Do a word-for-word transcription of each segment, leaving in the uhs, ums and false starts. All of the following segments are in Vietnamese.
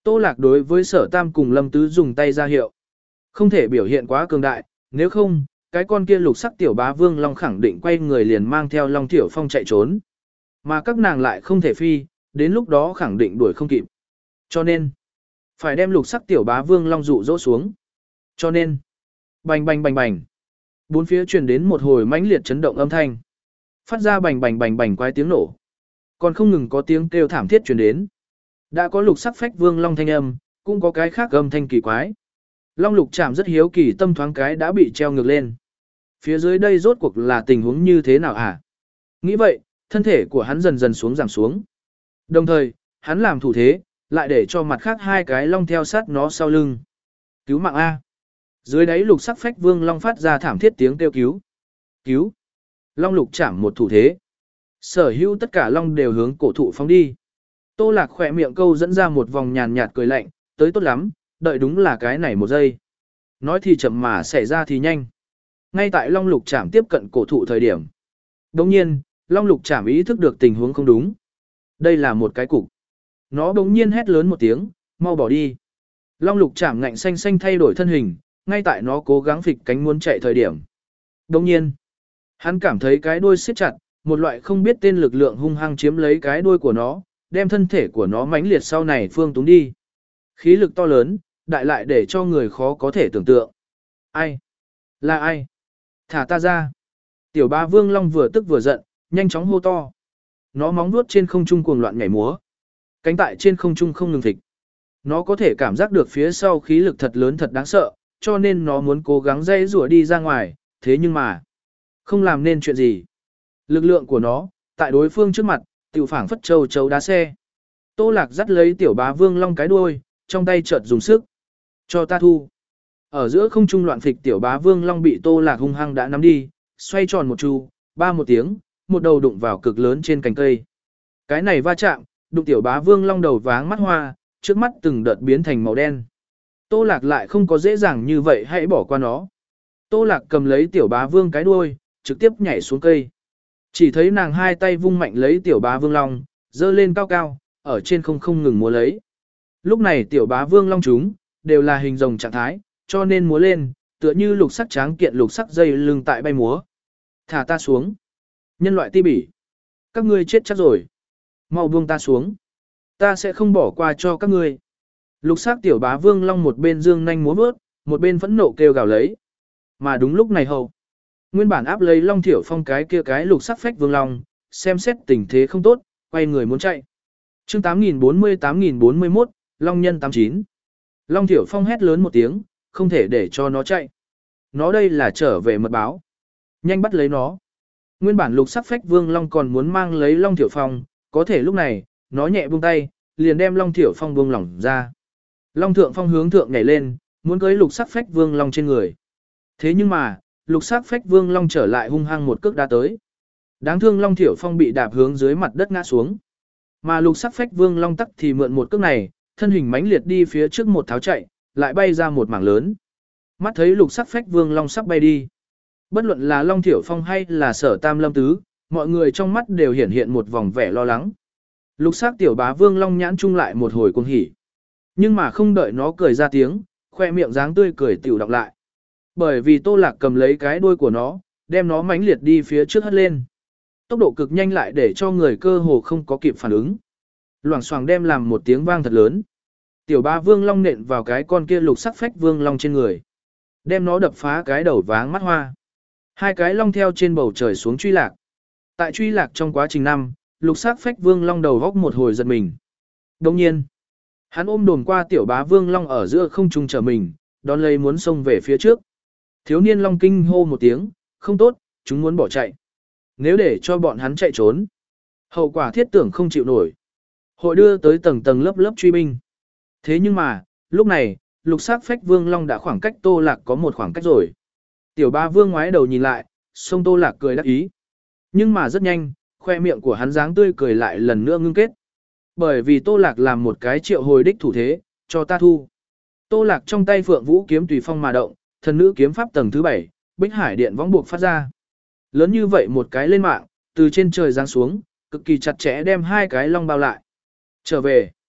Tô Lạc đối với Sở Tam cùng Lâm Tứ dùng tay ra hiệu. Không thể biểu hiện quá cường đại, nếu không, cái con kia lục sắc tiểu bá vương long khẳng định quay người liền mang theo Long Tiểu Phong chạy trốn. Mà các nàng lại không thể phi, đến lúc đó khẳng định đuổi không kịp. Cho nên, phải đem lục sắc tiểu bá vương long dụ dỗ xuống. Cho nên, bành bành bành bành. Bốn phía truyền đến một hồi mãnh liệt chấn động âm thanh. Phát ra bành bành bành bành quái tiếng nổ. Còn không ngừng có tiếng kêu thảm thiết truyền đến. Đã có lục sắc phách vương long thanh âm, cũng có cái khác âm thanh kỳ quái. Long lục chạm rất hiếu kỳ tâm thoáng cái đã bị treo ngược lên. Phía dưới đây rốt cuộc là tình huống như thế nào hả? Nghĩ vậy, thân thể của hắn dần dần xuống giảm xuống. Đồng thời, hắn làm thủ thế, lại để cho mặt khác hai cái long theo sát nó sau lưng. Cứu mạng A. Dưới đáy lục sắc phách vương long phát ra thảm thiết tiếng kêu cứu. Cứu. Long lục chạm một thủ thế. Sở hữu tất cả long đều hướng cổ thụ phóng đi. Tô Lạc khỏe miệng câu dẫn ra một vòng nhàn nhạt cười lạnh, tới tốt lắm, đợi đúng là cái này một giây. Nói thì chậm mà xảy ra thì nhanh. Ngay tại long lục chạm tiếp cận cổ thụ thời điểm. Đồng nhiên, long lục chạm ý thức được tình huống không đúng. Đây là một cái cục. Nó đống nhiên hét lớn một tiếng, mau bỏ đi. Long lục chạm ngạnh xanh xanh thay đổi thân hình, ngay tại nó cố gắng phịch cánh muốn chạy thời điểm. Đồng nhiên, hắn cảm thấy cái đuôi siết chặt, một loại không biết tên lực lượng hung hăng chiếm lấy cái đuôi của nó, đem thân thể của nó mãnh liệt sau này phương túng đi. Khí lực to lớn, đại lại để cho người khó có thể tưởng tượng. Ai? Là ai? Thả ta ra. Tiểu bá vương long vừa tức vừa giận, nhanh chóng hô to. Nó móng vuốt trên không trung cuồng loạn nhảy múa. Cánh tại trên không trung không ngừng thịch. Nó có thể cảm giác được phía sau khí lực thật lớn thật đáng sợ, cho nên nó muốn cố gắng dây rủa đi ra ngoài, thế nhưng mà không làm nên chuyện gì. Lực lượng của nó, tại đối phương trước mặt, tiểu phảng phất châu chấu đá xe. Tô Lạc dắt lấy tiểu bá vương long cái đuôi, trong tay chợt dùng sức. Cho ta thu. Ở giữa không trung loạn phịch tiểu bá vương long bị Tô Lạc hung hăng đã nắm đi, xoay tròn một chu, ba một tiếng, một đầu đụng vào cực lớn trên cành cây. Cái này va chạm, đụng tiểu bá vương long đầu váng mắt hoa, trước mắt từng đợt biến thành màu đen. Tô Lạc lại không có dễ dàng như vậy hãy bỏ qua nó. Tô Lạc cầm lấy tiểu bá vương cái đuôi, trực tiếp nhảy xuống cây. Chỉ thấy nàng hai tay vung mạnh lấy tiểu bá vương long, dơ lên cao cao, ở trên không không ngừng múa lấy. Lúc này tiểu bá vương long chúng, đều là hình rồng trạng thái, cho nên múa lên, tựa như lục sắc tráng kiện lục sắc dây lưng tại bay múa. Thả ta xuống. Nhân loại ti bỉ. Các ngươi chết chắc rồi. Mau buông ta xuống. Ta sẽ không bỏ qua cho các ngươi. Lục sắc tiểu bá vương long một bên dương nhanh múa vớt, một bên phẫn nộ kêu gào lấy. Mà đúng lúc này hầu. Nguyên bản áp lấy Long Thiểu Phong cái kia cái lục sắc phách vương long, xem xét tình thế không tốt, quay người muốn chạy. Chương tám nghìn bốn mươi tám nghìn bốn mươi mốt, Long nhân tám chín. Long Thiểu Phong hét lớn một tiếng, không thể để cho nó chạy. Nó đây là trở về mật báo. Nhanh bắt lấy nó. Nguyên bản lục sắc phách vương long còn muốn mang lấy Long Thiểu Phong, có thể lúc này, nó nhẹ buông tay, liền đem Long Thiểu Phong buông lỏng ra. Long Thượng Phong hướng thượng nhảy lên, muốn cưới lục sắc phách vương long trên người. Thế nhưng mà, lục sắc phách vương long trở lại hung hăng một cước đá tới. Đáng thương Long Thiểu Phong bị đạp hướng dưới mặt đất ngã xuống. Mà lục sắc phách vương long tắc thì mượn một cước này, thân hình mãnh liệt đi phía trước một tháo chạy, lại bay ra một mảng lớn. Mắt thấy lục sắc phách vương long sắp bay đi. Bất luận là Long Thiểu Phong hay là Sở Tam Lâm Tứ, mọi người trong mắt đều hiển hiện một vòng vẻ lo lắng. Lục sắc tiểu bá vương long nhãn chung lại một hồi cuồng hỉ. Nhưng mà không đợi nó cười ra tiếng, khoe miệng dáng tươi cười tiểu đọc lại. Bởi vì Tô Lạc cầm lấy cái đuôi của nó, đem nó mãnh liệt đi phía trước hất lên. Tốc độ cực nhanh lại để cho người cơ hồ không có kịp phản ứng. Loảng xoảng đem làm một tiếng vang thật lớn. Tiểu bá vương long nện vào cái con kia lục sắc phách vương long trên người. Đem nó đập phá cái đầu váng mắt hoa. Hai cái long theo trên bầu trời xuống truy lạc. Tại truy lạc trong quá trình năm, lục sắc phách vương long đầu góc một hồi giật mình. Đồng nhiên, hắn ôm đồn qua tiểu bá vương long ở giữa không trung trở mình, đón lấy muốn xông về phía trước. Thiếu niên long kinh hô một tiếng, không tốt, chúng muốn bỏ chạy. Nếu để cho bọn hắn chạy trốn, hậu quả thiết tưởng không chịu nổi. Hội đưa tới tầng tầng lớp lớp truy binh. Thế nhưng mà, lúc này, lục sắc phách vương long đã khoảng cách Tô Lạc có một khoảng cách rồi. Tiểu bá vương ngoái đầu nhìn lại, sông Tô Lạc cười đắc ý. Nhưng mà rất nhanh, khoe miệng của hắn dáng tươi cười lại lần nữa ngưng kết. Bởi vì Tô Lạc làm một cái triệu hồi đích thủ thế, cho ta thu. Tô Lạc trong tay phượng vũ kiếm tùy phong mà động, thần nữ kiếm pháp tầng thứ bảy, bích hải điện võng buộc phát ra. Lớn như vậy một cái lên mạng, từ trên trời giáng xuống, cực kỳ chặt chẽ đem hai cái long bao lại. Trở về.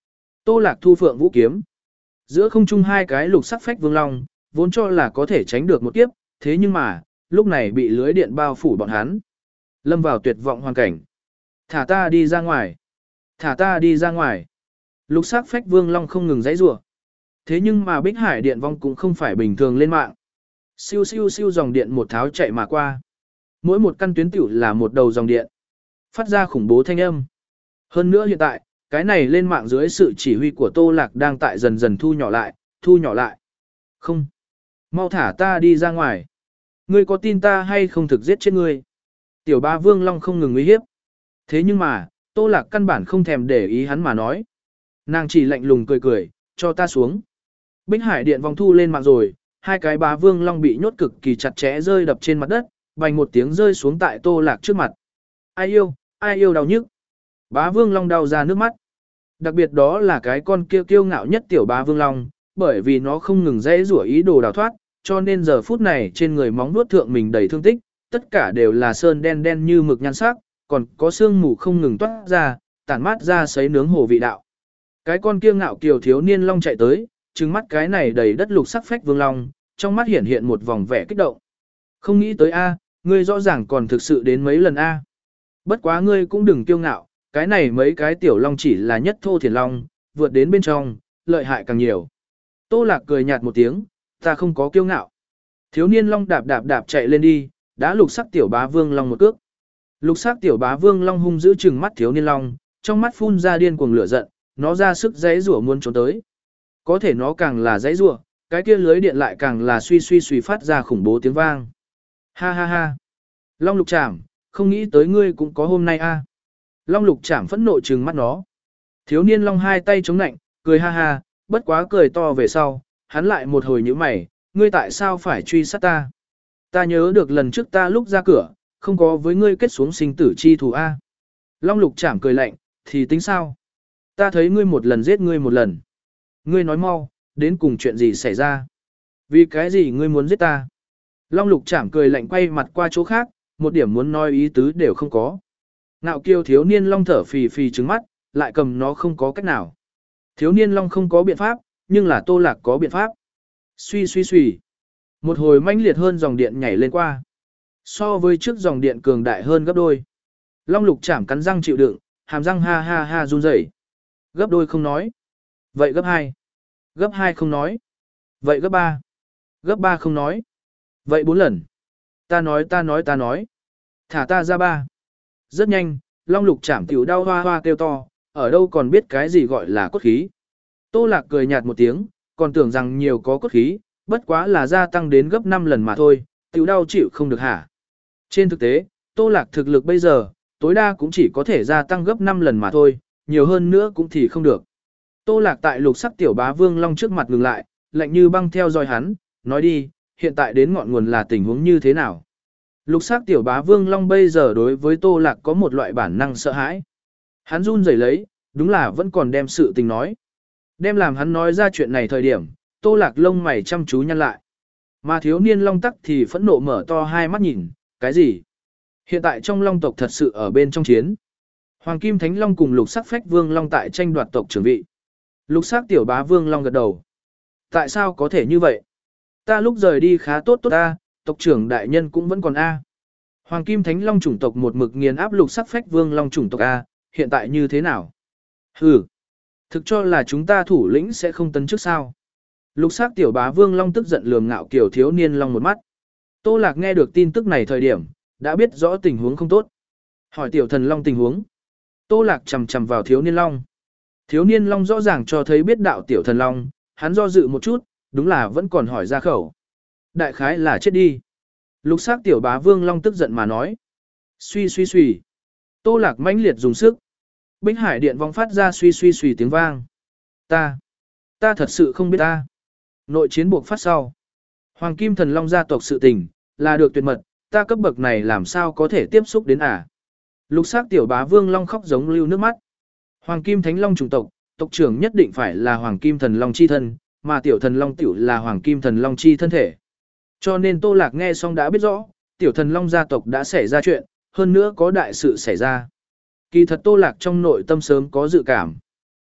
Tô Lạc thu phượng vũ kiếm. Giữa không trung hai cái lục sắc phách vương long, vốn cho là có thể tránh được một kiếp, thế nhưng mà, lúc này bị lưới điện bao phủ bọn hắn. Lâm vào tuyệt vọng hoàn cảnh. Thả ta đi ra ngoài. Thả ta đi ra ngoài. Lục sắc phách vương long không ngừng giãy giụa. Thế nhưng mà Bích Hải điện vong cũng không phải bình thường lên mạng. Siêu siêu siêu dòng điện một tháo chạy mà qua. Mỗi một căn tuyến tiểu là một đầu dòng điện. Phát ra khủng bố thanh âm. Hơn nữa hiện tại, cái này lên mạng dưới sự chỉ huy của Tô Lạc đang tại dần dần thu nhỏ lại, thu nhỏ lại. Không. Mau thả ta đi ra ngoài. Ngươi có tin ta hay không thực giết chết ngươi? Tiểu Bá Vương Long không ngừng uy hiếp. Thế nhưng mà, Tô Lạc căn bản không thèm để ý hắn mà nói. Nàng chỉ lạnh lùng cười cười, cho ta xuống. Bích Hải điện vong thu lên mạng rồi, hai cái Bá Vương Long bị nhốt cực kỳ chặt chẽ rơi đập trên mặt đất, bành một tiếng rơi xuống tại Tô Lạc trước mặt. Ai yêu, ai yêu đau nhức. Bá Vương Long đau ra nước mắt. Đặc biệt đó là cái con kia kiêu ngạo nhất tiểu Bá Vương Long, bởi vì nó không ngừng dãy rủa ý đồ đào thoát, cho nên giờ phút này trên người móng vuốt thượng mình đầy thương tích, tất cả đều là sơn đen đen như mực nhan sắc, còn có sương mù không ngừng toát ra, tản mát ra sấy nướng hồ vị đạo. Cái con kia ngạo kiều thiếu niên long chạy tới, trừng mắt cái này đầy đất lục sắc phách vương long, trong mắt hiện hiện một vòng vẻ kích động. Không nghĩ tới a, ngươi rõ ràng còn thực sự đến mấy lần a. Bất quá ngươi cũng đừng kiêu ngạo, cái này mấy cái tiểu long chỉ là nhất thô thiền long, vượt đến bên trong, lợi hại càng nhiều. Tô Lạc cười nhạt một tiếng, ta không có kiêu ngạo. Thiếu niên long đạp đạp đạp chạy lên đi, đã lục sắc tiểu Bá Vương Long một cước. Lục sắc tiểu Bá Vương Long hung dữ trừng mắt thiếu niên long, trong mắt phun ra điên cuồng lửa giận, nó ra sức giãy giụa muốn trốn tới. Có thể nó càng là giãy giụa, cái kia lưới điện lại càng là suy suy suy phát ra khủng bố tiếng vang. Ha ha ha. Long Lục Trảm, không nghĩ tới ngươi cũng có hôm nay a. Long Lục Trảm phẫn nộ trừng mắt nó. Thiếu niên long hai tay chống nạnh, cười ha ha, bất quá cười to về sau, hắn lại một hồi nhíu mày, ngươi tại sao phải truy sát ta? Ta nhớ được lần trước ta lúc ra cửa, không có với ngươi kết xuống sinh tử chi thù a. Long Lục Trảm cười lạnh, thì tính sao? Ta thấy ngươi một lần giết ngươi một lần. Ngươi nói mau, đến cùng chuyện gì xảy ra? Vì cái gì ngươi muốn giết ta? Long Lục Trảm cười lạnh quay mặt qua chỗ khác, một điểm muốn nói ý tứ đều không có. Ngạo kiêu thiếu niên long thở phì phì trứng mắt, lại cầm nó không có cách nào. Thiếu niên long không có biện pháp, nhưng là Tô Lạc có biện pháp. Suy suy suy. Một hồi mãnh liệt hơn dòng điện nhảy lên qua. So với trước dòng điện cường đại hơn gấp đôi. Long Lục Trảm cắn răng chịu đựng, hàm răng ha ha ha run rẩy. Gấp đôi không nói. Vậy gấp hai. Gấp hai không nói. Vậy gấp ba. Gấp ba không nói. Vậy bốn lần. Ta nói ta nói ta nói. Thả ta ra ba. Rất nhanh, Long Lục Trảm tiểu đau hoa hoa kêu to, ở đâu còn biết cái gì gọi là cốt khí. Tô Lạc cười nhạt một tiếng, còn tưởng rằng nhiều có cốt khí, bất quá là gia tăng đến gấp năm lần mà thôi, tiểu đau chịu không được hả. Trên thực tế, Tô Lạc thực lực bây giờ, tối đa cũng chỉ có thể gia tăng gấp năm lần mà thôi, nhiều hơn nữa cũng thì không được. Tô Lạc tại lục sắc tiểu Bá Vương Long trước mặt ngừng lại, lạnh như băng theo dõi hắn, nói đi, hiện tại đến ngọn nguồn là tình huống như thế nào. Lục sắc tiểu Bá Vương Long bây giờ đối với Tô Lạc có một loại bản năng sợ hãi. Hắn run rẩy lấy, đúng là vẫn còn đem sự tình nói. Đem làm hắn nói ra chuyện này thời điểm, Tô Lạc lông mày chăm chú nhăn lại. Mà thiếu niên Long tắc thì phẫn nộ mở to hai mắt nhìn, cái gì? Hiện tại trong Long tộc thật sự ở bên trong chiến. Hoàng Kim Thánh Long cùng lục sắc phách Vương Long tại tranh đoạt tộc trưởng vị. Lục sắc tiểu Bá Vương Long gật đầu. Tại sao có thể như vậy? Ta lúc rời đi khá tốt tốt ta, tộc trưởng đại nhân cũng vẫn còn A. Hoàng Kim Thánh Long chủng tộc một mực nghiền áp lục sắc phách Vương Long chủng tộc A, hiện tại như thế nào? Hừ, thực cho là chúng ta thủ lĩnh sẽ không tấn trước sao? Lục sắc tiểu Bá Vương Long tức giận lườm ngạo kiểu thiếu niên Long một mắt. Tô Lạc nghe được tin tức này thời điểm, đã biết rõ tình huống không tốt. Hỏi tiểu thần Long tình huống. Tô Lạc chầm chầm vào thiếu niên Long. Thiếu niên Long rõ ràng cho thấy biết đạo tiểu thần Long, hắn do dự một chút, đúng là vẫn còn hỏi ra khẩu. Đại khái là chết đi. Lục sắc tiểu Bá Vương Long tức giận mà nói. Suy suy suy. Tô Lạc mãnh liệt dùng sức. Bích Hải điện vong phát ra suy suy suy tiếng vang. Ta. Ta thật sự không biết ta. Nội chiến buộc phát sau. Hoàng Kim Thần Long gia tộc sự tình, là được tuyệt mật, ta cấp bậc này làm sao có thể tiếp xúc đến à. Lục sắc tiểu Bá Vương Long khóc giống lưu nước mắt. Hoàng Kim Thánh Long chủng tộc, tộc trưởng nhất định phải là Hoàng Kim Thần Long chi thân, mà tiểu thần Long tiểu là Hoàng Kim Thần Long chi thân thể. Cho nên Tô Lạc nghe xong đã biết rõ, tiểu thần Long gia tộc đã xảy ra chuyện, hơn nữa có đại sự xảy ra. Kỳ thật Tô Lạc trong nội tâm sớm có dự cảm.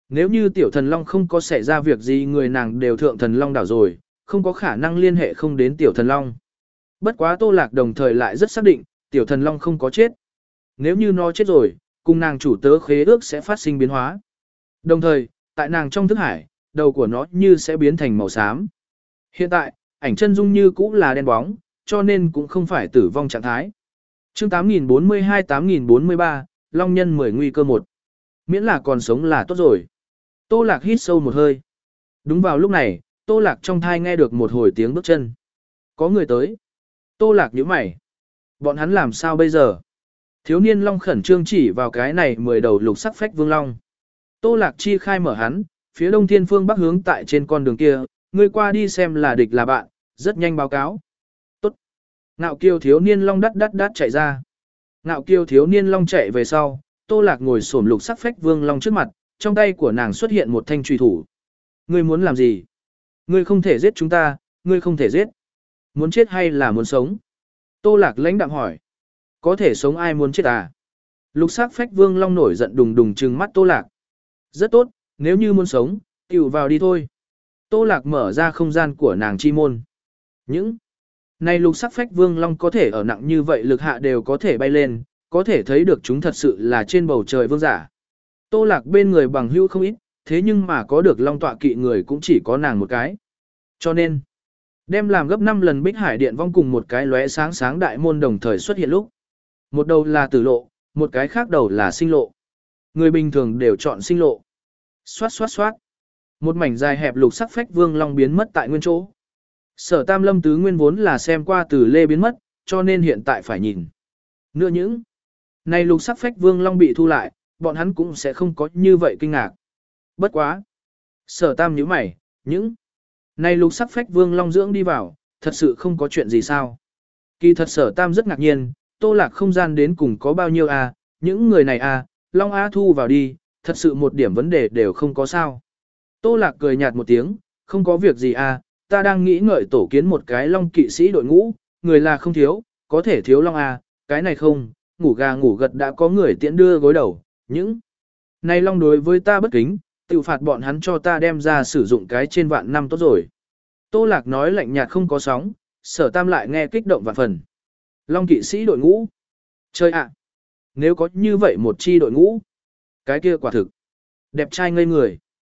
Nếu như tiểu thần long không có xảy ra việc gì người nàng đều thượng thần long đảo rồi, không có khả năng liên hệ không đến tiểu thần long. Bất quá Tô Lạc đồng thời lại rất xác định, tiểu thần long không có chết. Nếu như nó chết rồi, cùng nàng chủ tớ khế ước sẽ phát sinh biến hóa. Đồng thời, tại nàng trong thức hải, đầu của nó như sẽ biến thành màu xám. Hiện tại, ảnh chân dung như cũ là đen bóng, cho nên cũng không phải tử vong trạng thái. Chương tám nghìn bốn mươi hai tám nghìn bốn mươi ba, Long nhân mười nguy cơ một. Miễn là còn sống là tốt rồi. Tô Lạc hít sâu một hơi. Đúng vào lúc này, Tô Lạc trong thai nghe được một hồi tiếng bước chân. Có người tới. Tô Lạc nhíu mày. Bọn hắn làm sao bây giờ? Thiếu niên long khẩn trương chỉ vào cái này mười đầu lục sắc phách vương long. Tô Lạc chi khai mở hắn, phía đông thiên phương bắc hướng tại trên con đường kia, ngươi qua đi xem là địch là bạn, rất nhanh báo cáo. Tốt. Ngạo kiêu thiếu niên long đắt đắt đắt chạy ra. Ngạo kiêu thiếu niên long chạy về sau, Tô Lạc ngồi xổm lục sắc phách vương long trước mặt, trong tay của nàng xuất hiện một thanh truy thủ. Ngươi muốn làm gì? Ngươi không thể giết chúng ta, ngươi không thể giết. Muốn chết hay là muốn sống? Tô Lạc lãnh đạm hỏi. Có thể sống ai muốn chết à? Lục sắc phách vương long nổi giận đùng đùng trừng mắt Tô Lạc. Rất tốt, nếu như muốn sống, tiểu vào đi thôi. Tô Lạc mở ra không gian của nàng chi môn. Những này lục sắc phách vương long có thể ở nặng như vậy lực hạ đều có thể bay lên, có thể thấy được chúng thật sự là trên bầu trời vương giả. Tô Lạc bên người bằng hữu không ít, thế nhưng mà có được long tọa kỵ người cũng chỉ có nàng một cái. Cho nên, đem làm gấp năm lần Bích Hải Điện vong cùng một cái lóe sáng sáng đại môn đồng thời xuất hiện lúc. Một đầu là tử lộ, một cái khác đầu là sinh lộ. Người bình thường đều chọn sinh lộ. Xoát xoát xoát. Một mảnh dài hẹp lục sắc phách vương long biến mất tại nguyên chỗ. Sở Tam Lâm Tứ Nguyên vốn là xem qua từ lê biến mất, cho nên hiện tại phải nhìn. Nữa những này lục sắc phách vương long bị thu lại, bọn hắn cũng sẽ không có như vậy kinh ngạc. Bất quá. Sở Tam nhíu mày, những này lục sắc phách vương long dưỡng đi vào, thật sự không có chuyện gì sao. Kỳ thật Sở Tam rất ngạc nhiên, Tô Lạc không gian đến cùng có bao nhiêu à, những người này à, long a thu vào đi, thật sự một điểm vấn đề đều không có sao. Tô Lạc cười nhạt một tiếng, không có việc gì à, ta đang nghĩ ngợi tổ kiến một cái long kỵ sĩ đội ngũ, người là không thiếu, có thể thiếu long à, cái này không, ngủ gà ngủ gật đã có người tiễn đưa gối đầu, những này long đối với ta bất kính, tự phạt bọn hắn cho ta đem ra sử dụng cái trên vạn năm tốt rồi. Tô Lạc nói lạnh nhạt không có sóng, Sở Tam lại nghe kích động vạn phần. Long kỵ sĩ đội ngũ. Chơi ạ! Nếu có như vậy một chi đội ngũ, cái kia quả thực. Đẹp trai ngây người.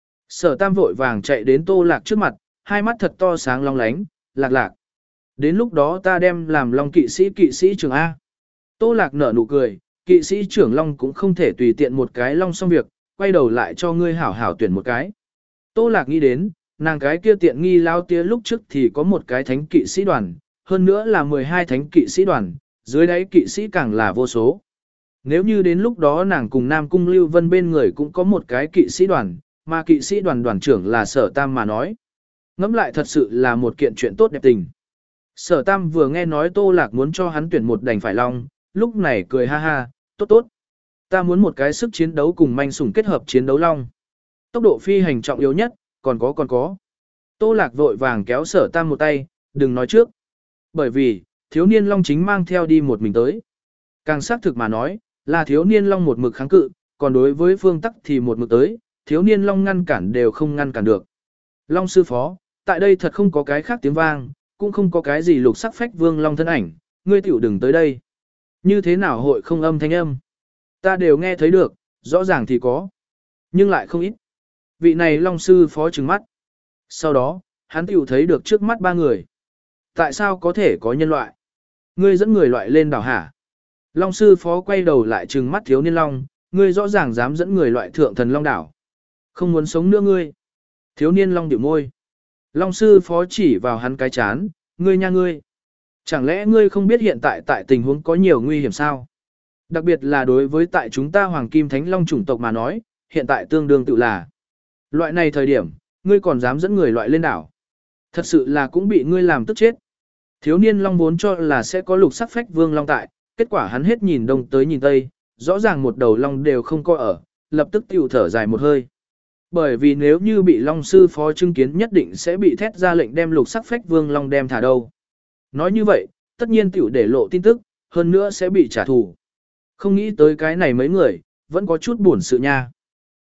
Sở Tam vội vàng chạy đến Tô Lạc trước mặt, hai mắt thật to sáng long lánh, lạc lạc. Đến lúc đó ta đem làm long kỵ sĩ kỵ sĩ trưởng A. Tô Lạc nở nụ cười, kỵ sĩ trưởng long cũng không thể tùy tiện một cái long xong việc, quay đầu lại cho ngươi hảo hảo tuyển một cái. Tô Lạc nghĩ đến, nàng cái kia tiện nghi lao tía lúc trước thì có một cái thánh kỵ sĩ đoàn, hơn nữa là mười hai thánh kỵ sĩ đoàn, dưới đáy kỵ sĩ càng là vô số. Nếu như đến lúc đó nàng cùng Nam Cung Lưu Vân bên người cũng có một cái kỵ sĩ đoàn, mà kỵ sĩ đoàn đoàn trưởng là Sở Tam mà nói. Ngẫm lại thật sự là một kiện chuyện tốt đẹp tình. Sở Tam vừa nghe nói Tô Lạc muốn cho hắn tuyển một đành phải long, lúc này cười ha ha, tốt tốt. Ta muốn một cái sức chiến đấu cùng manh sủng kết hợp chiến đấu long. Tốc độ phi hành trọng yếu nhất, còn có còn có. Tô Lạc vội vàng kéo Sở Tam một tay, đừng nói trước. Bởi vì, thiếu niên long chính mang theo đi một mình tới. Càng xác thực mà nói, là thiếu niên long một mực kháng cự, còn đối với phương tắc thì một mực tới, thiếu niên long ngăn cản đều không ngăn cản được. Long sư phó, tại đây thật không có cái khác tiếng vang, cũng không có cái gì lục sắc phách vương long thân ảnh, ngươi tiểu đừng tới đây. Như thế nào hội không âm thanh âm? Ta đều nghe thấy được, rõ ràng thì có, nhưng lại không ít. Vị này long sư phó trừng mắt. Sau đó, hắn tiểu thấy được trước mắt ba người. Tại sao có thể có nhân loại? Ngươi dẫn người loại lên đảo hả? Long sư phó quay đầu lại trừng mắt thiếu niên long, ngươi rõ ràng dám dẫn người loại thượng thần long đảo. Không muốn sống nữa ngươi. Thiếu niên long điệu môi. Long sư phó chỉ vào hắn cái chán, ngươi nha ngươi. Chẳng lẽ ngươi không biết hiện tại tại tình huống có nhiều nguy hiểm sao? Đặc biệt là đối với tại chúng ta hoàng kim thánh long chủng tộc mà nói, hiện tại tương đương tự là. Loại này thời điểm, ngươi còn dám dẫn người loại lên đảo. Thật sự là cũng bị ngươi làm tức chết. Thiếu niên long vốn cho là sẽ có lục sắc phách vương long tại, kết quả hắn hết nhìn đông tới nhìn tây, rõ ràng một đầu long đều không có ở, lập tức tiểu thở dài một hơi. Bởi vì nếu như bị long sư phó chứng kiến nhất định sẽ bị thét ra lệnh đem lục sắc phách vương long đem thả đâu. Nói như vậy, tất nhiên tiểu để lộ tin tức, hơn nữa sẽ bị trả thù. Không nghĩ tới cái này mấy người, vẫn có chút buồn sự nha.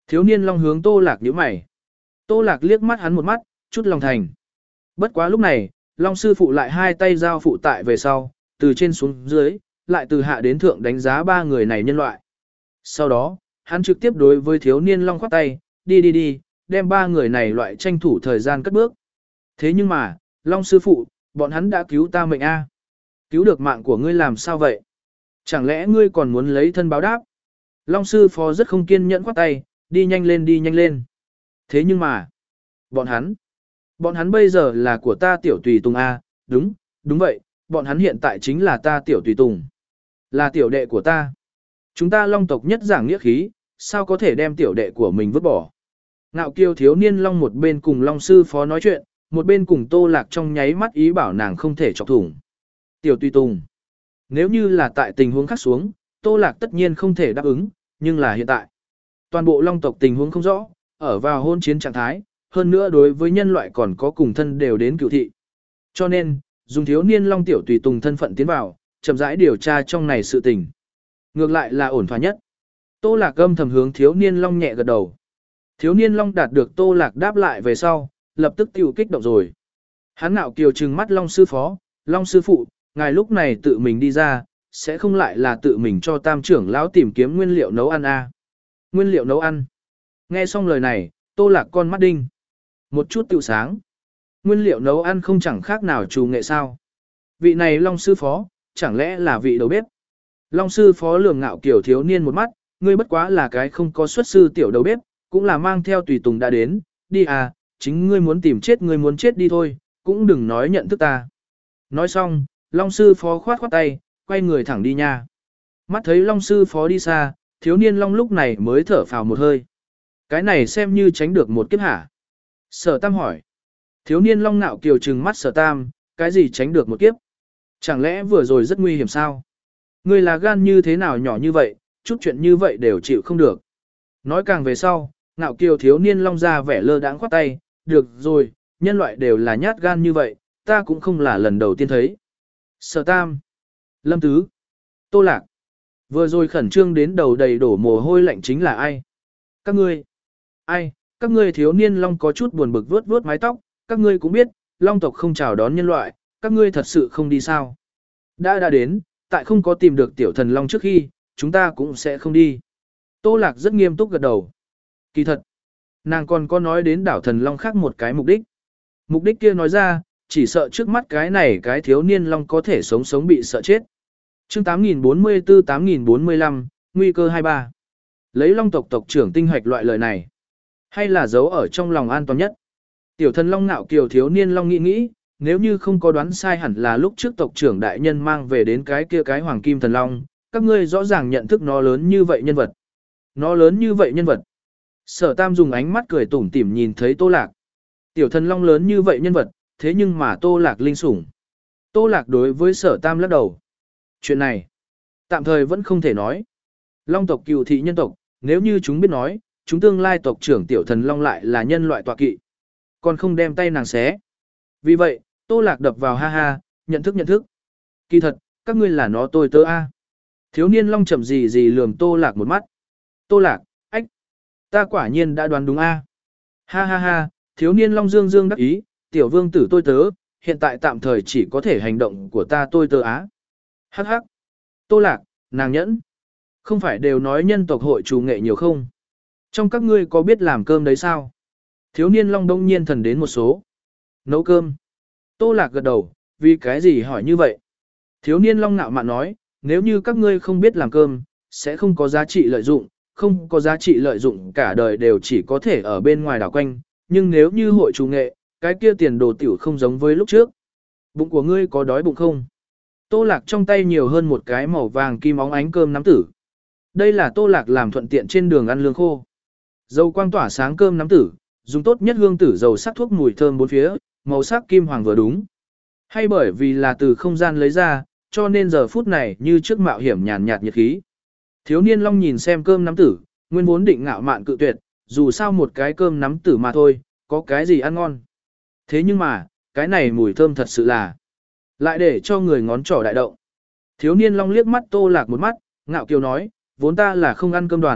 Thiếu niên long hướng Tô Lạc nhíu mày. Tô Lạc liếc mắt hắn một mắt, chút lòng thành. Bất quá lúc này, Long sư phụ lại hai tay giao phụ tại về sau, từ trên xuống dưới, lại từ hạ đến thượng đánh giá ba người này nhân loại. Sau đó, hắn trực tiếp đối với thiếu niên Long khoát tay, đi đi đi, đem ba người này loại tranh thủ thời gian cất bước. Thế nhưng mà, Long sư phụ, bọn hắn đã cứu ta mệnh a. Cứu được mạng của ngươi làm sao vậy? Chẳng lẽ ngươi còn muốn lấy thân báo đáp? Long sư phó rất không kiên nhẫn khoát tay, đi nhanh lên đi nhanh lên. Thế nhưng mà, bọn hắn, bọn hắn bây giờ là của ta tiểu tùy tùng a, đúng, đúng vậy, bọn hắn hiện tại chính là ta tiểu tùy tùng. Là tiểu đệ của ta. Chúng ta Long tộc nhất giảng nghĩa khí, sao có thể đem tiểu đệ của mình vứt bỏ. Ngạo kiêu thiếu niên Long một bên cùng Long sư phó nói chuyện, một bên cùng Tô Lạc trong nháy mắt ý bảo nàng không thể chọc thủng. Tiểu tùy tùng. Nếu như là tại tình huống khác xuống, Tô Lạc tất nhiên không thể đáp ứng, nhưng là hiện tại. Toàn bộ Long tộc tình huống không rõ, ở vào hôn chiến trạng thái, hơn nữa đối với nhân loại còn có cùng thân đều đến cựu thị. Cho nên, dùng thiếu niên Long tiểu tùy tùng thân phận tiến vào, chậm rãi điều tra trong này sự tình. Ngược lại là ổn thỏa nhất. Tô Lạc âm thầm hướng thiếu niên Long nhẹ gật đầu. Thiếu niên Long đạt được Tô Lạc đáp lại về sau, lập tức tiêu kích động rồi. Hắn nạo kiều trừng mắt Long sư phó, Long sư phụ, ngài lúc này tự mình đi ra, sẽ không lại là tự mình cho tam trưởng lão tìm kiếm nguyên liệu nấu ăn à. Nguyên liệu nấu ăn. Nghe xong lời này, Tô Lạc con mắt đinh. Một chút tiêu sáng. Nguyên liệu nấu ăn không chẳng khác nào trù nghệ sao. Vị này Long sư phó, chẳng lẽ là vị đầu bếp. Long sư phó lường ngạo kiểu thiếu niên một mắt, ngươi bất quá là cái không có xuất sư tiểu đầu bếp, cũng là mang theo tùy tùng đã đến, đi à, chính ngươi muốn tìm chết ngươi muốn chết đi thôi, cũng đừng nói nhận thức ta. Nói xong, Long sư phó khoát khoát tay, quay người thẳng đi nha. Mắt thấy Long sư phó đi xa, thiếu niên Long lúc này mới thở phào một hơi. Cái này xem như tránh được một kiếp hả? Sở Tam hỏi. Thiếu niên Long nạo kiều trừng mắt Sở Tam, cái gì tránh được một kiếp? Chẳng lẽ vừa rồi rất nguy hiểm sao? Ngươi là gan như thế nào nhỏ như vậy, chút chuyện như vậy đều chịu không được. Nói càng về sau, nạo kiều thiếu niên Long ra vẻ lơ đãng khoát tay, được rồi, nhân loại đều là nhát gan như vậy, ta cũng không là lần đầu tiên thấy. Sở Tam, Lâm Tứ, Tô Lạc, vừa rồi khẩn trương đến đầu đầy đổ mồ hôi lạnh chính là ai? Các ngươi, ai, các ngươi thiếu niên Long có chút buồn bực vuốt vuốt mái tóc, các ngươi cũng biết, Long tộc không chào đón nhân loại, các ngươi thật sự không đi sao? Đã đã đến, tại không có tìm được tiểu thần Long trước khi, chúng ta cũng sẽ không đi. Tô Lạc rất nghiêm túc gật đầu. Kỳ thật, nàng còn có nói đến đảo thần Long khác một cái mục đích. Mục đích kia nói ra, chỉ sợ trước mắt cái này cái thiếu niên Long có thể sống sống bị sợ chết. Chương tám nghìn bốn mươi tư tám nghìn bốn mươi lăm, nguy cơ hai mươi ba. Lấy Long tộc tộc trưởng tinh hoạch loại lời này, hay là giấu ở trong lòng an toàn nhất. Tiểu thần Long nạo kiều thiếu niên Long nghĩ nghĩ, nếu như không có đoán sai hẳn là lúc trước tộc trưởng đại nhân mang về đến cái kia cái hoàng kim thần Long, các ngươi rõ ràng nhận thức nó lớn như vậy nhân vật. Nó lớn như vậy nhân vật. Sở Tam dùng ánh mắt cười tủm tỉm nhìn thấy Tô Lạc. Tiểu thần Long lớn như vậy nhân vật, thế nhưng mà Tô Lạc linh sủng. Tô Lạc đối với Sở Tam lắc đầu. Chuyện này, tạm thời vẫn không thể nói. Long tộc cựu thị nhân tộc, nếu như chúng biết nói, chúng tương lai tộc trưởng tiểu thần Long lại là nhân loại tọa kỵ. Còn không đem tay nàng xé. Vì vậy, Tô Lạc đập vào ha ha, nhận thức nhận thức. Kỳ thật, các ngươi là nó tôi tớ a. Thiếu niên Long chậm gì gì lườm Tô Lạc một mắt. Tô Lạc, ách, ta quả nhiên đã đoán đúng a. Ha ha ha, thiếu niên Long dương dương đắc ý, tiểu vương tử tôi tớ, hiện tại tạm thời chỉ có thể hành động của ta tôi tớ á. Hắc hắc. Tô Lạc, nàng nhẫn. Không phải đều nói nhân tộc hội chủ nghệ nhiều không? Trong các ngươi có biết làm cơm đấy sao? Thiếu niên Long đông nhiên thần đến một số. Nấu cơm. Tô Lạc gật đầu, vì cái gì hỏi như vậy? Thiếu niên Long nạo mạn nói, nếu như các ngươi không biết làm cơm, sẽ không có giá trị lợi dụng, không có giá trị lợi dụng cả đời đều chỉ có thể ở bên ngoài đảo quanh, nhưng nếu như hội chủ nghệ, cái kia tiền đồ tiểu không giống với lúc trước. Bụng của ngươi có đói bụng không? Tô Lạc trong tay nhiều hơn một cái màu vàng kim óng ánh cơm nắm tử. Đây là Tô Lạc làm thuận tiện trên đường ăn lương khô. Dầu quang tỏa sáng cơm nắm tử, dùng tốt nhất hương tử dầu sắc thuốc mùi thơm bốn phía, màu sắc kim hoàng vừa đúng. Hay bởi vì là từ không gian lấy ra, cho nên giờ phút này như trước mạo hiểm nhàn nhạt nhiệt khí. Thiếu niên Long nhìn xem cơm nắm tử, nguyên vốn định ngạo mạn cự tuyệt, dù sao một cái cơm nắm tử mà thôi, có cái gì ăn ngon. Thế nhưng mà, cái này mùi thơm thật sự là lại để cho người ngón trỏ đại động. Thiếu niên Long liếc mắt Tô Lạc một mắt, ngạo kiều nói, vốn ta là không ăn cơm đoàn,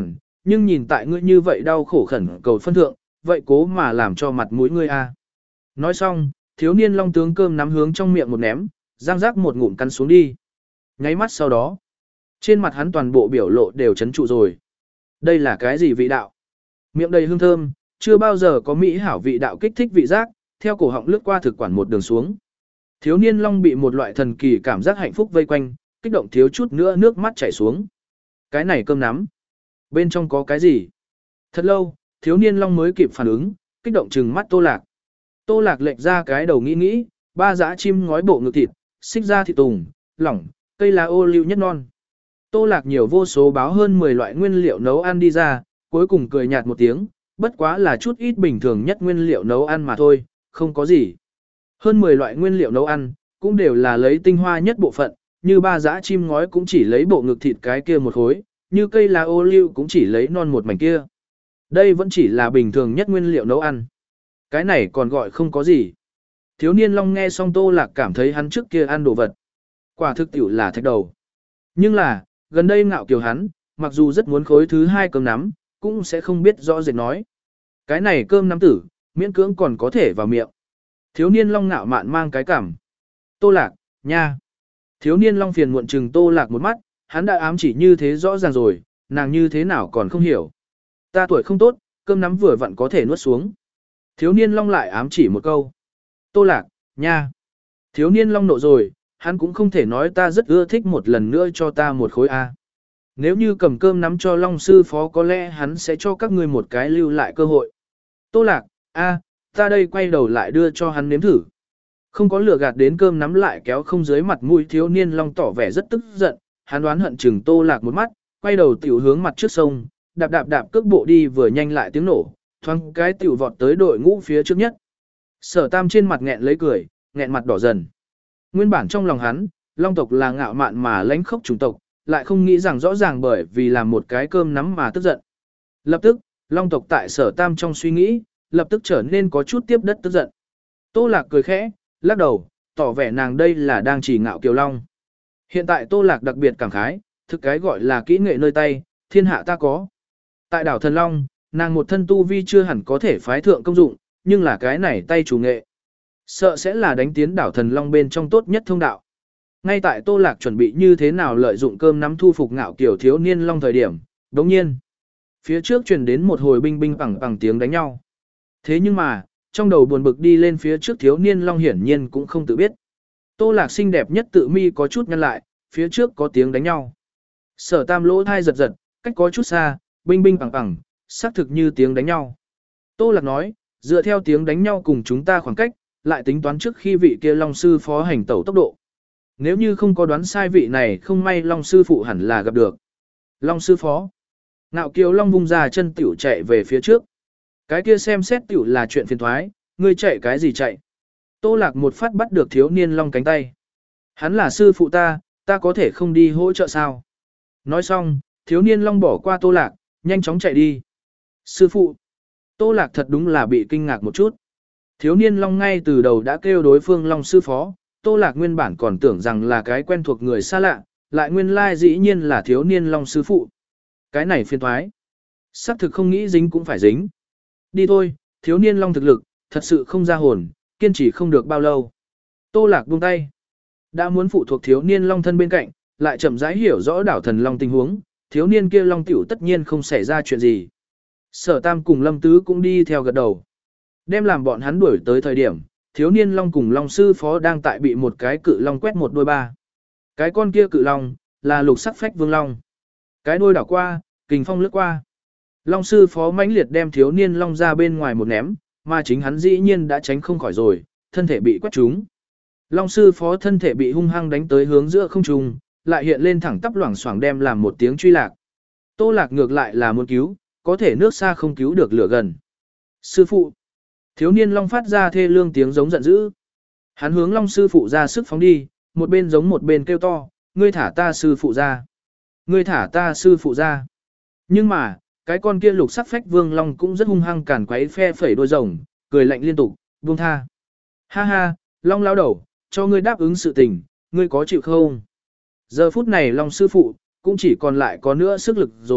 nhưng nhìn tại ngươi như vậy đau khổ khẩn cầu phân thượng, vậy cố mà làm cho mặt mũi ngươi a. Nói xong, thiếu niên long tướng cơm nắm hướng trong miệng một ném, răng rác một ngụm cắn xuống đi. Nháy mắt sau đó, trên mặt hắn toàn bộ biểu lộ đều chấn trụ rồi. Đây là cái gì vị đạo? Miệng đầy hương thơm, chưa bao giờ có mỹ hảo vị đạo kích thích vị giác, theo cổ họng lướt qua thực quản một đường xuống. Thiếu niên long bị một loại thần kỳ cảm giác hạnh phúc vây quanh, kích động thiếu chút nữa nước mắt chảy xuống. Cái này cơm nắm, bên trong có cái gì? Thật lâu, thiếu niên long mới kịp phản ứng, kích động trừng mắt Tô Lạc. Tô Lạc lệch ra cái đầu nghĩ nghĩ, ba dã chim ngói bộ ngực thịt, xích ra thịt tùng, lỏng, cây lá ô liu nhất non. Tô Lạc nhiều vô số báo hơn mười loại nguyên liệu nấu ăn đi ra, cuối cùng cười nhạt một tiếng, bất quá là chút ít bình thường nhất nguyên liệu nấu ăn mà thôi, không có gì. Hơn mười loại nguyên liệu nấu ăn, cũng đều là lấy tinh hoa nhất bộ phận, như ba dã chim ngói cũng chỉ lấy bộ ngực thịt cái kia một khối, như cây lá ô liu cũng chỉ lấy non một mảnh kia. Đây vẫn chỉ là bình thường nhất nguyên liệu nấu ăn. Cái này còn gọi không có gì. Thiếu niên long nghe xong Tô Lạc cảm thấy hắn trước kia ăn đồ vật. Quả thực tiểu là thạch đầu. Nhưng là, gần đây ngạo kiều hắn, mặc dù rất muốn khối thứ hai cơm nắm, cũng sẽ không biết rõ rệt nói. Cái này cơm nắm tử, miễn cưỡng còn có thể vào miệng. Thiếu niên long ngạo mạn mang cái cảm. Tô Lạc, nha. Thiếu niên long phiền muộn chừng Tô Lạc một mắt, hắn đã ám chỉ như thế rõ ràng rồi, nàng như thế nào còn không hiểu. Ta tuổi không tốt, cơm nắm vừa vặn có thể nuốt xuống. Thiếu niên long lại ám chỉ một câu. Tô Lạc, nha. Thiếu niên long nộ rồi, hắn cũng không thể nói ta rất ưa thích một lần nữa cho ta một khối A. Nếu như cầm cơm nắm cho long sư phó có lẽ hắn sẽ cho các ngươi một cái lưu lại cơ hội. Tô Lạc, A, ta đây quay đầu lại đưa cho hắn nếm thử. Không có lừa gạt đến cơm nắm lại kéo không dưới mặt mũi thiếu niên long tỏ vẻ rất tức giận, hắn đoán hận chừng Tô Lạc một mắt, quay đầu tiểu hướng mặt trước sông, đạp đạp đạp cước bộ đi vừa nhanh lại tiếng nổ, thoáng cái tiểu vọt tới đội ngũ phía trước nhất. Sở Tam trên mặt nghẹn lấy cười, nghẹn mặt đỏ dần. Nguyên bản trong lòng hắn, long tộc là ngạo mạn mà lãnh khốc chủng tộc, lại không nghĩ rằng rõ ràng bởi vì làm một cái cơm nắm mà tức giận. Lập tức, long tộc tại Sở Tam trong suy nghĩ, lập tức trở nên có chút tiếp đất tức giận. Tô Lạc cười khẽ, lắc đầu, tỏ vẻ nàng đây là đang chỉ ngạo kiều long. Hiện tại Tô Lạc đặc biệt cảm khái, thực cái gọi là kỹ nghệ nơi tay, thiên hạ ta có. Tại đảo Thần Long, nàng một thân tu vi chưa hẳn có thể phái thượng công dụng, nhưng là cái này tay chủ nghệ. Sợ sẽ là đánh tiến đảo Thần Long bên trong tốt nhất thông đạo. Ngay tại Tô Lạc chuẩn bị như thế nào lợi dụng cơm nắm thu phục ngạo kiểu thiếu niên long thời điểm, đồng nhiên. Phía trước truyền đến một hồi binh binh bằng bằng tiếng đánh nhau. Thế nhưng mà, trong đầu buồn bực đi lên phía trước thiếu niên long hiển nhiên cũng không tự biết. Tô Lạc xinh đẹp nhất tự mi có chút nhăn lại, phía trước có tiếng đánh nhau. Sở Tam lỗ thai giật giật, cách có chút xa, binh binh bằng bằng, xác thực như tiếng đánh nhau. Tô Lạc nói, dựa theo tiếng đánh nhau cùng chúng ta khoảng cách, lại tính toán trước khi vị kia long sư phó hành tẩu tốc độ. Nếu như không có đoán sai vị này không may long sư phụ hẳn là gặp được. Long sư phó. Ngạo kiều long vung ra chân tiểu chạy về phía trước. Cái kia xem xét tiểu là chuyện phiền thoái, ngươi chạy cái gì chạy. Tô Lạc một phát bắt được thiếu niên long cánh tay. Hắn là sư phụ ta, ta có thể không đi hỗ trợ sao. Nói xong, thiếu niên long bỏ qua Tô Lạc, nhanh chóng chạy đi. Sư phụ. Tô Lạc thật đúng là bị kinh ngạc một chút. Thiếu niên long ngay từ đầu đã kêu đối phương long sư phó, Tô Lạc nguyên bản còn tưởng rằng là cái quen thuộc người xa lạ, lại nguyên lai dĩ nhiên là thiếu niên long sư phụ. Cái này phiền thoái. Sắc thực không nghĩ dính cũng phải dính. Đi thôi, thiếu niên long thực lực, thật sự không ra hồn, kiên trì không được bao lâu. Tô Lạc buông tay. Đã muốn phụ thuộc thiếu niên long thân bên cạnh, lại chậm rãi hiểu rõ đảo Thần Long tình huống, thiếu niên kia long tiểu tất nhiên không xảy ra chuyện gì. Sở Tam cùng Lâm Tứ cũng đi theo gật đầu. Đem làm bọn hắn đuổi tới thời điểm, thiếu niên long cùng long sư phó đang tại bị một cái cự long quét một đôi ba. Cái con kia cự long, là lục sắc phách vương long. Cái đôi đảo qua, kình phong lướt qua. Long sư phó mãnh liệt đem thiếu niên long ra bên ngoài một ném, mà chính hắn dĩ nhiên đã tránh không khỏi rồi, thân thể bị quét trúng. Long sư phó thân thể bị hung hăng đánh tới hướng giữa không trung, lại hiện lên thẳng tắp loảng xoảng đem làm một tiếng truy lạc. Tô Lạc ngược lại là muốn cứu, có thể nước xa không cứu được lửa gần. Sư phụ. Thiếu niên long phát ra thê lương tiếng giống giận dữ. Hắn hướng long sư phụ ra sức phóng đi, một bên giống một bên kêu to, ngươi thả ta sư phụ ra. Ngươi thả ta sư phụ ra. Nhưng mà, cái con kia lục sắc phách vương long cũng rất hung hăng cản quấy phe phẩy đôi rồng, cười lạnh liên tục, buông tha. Ha ha, long lao đầu, cho ngươi đáp ứng sự tình, ngươi có chịu không? Giờ phút này long sư phụ, cũng chỉ còn lại có nữa sức lực rồi,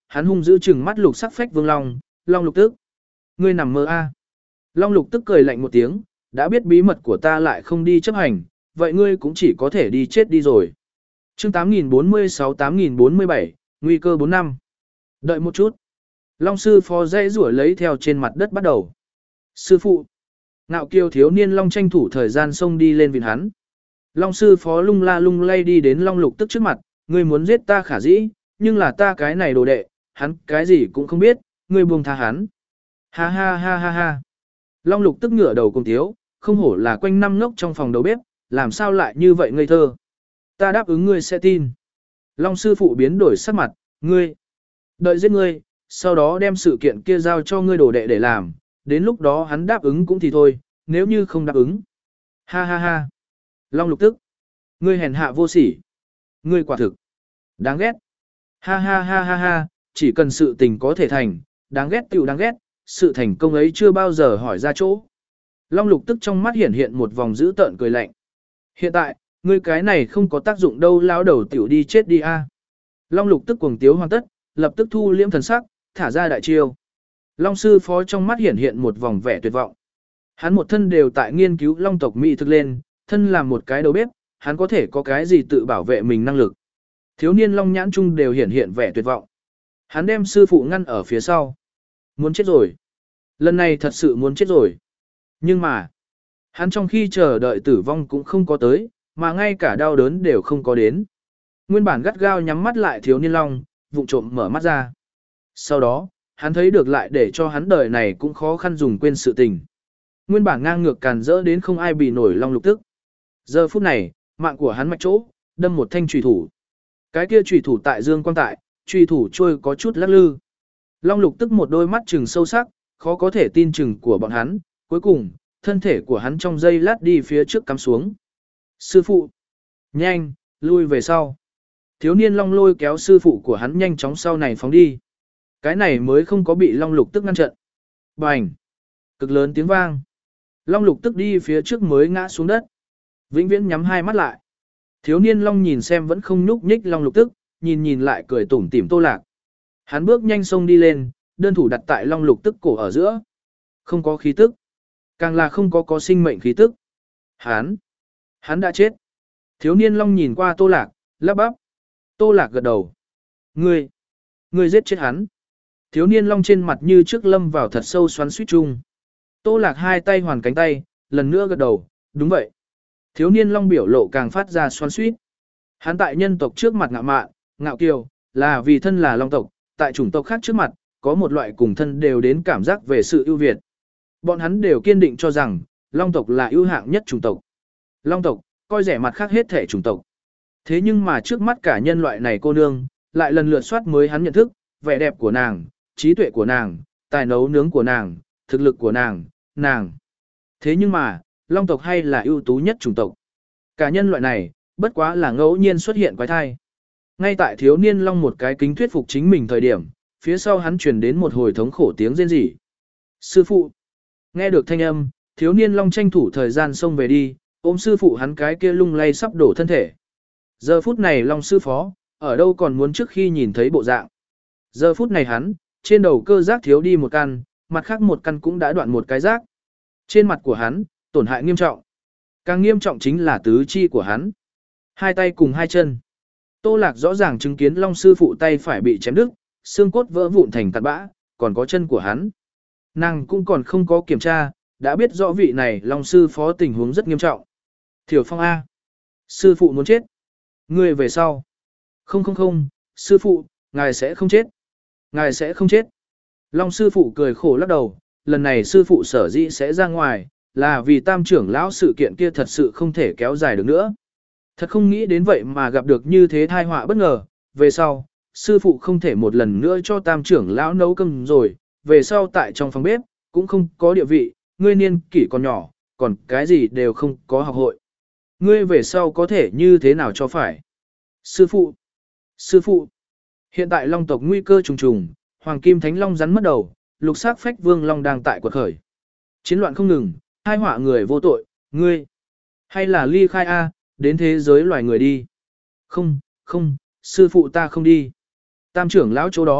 hắn hung dữ chừng mắt lục sắc phách vương long, long lục tức. Ngươi nằm mơ a. Long lục tức cười lạnh một tiếng, đã biết bí mật của ta lại không đi chấp hành, vậy ngươi cũng chỉ có thể đi chết đi rồi. Chương tám nghìn bốn mươi sáu tám nghìn bốn mươi bảy, nguy cơ bốn năm. Đợi một chút. Long sư phó dây rủa lấy theo trên mặt đất bắt đầu. Sư phụ. Ngạo kiều thiếu niên long tranh thủ thời gian xông đi lên vịn hắn. Long sư phó lung la lung lay đi đến long lục tức trước mặt, ngươi muốn giết ta khả dĩ, nhưng là ta cái này đồ đệ, hắn cái gì cũng không biết, ngươi buông tha hắn. Ha ha ha ha ha. Long lục tức ngửa đầu cùng tiếu, không hổ là quanh năm ngốc trong phòng đầu bếp, làm sao lại như vậy ngây thơ. Ta đáp ứng ngươi sẽ tin. Long sư phụ biến đổi sắc mặt, ngươi. Đợi giết ngươi, sau đó đem sự kiện kia giao cho ngươi đồ đệ để làm, đến lúc đó hắn đáp ứng cũng thì thôi, nếu như không đáp ứng. Ha ha ha. Long lục tức. Ngươi hèn hạ vô sỉ. Ngươi quả thực. Đáng ghét. Ha ha ha ha ha, chỉ cần sự tình có thể thành, đáng ghét tiểu đáng ghét, sự thành công ấy chưa bao giờ hỏi ra chỗ. Long lục tức trong mắt hiện hiện một vòng dữ tợn cười lạnh. Hiện tại, ngươi cái này không có tác dụng đâu, lão đầu tiểu đi chết đi a. Long lục tức cuồng tiếu hoàn tất, lập tức thu liễm thần sắc, thả ra đại chiêu. Long sư phó trong mắt hiện hiện một vòng vẻ tuyệt vọng. Hắn một thân đều tại nghiên cứu long tộc mỹ thực lên, thân làm một cái đầu bếp, hắn có thể có cái gì tự bảo vệ mình năng lực. Thiếu niên long nhãn trung đều hiện hiện vẻ tuyệt vọng. Hắn đem sư phụ ngăn ở phía sau. Muốn chết rồi. Lần này thật sự muốn chết rồi. Nhưng mà, hắn trong khi chờ đợi tử vong cũng không có tới, mà ngay cả đau đớn đều không có đến. Nguyên bản gắt gao nhắm mắt lại thiếu niên long, vụng trộm mở mắt ra. Sau đó, hắn thấy được lại để cho hắn đời này cũng khó khăn dùng quên sự tình. Nguyên bản ngang ngược càn rỡ đến không ai bị nổi long lục tức. Giờ phút này, mạng của hắn mạch chỗ, đâm một thanh chùy thủ. Cái kia chùy thủ tại dương quang tại, chùy thủ trôi có chút lắc lư. Long lục tức một đôi mắt trừng sâu sắc, khó có thể tin chừng của bọn hắn, cuối cùng, thân thể của hắn trong giây lát đi phía trước cắm xuống. Sư phụ! Nhanh, lui về sau. Thiếu niên long lôi kéo sư phụ của hắn nhanh chóng sau này phóng đi. Cái này mới không có bị long lục tức ngăn trận. Bành! Cực lớn tiếng vang. Long lục tức đi phía trước mới ngã xuống đất. Vĩnh viễn nhắm hai mắt lại. Thiếu niên long nhìn xem vẫn không nhúc nhích long lục tức, nhìn nhìn lại cười tủm tỉm Tô Lạc. Hắn bước nhanh xông đi lên, đơn thủ đặt tại long lục tức cổ ở giữa. Không có khí tức. Càng là không có có sinh mệnh khí tức. Hắn! Hắn đã chết. Thiếu niên long nhìn qua Tô Lạc, lắp bắp. Tô Lạc gật đầu. Ngươi! Ngươi giết chết hắn. Thiếu niên long trên mặt như trước lâm vào thật sâu xoắn suýt chung. Tô Lạc hai tay hoàn cánh tay, lần nữa gật đầu, đúng vậy. Thiếu niên long biểu lộ càng phát ra xoắn suýt. Hắn tại nhân tộc trước mặt ngạo mạn, ngạo kiều, là vì thân là long tộc, tại chủng tộc khác trước mặt, có một loại cùng thân đều đến cảm giác về sự ưu việt. Bọn hắn đều kiên định cho rằng, long tộc là ưu hạng nhất chủng tộc. Long tộc, coi rẻ mặt khác hết thể chủng tộc. Thế nhưng mà trước mắt cả nhân loại này cô nương, lại lần lượt soát mới hắn nhận thức, vẻ đẹp của nàng, trí tuệ của nàng, tài nấu nướng của nàng, thực lực của nàng, nàng. Thế nhưng mà, long tộc hay là ưu tú nhất chủng tộc. Cả nhân loại này, bất quá là ngẫu nhiên xuất hiện quái thai. Ngay tại thiếu niên long một cái kính thuyết phục chính mình thời điểm, phía sau hắn truyền đến một hồi thống khổ tiếng rên rỉ. Sư phụ! Nghe được thanh âm, thiếu niên long tranh thủ thời gian xông về đi, ôm sư phụ hắn cái kia lung lay sắp đổ thân thể. Giờ phút này long sư phó, ở đâu còn muốn trước khi nhìn thấy bộ dạng. Giờ phút này hắn, trên đầu cơ giác thiếu đi một căn, mặt khác một căn cũng đã đoạn một cái giác. Trên mặt của hắn, tổn hại nghiêm trọng. Càng nghiêm trọng chính là tứ chi của hắn. Hai tay cùng hai chân. Tô Lạc rõ ràng chứng kiến long sư phụ tay phải bị chém đứt, xương cốt vỡ vụn thành cát bã, còn có chân của hắn. Nàng cũng còn không có kiểm tra, đã biết rõ vị này long sư phó tình huống rất nghiêm trọng. Thiểu Phong A. Sư phụ muốn chết. Ngươi về sau. Không không không, sư phụ, ngài sẽ không chết. Ngài sẽ không chết. Long sư phụ cười khổ lắc đầu, lần này sư phụ sở dĩ sẽ ra ngoài, là vì tam trưởng lão sự kiện kia thật sự không thể kéo dài được nữa. Thật không nghĩ đến vậy mà gặp được như thế tai họa bất ngờ, về sau, sư phụ không thể một lần nữa cho tam trưởng lão nấu cơm rồi, về sau tại trong phòng bếp, cũng không có địa vị, ngươi niên kỷ còn nhỏ, còn cái gì đều không có học hội. Ngươi về sau có thể như thế nào cho phải? Sư phụ! Sư phụ! Hiện tại long tộc nguy cơ trùng trùng, hoàng kim thánh long rắn mất đầu, lục sắc phách vương long đang tại quật khởi. Chiến loạn không ngừng, hai họa người vô tội, ngươi. Hay là ly khai A, đến thế giới loài người đi. Không, không, sư phụ ta không đi. Tam trưởng lão chỗ đó,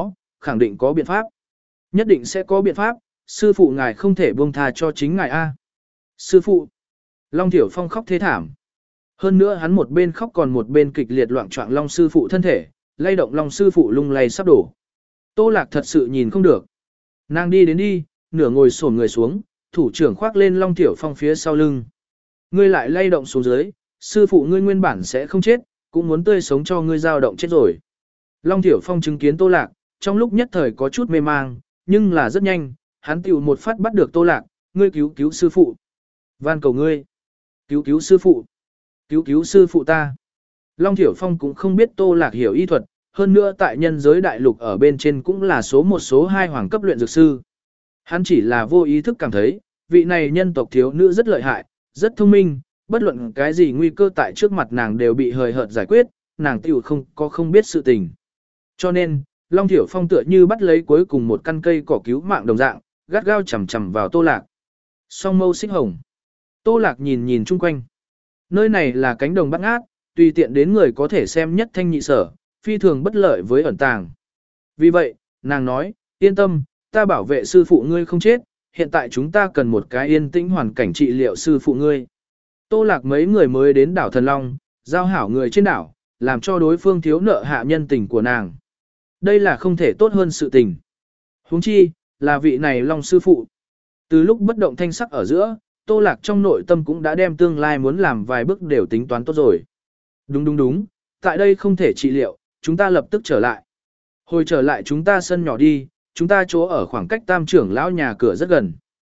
khẳng định có biện pháp. Nhất định sẽ có biện pháp, sư phụ ngài không thể buông tha cho chính ngài a. Sư phụ. Long Thiểu Phong khóc thế thảm. Hơn nữa hắn một bên khóc còn một bên kịch liệt loạn choạng Long sư phụ thân thể, lay động Long sư phụ lung lay sắp đổ. Tô Lạc thật sự nhìn không được. Nàng đi đến đi, nửa ngồi xổm người xuống, thủ trưởng khoác lên Long Thiểu Phong phía sau lưng. Ngươi lại lay động xuống dưới, sư phụ ngươi nguyên bản sẽ không chết, cũng muốn tươi sống cho ngươi dao động chết rồi. Long Thiểu Phong chứng kiến Tô Lạc, trong lúc nhất thời có chút mê mang, nhưng là rất nhanh, hắn tiểu một phát bắt được Tô Lạc, ngươi cứu cứu sư phụ. Van cầu ngươi, cứu cứu sư phụ, cứu cứu sư phụ ta. Long Thiểu Phong cũng không biết Tô Lạc hiểu y thuật, hơn nữa tại nhân giới đại lục ở bên trên cũng là số một số hai hoàng cấp luyện dược sư. Hắn chỉ là vô ý thức cảm thấy, vị này nhân tộc thiếu nữ rất lợi hại, rất thông minh, bất luận cái gì nguy cơ tại trước mặt nàng đều bị hời hợt giải quyết, nàng tiểu không có không biết sự tình. Cho nên, Long Thiểu Phong tựa như bắt lấy cuối cùng một căn cây cỏ cứu mạng đồng dạng, gắt gao chầm chầm vào Tô Lạc. Song mâu xích hồng. Tô Lạc nhìn nhìn chung quanh. Nơi này là cánh đồng bát ngát, tùy tiện đến người có thể xem nhất thanh nhị sở, phi thường bất lợi với ẩn tàng. Vì vậy, nàng nói, yên tâm, ta bảo vệ sư phụ ngươi không chết, hiện tại chúng ta cần một cái yên tĩnh hoàn cảnh trị liệu sư phụ ngươi. Tô Lạc mấy người mới đến đảo Thần Long, giao hảo người trên đảo, làm cho đối phương thiếu nợ hạ nhân tình của nàng. Đây là không thể tốt hơn sự tình. Huống chi, là vị này Long sư phụ. Từ lúc bất động thanh sắc ở giữa, Tô Lạc trong nội tâm cũng đã đem tương lai muốn làm vài bước đều tính toán tốt rồi. Đúng đúng đúng, tại đây không thể trị liệu, chúng ta lập tức trở lại. Hồi trở lại chúng ta sân nhỏ đi, chúng ta chỗ ở khoảng cách tam trưởng lão nhà cửa rất gần.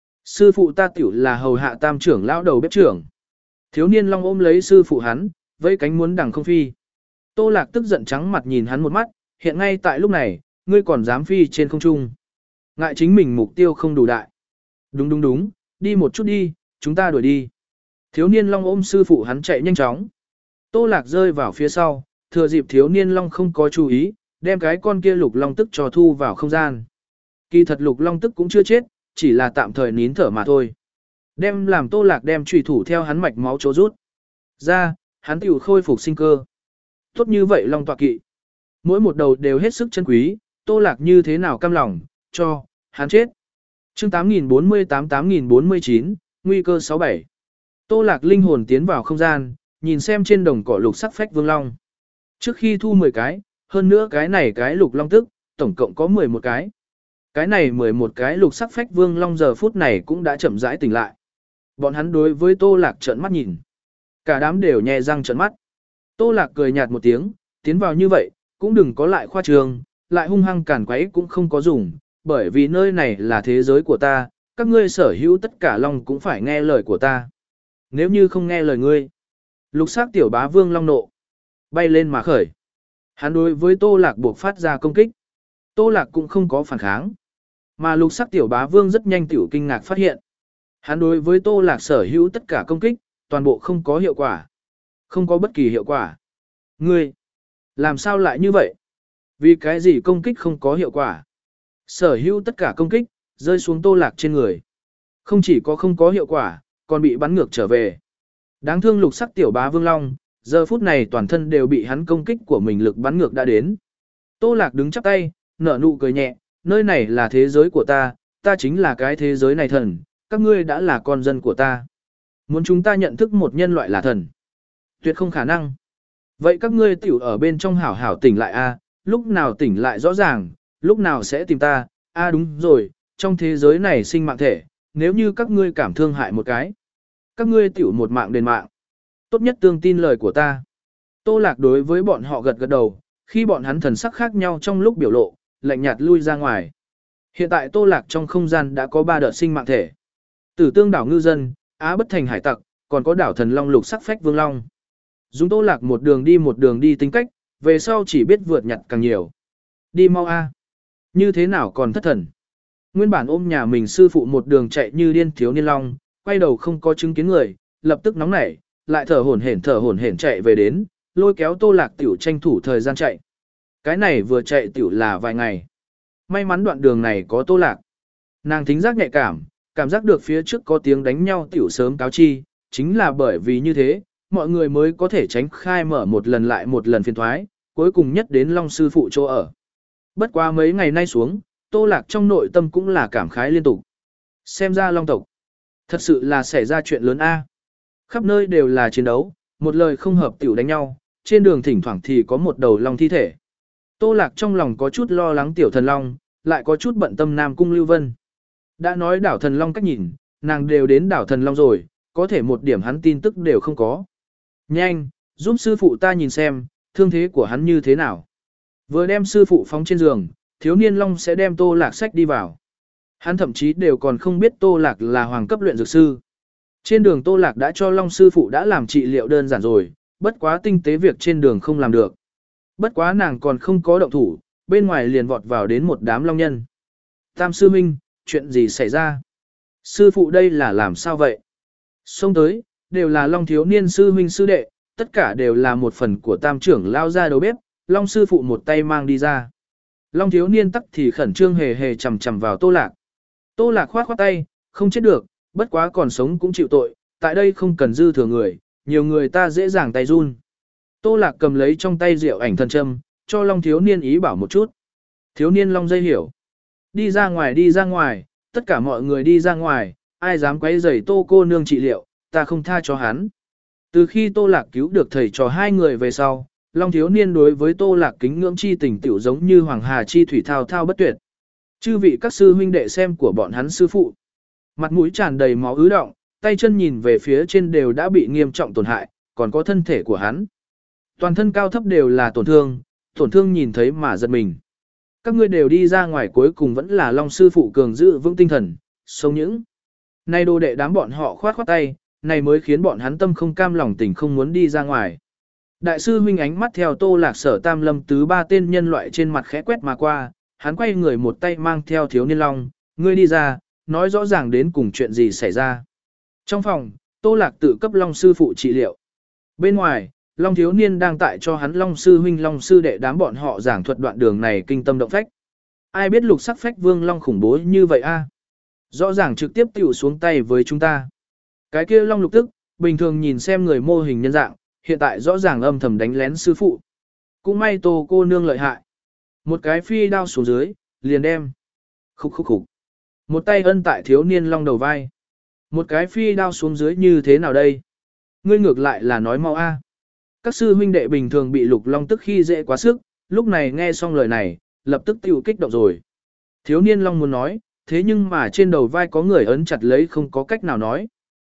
Sư phụ ta tiểu là hầu hạ tam trưởng lão đầu bếp trưởng. Thiếu niên Long ôm lấy sư phụ hắn, vẫy cánh muốn đằng không phi. Tô Lạc tức giận trắng mặt nhìn hắn một mắt, hiện ngay tại lúc này, ngươi còn dám phi trên không trung. Ngại chính mình mục tiêu không đủ đại. Đúng đúng đúng, đi một chút đi, chúng ta đuổi đi. Thiếu niên Long ôm sư phụ hắn chạy nhanh chóng. Tô Lạc rơi vào phía sau, thừa dịp thiếu niên Long không có chú ý, đem cái con kia lục long tức cho thu vào không gian. Kỳ thật lục long tức cũng chưa chết, chỉ là tạm thời nín thở mà thôi. Đem làm Tô Lạc đem trùy thủ theo hắn mạch máu chỗ rút ra, hắn tiểu khôi phục sinh cơ. Tốt như vậy long tọa kỵ. Mỗi một đầu đều hết sức chân quý, Tô Lạc như thế nào cam lòng, cho, hắn chết. chương tám nghìn bốn mươi tám tám nghìn bốn mươi chín, nguy cơ sáu bảy. Tô Lạc linh hồn tiến vào không gian, nhìn xem trên đồng cỏ lục sắc phách vương long. Trước khi thu mười cái, hơn nữa cái này cái lục long tức, tổng cộng có mười một cái. Cái này mười một cái lục sắc phách vương long giờ phút này cũng đã chậm rãi tỉnh lại. Bọn hắn đối với Tô Lạc trợn mắt nhìn. Cả đám đều nhè răng trợn mắt. Tô Lạc cười nhạt một tiếng, tiến vào như vậy, cũng đừng có lại khoa trương, lại hung hăng cản quấy cũng không có dùng, bởi vì nơi này là thế giới của ta, các ngươi sở hữu tất cả long cũng phải nghe lời của ta. Nếu như không nghe lời ngươi, lục sắc tiểu bá vương long nộ, bay lên mà khởi. Hắn đối với Tô Lạc buộc phát ra công kích. Tô Lạc cũng không có phản kháng. Mà lục sắc tiểu bá vương rất nhanh tiểu kinh ngạc phát hiện. Hắn đối với Tô Lạc sở hữu tất cả công kích, toàn bộ không có hiệu quả. Không có bất kỳ hiệu quả. Ngươi, làm sao lại như vậy? Vì cái gì công kích không có hiệu quả? Sở hữu tất cả công kích, rơi xuống Tô Lạc trên người. Không chỉ có không có hiệu quả, còn bị bắn ngược trở về. Đáng thương lục sắc tiểu bá vương long, giờ phút này toàn thân đều bị hắn công kích của mình lực bắn ngược đã đến. Tô Lạc đứng chắp tay, nở nụ cười nhẹ, nơi này là thế giới của ta, ta chính là cái thế giới này thần, các ngươi đã là con dân của ta. Muốn chúng ta nhận thức một nhân loại là thần, tuyệt không khả năng. Vậy các ngươi tiểu ở bên trong hảo hảo tỉnh lại a, lúc nào tỉnh lại rõ ràng, lúc nào sẽ tìm ta, a đúng rồi, trong thế giới này sinh mạng thể, nếu như các ngươi cảm thương hại một cái, các ngươi tiểu một mạng đền mạng. Tốt nhất tương tin lời của ta. Tô Lạc đối với bọn họ gật gật đầu, khi bọn hắn thần sắc khác nhau trong lúc biểu lộ, lạnh nhạt lui ra ngoài. Hiện tại Tô Lạc trong không gian đã có ba đợt sinh mạng thể. Tử Tương đảo ngư dân, Á Bất Thành hải tặc, còn có đảo Thần Long lục sắc phách vương long. Dùng Tô Lạc một đường đi một đường đi tính cách, về sau chỉ biết vượt nhặt càng nhiều. Đi mau a. Như thế nào còn thất thần? Nguyên bản ôm nhà mình sư phụ một đường chạy như điên thiếu niên long, quay đầu không có chứng kiến người, lập tức nóng nảy, lại thở hổn hển thở hổn hển chạy về đến, lôi kéo Tô Lạc tiểu tranh thủ thời gian chạy. Cái này vừa chạy tiểu là vài ngày. May mắn đoạn đường này có Tô Lạc. Nàng thính giác nhạy cảm, cảm giác được phía trước có tiếng đánh nhau tiểu sớm cáo chi, chính là bởi vì như thế, mọi người mới có thể tránh khai mở một lần lại một lần phiền thoái, cuối cùng nhất đến Long sư phụ chỗ ở. Bất quá mấy ngày nay xuống, Tô Lạc trong nội tâm cũng là cảm khái liên tục. Xem ra Long tộc, thật sự là xảy ra chuyện lớn a. Khắp nơi đều là chiến đấu, một lời không hợp tiểu đánh nhau, trên đường thỉnh thoảng thì có một đầu long thi thể. Tô Lạc trong lòng có chút lo lắng tiểu thần long, lại có chút bận tâm Nam Cung Lưu Vân. Đã nói đảo thần long cách nhìn, nàng đều đến đảo thần long rồi, có thể một điểm hắn tin tức đều không có. Nhanh, giúp sư phụ ta nhìn xem, thương thế của hắn như thế nào. Vừa đem sư phụ phóng trên giường, thiếu niên long sẽ đem Tô Lạc sách đi vào. Hắn thậm chí đều còn không biết Tô Lạc là hoàng cấp luyện dược sư. Trên đường Tô Lạc đã cho long sư phụ đã làm trị liệu đơn giản rồi, bất quá tinh tế việc trên đường không làm được. Bất quá nàng còn không có động thủ, bên ngoài liền vọt vào đến một đám long nhân. Tam sư minh, chuyện gì xảy ra? Sư phụ đây là làm sao vậy? Xông tới, đều là long thiếu niên sư huynh sư đệ, tất cả đều là một phần của tam trưởng lao ra đầu bếp, long sư phụ một tay mang đi ra. Long thiếu niên tắc thì khẩn trương hề hề chầm chầm vào Tô Lạc. Tô Lạc khoát khoát tay, không chết được, bất quá còn sống cũng chịu tội, tại đây không cần dư thừa người, nhiều người ta dễ dàng tay run. Tô Lạc cầm lấy trong tay rượu ảnh thần châm, cho long thiếu niên ý bảo một chút. Thiếu niên long dây hiểu. Đi ra ngoài đi ra ngoài, tất cả mọi người đi ra ngoài, ai dám quấy rầy Tô cô nương trị liệu, ta không tha cho hắn. Từ khi Tô Lạc cứu được thầy trò hai người về sau, long thiếu niên đối với Tô Lạc kính ngưỡng chi tình tiểu giống như hoàng hà chi thủy thao thao bất tuyệt. Chư vị các sư huynh đệ xem của bọn hắn sư phụ. Mặt mũi tràn đầy máu ứ động, tay chân nhìn về phía trên đều đã bị nghiêm trọng tổn hại, còn có thân thể của hắn. Toàn thân cao thấp đều là tổn thương, tổn thương nhìn thấy mà giật mình. Các ngươi đều đi ra ngoài cuối cùng vẫn là long sư phụ cường giữ vững tinh thần, sống những. Nay đồ đệ đám bọn họ khoát khoát tay, này mới khiến bọn hắn tâm không cam lòng tình không muốn đi ra ngoài. Đại sư huynh ánh mắt theo Tô Lạc Sở Tam Lâm tứ ba tên nhân loại trên mặt khẽ quét mà qua, hắn quay người một tay mang theo thiếu niên long, ngươi đi ra, nói rõ ràng đến cùng chuyện gì xảy ra. Trong phòng, Tô Lạc tự cấp long sư phụ trị liệu. Bên ngoài, long thiếu niên đang tại cho hắn long sư huynh long sư đệ đám bọn họ giảng thuật đoạn đường này kinh tâm động phách. Ai biết lục sắc phách vương long khủng bố như vậy a? Rõ ràng trực tiếp tiểu xuống tay với chúng ta. Cái kia long lục tức, bình thường nhìn xem người mô hình nhân dạng, hiện tại rõ ràng âm thầm đánh lén sư phụ. Cũng may Tô cô nương lợi hại. Một cái phi đao xuống dưới, liền đem. Khúc khúc khúc. Một tay ân tại thiếu niên long đầu vai. Một cái phi đao xuống dưới như thế nào đây? Ngươi ngược lại là nói mau a. Các sư huynh đệ bình thường bị lục long tức khi dễ quá sức, lúc này nghe xong lời này, lập tức tiêu kích động rồi. Thiếu niên long muốn nói, thế nhưng mà trên đầu vai có người ấn chặt lấy không có cách nào nói.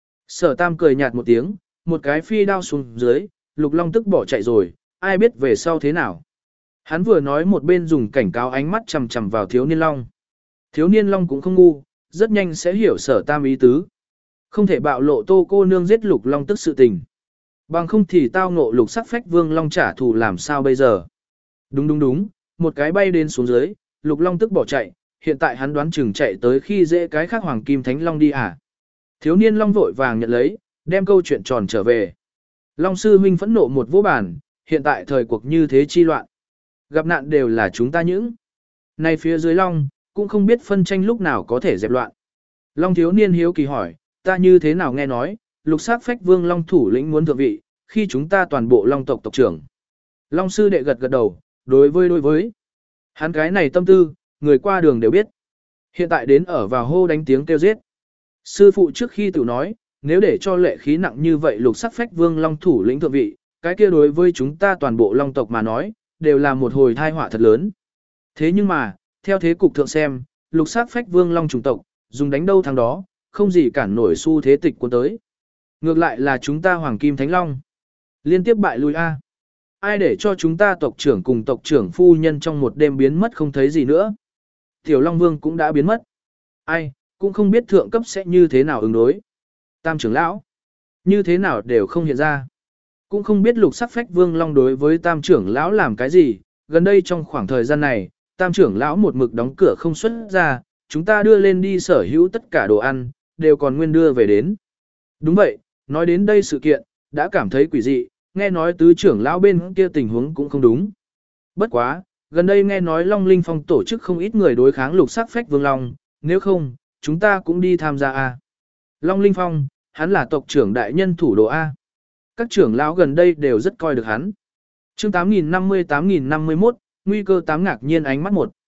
Sở Tam cười nhạt một tiếng, một cái phi đao xuống dưới, lục long tức bỏ chạy rồi, ai biết về sau thế nào. Hắn vừa nói một bên dùng cảnh cáo ánh mắt chằm chằm vào thiếu niên long. Thiếu niên long cũng không ngu, rất nhanh sẽ hiểu Sở Tam ý tứ. Không thể bạo lộ Tô cô nương giết lục long tức sự tình. Bằng không thì tao ngộ lục sắc phách vương long trả thù làm sao bây giờ. Đúng đúng đúng, một cái bay đến xuống dưới, lục long tức bỏ chạy, hiện tại hắn đoán chừng chạy tới khi dễ cái khác hoàng kim thánh long đi à. Thiếu niên long vội vàng nhận lấy, đem câu chuyện tròn trở về. Long sư huynh phẫn nộ một vô bản, hiện tại thời cuộc như thế chi loạn. Gặp nạn đều là chúng ta những. Này phía dưới long, cũng không biết phân tranh lúc nào có thể dẹp loạn. Long thiếu niên hiếu kỳ hỏi, ta như thế nào nghe nói, lục sắc phách vương long thủ lĩnh muốn thượng vị, khi chúng ta toàn bộ long tộc tộc trưởng. Long sư đệ gật gật đầu, đối với đối với. Hắn cái này tâm tư, người qua đường đều biết. Hiện tại đến ở vào hô đánh tiếng kêu giết. Sư phụ trước khi tự nói, nếu để cho lệ khí nặng như vậy lục sắc phách vương long thủ lĩnh thượng vị, cái kia đối với chúng ta toàn bộ long tộc mà nói, đều là một hồi thai họa thật lớn. Thế nhưng mà, theo thế cục thượng xem, lục sắc phách vương long chủng tộc, dùng đánh đâu thằng đó, không gì cản nổi xu thế tịch cuốn tới. Ngược lại là chúng ta hoàng kim thánh long. Liên tiếp bại lui A. Ai để cho chúng ta tộc trưởng cùng tộc trưởng phu nhân trong một đêm biến mất không thấy gì nữa. Tiểu Long Vương cũng đã biến mất. Ai, cũng không biết thượng cấp sẽ như thế nào ứng đối. Tam trưởng lão, như thế nào đều không hiện ra. Cũng không biết lục sắc phách vương long đối với tam trưởng lão làm cái gì. Gần đây trong khoảng thời gian này, tam trưởng lão một mực đóng cửa không xuất ra, chúng ta đưa lên đi sở hữu tất cả đồ ăn, đều còn nguyên đưa về đến. Đúng vậy, nói đến đây sự kiện, đã cảm thấy quỷ dị, nghe nói tứ trưởng lão bên kia tình huống cũng không đúng. Bất quá, gần đây nghe nói Long Linh Phong tổ chức không ít người đối kháng lục sắc phách vương long, nếu không, chúng ta cũng đi tham gia A. Long Linh Phong, hắn là tộc trưởng đại nhân thủ đồ A. Các trưởng lão gần đây đều rất coi được hắn. Chương tám nghìn năm mươi tám nghìn năm mươi mốt, nguy cơ tám ngạc nhiên ánh mắt một.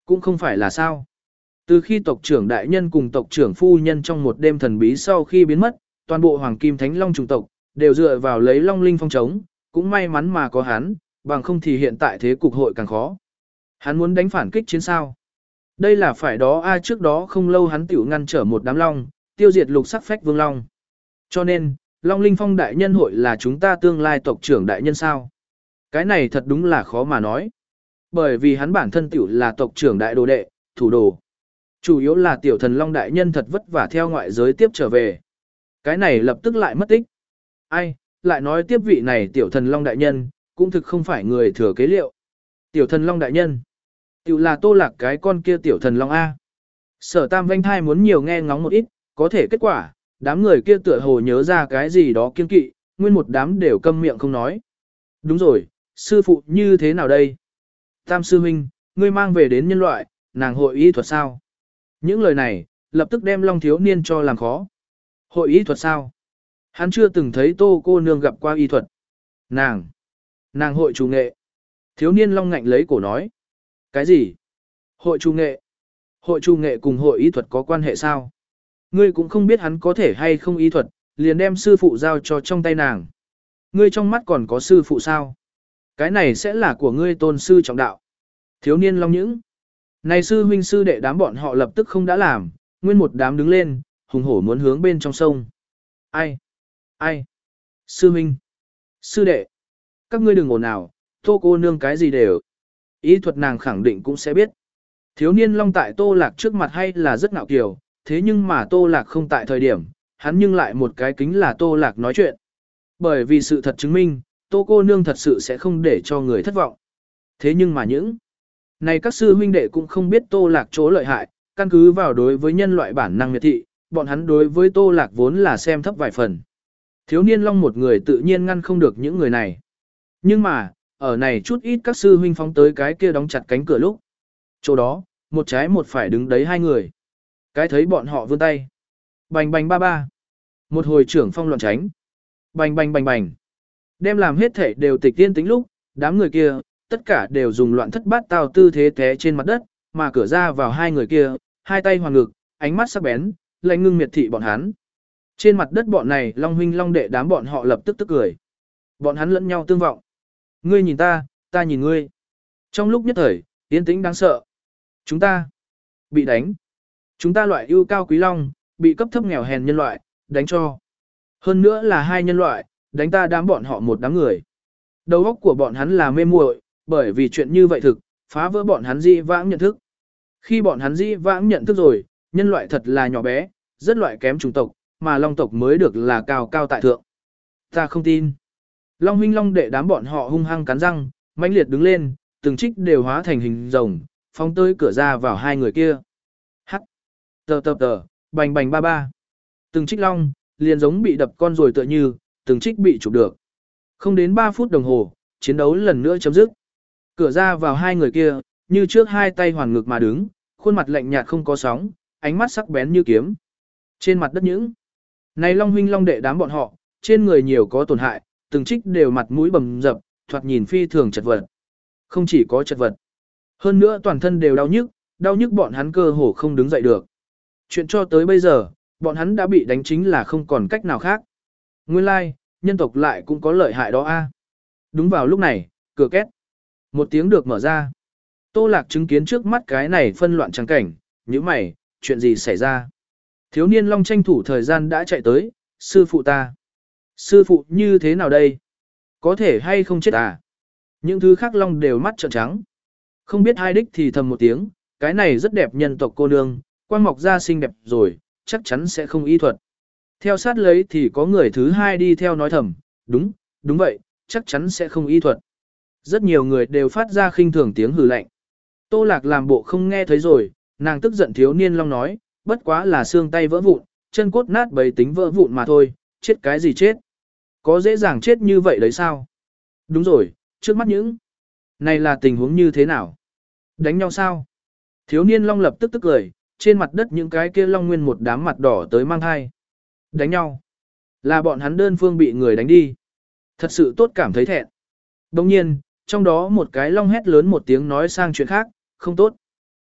Cũng không phải là sao. Từ khi tộc trưởng đại nhân cùng tộc trưởng phu nhân trong một đêm thần bí sau khi biến mất, toàn bộ Hoàng Kim Thánh Long chủng tộc đều dựa vào lấy Long Linh Phong chống, cũng may mắn mà có hắn, bằng không thì hiện tại thế cục hội càng khó. Hắn muốn đánh phản kích chiến sao? Đây là phải đó ai trước đó không lâu hắn tiểu ngăn trở một đám long, tiêu diệt lục sắc phách vương long. Cho nên, Long Linh Phong đại nhân hội là chúng ta tương lai tộc trưởng đại nhân sao? Cái này thật đúng là khó mà nói. Bởi vì hắn bản thân tiểu là tộc trưởng đại đồ đệ, thủ đồ. Chủ yếu là tiểu thần long đại nhân thật vất vả theo ngoại giới tiếp trở về. Cái này lập tức lại mất tích. Ai, lại nói tiếp vị này tiểu thần long đại nhân, cũng thực không phải người thừa kế liệu. Tiểu thần long đại nhân, tiểu là Tô Lạc cái con kia tiểu thần long A. Sở Tam Vanh Thai muốn nhiều nghe ngóng một ít, có thể kết quả, đám người kia tựa hồ nhớ ra cái gì đó kiên kỵ, nguyên một đám đều câm miệng không nói. Đúng rồi, sư phụ như thế nào đây? Tam sư huynh, ngươi mang về đến nhân loại, nàng hội y thuật sao? Những lời này, lập tức đem Long thiếu niên cho làm khó. Hội y thuật sao? Hắn chưa từng thấy Tô cô nương gặp qua y thuật. Nàng, nàng hội chủ nghệ. Thiếu niên Long ngạnh lấy cổ nói. Cái gì? Hội chủ nghệ? Hội chủ nghệ cùng hội y thuật có quan hệ sao? Ngươi cũng không biết hắn có thể hay không y thuật, liền đem sư phụ giao cho trong tay nàng. Ngươi trong mắt còn có sư phụ sao? Cái này sẽ là của ngươi tôn sư trọng đạo. Thiếu niên Long những. Này sư huynh sư đệ đám bọn họ lập tức không đã làm, nguyên một đám đứng lên, hùng hổ muốn hướng bên trong sông. Ai? Ai? Sư huynh? Sư đệ? Các ngươi đừng ồn ào, Tô cô nương cái gì đều. Ý thuật nàng khẳng định cũng sẽ biết. Thiếu niên Long tại Tô Lạc trước mặt hay là rất ngạo kiều, thế nhưng mà Tô Lạc không tại thời điểm, hắn nhưng lại một cái kính là Tô Lạc nói chuyện. Bởi vì sự thật chứng minh, Tô cô nương thật sự sẽ không để cho người thất vọng. Thế nhưng mà những này các sư huynh đệ cũng không biết Tô Lạc chỗ lợi hại, căn cứ vào đối với nhân loại bản năng miệt thị, bọn hắn đối với Tô Lạc vốn là xem thấp vài phần. Thiếu niên Long một người tự nhiên ngăn không được những người này. Nhưng mà, ở này chút ít các sư huynh phóng tới cái kia đóng chặt cánh cửa lúc. Chỗ đó, một trái một phải đứng đấy hai người. Cái thấy bọn họ vươn tay. Bành bành ba ba. Một hồi trưởng phong loạn tránh. Bành bành bành bành. Đem làm hết thể đều tịch tiên tính lúc, đám người kia, tất cả đều dùng loạn thất bát tao tư thế té trên mặt đất, mà cửa ra vào hai người kia, hai tay hoàn ngực, ánh mắt sắc bén, lạnh ngưng miệt thị bọn hắn. Trên mặt đất bọn này, Long huynh Long đệ đám bọn họ lập tức tức cười. Bọn hắn lẫn nhau tương vọng. Ngươi nhìn ta, ta nhìn ngươi. Trong lúc nhất thời, yên tĩnh đáng sợ. Chúng ta bị đánh. Chúng ta loại ưu cao quý long, bị cấp thấp nghèo hèn nhân loại, đánh cho. Hơn nữa là hai nhân loại, đánh ta đám bọn họ một đám người. Đầu óc của bọn hắn là mê muội, bởi vì chuyện như vậy thực, phá vỡ bọn hắn di vãng nhận thức. Khi bọn hắn di vãng nhận thức rồi, nhân loại thật là nhỏ bé, rất loại kém chủng tộc, mà long tộc mới được là cao cao tại thượng. Ta không tin. Long huynh Long đệ đám bọn họ hung hăng cắn răng, mãnh liệt đứng lên, từng trích đều hóa thành hình rồng, phóng tới cửa ra vào hai người kia. Hắc. Tờ tờ tờ, bành bành ba ba. Từng trích long, liền giống bị đập con rồi tựa như, từng trích bị chụp được. Không đến ba phút đồng hồ, chiến đấu lần nữa chấm dứt. Cửa ra vào hai người kia, như trước hai tay hoàn ngực mà đứng, khuôn mặt lạnh nhạt không có sóng, ánh mắt sắc bén như kiếm. Trên mặt đất những này Long huynh Long đệ đám bọn họ, trên người nhiều có tổn hại, từng trích đều mặt mũi bầm dập, thoạt nhìn phi thường chật vật. Không chỉ có chật vật, hơn nữa toàn thân đều đau nhức, đau nhức bọn hắn cơ hồ không đứng dậy được. Chuyện cho tới bây giờ, bọn hắn đã bị đánh chính là không còn cách nào khác. Nguyên lai, nhân tộc lại cũng có lợi hại đó a. Đúng vào lúc này, cửa két. Một tiếng được mở ra. Tô Lạc chứng kiến trước mắt cái này phân loạn trắng cảnh, nhíu mày, chuyện gì xảy ra? Thiếu niên Long tranh thủ thời gian đã chạy tới, sư phụ ta. Sư phụ như thế nào đây? Có thể hay không chết à? Những thứ khác Long đều mắt trợn trắng. Không biết hai đích thì thầm một tiếng, cái này rất đẹp nhân tộc cô nương, quang mọc ra xinh đẹp rồi, chắc chắn sẽ không y thuật. Theo sát lấy thì có người thứ hai đi theo nói thầm, đúng, đúng vậy, chắc chắn sẽ không y thuật. Rất nhiều người đều phát ra khinh thường tiếng hừ lạnh. Tô Lạc làm bộ không nghe thấy rồi, nàng tức giận thiếu niên Long nói, bất quá là xương tay vỡ vụn, chân cốt nát bầy tính vỡ vụn mà thôi, chết cái gì chết. Có dễ dàng chết như vậy đấy sao? Đúng rồi, trước mắt những này là tình huống như thế nào? Đánh nhau sao? Thiếu niên Long lập tức tức cười, trên mặt đất những cái kia Long nguyên một đám mặt đỏ tới mang thai. Đánh nhau? Là bọn hắn đơn phương bị người đánh đi. Thật sự tốt cảm thấy thẹn. Đồng nhiên, trong đó một cái Long hét lớn một tiếng nói sang chuyện khác, không tốt.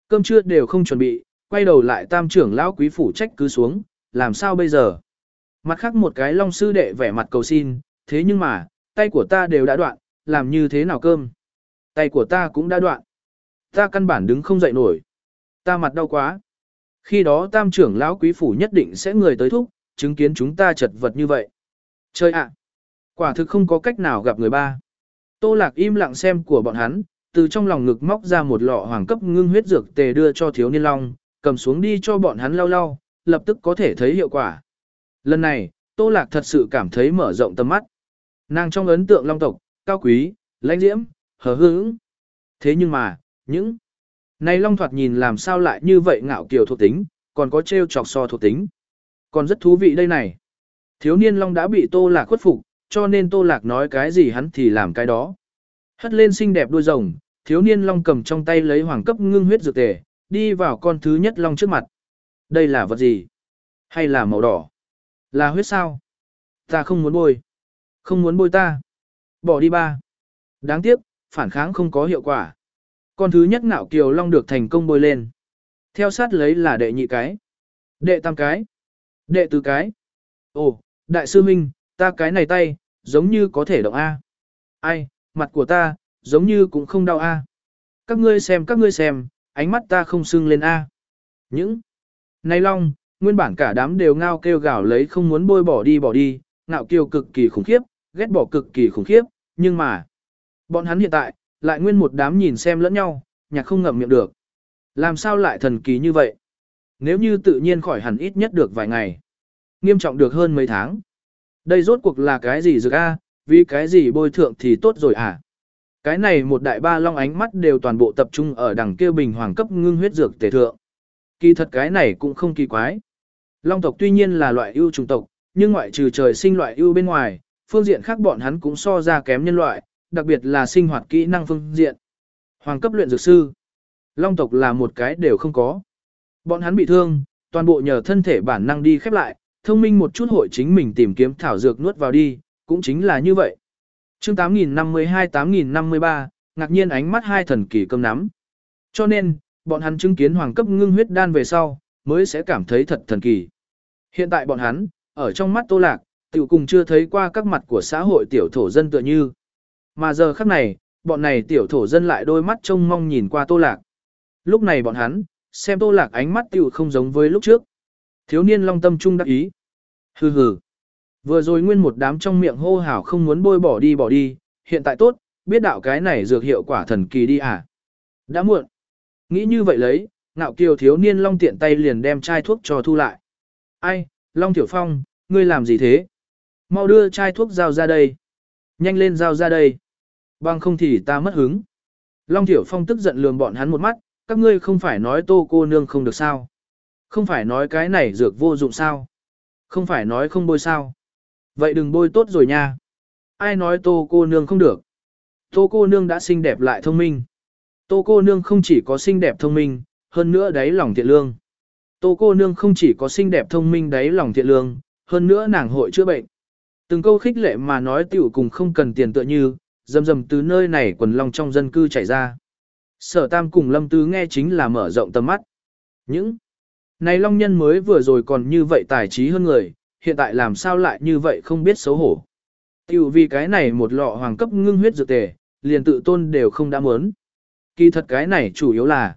Cơm trưa đều không chuẩn bị, quay đầu lại tam trưởng lão quý phủ trách cứ xuống, làm sao bây giờ? Mặt khác một cái long sư đệ vẻ mặt cầu xin, thế nhưng mà, tay của ta đều đã đoạn, làm như thế nào cơm? Tay của ta cũng đã đoạn. Ta căn bản đứng không dậy nổi. Ta mặt đau quá. Khi đó tam trưởng lão quý phủ nhất định sẽ người tới thúc, chứng kiến chúng ta chật vật như vậy. Chơi ạ! Quả thực không có cách nào gặp người ba. Tô Lạc im lặng xem của bọn hắn, từ trong lòng ngực móc ra một lọ hoàng cấp ngưng huyết dược tề đưa cho thiếu niên long, cầm xuống đi cho bọn hắn lau lau, lập tức có thể thấy hiệu quả. Lần này, Tô Lạc thật sự cảm thấy mở rộng tầm mắt. Nàng trong ấn tượng long tộc, cao quý, lãnh diễm, hờ hững. Thế nhưng mà, những này long thoạt nhìn làm sao lại như vậy ngạo kiều thuộc tính, còn có trêu chọc so thuộc tính. Còn rất thú vị đây này. Thiếu niên long đã bị Tô Lạc khuất phục, cho nên Tô Lạc nói cái gì hắn thì làm cái đó. Hất lên xinh đẹp đuôi rồng, thiếu niên long cầm trong tay lấy hoàng cấp ngưng huyết dược tề, đi vào con thứ nhất long trước mặt. Đây là vật gì? Hay là màu đỏ? Là huyết sao? Ta không muốn bôi. Không muốn bôi ta. Bỏ đi ba. Đáng tiếc, phản kháng không có hiệu quả. Con thứ nhất ngạo kiều long được thành công bôi lên. Theo sát lấy là đệ nhị cái. Đệ tam cái. Đệ tứ cái. Ồ, đại sư huynh, ta cái này tay, giống như có thể động A. Ai, mặt của ta, giống như cũng không đau A. Các ngươi xem các ngươi xem, ánh mắt ta không sưng lên A. Những này long, nguyên bản cả đám đều ngao kêu gào lấy không muốn bôi bỏ đi bỏ đi, ngạo kiều cực kỳ khủng khiếp, ghét bỏ cực kỳ khủng khiếp, nhưng mà, bọn hắn hiện tại, lại nguyên một đám nhìn xem lẫn nhau, nhạc không ngậm miệng được. Làm sao lại thần kỳ như vậy? Nếu như tự nhiên khỏi hẳn ít nhất được vài ngày, nghiêm trọng được hơn mấy tháng. Đây rốt cuộc là cái gì dược a? Vì cái gì bôi thượng thì tốt rồi à? Cái này một đại ba long ánh mắt đều toàn bộ tập trung ở đằng kia bình hoàng cấp ngưng huyết dược tề thượng. Kỳ thật cái này cũng không kỳ quái. Long tộc tuy nhiên là loại ưu chủng tộc, nhưng ngoại trừ trời sinh loại ưu bên ngoài, phương diện khác bọn hắn cũng so ra kém nhân loại, đặc biệt là sinh hoạt kỹ năng phương diện. Hoàng cấp luyện dược sư, long tộc là một cái đều không có. Bọn hắn bị thương, toàn bộ nhờ thân thể bản năng đi khép lại, thông minh một chút hội chính mình tìm kiếm thảo dược nuốt vào đi, cũng chính là như vậy. Chương tám nghìn năm mươi hai tám nghìn năm mươi ba, ngạc nhiên ánh mắt hai thần kỳ cơm nắm. Cho nên, bọn hắn chứng kiến hoàng cấp ngưng huyết đan về sau, mới sẽ cảm thấy thật thần kỳ. Hiện tại bọn hắn, ở trong mắt Tô Lạc, tiểu cùng chưa thấy qua các mặt của xã hội tiểu thổ dân tựa như. Mà giờ khắc này, bọn này tiểu thổ dân lại đôi mắt trông mong nhìn qua Tô Lạc. Lúc này bọn hắn, xem Tô Lạc ánh mắt tiểu không giống với lúc trước. Thiếu niên long tâm trung đắc ý. Hừ hừ. Vừa rồi nguyên một đám trong miệng hô hào không muốn bôi bỏ đi bỏ đi, hiện tại tốt, biết đạo cái này dược hiệu quả thần kỳ đi à. Đã muộn. Nghĩ như vậy lấy, ngạo kiều thiếu niên long tiện tay liền đem chai thuốc cho thu lại. Ai, Long Tiểu Phong, ngươi làm gì thế? Mau đưa chai thuốc giao ra đây. Nhanh lên giao ra đây. Bằng không thì ta mất hứng. Long Tiểu Phong tức giận lườm bọn hắn một mắt, các ngươi không phải nói Tô cô nương không được sao? Không phải nói cái này dược vô dụng sao? Không phải nói không bôi sao? Vậy đừng bôi tốt rồi nha. Ai nói Tô cô nương không được? Tô cô nương đã xinh đẹp lại thông minh. Tô cô nương không chỉ có xinh đẹp thông minh, hơn nữa đáy lòng thiện lương. Tô cô nương không chỉ có xinh đẹp thông minh đáy lòng thiện lương, hơn nữa nàng hội chữa bệnh. Từng câu khích lệ mà nói tiểu cùng không cần tiền tựa như, rầm rầm từ nơi này quần long trong dân cư chảy ra. Sở Tam cùng Lâm Tứ nghe chính là mở rộng tầm mắt. Những này long nhân mới vừa rồi còn như vậy tài trí hơn người, hiện tại làm sao lại như vậy không biết xấu hổ. Tiểu vì cái này một lọ hoàng cấp ngưng huyết dược tề, liền tự tôn đều không đã muốn. Kỳ thật cái này chủ yếu là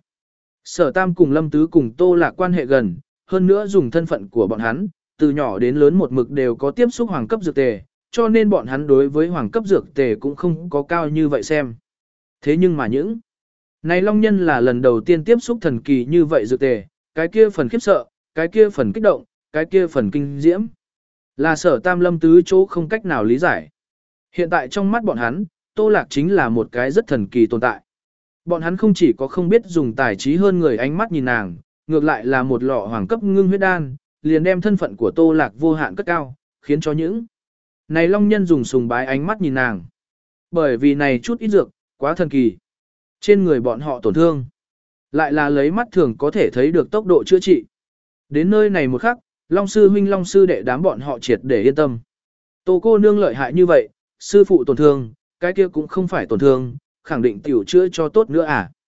Sở Tam cùng Lâm Tứ cùng Tô Lạc quan hệ gần, hơn nữa dùng thân phận của bọn hắn, từ nhỏ đến lớn một mực đều có tiếp xúc hoàng cấp dược tề, cho nên bọn hắn đối với hoàng cấp dược tề cũng không có cao như vậy xem. Thế nhưng mà những này long nhân là lần đầu tiên tiếp xúc thần kỳ như vậy dược tề, cái kia phần khiếp sợ, cái kia phần kích động, cái kia phần kinh diễm. Là Sở Tam Lâm Tứ chỗ không cách nào lý giải. Hiện tại trong mắt bọn hắn, Tô Lạc chính là một cái rất thần kỳ tồn tại. Bọn hắn không chỉ có không biết dùng tài trí hơn người ánh mắt nhìn nàng, ngược lại là một lọ hoàng cấp ngưng huyết đan, liền đem thân phận của Tô Lạc vô hạn cất cao, khiến cho những này long nhân dùng sùng bái ánh mắt nhìn nàng. Bởi vì này chút ít dược, quá thần kỳ. Trên người bọn họ tổn thương, lại là lấy mắt thường có thể thấy được tốc độ chữa trị. Đến nơi này một khắc, Long sư huynh Long sư đệ đám bọn họ triệt để yên tâm. Tô cô nương lợi hại như vậy, sư phụ tổn thương, cái kia cũng không phải tổn thương, khẳng định tiểu chữa cho tốt nữa à.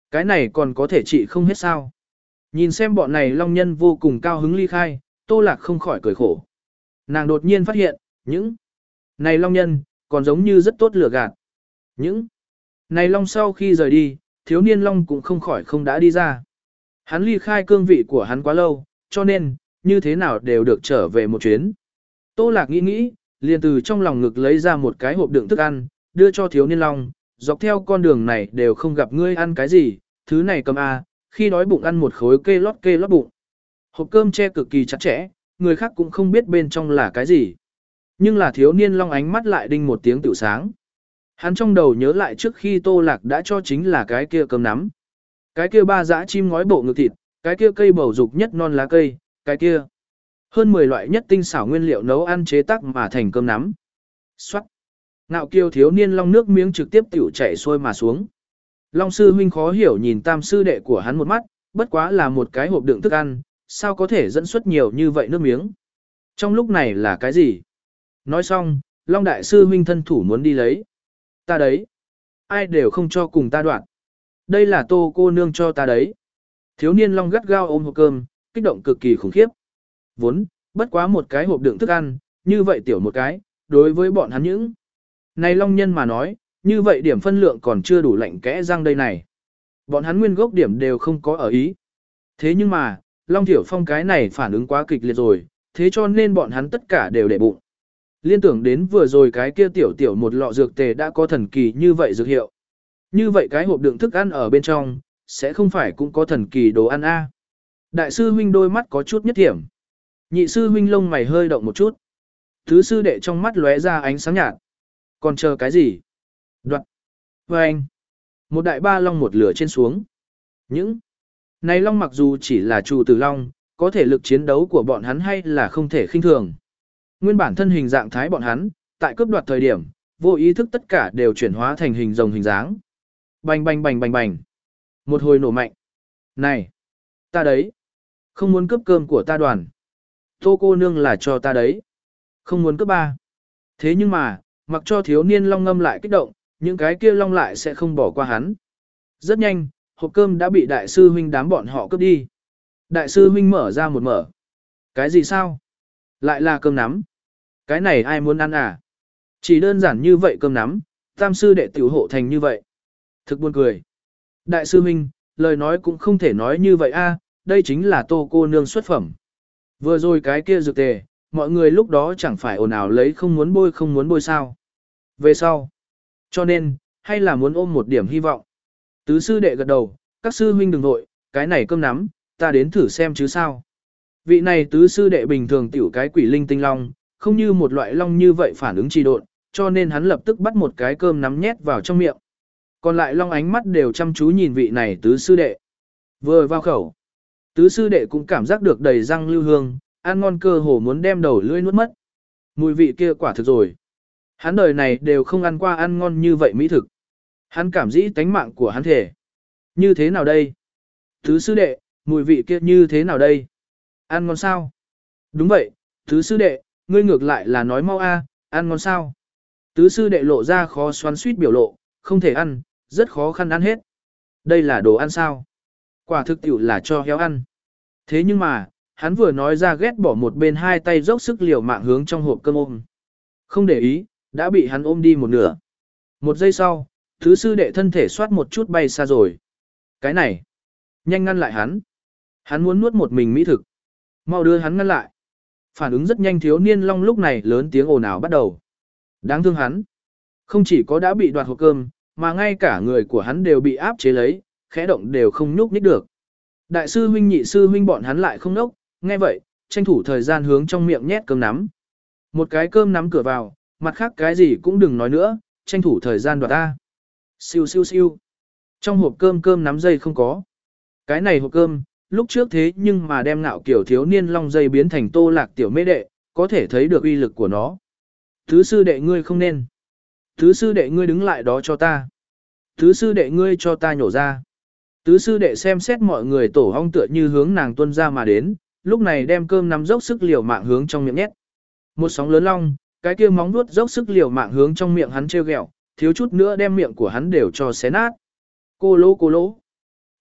Cái này còn có thể trị không hết sao. Nhìn xem bọn này long nhân vô cùng cao hứng ly khai, Tô Lạc không khỏi cười khổ. Nàng đột nhiên phát hiện, những này long nhân, còn giống như rất tốt lừa gạt. Những này long sau khi rời đi, thiếu niên long cũng không khỏi không đã đi ra. Hắn ly khai cương vị của hắn quá lâu, cho nên, như thế nào đều được trở về một chuyến. Tô Lạc nghĩ nghĩ, liền từ trong lòng ngực lấy ra một cái hộp đựng thức ăn, đưa cho thiếu niên long, dọc theo con đường này đều không gặp ngươi ăn cái gì, thứ này cầm a, khi đói bụng ăn một khối kê lót kê lót bụng. Hộp cơm che cực kỳ chặt chẽ, người khác cũng không biết bên trong là cái gì. Nhưng là thiếu niên long ánh mắt lại đinh một tiếng tiểu sáng. Hắn trong đầu nhớ lại trước khi Tô Lạc đã cho chính là cái kia cơm nắm. Cái kia ba dã chim ngói bộ ngực thịt, cái kia cây bầu dục nhất non lá cây, cái kia. Hơn mười loại nhất tinh xảo nguyên liệu nấu ăn chế tác mà thành cơm nắm. Xoát. Ngạo kiều thiếu niên long nước miếng trực tiếp tiểu chảy xuôi mà xuống. Long sư huynh khó hiểu nhìn tam sư đệ của hắn một mắt, bất quá là một cái hộp đựng thức ăn, sao có thể dẫn xuất nhiều như vậy nước miếng. Trong lúc này là cái gì? Nói xong, Long đại sư huynh thân thủ muốn đi lấy. Ta đấy. Ai đều không cho cùng ta đoạn. Đây là Tô cô nương cho ta đấy. Thiếu niên Long gắt gao ôm hộp cơm, kích động cực kỳ khủng khiếp. Vốn, bất quá một cái hộp đựng thức ăn, như vậy tiểu một cái, đối với bọn hắn những. Này Long nhân mà nói, như vậy điểm phân lượng còn chưa đủ lạnh kẽ răng đây này. Bọn hắn nguyên gốc điểm đều không có ở ý. Thế nhưng mà, Long Thiểu Phong cái này phản ứng quá kịch liệt rồi, thế cho nên bọn hắn tất cả đều để bụng. Liên tưởng đến vừa rồi cái kia tiểu tiểu một lọ dược tề đã có thần kỳ như vậy dược hiệu. Như vậy cái hộp đựng thức ăn ở bên trong, sẽ không phải cũng có thần kỳ đồ ăn a. Đại sư huynh đôi mắt có chút nhất điểm. Nhị sư huynh lông mày hơi động một chút. Thứ sư đệ trong mắt lóe ra ánh sáng nhạt. Còn chờ cái gì? Đoạn. Và anh. Một đại ba long một lửa trên xuống. Những này long mặc dù chỉ là trụ tử long, có thể lực chiến đấu của bọn hắn hay là không thể khinh thường. Nguyên bản thân hình dạng thái bọn hắn, tại cướp đoạt thời điểm, vô ý thức tất cả đều chuyển hóa thành hình rồng hình dáng. Bành bành bành bành bành. Một hồi nổ mạnh. Này, ta đấy. Không muốn cướp cơm của ta đoàn. Tô cô nương là cho ta đấy. Không muốn cướp ba. Thế nhưng mà, mặc cho thiếu niên long ngâm lại kích động, những cái kia long lại sẽ không bỏ qua hắn. Rất nhanh, hộp cơm đã bị đại sư huynh đám bọn họ cướp đi. Đại sư huynh mở ra một mở. Cái gì sao? Lại là cơm nắm. Cái này ai muốn ăn à? Chỉ đơn giản như vậy cơm nắm, tam sư đệ tiểu hộ thành như vậy. Thực buồn cười. Đại sư huynh, lời nói cũng không thể nói như vậy a, đây chính là Tô cô nương xuất phẩm. Vừa rồi cái kia dược tề, mọi người lúc đó chẳng phải ồn ào lấy không muốn bôi không muốn bôi sao. Về sau. Cho nên, hay là muốn ôm một điểm hy vọng. Tứ sư đệ gật đầu, các sư huynh đừng vội, cái này cơm nắm, ta đến thử xem chứ sao. Vị này tứ sư đệ bình thường tiểu cái quỷ linh tinh long, không như một loại long như vậy phản ứng trì độn, cho nên hắn lập tức bắt một cái cơm nắm nhét vào trong miệng. Còn lại long ánh mắt đều chăm chú nhìn vị này tứ sư đệ. Vừa vào khẩu, tứ sư đệ cũng cảm giác được đầy răng lưu hương, ăn ngon cơ hồ muốn đem đầu lưỡi nuốt mất. Mùi vị kia quả thực rồi. Hắn đời này đều không ăn qua ăn ngon như vậy mỹ thực. Hắn cảm dĩ tánh mạng của hắn thể. Như thế nào đây? Tứ sư đệ, mùi vị kia như thế nào đây? Ăn ngon sao? Đúng vậy, tứ sư đệ, ngươi ngược lại là nói mau a, ăn ngon sao? Tứ sư đệ lộ ra khó xoắn suýt biểu lộ, không thể ăn, rất khó khăn ăn hết. Đây là đồ ăn sao? Quả thực tiểu là cho héo ăn. Thế nhưng mà, hắn vừa nói ra ghét bỏ một bên hai tay dốc sức liều mạng hướng trong hộp cơm ôm. Không để ý, đã bị hắn ôm đi một nửa. Một giây sau, thứ sư đệ thân thể xoát một chút bay xa rồi. Cái này, nhanh ngăn lại hắn. Hắn muốn nuốt một mình mỹ thực. Mau đưa hắn ngăn lại. Phản ứng rất nhanh thiếu niên long lúc này lớn tiếng ồn ào bắt đầu. Đáng thương hắn. Không chỉ có đã bị đoạt hộp cơm, mà ngay cả người của hắn đều bị áp chế lấy, khẽ động đều không nhúc nhích được. Đại sư huynh nhị sư huynh bọn hắn lại không nốc, nghe vậy, tranh thủ thời gian hướng trong miệng nhét cơm nắm. Một cái cơm nắm cửa vào, mặt khác cái gì cũng đừng nói nữa, tranh thủ thời gian đoạt ta. Siêu siêu siêu. Trong hộp cơm cơm nắm dây không có. Cái này hộp cơm, lúc trước thế nhưng mà đem ngạo kiểu thiếu niên long dây biến thành Tô Lạc tiểu mê đệ, có thể thấy được uy lực của nó. Thứ sư đệ ngươi không nên. Thứ sư đệ ngươi đứng lại đó cho ta. Thứ sư đệ ngươi cho ta nhổ ra. Tứ sư đệ xem xét mọi người tổ hong tựa như hướng nàng tuân ra mà đến, lúc này đem cơm nắm dốc sức liều mạng hướng trong miệng nhét. Một sóng lớn long, cái kia móng vuốt dốc sức liều mạng hướng trong miệng hắn treo gẹo, thiếu chút nữa đem miệng của hắn đều cho xé nát. Cô lỗ cô lỗ.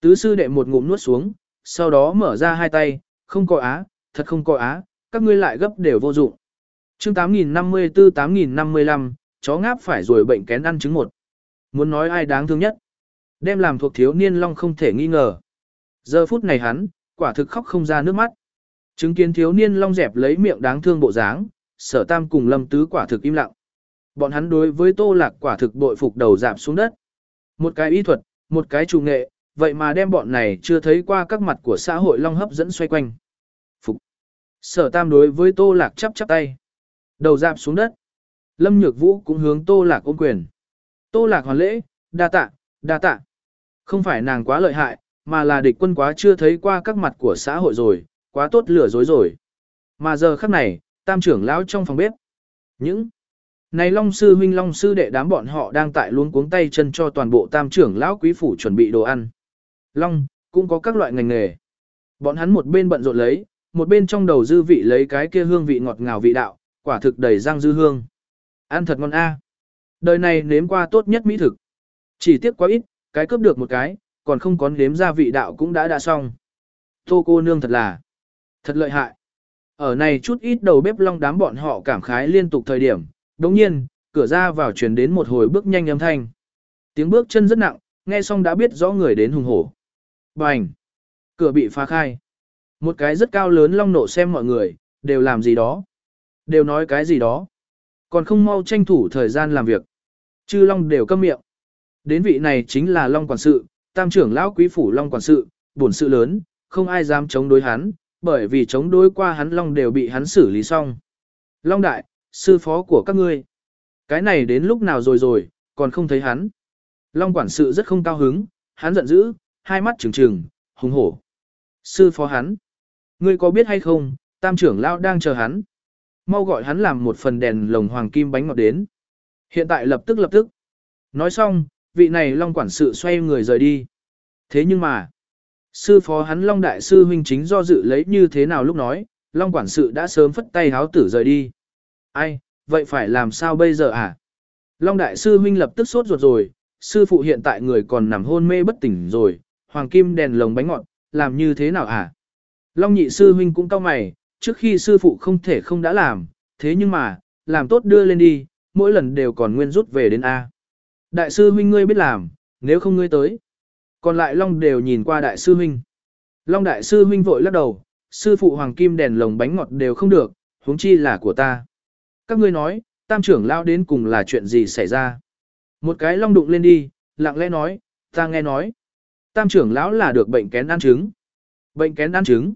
Tứ sư đệ một ngụm nuốt xuống, sau đó mở ra hai tay, không có á, thật không có á, các ngươi lại gấp đều vô dụng. Chương tám nghìn năm mươi tư tám nghìn năm mươi lăm, chó ngáp phải rồi bệnh kén ăn trứng một. Muốn nói ai đáng thương nhất? Đem làm thuộc thiếu niên long không thể nghi ngờ. Giờ phút này hắn, quả thực khóc không ra nước mắt. Chứng kiến thiếu niên long dẹp lấy miệng đáng thương bộ dáng, Sở Tam cùng Lâm Tứ quả thực im lặng. Bọn hắn đối với Tô Lạc quả thực bội phục đầu dạp xuống đất. Một cái y thuật, một cái chủ nghệ, vậy mà đem bọn này chưa thấy qua các mặt của xã hội long hấp dẫn xoay quanh. Phục. Sở Tam đối với Tô Lạc chắp chắp tay. Đầu dạp xuống đất. Lâm Nhược Vũ cũng hướng Tô Lạc ôm quyền. Tô Lạc hoàn lễ, đa tạ, đa tạ. Không phải nàng quá lợi hại, mà là địch quân quá chưa thấy qua các mặt của xã hội rồi, quá tốt lừa dối rồi. Mà giờ khắc này, Tam trưởng lão trong phòng bếp. Những này Long sư huynh Long sư đệ đám bọn họ đang tại luống cuống tay chân cho toàn bộ Tam trưởng lão quý phủ chuẩn bị đồ ăn. Long cũng có các loại ngành nghề. Bọn hắn một bên bận rộn lấy, một bên trong đầu dư vị lấy cái kia hương vị ngọt ngào vị đạo, quả thực đầy răng dư hương. Ăn thật ngon a. Đời này nếm qua tốt nhất mỹ thực. Chỉ tiếc quá ít, cái cướp được một cái, còn không có nếm ra vị đạo cũng đã đã xong. Tô cô nương thật là thật lợi hại. Ở này chút ít đầu bếp long đám bọn họ cảm khái liên tục thời điểm, đồng nhiên, cửa ra vào truyền đến một hồi bước nhanh âm thanh. Tiếng bước chân rất nặng, nghe xong đã biết rõ người đến hùng hổ. Bành! Cửa bị phá khai. Một cái rất cao lớn long nộ xem mọi người, đều làm gì đó. Đều nói cái gì đó. Còn không mau tranh thủ thời gian làm việc. Chư long đều câm miệng. Đến vị này chính là long quản sự, Tam trưởng lão quý phủ long quản sự, bổn sự lớn, không ai dám chống đối hắn, bởi vì chống đối qua hắn long đều bị hắn xử lý xong. Long đại, sư phó của các ngươi. Cái này đến lúc nào rồi rồi, còn không thấy hắn. Long quản sự rất không cao hứng, hắn giận dữ, hai mắt trừng trừng, hùng hổ. Sư phó hắn. Ngươi có biết hay không, Tam trưởng lão đang chờ hắn. Mau gọi hắn làm một phần đèn lồng hoàng kim bánh ngọt đến. Hiện tại lập tức lập tức. Nói xong, vị này long quản sự xoay người rời đi. Thế nhưng mà, sư phó hắn long đại sư huynh chính do dự lấy như thế nào lúc nói, long quản sự đã sớm phất tay háo tử rời đi. Ai, vậy phải làm sao bây giờ à? Long đại sư huynh lập tức sốt ruột rồi, sư phụ hiện tại người còn nằm hôn mê bất tỉnh rồi, hoàng kim đèn lồng bánh ngọt, làm như thế nào à? Long nhị sư huynh cũng cau mày, trước khi sư phụ không thể không đã làm, thế nhưng mà, làm tốt đưa lên đi, mỗi lần đều còn nguyên rút về đến A. Đại sư huynh ngươi biết làm, nếu không ngươi tới. Còn lại Long đều nhìn qua đại sư huynh. Long đại sư huynh vội lắc đầu, sư phụ hoàng kim đèn lồng bánh ngọt đều không được, huống chi là của ta. Các ngươi nói, Tam trưởng lão đến cùng là chuyện gì xảy ra? Một cái Long đụng lên đi, lặng lẽ nói, ta nghe nói. Tam trưởng lão là được bệnh kén ăn trứng. Bệnh kén ăn trứng?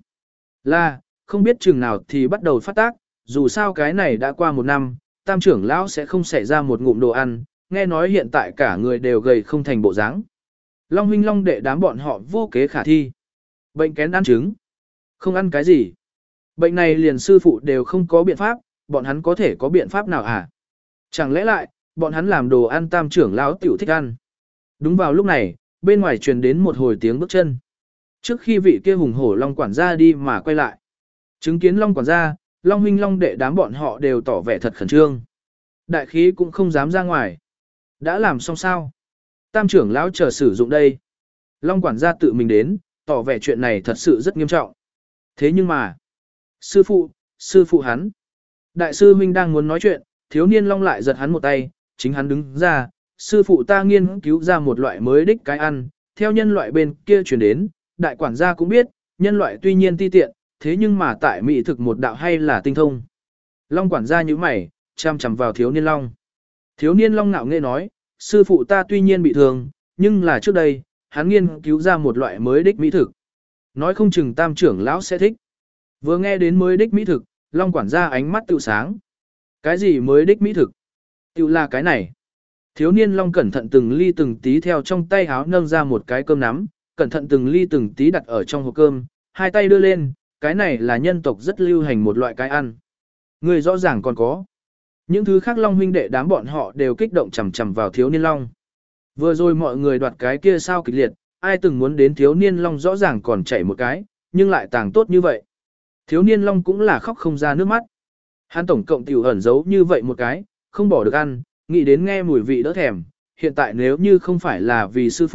Là, không biết chừng nào thì bắt đầu phát tác, dù sao cái này đã qua một năm, Tam trưởng lão sẽ không xảy ra một ngụm đồ ăn, nghe nói hiện tại cả người đều gầy không thành bộ dáng. Long huynh long đệ đám bọn họ vô kế khả thi. Bệnh kén ăn trứng. Không ăn cái gì. Bệnh này liền sư phụ đều không có biện pháp, bọn hắn có thể có biện pháp nào à? Chẳng lẽ lại, bọn hắn làm đồ ăn Tam trưởng lão tiểu thích ăn. Đúng vào lúc này, bên ngoài truyền đến một hồi tiếng bước chân. Trước khi vị kia hùng hổ long quản gia đi mà quay lại. Chứng kiến long quản gia, long huynh long đệ đám bọn họ đều tỏ vẻ thật khẩn trương. Đại khí cũng không dám ra ngoài. Đã làm xong sao? Tam trưởng lão chờ sử dụng đây. Long quản gia tự mình đến, tỏ vẻ chuyện này thật sự rất nghiêm trọng. Thế nhưng mà, sư phụ, sư phụ hắn. Đại sư huynh đang muốn nói chuyện, thiếu niên long lại giật hắn một tay, chính hắn đứng ra, sư phụ ta nghiên cứu ra một loại mới đích cái ăn, theo nhân loại bên kia chuyển đến, đại quản gia cũng biết, nhân loại tuy nhiên ti tiện, thế nhưng mà tại mỹ thực một đạo hay là tinh thông. Long quản gia như mày, chăm chằm vào thiếu niên long. Thiếu niên long ngạo nghễ nói, sư phụ ta tuy nhiên bị thương, nhưng là trước đây, hắn nghiên cứu ra một loại mới đích mỹ thực. Nói không chừng Tam trưởng lão sẽ thích. Vừa nghe đến mới đích mỹ thực, long quản gia ánh mắt tự sáng. Cái gì mới đích mỹ thực? Tự là cái này. Thiếu niên long cẩn thận từng ly từng tí theo trong tay háo nâng ra một cái cơm nắm, cẩn thận từng ly từng tí đặt ở trong hộp cơm, hai tay đưa lên, cái này là nhân tộc rất lưu hành một loại cái ăn. Người rõ ràng còn có. Những thứ khác long huynh đệ đám bọn họ đều kích động chầm chầm vào thiếu niên long. Vừa rồi mọi người đoạt cái kia sao kịch liệt, ai từng muốn đến thiếu niên long rõ ràng còn chảy một cái, nhưng lại tàng tốt như vậy. Thiếu niên long cũng là khóc không ra nước mắt. Hắn tổng cộng tiểu ẩn giấu như vậy một cái, không bỏ được ăn, nghĩ đến nghe mùi vị đỡ thèm, hiện tại nếu như không phải là vì sư phụ,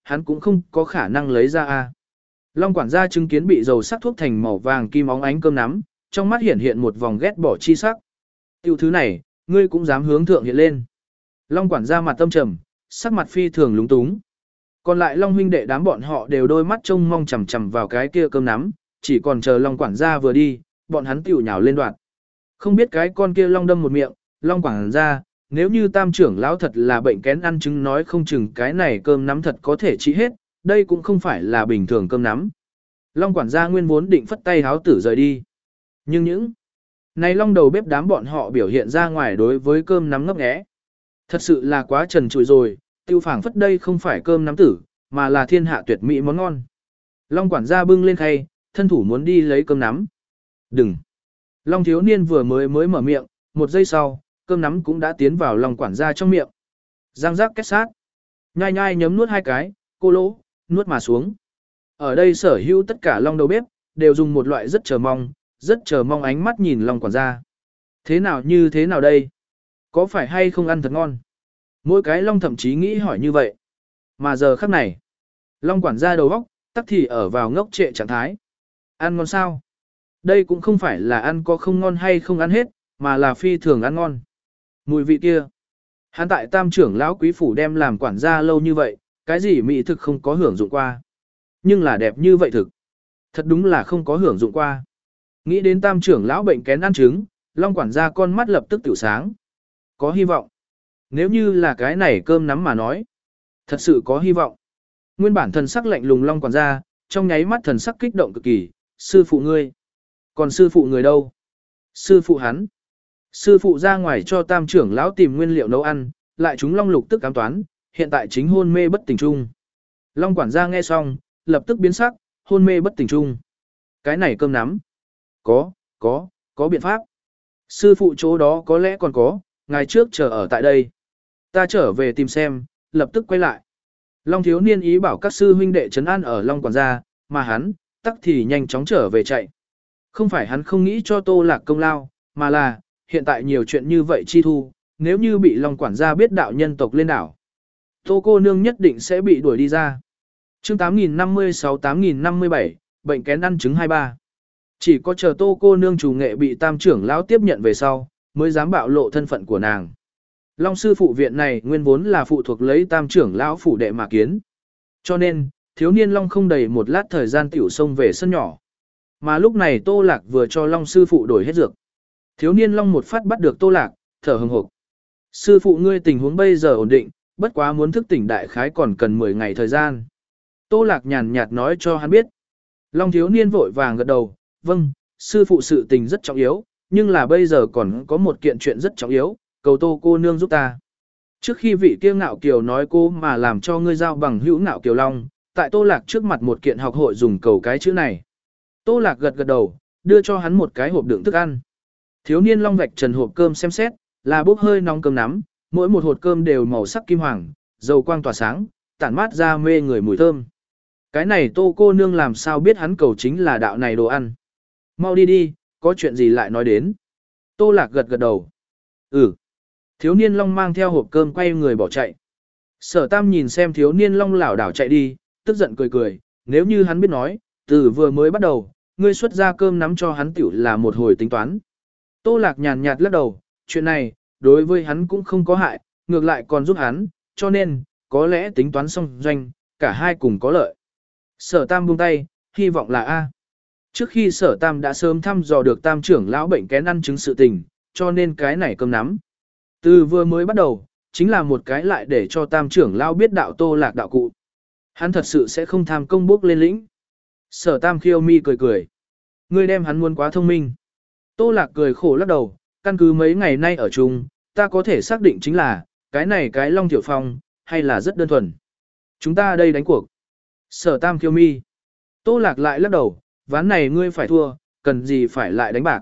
hắn cũng không có khả năng lấy ra a. Long quản gia chứng kiến bị dầu sắc thuốc thành màu vàng kim óng ánh cơm nắm, trong mắt hiện hiện một vòng ghét bỏ chi sắc. Tiểu thứ này, ngươi cũng dám hướng thượng hiện lên. Long quản gia mặt tâm trầm, sắc mặt phi thường lúng túng. Còn lại Long huynh đệ đám bọn họ đều đôi mắt trông mong chằm chằm vào cái kia cơm nắm, chỉ còn chờ Long quản gia vừa đi, bọn hắn tiểu nhào lên đoạn. Không biết cái con kia Long đâm một miệng, Long quản gia, nếu như tam trưởng lão thật là bệnh kén ăn trứng nói không chừng cái này cơm nắm thật có thể trị hết, đây cũng không phải là bình thường cơm nắm. Long quản gia nguyên vốn định phất tay háo tử rời đi. Nhưng những này Long đầu bếp đám bọn họ biểu hiện ra ngoài đối với cơm nắm ngấp nghé. Thật sự là quá trần trụi rồi, tiêu phảng phất đây không phải cơm nắm tử, mà là thiên hạ tuyệt mỹ món ngon. Long quản gia bưng lên khay, thân thủ muốn đi lấy cơm nắm. Đừng! Long thiếu niên vừa mới mới mở miệng, một giây sau, cơm nắm cũng đã tiến vào Long quản gia trong miệng. Giang giác kết sát. Nhai nhai nhấm nuốt hai cái, cô lỗ, nuốt mà xuống. Ở đây sở hữu tất cả Long đầu bếp, đều dùng một loại rất chờ mong, rất chờ mong ánh mắt nhìn Long quản gia. Thế nào như thế nào đây? Có phải hay không ăn thật ngon? Mỗi cái Long thậm chí nghĩ hỏi như vậy. Mà giờ khắc này, Long quản gia đầu óc, tắc thì ở vào ngốc trệ trạng thái. Ăn ngon sao? Đây cũng không phải là ăn có không ngon hay không ăn hết, mà là phi thường ăn ngon. Mùi vị kia. Hắn tại tam trưởng lão quý phủ đem làm quản gia lâu như vậy, cái gì mỹ thực không có hưởng dụng qua. Nhưng là đẹp như vậy thực. Thật đúng là không có hưởng dụng qua. Nghĩ đến tam trưởng lão bệnh kén ăn trứng, Long quản gia con mắt lập tức tiểu sáng. Có hy vọng. Nếu như là cái này cơm nắm mà nói. Thật sự có hy vọng. Nguyên bản thần sắc lạnh lùng Long quản gia, trong nháy mắt thần sắc kích động cực kỳ. Sư phụ ngươi. Còn sư phụ người đâu? Sư phụ hắn. Sư phụ ra ngoài cho tam trưởng lão tìm nguyên liệu nấu ăn, lại chúng Long lục tức ám toán, hiện tại chính hôn mê bất tỉnh trung. Long quản gia nghe xong, lập tức biến sắc, hôn mê bất tỉnh trung. Cái này cơm nắm. Có, có, có biện pháp. Sư phụ chỗ đó có lẽ còn có, ngày trước chờ ở tại đây. Ta trở về tìm xem, lập tức quay lại. Long thiếu niên ý bảo các sư huynh đệ trấn an ở Long quản gia, mà hắn, tắc thì nhanh chóng trở về chạy. Không phải hắn không nghĩ cho Tô Lạc công lao, mà là, hiện tại nhiều chuyện như vậy chi thu, nếu như bị Long quản gia biết đạo nhân tộc lên đảo. Tô cô nương nhất định sẽ bị đuổi đi ra. Chương tám nghìn năm mươi sáu tám nghìn năm mươi bảy, bệnh kén ăn trứng hai ba. Chỉ có chờ Tô cô nương chủ nghệ bị tam trưởng lão tiếp nhận về sau, mới dám bạo lộ thân phận của nàng. Long sư phụ viện này nguyên vốn là phụ thuộc lấy tam trưởng lão phủ đệ mà kiến. Cho nên, thiếu niên Long không đầy một lát thời gian tiểu xông về sân nhỏ. Mà lúc này Tô Lạc vừa cho Long sư phụ đổi hết dược. Thiếu niên Long một phát bắt được Tô Lạc, thở hừng hực. Sư phụ ngươi tình huống bây giờ ổn định, bất quá muốn thức tỉnh đại khái còn cần mười ngày thời gian. Tô Lạc nhàn nhạt nói cho hắn biết. Long thiếu niên vội vàng gật đầu, vâng, sư phụ sự tình rất trọng yếu, nhưng là bây giờ còn có một kiện chuyện rất trọng yếu, cầu Tô cô nương giúp ta. Trước khi vị kia ngạo kiều nói cô mà làm cho ngươi giao bằng hữu ngạo kiều Long, tại Tô Lạc trước mặt một kiện học hội dùng cầu cái chữ này. Tô Lạc gật gật đầu, đưa cho hắn một cái hộp đựng thức ăn. Thiếu niên Long vạch trần hộp cơm xem xét, là bốc hơi nóng cơm nắm, mỗi một hột cơm đều màu sắc kim hoàng, dầu quang tỏa sáng, tản mát ra mê người mùi thơm. Cái này Tô cô nương làm sao biết hắn cầu chính là đạo này đồ ăn. Mau đi đi, có chuyện gì lại nói đến. Tô Lạc gật gật đầu. Ừ. Thiếu niên Long mang theo hộp cơm quay người bỏ chạy. Sở Tam nhìn xem thiếu niên Long lảo đảo chạy đi, tức giận cười cười, nếu như hắn biết nói, từ vừa mới bắt đầu, ngươi xuất ra cơm nắm cho hắn tiểu là một hồi tính toán. Tô Lạc nhàn nhạt lắc đầu, chuyện này, đối với hắn cũng không có hại, ngược lại còn giúp hắn, cho nên, có lẽ tính toán xong doanh, cả hai cùng có lợi. Sở Tam buông tay, hy vọng là A. Trước khi Sở Tam đã sớm thăm dò được Tam trưởng lão bệnh kén ăn trứng sự tình, cho nên cái này cơm nắm. Từ vừa mới bắt đầu, chính là một cái lại để cho Tam trưởng lão biết đạo Tô Lạc đạo cụ. Hắn thật sự sẽ không tham công bước lên lĩnh. Sở Tam khiêu mi cười cười. Ngươi đem hắn muốn quá thông minh. Tô Lạc cười khổ lắc đầu, căn cứ mấy ngày nay ở chung, ta có thể xác định chính là, cái này cái Long Tiểu Phong, hay là rất đơn thuần. Chúng ta đây đánh cuộc. Sở Tam khiêu mi. Tô Lạc lại lắc đầu, ván này ngươi phải thua, cần gì phải lại đánh bạc.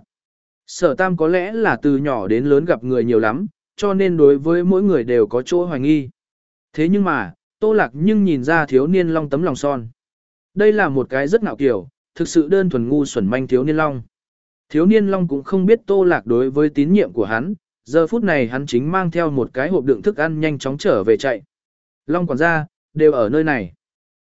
Sở Tam có lẽ là từ nhỏ đến lớn gặp người nhiều lắm, cho nên đối với mỗi người đều có chỗ hoài nghi. Thế nhưng mà, Tô Lạc nhưng nhìn ra thiếu niên Long tấm lòng son. Đây là một cái rất ngạo kiều, thực sự đơn thuần ngu xuẩn manh thiếu niên Long. Thiếu niên Long cũng không biết Tô Lạc đối với tín nhiệm của hắn, giờ phút này hắn chính mang theo một cái hộp đựng thức ăn nhanh chóng trở về chạy. Long quản gia, đều ở nơi này.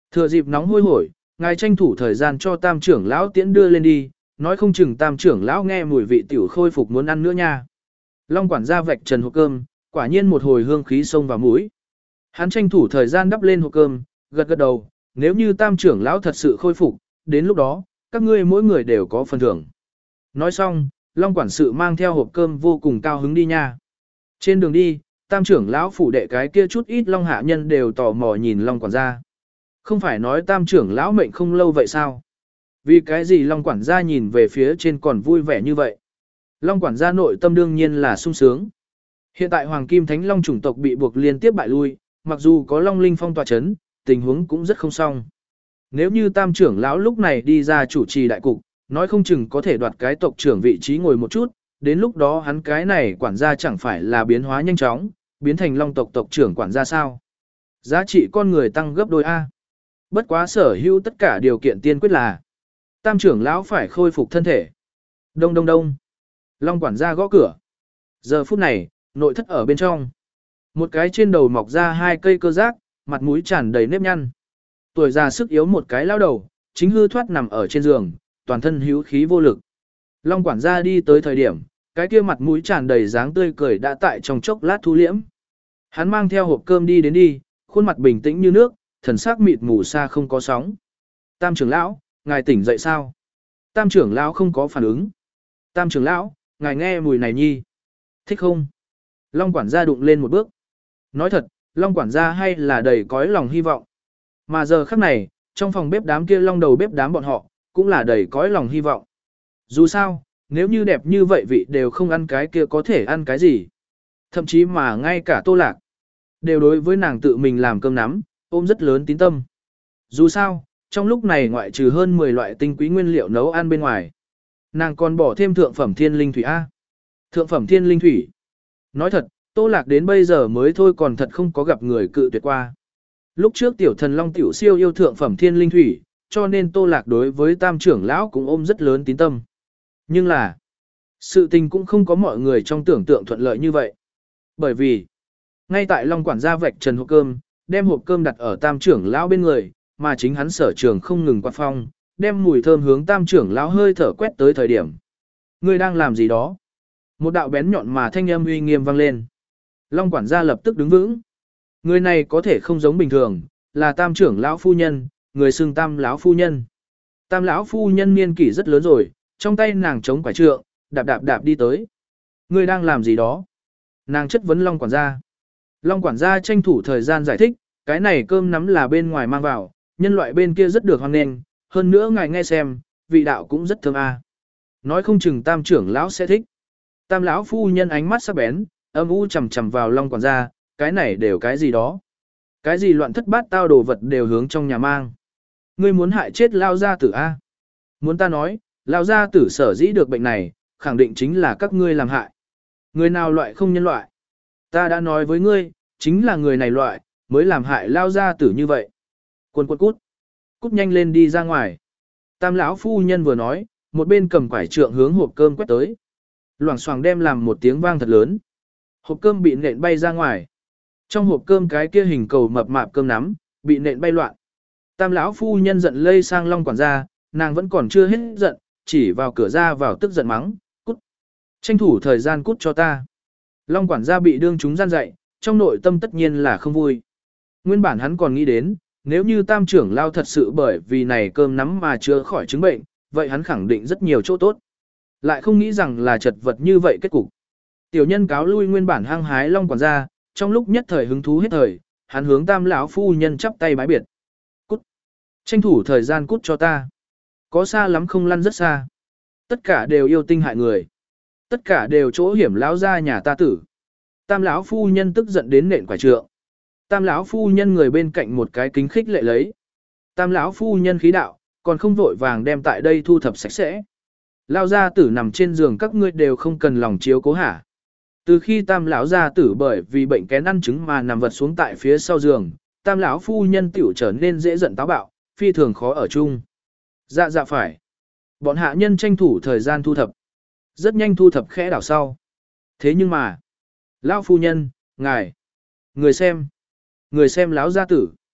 Thừa dịp nóng hôi hổi, ngài tranh thủ thời gian cho tam trưởng lão tiễn đưa lên đi, nói không chừng tam trưởng lão nghe mùi vị tiểu khôi phục muốn ăn nữa nha. Long quản gia vạch trần hộp cơm, quả nhiên một hồi hương khí xông vào mũi. Hắn tranh thủ thời gian đắp lên hộp cơm, gật gật đầu, nếu như tam trưởng lão thật sự khôi phục, đến lúc đó, các ngươi mỗi người đều có phần thưởng. Nói xong, Long quản sự mang theo hộp cơm vô cùng cao hứng đi nha. Trên đường đi, tam trưởng lão phủ đệ cái kia chút ít Long hạ nhân đều tò mò nhìn Long quản gia. Không phải nói tam trưởng lão mệnh không lâu vậy sao? Vì cái gì Long quản gia nhìn về phía trên còn vui vẻ như vậy? Long quản gia nội tâm đương nhiên là sung sướng. Hiện tại Hoàng Kim Thánh Long chủng tộc bị buộc liên tiếp bại lui, mặc dù có Long Linh Phong tọa chấn, tình huống cũng rất không xong. Nếu như tam trưởng lão lúc này đi ra chủ trì đại cục, nói không chừng có thể đoạt cái tộc trưởng vị trí ngồi một chút, đến lúc đó hắn cái này quản gia chẳng phải là biến hóa nhanh chóng, biến thành Long tộc tộc trưởng quản gia sao? Giá trị con người tăng gấp đôi A. Bất quá sở hữu tất cả điều kiện tiên quyết là tam trưởng lão phải khôi phục thân thể. Đông đông đông. Long quản gia gõ cửa. Giờ phút này, nội thất ở bên trong. Một cái trên đầu mọc ra hai cây cơ giác, mặt mũi tràn đầy nếp nhăn. Tuổi già sức yếu một cái lao đầu, chính hư thoát nằm ở trên giường, toàn thân hữu khí vô lực. Long quản gia đi tới thời điểm, cái kia mặt mũi tràn đầy dáng tươi cười đã tại trong chốc lát thu liễm. Hắn mang theo hộp cơm đi đến đi, khuôn mặt bình tĩnh như nước, thần sắc mịt mù xa không có sóng. Tam trưởng lão, ngài tỉnh dậy sao? Tam trưởng lão không có phản ứng. Tam trưởng lão, ngài nghe mùi này nhi. Thích không? Long quản gia đụng lên một bước. Nói thật, Long quản gia hay là đầy cõi lòng hy vọng. Mà giờ khắc này, trong phòng bếp đám kia Long đầu bếp đám bọn họ, cũng là đầy cõi lòng hy vọng. Dù sao, nếu như đẹp như vậy vị đều không ăn cái kia có thể ăn cái gì. Thậm chí mà ngay cả Tô Lạc, đều đối với nàng tự mình làm cơm nắm, ôm rất lớn tín tâm. Dù sao, trong lúc này ngoại trừ hơn mười loại tinh quý nguyên liệu nấu ăn bên ngoài, nàng còn bỏ thêm thượng phẩm thiên linh thủy A. Thượng phẩm thiên linh thủy. Nói thật, Tô Lạc đến bây giờ mới thôi còn thật không có gặp người cự tuyệt qua. Lúc trước tiểu thần Long tiểu siêu yêu thượng phẩm thiên linh thủy, cho nên Tô Lạc đối với tam trưởng lão cũng ôm rất lớn tín tâm. Nhưng là, sự tình cũng không có mọi người trong tưởng tượng thuận lợi như vậy. Bởi vì, ngay tại Long quản gia vạch trần hộp cơm, đem hộp cơm đặt ở tam trưởng lão bên người, mà chính hắn sở trường không ngừng quạt phong, đem mùi thơm hướng tam trưởng lão hơi thở quét tới thời điểm. Ngươi đang làm gì đó? Một đạo bén nhọn mà thanh âm uy nghiêm vang lên. Long quản gia lập tức đứng vững. Người này có thể không giống bình thường, là tam trưởng lão phu nhân, người xưng tam lão phu nhân. Tam lão phu nhân niên kỷ rất lớn rồi, trong tay nàng chống quải trượng, đạp đạp đạp đi tới. Ngươi đang làm gì đó? Nàng chất vấn Long quản gia. Long quản gia tranh thủ thời gian giải thích, cái này cơm nắm là bên ngoài mang vào, nhân loại bên kia rất được hoan nghênh, hơn nữa ngài nghe xem, vị đạo cũng rất thơm a. Nói không chừng tam trưởng lão sẽ thích. Tam lão phu nhân ánh mắt sắc bén, âm u chằm chằm vào Long quản gia, cái này đều cái gì đó? Cái gì loạn thất bát tao đồ vật đều hướng trong nhà mang. Ngươi muốn hại chết lao gia tử a? Muốn ta nói, lao gia tử sở dĩ được bệnh này, khẳng định chính là các ngươi làm hại. Người nào loại không nhân loại? Ta đã nói với ngươi, chính là người này loại, mới làm hại lao gia tử như vậy. Quân quân cút. Cút nhanh lên đi ra ngoài. Tam lão phu nhân vừa nói, một bên cầm quải trượng hướng hộp cơm quét tới. Loảng xoảng đem làm một tiếng vang thật lớn. Hộp cơm bị nện bay ra ngoài. Trong hộp cơm cái kia hình cầu mập mạp cơm nắm, bị nện bay loạn. Tam lão phu nhân giận lây sang Long quản gia, nàng vẫn còn chưa hết giận, chỉ vào cửa ra vào tức giận mắng, cút. Tranh thủ thời gian cút cho ta. Long quản gia bị đương chúng gian dạy, trong nội tâm tất nhiên là không vui. Nguyên bản hắn còn nghĩ đến, nếu như tam trưởng lao thật sự bởi vì này cơm nắm mà chữa khỏi chứng bệnh, vậy hắn khẳng định rất nhiều chỗ tốt. Lại không nghĩ rằng là chật vật như vậy kết cục. Tiểu nhân cáo lui nguyên bản hăng hái Long quản gia, trong lúc nhất thời hứng thú hết thời, hắn hướng tam lão phu nhân chắp tay bái biệt. Cút. Tranh thủ thời gian cút cho ta. Có xa lắm không lăn rất xa. Tất cả đều yêu tinh hại người. Tất cả đều chỗ hiểm lão ra nhà ta tử. Tam lão phu nhân tức giận đến nện quả trượng. Tam lão phu nhân người bên cạnh một cái kính khích lệ lấy. Tam lão phu nhân khí đạo, còn không vội vàng đem tại đây thu thập sạch sẽ. Lao gia tử nằm trên giường các ngươi đều không cần lòng chiếu cố hả. Từ khi tam lão gia tử bởi vì bệnh kén ăn trứng mà nằm vật xuống tại phía sau giường, tam lão phu nhân tiểu trở nên dễ giận táo bạo, phi thường khó ở chung. Dạ dạ phải. Bọn hạ nhân tranh thủ thời gian thu thập. Rất nhanh thu thập khẽ đảo sau. Thế nhưng mà, lão phu nhân, ngài, người xem, người xem lão gia tử.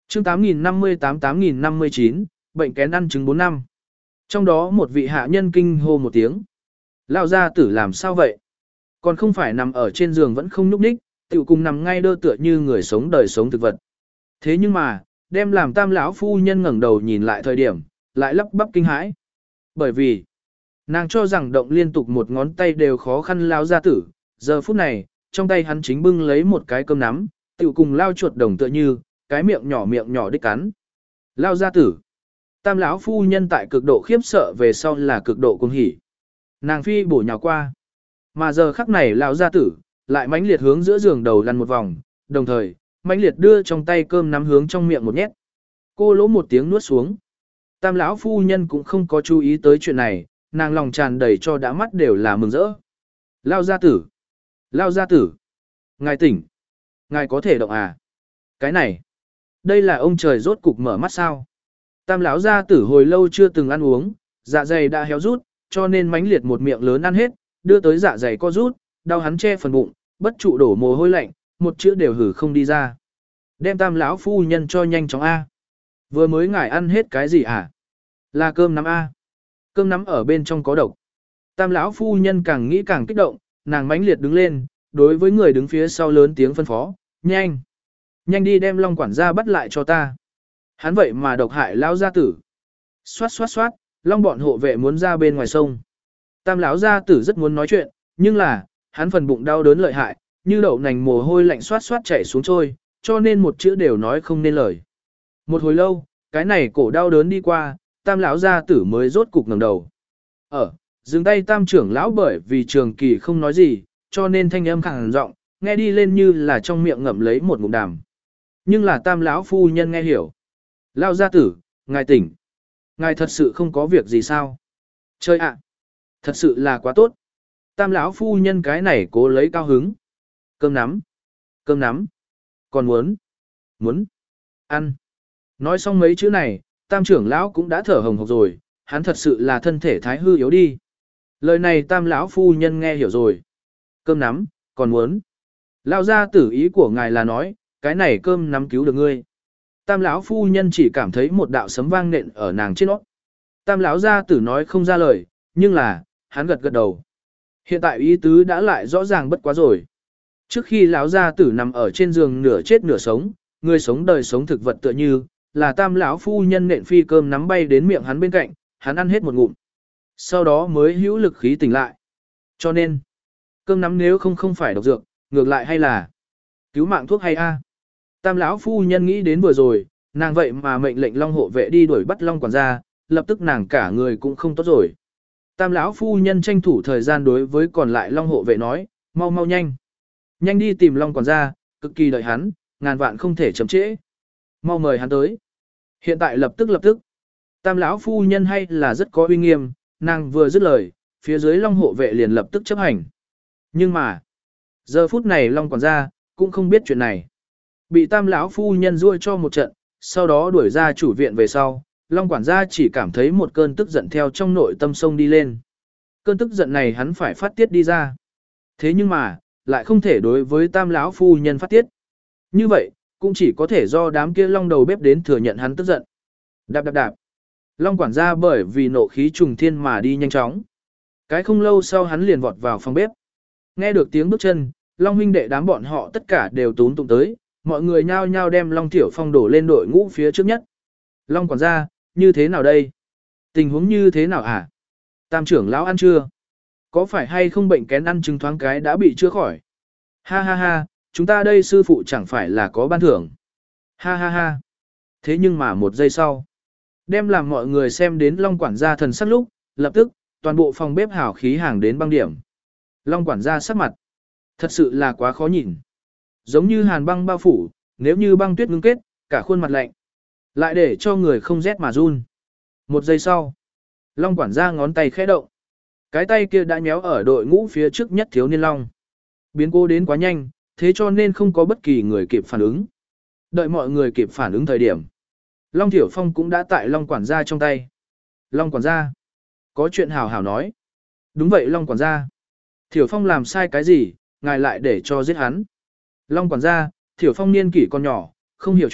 Chương tám nghìn năm mươi tám tám nghìn năm mươi chín, bệnh kén ăn trứng bốn năm. Trong đó một vị hạ nhân kinh hô một tiếng. Lao gia tử làm sao vậy? Còn không phải nằm ở trên giường vẫn không nhúc nhích, tiểu cùng nằm ngay đơ tựa như người sống đời sống thực vật. Thế nhưng mà, đem làm tam lão phu nhân ngẩng đầu nhìn lại thời điểm, lại lắp bắp kinh hãi. Bởi vì, nàng cho rằng động liên tục một ngón tay đều khó khăn lao gia tử, giờ phút này, trong tay hắn chính bưng lấy một cái cơm nắm, tiểu cùng lao chuột đồng tựa như, cái miệng nhỏ miệng nhỏ đích cắn. Lao gia tử. Tam lão phu nhân tại cực độ khiếp sợ về sau là cực độ cuồng hỉ. Nàng phi bổ nhào qua. Mà giờ khắc này lão gia tử lại mãnh liệt hướng giữa giường đầu lăn một vòng, đồng thời, mãnh liệt đưa trong tay cơm nắm hướng trong miệng một nhét. Cô lỗ một tiếng nuốt xuống. Tam lão phu nhân cũng không có chú ý tới chuyện này, nàng lòng tràn đầy cho đã mắt đều là mừng rỡ. Lao gia tử. Lao gia tử. Ngài tỉnh. Ngài có thể động à? Cái này. Đây là ông trời rốt cục mở mắt sao? Tam lão gia tử hồi lâu chưa từng ăn uống, dạ dày đã héo rút, cho nên mãnh liệt một miệng lớn ăn hết, đưa tới dạ dày co rút, đau hắn che phần bụng, bất trụ đổ mồ hôi lạnh, một chữ đều hử không đi ra. Đem tam lão phu nhân cho nhanh chóng a. Vừa mới ngài ăn hết cái gì hả? Là cơm nắm a. Cơm nắm ở bên trong có độc. Tam lão phu nhân càng nghĩ càng kích động, nàng mãnh liệt đứng lên, đối với người đứng phía sau lớn tiếng phân phó, nhanh, nhanh đi đem Long quản gia bắt lại cho ta. Hắn vậy mà độc hại lão gia tử. Xoát xoát xoát, Long bọn hộ vệ muốn ra bên ngoài sông. Tam lão gia tử rất muốn nói chuyện, nhưng là, hắn phần bụng đau đớn lợi hại, như đậu nành mồ hôi lạnh xoát xoát chảy xuống trôi, cho nên một chữ đều nói không nên lời. Một hồi lâu, cái này cổ đau đớn đi qua, tam lão gia tử mới rốt cục ngẩng đầu. Ở, dừng tay tam trưởng lão bởi vì trường kỳ không nói gì, cho nên thanh âm khàn giọng, nghe đi lên như là trong miệng ngậm lấy một ngụm đàm. Nhưng là tam lão phu nhân nghe hiểu. Lão gia tử, ngài tỉnh. Ngài thật sự không có việc gì sao? Chơi ạ, thật sự là quá tốt. Tam lão phu nhân cái này cố lấy cao hứng. Cơm nắm, cơm nắm. Còn muốn, muốn, ăn. Nói xong mấy chữ này, tam trưởng lão cũng đã thở hồng hộc rồi, hắn thật sự là thân thể thái hư yếu đi. Lời này tam lão phu nhân nghe hiểu rồi. Cơm nắm, còn muốn. Lão gia tử ý của ngài là nói, cái này cơm nắm cứu được ngươi. Tam lão phu nhân chỉ cảm thấy một đạo sấm vang nện ở nàng trên óc. Tam lão gia tử nói không ra lời, nhưng là, hắn gật gật đầu. Hiện tại ý tứ đã lại rõ ràng bất quá rồi. Trước khi lão gia tử nằm ở trên giường nửa chết nửa sống, người sống đời sống thực vật tựa như, là tam lão phu nhân nện phi cơm nắm bay đến miệng hắn bên cạnh, hắn ăn hết một ngụm. Sau đó mới hữu lực khí tỉnh lại. Cho nên, cơm nắm nếu không không phải độc dược, ngược lại hay là cứu mạng thuốc hay a? Tam lão phu nhân nghĩ đến vừa rồi, nàng vậy mà mệnh lệnh Long hộ vệ đi đuổi bắt Long quản gia, lập tức nàng cả người cũng không tốt rồi. Tam lão phu nhân tranh thủ thời gian đối với còn lại Long hộ vệ nói, mau mau nhanh. Nhanh đi tìm Long quản gia, cực kỳ đợi hắn, ngàn vạn không thể chậm trễ. Mau mời hắn tới. Hiện tại lập tức lập tức. Tam lão phu nhân hay là rất có uy nghiêm, nàng vừa dứt lời, phía dưới Long hộ vệ liền lập tức chấp hành. Nhưng mà, giờ phút này Long quản gia cũng không biết chuyện này. Bị tam lão phu nhân ruôi cho một trận, sau đó đuổi ra chủ viện về sau, Long quản gia chỉ cảm thấy một cơn tức giận theo trong nội tâm sông đi lên. Cơn tức giận này hắn phải phát tiết đi ra. Thế nhưng mà, lại không thể đối với tam lão phu nhân phát tiết. Như vậy, cũng chỉ có thể do đám kia Long đầu bếp đến thừa nhận hắn tức giận. Đạp đạp đạp. Long quản gia bởi vì nộ khí trùng thiên mà đi nhanh chóng. Cái không lâu sau hắn liền vọt vào phòng bếp. Nghe được tiếng bước chân, Long huynh đệ đám bọn họ tất cả đều tún tụng tới, mọi người nhao nhao đem Long Thiểu Phong đổ lên đội ngũ phía trước nhất. Long quản gia, như thế nào đây? Tình huống như thế nào hả? Tam trưởng lão ăn chưa? Có phải hay không bệnh kén ăn trứng thoáng cái đã bị chữa khỏi? Ha ha ha, chúng ta đây sư phụ chẳng phải là có ban thưởng. Ha ha ha. Thế nhưng mà một giây sau, đem làm mọi người xem đến Long quản gia thần sắc lúc, lập tức, toàn bộ phòng bếp hào khí hàng đến băng điểm. Long quản gia sắc mặt, thật sự là quá khó nhìn. Giống như hàn băng bao phủ, nếu như băng tuyết ngưng kết, cả khuôn mặt lạnh. Lại để cho người không rét mà run. Một giây sau, Long quản gia ngón tay khẽ động. Cái tay kia đã nhéo ở đội ngũ phía trước nhất thiếu niên Long. Biến cố đến quá nhanh, thế cho nên không có bất kỳ người kịp phản ứng. Đợi mọi người kịp phản ứng thời điểm. Long Thiểu Phong cũng đã tại Long quản gia trong tay. Long quản gia, có chuyện hào hào nói. Đúng vậy Long quản gia. Thiểu Phong làm sai cái gì, ngài lại để cho giết hắn. Long quản gia, Thiểu Phong niên kỷ còn nhỏ, không hiểu chuyện,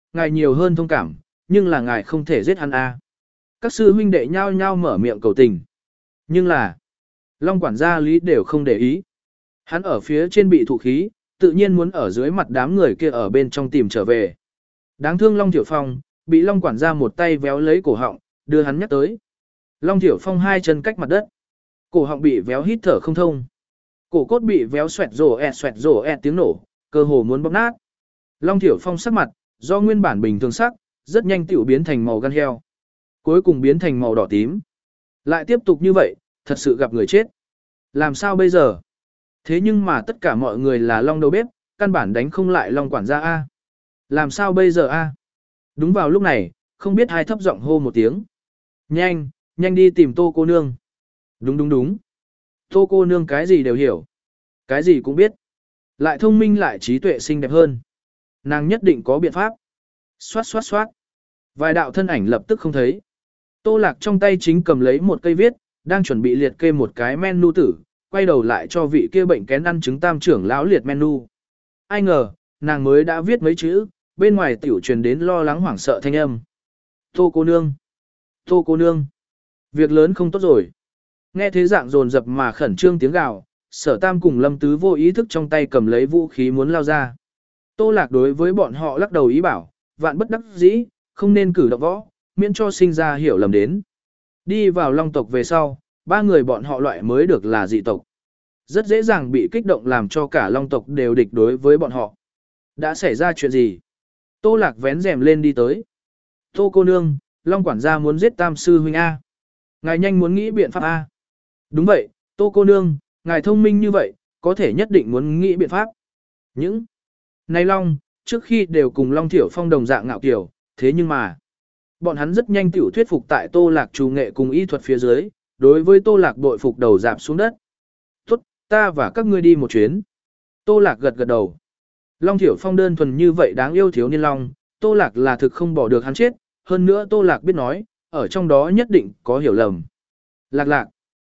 ngài nhiều hơn thông cảm, nhưng là ngài không thể giết hắn a. Các sư huynh đệ nhao nhao mở miệng cầu tình. Nhưng là, Long quản gia Lý đều không để ý. Hắn ở phía trên bị thụ khí, tự nhiên muốn ở dưới mặt đám người kia ở bên trong tìm trở về. Đáng thương Long Thiểu Phong, bị Long quản gia một tay véo lấy cổ họng, đưa hắn nhắc tới. Long Thiểu Phong hai chân cách mặt đất. Cổ họng bị véo hít thở không thông. Cổ cốt bị véo xoẹt rổ ẹt xoẹt rổ ẹt tiếng nổ, cơ hồ muốn bóp nát. Long Thiểu Phong sắc mặt, do nguyên bản bình thường sắc, rất nhanh tiểu biến thành màu gan heo. Cuối cùng biến thành màu đỏ tím. Lại tiếp tục như vậy, thật sự gặp người chết. Làm sao bây giờ? Thế nhưng mà tất cả mọi người là Long đầu bếp, căn bản đánh không lại Long quản gia A. Làm sao bây giờ A? Đúng vào lúc này, không biết ai thấp giọng hô một tiếng. Nhanh, nhanh đi tìm Tô cô nương. Đúng đúng đúng. Tô cô nương cái gì đều hiểu. Cái gì cũng biết. Lại thông minh lại trí tuệ xinh đẹp hơn. Nàng nhất định có biện pháp. Xoát xoát xoát. Vài đạo thân ảnh lập tức không thấy. Tô Lạc trong tay chính cầm lấy một cây viết, đang chuẩn bị liệt kê một cái menu tử, quay đầu lại cho vị kia bệnh kén ăn trứng tam trưởng lão liệt menu. Ai ngờ, nàng mới đã viết mấy chữ, bên ngoài tiểu truyền đến lo lắng hoảng sợ thanh âm. Tô cô nương. Tô cô nương. Việc lớn không tốt rồi. Nghe thế dạng dồn dập mà khẩn trương tiếng gào, Sở Tam cùng Lâm Tứ vô ý thức trong tay cầm lấy vũ khí muốn lao ra. Tô Lạc đối với bọn họ lắc đầu ý bảo, vạn bất đắc dĩ, không nên cử động võ, miễn cho sinh ra hiểu lầm đến. Đi vào Long tộc về sau, ba người bọn họ loại mới được là dị tộc. Rất dễ dàng bị kích động làm cho cả Long tộc đều địch đối với bọn họ. Đã xảy ra chuyện gì? Tô Lạc vén rèm lên đi tới. Tô cô nương, Long quản gia muốn giết Tam sư huynh A. Ngài nhanh muốn nghĩ biện pháp A. Đúng vậy, Tô cô nương, ngài thông minh như vậy, có thể nhất định muốn nghĩ biện pháp. Những này Long, trước khi đều cùng Long Thiểu Phong đồng dạng ngạo kiểu, thế nhưng mà, bọn hắn rất nhanh tiểu thuyết phục tại Tô Lạc trù nghệ cùng y thuật phía dưới, đối với Tô Lạc bội phục đầu dạp xuống đất. Tốt, ta và các ngươi đi một chuyến. Tô Lạc gật gật đầu. Long Thiểu Phong đơn thuần như vậy đáng yêu thiếu niên Long, Tô Lạc là thực không bỏ được hắn chết, hơn nữa Tô Lạc biết nói, ở trong đó nhất định có hiểu lầm. Lạc lạc.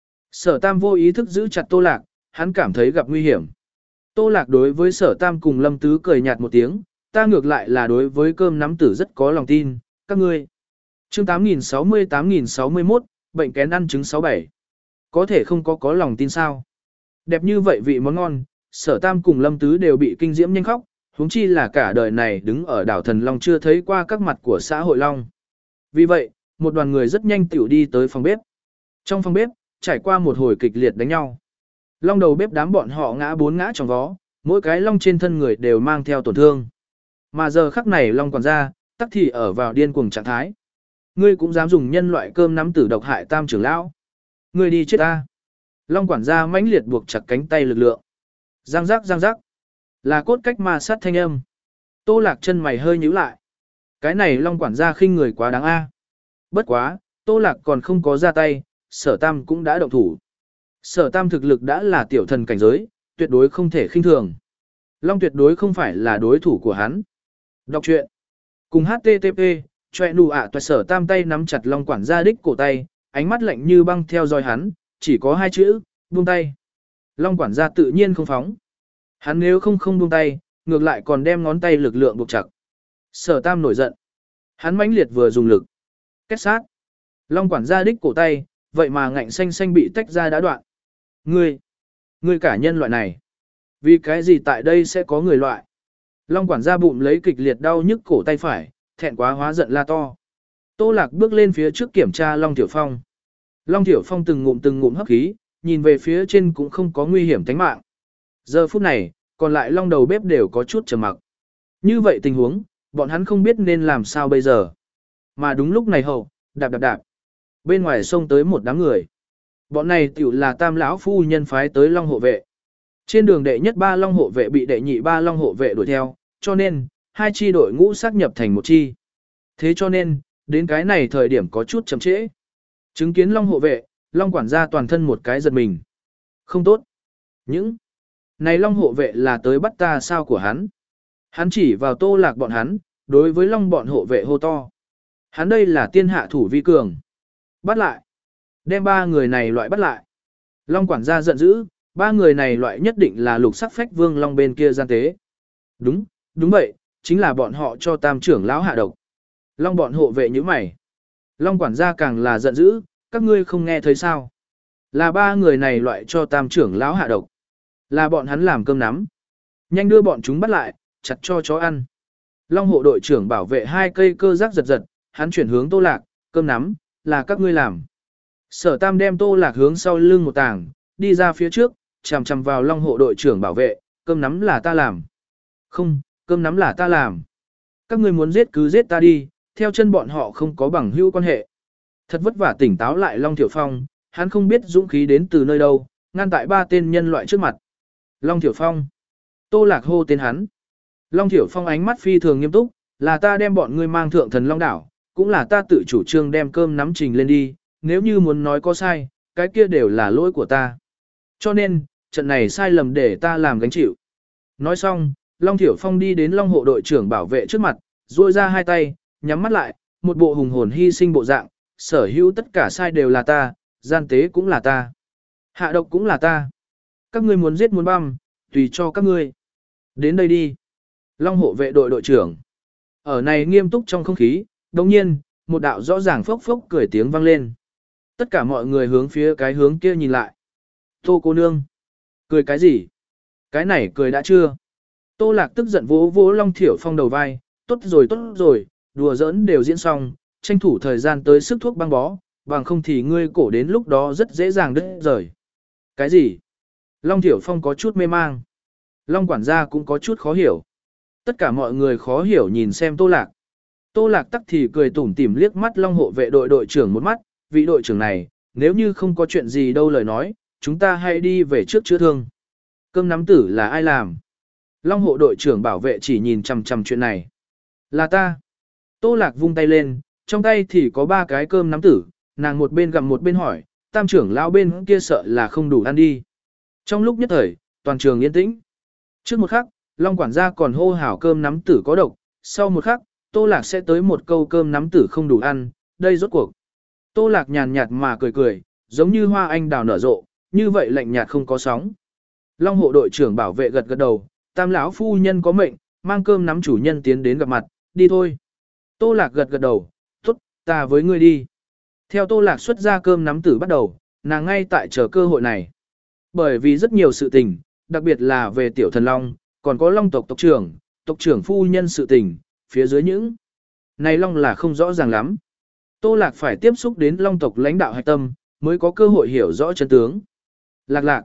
Sở Tam vô ý thức giữ chặt Tô Lạc, hắn cảm thấy gặp nguy hiểm. Tô Lạc đối với Sở Tam cùng Lâm Tứ cười nhạt một tiếng, ta ngược lại là đối với cơm nắm tử rất có lòng tin, các ngươi. Chương tám nghìn sáu mươi tám nghìn sáu mươi mốt, bệnh kén ăn trứng sáu bảy. Có thể không có có lòng tin sao? Đẹp như vậy vị món ngon, Sở Tam cùng Lâm Tứ đều bị kinh diễm nhanh khóc, huống chi là cả đời này đứng ở đảo Thần Long chưa thấy qua các mặt của xã hội Long. Vì vậy, một đoàn người rất nhanh tiểu đi tới phòng bếp. Trong phòng bếp, trải qua một hồi kịch liệt đánh nhau. Long đầu bếp đám bọn họ ngã bốn ngã trong vó, mỗi cái long trên thân người đều mang theo tổn thương. Mà giờ khắc này Long quản gia, tắc thì ở vào điên cuồng trạng thái. Ngươi cũng dám dùng nhân loại cơm nắm tử độc hại Tam trưởng lão. Ngươi đi chết ta. Long quản gia mãnh liệt buộc chặt cánh tay lực lượng. Giang giác giang giác. Là cốt cách ma sát thanh âm. Tô Lạc chân mày hơi nhíu lại. Cái này Long quản gia khinh người quá đáng a. Bất quá, Tô Lạc còn không có ra tay, Sở Tam cũng đã động thủ. Sở Tam thực lực đã là tiểu thần cảnh giới, tuyệt đối không thể khinh thường. Long tuyệt đối không phải là đối thủ của hắn. Đọc truyện. Cùng hát tê tê pê, choẹ nụ ạ toại Sở Tam tay nắm chặt Long quản gia đích cổ tay, ánh mắt lạnh như băng theo dõi hắn, chỉ có hai chữ, buông tay. Long quản gia tự nhiên không phóng. Hắn nếu không không buông tay, ngược lại còn đem ngón tay lực lượng buộc chặt. Sở Tam nổi giận. Hắn mãnh liệt vừa dùng lực. Kết sát. Long quản gia đích cổ tay, vậy mà ngạnh xanh xanh bị tách ra đã đoạn. Ngươi, ngươi cả nhân loại này. Vì cái gì tại đây sẽ có người loại? Long quản gia bụng lấy kịch liệt đau nhức cổ tay phải, thẹn quá hóa giận la to. Tô Lạc bước lên phía trước kiểm tra Long Tiểu Phong. Long Tiểu Phong từng ngụm từng ngụm hấp khí, nhìn về phía trên cũng không có nguy hiểm tính mạng. Giờ phút này, còn lại Long đầu bếp đều có chút trầm mặc. Như vậy tình huống, bọn hắn không biết nên làm sao bây giờ. Mà đúng lúc này hậu, đạp đạp đạp. Bên ngoài xông tới một đám người. Bọn này tiểu là Tam lão phu nhân phái tới Long hộ vệ. Trên đường đệ nhất ba Long hộ vệ bị đệ nhị ba Long hộ vệ đuổi theo, cho nên, hai chi đội ngũ xác nhập thành một chi. Thế cho nên, đến cái này thời điểm có chút chậm trễ. Chứng kiến Long hộ vệ, Long quản gia toàn thân một cái giật mình. Không tốt. Những này Long hộ vệ là tới bắt ta sao của hắn. Hắn chỉ vào Tô Lạc bọn hắn, đối với Long bọn hộ vệ hô to. Hắn đây là tiên hạ thủ vi cường. Bắt lại. Đem ba người này loại bắt lại. Long quản gia giận dữ, ba người này loại nhất định là lục sắc phách vương Long bên kia gian tế. Đúng, đúng vậy, chính là bọn họ cho tam trưởng lão hạ độc. Long bọn hộ vệ như mày. Long quản gia càng là giận dữ, các ngươi không nghe thấy sao? Là ba người này loại cho tam trưởng lão hạ độc. Là bọn hắn làm cơm nắm. Nhanh đưa bọn chúng bắt lại, chặt cho chó ăn. Long hộ đội trưởng bảo vệ hai cây cơ giác giật giật, hắn chuyển hướng Tô Lạc, cơm nắm, là các ngươi làm. Sở Tam đem Tô Lạc hướng sau lưng một tảng, đi ra phía trước, chằm chằm vào Long hộ đội trưởng bảo vệ, cơm nắm là ta làm. Không, cơm nắm là ta làm. Các ngươi muốn giết cứ giết ta đi, theo chân bọn họ không có bằng hữu quan hệ. Thật vất vả tỉnh táo lại Long Thiểu Phong, hắn không biết dũng khí đến từ nơi đâu, ngăn tại ba tên nhân loại trước mặt. Long Thiểu Phong. Tô Lạc hô tên hắn. Long Thiểu Phong ánh mắt phi thường nghiêm túc, là ta đem bọn ngươi mang thượng thần Long đảo, cũng là ta tự chủ trương đem cơm nắm trình lên đi, nếu như muốn nói có sai, cái kia đều là lỗi của ta. Cho nên, trận này sai lầm để ta làm gánh chịu. Nói xong, Long Thiểu Phong đi đến Long hộ đội trưởng bảo vệ trước mặt, duỗi ra hai tay, nhắm mắt lại, một bộ hùng hồn hy sinh bộ dạng, sở hữu tất cả sai đều là ta, gian tế cũng là ta, hạ độc cũng là ta. Các ngươi muốn giết muốn băm, tùy cho các ngươi. Đến đây đi. Long hộ vệ đội đội trưởng. Ở này nghiêm túc trong không khí, đồng nhiên, một đạo rõ ràng phốc phốc cười tiếng vang lên. Tất cả mọi người hướng phía cái hướng kia nhìn lại. Tô cô nương. Cười cái gì? Cái này cười đã chưa? Tô Lạc tức giận vỗ vỗ Long Thiểu Phong đầu vai. Tốt rồi tốt rồi, đùa giỡn đều diễn xong, tranh thủ thời gian tới sức thuốc băng bó, bằng không thì ngươi cổ đến lúc đó rất dễ dàng đứt rời. Cái gì? Long Thiểu Phong có chút mê mang. Long quản gia cũng có chút khó hiểu. Tất cả mọi người khó hiểu nhìn xem Tô Lạc. Tô Lạc tắc thì cười tủm tỉm liếc mắt Long hộ vệ đội đội trưởng một mắt, vị đội trưởng này, nếu như không có chuyện gì đâu lời nói, chúng ta hãy đi về trước chữa thương. Cơm nắm tử là ai làm? Long hộ đội trưởng bảo vệ chỉ nhìn chằm chằm chuyện này. Là ta. Tô Lạc vung tay lên, trong tay thì có ba cái cơm nắm tử, nàng một bên gặm một bên hỏi, tam trưởng lão bên kia sợ là không đủ ăn đi. Trong lúc nhất thời, toàn trường yên tĩnh. Trước một khắc, Long quản gia còn hô hào cơm nắm tử có độc, sau một khắc, Tô Lạc sẽ tới một câu cơm nắm tử không đủ ăn, đây rốt cuộc. Tô Lạc nhàn nhạt mà cười cười, giống như hoa anh đào nở rộ, như vậy lạnh nhạt không có sóng. Long hộ đội trưởng bảo vệ gật gật đầu, tam lão phu nhân có mệnh, mang cơm nắm chủ nhân tiến đến gặp mặt, đi thôi. Tô Lạc gật gật đầu, tốt, ta với ngươi đi. Theo Tô Lạc xuất ra cơm nắm tử bắt đầu, nàng ngay tại chờ cơ hội này. Bởi vì rất nhiều sự tình, đặc biệt là về tiểu thần Long, còn có Long tộc tộc trưởng, tộc trưởng phu nhân sự tình, phía dưới những này Long là không rõ ràng lắm. Tô Lạc phải tiếp xúc đến Long tộc lãnh đạo hạch tâm, mới có cơ hội hiểu rõ chân tướng. Lạc lạc.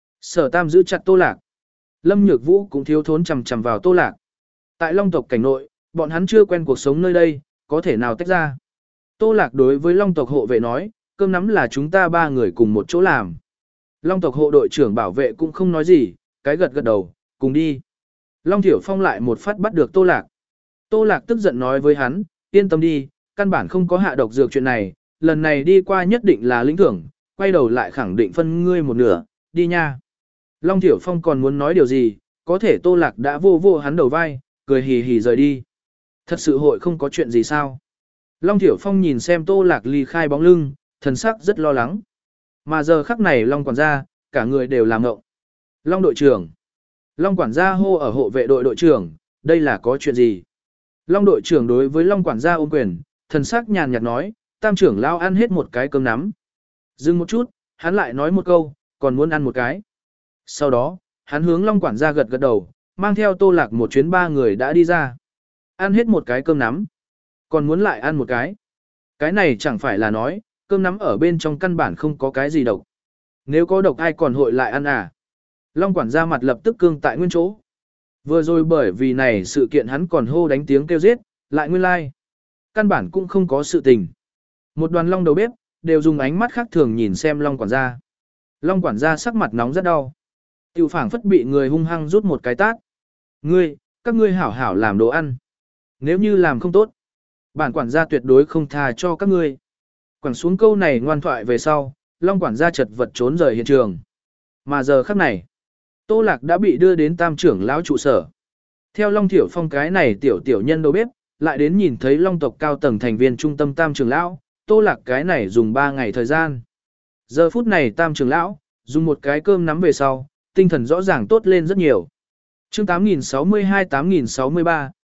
Sở Tam giữ chặt Tô Lạc. Lâm Nhược Vũ cũng thiếu thốn chằm chằm vào Tô Lạc. Tại Long tộc cảnh nội, bọn hắn chưa quen cuộc sống nơi đây, có thể nào tách ra. Tô Lạc đối với Long tộc hộ vệ nói, cơm nắm là chúng ta ba người cùng một chỗ làm. Long tộc hộ đội trưởng bảo vệ cũng không nói gì, cái gật gật đầu, cùng đi. Long Thiểu Phong lại một phát bắt được Tô Lạc. Tô Lạc tức giận nói với hắn, yên tâm đi, căn bản không có hạ độc dược chuyện này, lần này đi qua nhất định là lĩnh thưởng, quay đầu lại khẳng định phân ngươi một nửa, đi nha. Long Thiểu Phong còn muốn nói điều gì, có thể Tô Lạc đã vô vô hắn đầu vai, cười hì hì rời đi. Thật sự hội không có chuyện gì sao? Long Thiểu Phong nhìn xem Tô Lạc ly khai bóng lưng, thần sắc rất lo lắng. Mà giờ khắc này Long quản gia, cả người đều làm ngộng. Long đội trưởng. Long quản gia hô ở hộ vệ đội đội trưởng, đây là có chuyện gì? Long đội trưởng đối với Long quản gia ôm quyền, thần sắc nhàn nhạt nói, tam trưởng lao ăn hết một cái cơm nắm. Dừng một chút, hắn lại nói một câu, còn muốn ăn một cái. Sau đó, hắn hướng Long quản gia gật gật đầu, mang theo Tô Lạc một chuyến ba người đã đi ra. Ăn hết một cái cơm nắm, còn muốn lại ăn một cái. Cái này chẳng phải là nói, cơm nắm ở bên trong căn bản không có cái gì độc. Nếu có độc ai còn hội lại ăn à? Long quản gia mặt lập tức cương tại nguyên chỗ. Vừa rồi bởi vì này sự kiện hắn còn hô đánh tiếng kêu giết, lại nguyên lai. Like. Căn bản cũng không có sự tình. Một đoàn long đầu bếp, đều dùng ánh mắt khác thường nhìn xem Long quản gia. Long quản gia sắc mặt nóng rất đau. Tiểu phảng phất bị người hung hăng rút một cái tát. Ngươi, các ngươi hảo hảo làm đồ ăn. Nếu như làm không tốt, bản quản gia tuyệt đối không tha cho các ngươi. Quẳng xuống câu này ngoan thoại về sau, Long quản gia chật vật trốn rời hiện trường. Mà giờ khắc này, Tô Lạc đã bị đưa đến tam trưởng lão trụ sở. Theo Long Thiểu Phong cái này tiểu tiểu nhân đầu bếp, lại đến nhìn thấy Long tộc cao tầng thành viên trung tâm tam trưởng lão, Tô Lạc cái này dùng ba ngày thời gian. Giờ phút này tam trưởng lão, dùng một cái cơm nắm về sau, tinh thần rõ ràng tốt lên rất nhiều. Chương tám nghìn sáu mươi hai tám nghìn sáu mươi ba,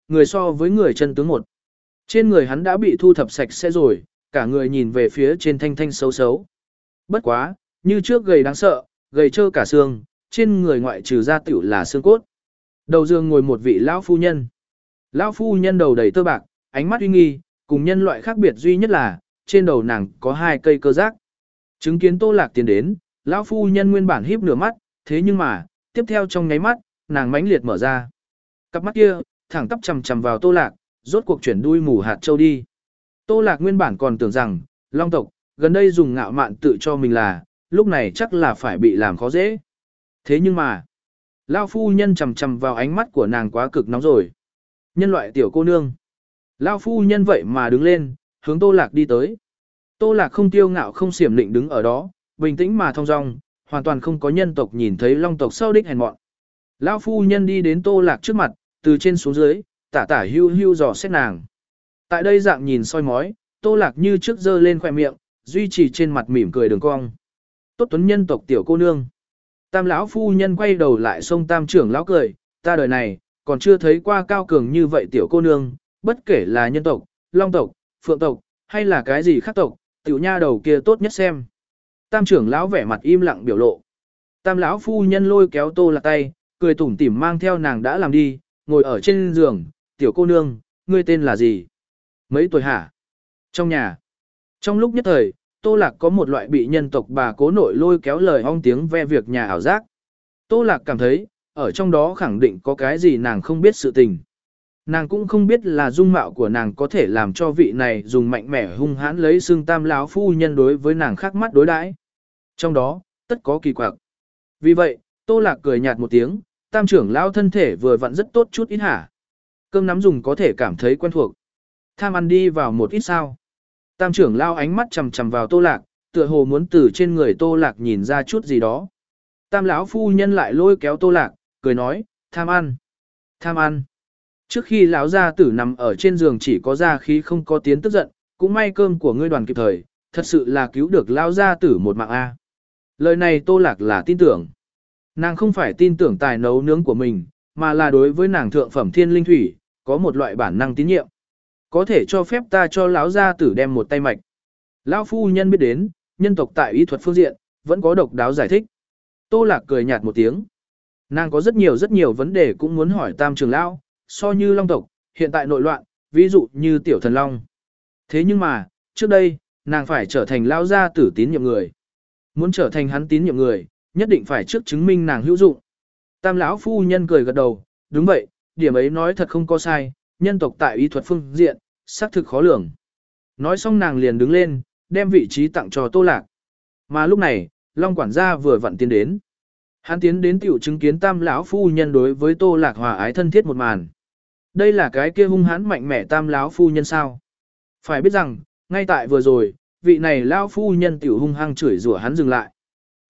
người so với người chân tướng một. Trên người hắn đã bị thu thập sạch sẽ rồi, cả người nhìn về phía trên thanh thanh xấu xấu. Bất quá, như trước gầy đáng sợ, gầy trơ cả xương, trên người ngoại trừ da tiểu là xương cốt. Đầu giường ngồi một vị lão phu nhân. Lão phu nhân đầu đầy tơ bạc, ánh mắt uy nghi, cùng nhân loại khác biệt duy nhất là, trên đầu nàng có hai cây cơ giác. Chứng kiến Tô Lạc tiến đến, lão phu nhân nguyên bản híp nửa mắt, thế nhưng mà, tiếp theo trong nháy mắt, nàng mãnh liệt mở ra. Cặp mắt kia, thẳng tắp chằm chằm vào Tô Lạc, rốt cuộc chuyển đuôi mù hạt châu đi. Tô Lạc nguyên bản còn tưởng rằng, Long tộc, gần đây dùng ngạo mạn tự cho mình là, lúc này chắc là phải bị làm khó dễ. Thế nhưng mà, lão phu nhân chằm chằm vào ánh mắt của nàng quá cực nóng rồi. Nhân loại tiểu cô nương. Lão phu nhân vậy mà đứng lên, hướng Tô Lạc đi tới. Tô Lạc không tiêu ngạo không xiểm lịnh đứng ở đó, bình tĩnh mà thong dong, hoàn toàn không có nhân tộc nhìn thấy Long tộc sau đích hèn mọn. Lão phu nhân đi đến Tô Lạc trước mặt, từ trên xuống dưới, tả tả hưu hưu dò xét nàng. Tại đây dạng nhìn soi mói, Tô Lạc như trước giơ lên khóe miệng, duy trì trên mặt mỉm cười đường cong. Tốt tuấn nhân tộc tiểu cô nương. Tam lão phu nhân quay đầu lại xông Tam trưởng lão cười, ta đời này còn chưa thấy qua cao cường như vậy tiểu cô nương, bất kể là nhân tộc, Long tộc, Phượng tộc, hay là cái gì khác tộc, tiểu nha đầu kia tốt nhất xem. Tam trưởng lão vẻ mặt im lặng biểu lộ. Tam lão phu nhân lôi kéo Tô Lạc tay, cười tủm tỉm mang theo nàng đã làm đi, ngồi ở trên giường, tiểu cô nương, ngươi tên là gì? Mấy tuổi hả? Trong nhà. Trong lúc nhất thời, Tô Lạc có một loại bị nhân tộc bà cố nội lôi kéo lời ong tiếng ve việc nhà ảo giác. Tô Lạc cảm thấy, ở trong đó khẳng định có cái gì nàng không biết sự tình. Nàng cũng không biết là dung mạo của nàng có thể làm cho vị này dùng mạnh mẽ hung hãn lấy xương Tam lão phu nhân đối với nàng khác mắt đối đãi. Trong đó, tất có kỳ quặc. Vì vậy, Tô Lạc cười nhạt một tiếng, Tam trưởng lão thân thể vừa vặn rất tốt chút ít hả. Cơm nắm dùng có thể cảm thấy quen thuộc. Tham ăn đi vào một ít sao. Tam trưởng lão ánh mắt chằm chằm vào Tô Lạc, tựa hồ muốn từ trên người Tô Lạc nhìn ra chút gì đó. Tam lão phu nhân lại lôi kéo Tô Lạc, cười nói, tham ăn. Tham ăn. Trước khi lão gia tử nằm ở trên giường chỉ có ra khí không có tiếng tức giận, cũng may cơm của ngươi đoàn kịp thời, thật sự là cứu được lão gia tử một mạng a. Lời này Tô Lạc là tin tưởng. Nàng không phải tin tưởng tài nấu nướng của mình, mà là đối với nàng thượng phẩm thiên linh thủy, có một loại bản năng tín nhiệm. Có thể cho phép ta cho lão gia tử đem một tay mạch. Lão phu nhân biết đến, nhân tộc tại y thuật phương diện, vẫn có độc đáo giải thích. Tô Lạc cười nhạt một tiếng. Nàng có rất nhiều rất nhiều vấn đề cũng muốn hỏi Tam trưởng lão, so như Long tộc, hiện tại nội loạn, ví dụ như tiểu thần Long. Thế nhưng mà, trước đây, nàng phải trở thành lão gia tử tín nhiệm người. Muốn trở thành hắn tín nhiệm người, nhất định phải trước chứng minh nàng hữu dụng. Tam lão phu nhân cười gật đầu, đúng vậy, điểm ấy nói thật không có sai, nhân tộc tại y thuật phương diện, xác thực khó lường. Nói xong nàng liền đứng lên, đem vị trí tặng cho Tô Lạc. Mà lúc này, Long quản gia vừa vặn tiến đến. Hắn tiến đến tiểu chứng kiến Tam lão phu nhân đối với Tô Lạc hòa ái thân thiết một màn. Đây là cái kia hung hãn mạnh mẽ Tam lão phu nhân sao? Phải biết rằng, ngay tại vừa rồi, vị này lão phu nhân tiểu hung hăng chửi rủa hắn dừng lại.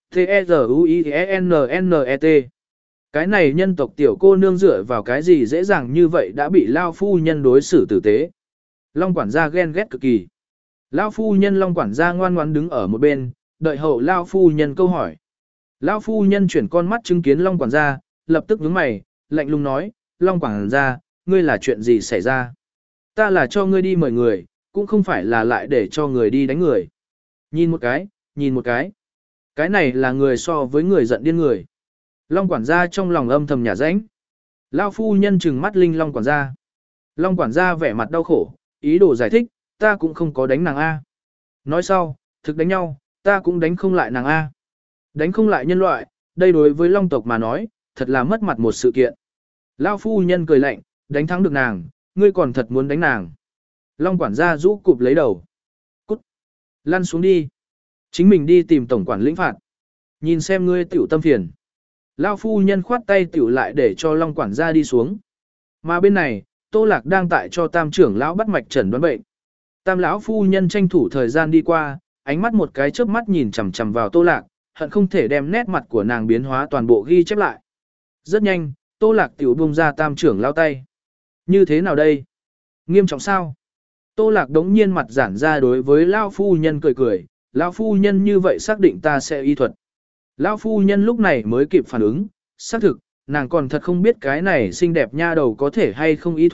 T-E-Z-U-I-E-N-N-E-T. Cái này nhân tộc tiểu cô nương dựa vào cái gì dễ dàng như vậy đã bị lão phu nhân đối xử tử tế. Long quản gia ghen ghét cực kỳ. Lão phu nhân Long quản gia ngoan ngoãn đứng ở một bên, đợi hậu lão phu nhân câu hỏi. Lão phu nhân chuyển con mắt chứng kiến Long quản gia, lập tức nhướng mày, lạnh lùng nói, Long quản gia, ngươi là chuyện gì xảy ra? Ta là cho ngươi đi mời người, cũng không phải là lại để cho người đi đánh người. Nhìn một cái, nhìn một cái. Cái này là người so với người giận điên người. Long quản gia trong lòng âm thầm nhả rãnh. Lão phu nhân trừng mắt Linh Long quản gia. Long quản gia vẻ mặt đau khổ, ý đồ giải thích, ta cũng không có đánh nàng A. Nói sau, thực đánh nhau, ta cũng đánh không lại nàng A. Đánh không lại nhân loại, đây đối với Long tộc mà nói, thật là mất mặt một sự kiện. Lão phu nhân cười lạnh, đánh thắng được nàng, ngươi còn thật muốn đánh nàng. Long quản gia rũ cụp lấy đầu. Cút. Lăn xuống đi. Chính mình đi tìm tổng quản lĩnh phạt. Nhìn xem ngươi tiểu tâm phiền. Lão phu nhân khoát tay tiểu lại để cho Long quản gia đi xuống. Mà bên này, Tô Lạc đang tại cho Tam trưởng lão bắt mạch chẩn đoán bệnh. Tam lão phu nhân tranh thủ thời gian đi qua, ánh mắt một cái chớp mắt nhìn chằm chằm vào Tô Lạc, hận không thể đem nét mặt của nàng biến hóa toàn bộ ghi chép lại. Rất nhanh, Tô Lạc tiểu buông ra Tam trưởng lão tay. Như thế nào đây? Nghiêm trọng sao? Tô Lạc đống nhiên mặt giãn ra đối với lão phu nhân cười cười, lão phu nhân như vậy xác định ta sẽ y thuật. Lão phu nhân lúc này mới kịp phản ứng, xác thực, nàng còn thật không biết cái này xinh đẹp nha đầu có thể hay không y thuật,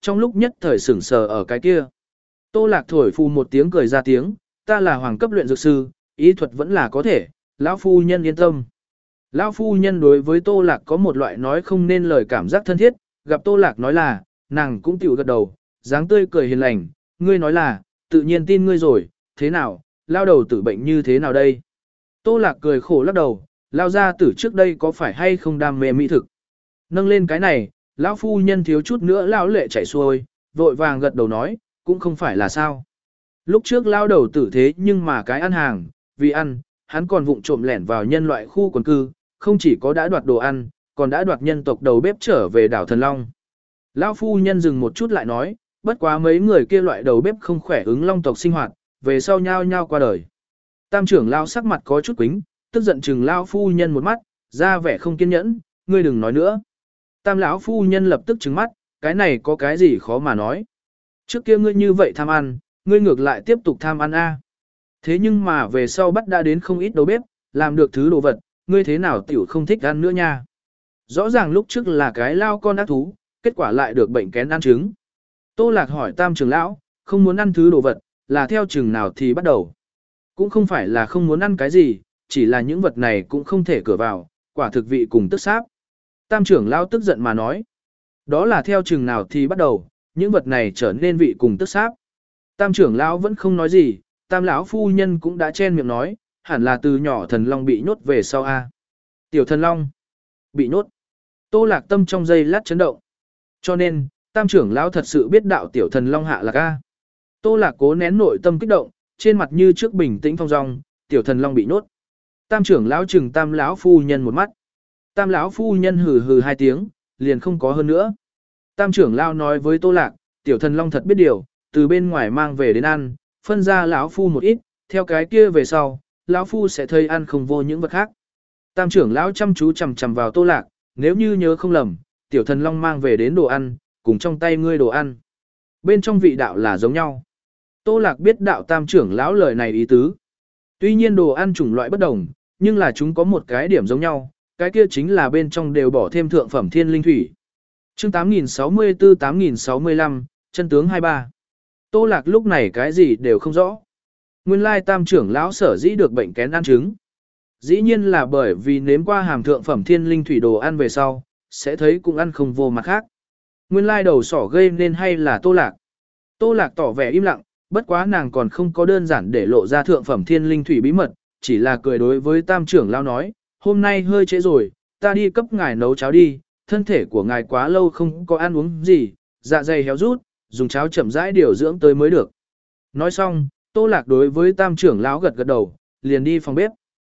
trong lúc nhất thời sửng sờ ở cái kia. Tô Lạc thổi phù một tiếng cười ra tiếng, ta là hoàng cấp luyện dược sư, ý thuật vẫn là có thể, lão phu nhân yên tâm. Lão phu nhân đối với Tô Lạc có một loại nói không nên lời cảm giác thân thiết, gặp Tô Lạc nói là, nàng cũng tiểu gật đầu, dáng tươi cười hiền lành, ngươi nói là, tự nhiên tin ngươi rồi, thế nào, lao đầu tử bệnh như thế nào đây? Tô Lạc cười khổ lắc đầu, lao ra tử trước đây có phải hay không đam mê mỹ thực? Nâng lên cái này, lão phu nhân thiếu chút nữa lão lệ chảy xuôi, vội vàng gật đầu nói, cũng không phải là sao. Lúc trước lao đầu tử thế nhưng mà cái ăn hàng, vì ăn, hắn còn vụng trộm lẻn vào nhân loại khu quần cư, không chỉ có đã đoạt đồ ăn, còn đã đoạt nhân tộc đầu bếp trở về đảo Thần Long. Lão phu nhân dừng một chút lại nói, bất quá mấy người kia loại đầu bếp không khỏe ứng long tộc sinh hoạt, về sau nhao nhao qua đời. Tam trưởng lao sắc mặt có chút quính, tức giận chừng lao phu nhân một mắt, ra vẻ không kiên nhẫn, ngươi đừng nói nữa. Tam lão phu nhân lập tức trừng mắt, cái này có cái gì khó mà nói. Trước kia ngươi như vậy tham ăn, ngươi ngược lại tiếp tục tham ăn a. Thế nhưng mà về sau bắt đã đến không ít đầu bếp, làm được thứ đồ vật, ngươi thế nào tiểu không thích ăn nữa nha. Rõ ràng lúc trước là cái lao con ác thú, kết quả lại được bệnh kén ăn trứng. Tô Lạc hỏi tam trưởng lão, không muốn ăn thứ đồ vật, là theo chừng nào thì bắt đầu. Cũng không phải là không muốn ăn cái gì, chỉ là những vật này cũng không thể cửa vào, quả thực vị cùng tức sáp. Tam trưởng lão tức giận mà nói, đó là theo chừng nào thì bắt đầu, những vật này trở nên vị cùng tức sáp. Tam trưởng lão vẫn không nói gì, tam lão phu nhân cũng đã chen miệng nói, hẳn là từ nhỏ thần long bị nhốt về sau a. Tiểu thần long bị nhốt. Tô Lạc tâm trong giây lát chấn động. Cho nên, tam trưởng lão thật sự biết đạo tiểu thần long hạ lạc a. Tô Lạc cố nén nội tâm kích động, trên mặt như trước bình tĩnh thong dong, tiểu thần long bị nhốt. Tam trưởng lão chừng tam lão phu nhân một mắt. Tam lão phu nhân hừ hừ hai tiếng, liền không có hơn nữa. Tam trưởng lão nói với Tô Lạc, tiểu thần long thật biết điều, từ bên ngoài mang về đến ăn, phân ra lão phu một ít, theo cái kia về sau, lão phu sẽ thấy ăn không vô những vật khác. Tam trưởng lão chăm chú chằm chằm vào Tô Lạc, nếu như nhớ không lầm, tiểu thần long mang về đến đồ ăn, cùng trong tay ngươi đồ ăn. Bên trong vị đạo là giống nhau. Tô Lạc biết đạo tam trưởng lão lời này ý tứ. Tuy nhiên đồ ăn chủng loại bất đồng, nhưng là chúng có một cái điểm giống nhau, cái kia chính là bên trong đều bỏ thêm thượng phẩm thiên linh thủy. Chương tám nghìn sáu mươi tư tám nghìn sáu mươi lăm, chân tướng hai mươi ba. Tô Lạc lúc này cái gì đều không rõ. Nguyên lai tam trưởng lão sở dĩ được bệnh kén ăn trứng. Dĩ nhiên là bởi vì nếm qua hàm thượng phẩm thiên linh thủy đồ ăn về sau, sẽ thấy cũng ăn không vô mặt khác. Nguyên lai đầu sỏ gây nên hay là Tô Lạc. Tô Lạc tỏ vẻ im lặng, bất quá nàng còn không có đơn giản để lộ ra thượng phẩm thiên linh thủy bí mật, chỉ là cười đối với tam trưởng lão nói, hôm nay hơi trễ rồi, ta đi cấp ngài nấu cháo đi, thân thể của ngài quá lâu không có ăn uống gì, dạ dày héo rút, dùng cháo chậm rãi điều dưỡng tới mới được. Nói xong, Tô Lạc đối với tam trưởng lão gật gật đầu, liền đi phòng bếp.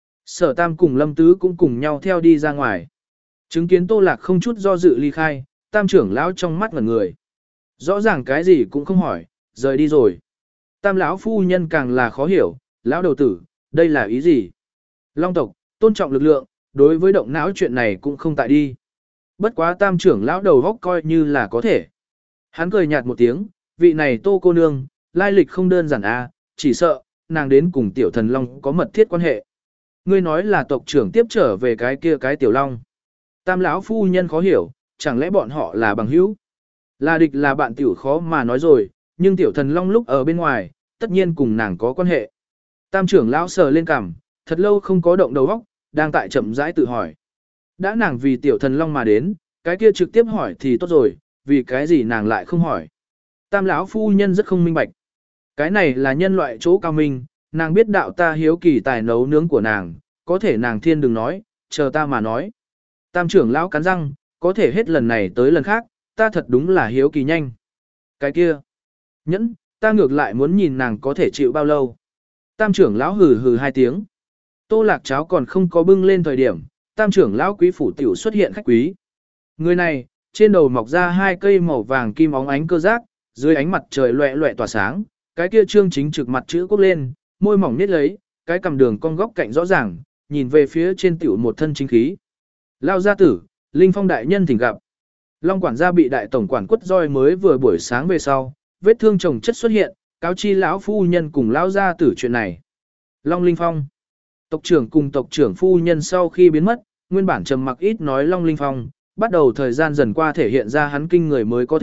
Sở Tam cùng Lâm Tứ cũng cùng nhau theo đi ra ngoài. Chứng kiến Tô Lạc không chút do dự ly khai, tam trưởng lão trong mắt ngẩn người. Rõ ràng cái gì cũng không hỏi, rời đi rồi. Tam lão phu nhân càng là khó hiểu, lão đầu tử, đây là ý gì? Long tộc, tôn trọng lực lượng, đối với động não chuyện này cũng không tại đi. Bất quá tam trưởng lão đầu góc coi như là có thể. Hắn cười nhạt một tiếng, vị này Tô cô nương, lai lịch không đơn giản a, chỉ sợ, nàng đến cùng tiểu thần long có mật thiết quan hệ. Ngươi nói là tộc trưởng tiếp trở về cái kia cái tiểu long. Tam lão phu nhân khó hiểu, chẳng lẽ bọn họ là bằng hữu? Là địch là bạn tiểu khó mà nói rồi, nhưng tiểu thần long lúc ở bên ngoài, tất nhiên cùng nàng có quan hệ. Tam trưởng lão sờ lên cằm, thật lâu không có động đầu óc, đang tại chậm rãi tự hỏi. Đã nàng vì tiểu thần long mà đến, cái kia trực tiếp hỏi thì tốt rồi, vì cái gì nàng lại không hỏi. Tam lão phu nhân rất không minh bạch. Cái này là nhân loại chỗ cao minh, nàng biết đạo ta hiếu kỳ tài nấu nướng của nàng, có thể nàng thiên đừng nói, chờ ta mà nói. Tam trưởng lão cắn răng, có thể hết lần này tới lần khác, ta thật đúng là hiếu kỳ nhanh. Cái kia, nhẫn, ta ngược lại muốn nhìn nàng có thể chịu bao lâu. Tam trưởng lão hừ hừ hai tiếng. Tô Lạc cháo còn không có bưng lên thời điểm, tam trưởng lão quý phủ tiểu xuất hiện khách quý. Người này, trên đầu mọc ra hai cây màu vàng kim óng ánh cơ giác, dưới ánh mặt trời loẹ loẹ tỏa sáng, cái kia trương chính trực mặt chữ quốc lên, môi mỏng nít lấy, cái cầm đường cong góc cạnh rõ ràng, nhìn về phía trên tiểu một thân chính khí. Lao gia tử, Linh Phong đại nhân thỉnh gặp. Long quản gia bị đại tổng quản quất roi mới vừa buổi sáng về sau, vết thương chồng chất xuất hiện, cáo chi lão phu nhân cùng lão gia tử chuyện này. Long Linh Phong. Tộc trưởng cùng tộc trưởng phu nhân sau khi biến mất, nguyên bản trầm mặc ít nói Long Linh Phong, bắt đầu thời gian dần qua thể hiện ra hắn kinh người mới có thể,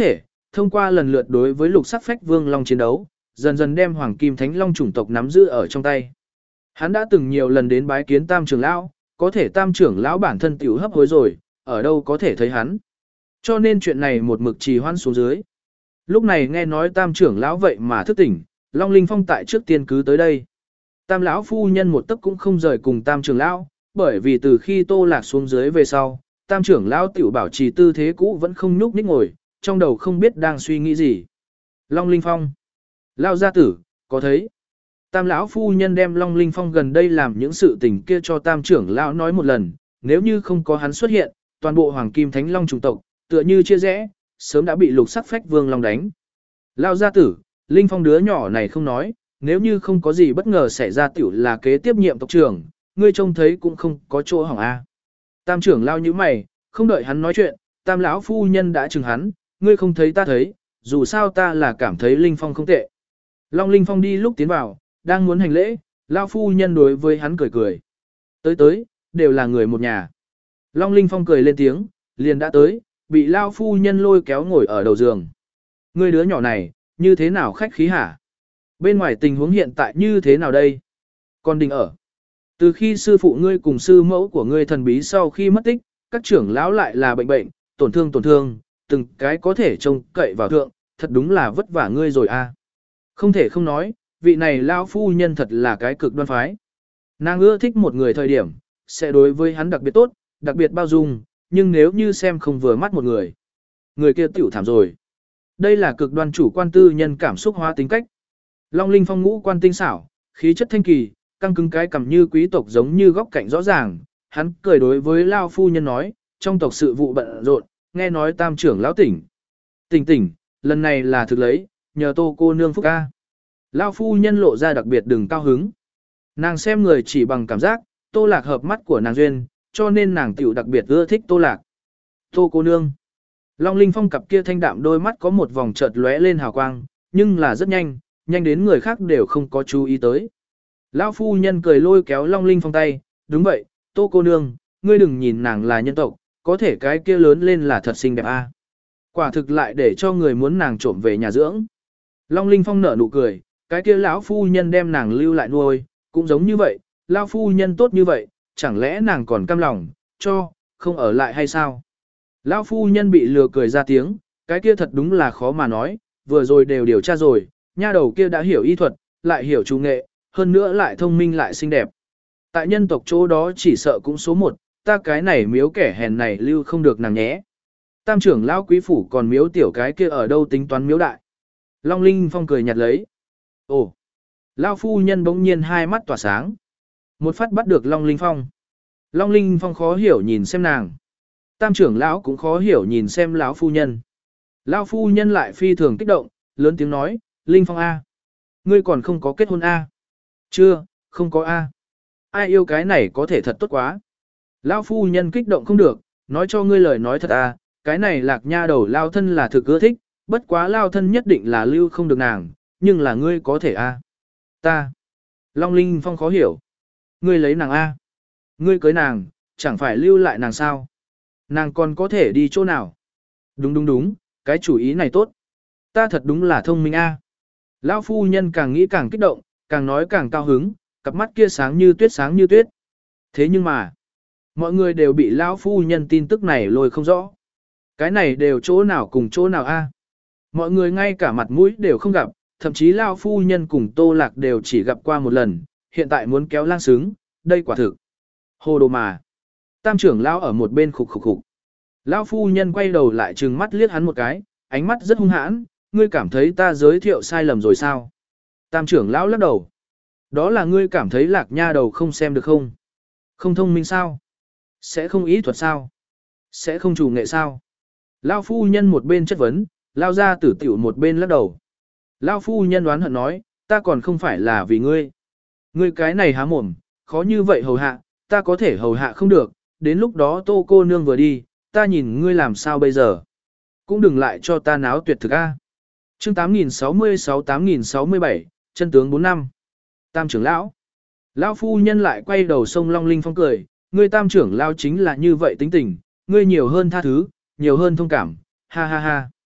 thông qua lần lượt đối với lục sắc phách vương long chiến đấu, dần dần đem hoàng kim thánh long chủng tộc nắm giữ ở trong tay. Hắn đã từng nhiều lần đến bái kiến tam trưởng lão, có thể tam trưởng lão bản thân tiểu hấp hối rồi, ở đâu có thể thấy hắn. Cho nên chuyện này một mực trì hoãn xuống dưới. Lúc này nghe nói tam trưởng lão vậy mà thức tỉnh, Long Linh Phong tại trước tiên cứ tới đây. Tam lão phu nhân một tấc cũng không rời cùng tam trưởng lão, bởi vì từ khi Tô Lạc xuống dưới về sau, tam trưởng lão tiểu bảo trì tư thế cũ vẫn không nhúc nhích ngồi, trong đầu không biết đang suy nghĩ gì. Long Linh Phong, lao gia tử, có thấy? Tam lão phu nhân đem Long Linh Phong gần đây làm những sự tình kia cho tam trưởng lão nói một lần, nếu như không có hắn xuất hiện, toàn bộ hoàng kim thánh long chủng tộc, tựa như chia rẽ, sớm đã bị lục sắc phách vương long đánh. Lao gia tử, Linh Phong đứa nhỏ này không nói, nếu như không có gì bất ngờ xảy ra tiểu là kế tiếp nhiệm tộc trưởng, ngươi trông thấy cũng không có chỗ hỏng a. Tam trưởng lao như mày, không đợi hắn nói chuyện, tam lão phu nhân đã chừng hắn, ngươi không thấy ta thấy, dù sao ta là cảm thấy Linh Phong không tệ. Long Linh Phong đi lúc tiến vào, đang muốn hành lễ, lao phu nhân đối với hắn cười cười. Tới tới, đều là người một nhà. Long Linh Phong cười lên tiếng, liền đã tới, bị lao phu nhân lôi kéo ngồi ở đầu giường. Ngươi đứa nhỏ này, như thế nào khách khí hả? Bên ngoài tình huống hiện tại như thế nào đây? Con đình ở. Từ khi sư phụ ngươi cùng sư mẫu của ngươi thần bí sau khi mất tích, các trưởng lão lại là bệnh bệnh, tổn thương tổn thương, từng cái có thể trông cậy vào thượng, thật đúng là vất vả ngươi rồi a. Không thể không nói, vị này lão phu nhân thật là cái cực đoan phái. Nàng ưa thích một người thời điểm, sẽ đối với hắn đặc biệt tốt, đặc biệt bao dung, nhưng nếu như xem không vừa mắt một người, người kia tiểu thảm rồi. Đây là cực đoan chủ quan tư nhân cảm xúc hóa tính cách. Long Linh Phong ngũ quan tinh xảo, khí chất thanh kỳ, căng cứng cái cằm như quý tộc giống như góc cạnh rõ ràng, hắn cười đối với lão phu nhân nói, trong tộc sự vụ bận rộn, nghe nói tam trưởng lão tỉnh. Tỉnh tỉnh, lần này là thực lấy, nhờ Tô cô nương phúc ca. Lão phu nhân lộ ra đặc biệt đừng cao hứng. Nàng xem người chỉ bằng cảm giác, Tô Lạc hợp mắt của nàng duyên, cho nên nàng tiểu đặc biệt ưa thích Tô Lạc. Tô cô nương. Long Linh Phong cặp kia thanh đạm đôi mắt có một vòng chợt lóe lên hào quang, nhưng là rất nhanh, nhanh đến người khác đều không có chú ý tới. Lão phu nhân cười lôi kéo Long Linh Phong tay, đúng vậy, Tô cô nương, ngươi đừng nhìn nàng là nhân tộc, có thể cái kia lớn lên là thật xinh đẹp a. Quả thực lại để cho người muốn nàng trộm về nhà dưỡng. Long Linh Phong nở nụ cười, cái kia lão phu nhân đem nàng lưu lại nuôi, cũng giống như vậy, lão phu nhân tốt như vậy, chẳng lẽ nàng còn cam lòng, cho, không ở lại hay sao? Lão phu nhân bị lừa cười ra tiếng, cái kia thật đúng là khó mà nói, vừa rồi đều điều tra rồi, nha đầu kia đã hiểu y thuật, lại hiểu chủ nghệ, hơn nữa lại thông minh lại xinh đẹp. Tại nhân tộc chỗ đó chỉ sợ cũng số một, ta cái này miếu kẻ hèn này lưu không được nàng nhé. Tam trưởng lão quý phủ còn miếu tiểu cái kia ở đâu tính toán miếu đại. Long Linh Phong cười nhạt lấy. Ồ! Lão phu nhân bỗng nhiên hai mắt tỏa sáng. Một phát bắt được Long Linh Phong. Long Linh Phong khó hiểu nhìn xem nàng. Tam trưởng lão cũng khó hiểu nhìn xem lão phu nhân. Lão phu nhân lại phi thường kích động, lớn tiếng nói, Linh Phong A. Ngươi còn không có kết hôn A. Chưa, không có A. Ai yêu cái này có thể thật tốt quá. Lão phu nhân kích động không được, nói cho ngươi lời nói thật A, cái này lạc nha đầu lao thân là thực ưa thích, bất quá lao thân nhất định là lưu không được nàng, nhưng là ngươi có thể A. Ta. Long Linh Phong khó hiểu. Ngươi lấy nàng A. Ngươi cưới nàng, chẳng phải lưu lại nàng sao? Nàng còn có thể đi chỗ nào? Đúng đúng đúng, cái chủ ý này tốt. Ta thật đúng là thông minh A. Lão phu nhân càng nghĩ càng kích động, càng nói càng cao hứng, cặp mắt kia sáng như tuyết sáng như tuyết. Thế nhưng mà, mọi người đều bị lão phu nhân tin tức này lôi không rõ. Cái này đều chỗ nào cùng chỗ nào A. Mọi người ngay cả mặt mũi đều không gặp, thậm chí lão phu nhân cùng Tô Lạc đều chỉ gặp qua một lần, hiện tại muốn kéo lang sướng, đây quả thực. Hồ đồ mà. Tam trưởng lão ở một bên khục khục khục. Lão phu nhân quay đầu lại trừng mắt liếc hắn một cái, ánh mắt rất hung hãn, ngươi cảm thấy ta giới thiệu sai lầm rồi sao? Tam trưởng lão lắc đầu. Đó là ngươi cảm thấy lạc nha đầu không xem được không? Không thông minh sao? Sẽ không ý thuật sao? Sẽ không chủ nghệ sao? Lão phu nhân một bên chất vấn, lao ra tử tiểu một bên lắc đầu. Lão phu nhân đoán hận nói, ta còn không phải là vì ngươi. Ngươi cái này há mồm, khó như vậy hầu hạ, ta có thể hầu hạ không được, đến lúc đó Tô cô nương vừa đi, ta nhìn ngươi làm sao bây giờ. Cũng đừng lại cho ta náo tuyệt thực a. Chương tám nghìn sáu mươi sáu tám nghìn sáu mươi bảy, chân tướng bốn năm. Tam trưởng lão. Lão phu nhân lại quay đầu sông Long Linh Phong cười, ngươi tam trưởng lão chính là như vậy tính tình, ngươi nhiều hơn tha thứ, nhiều hơn thông cảm, ha ha ha.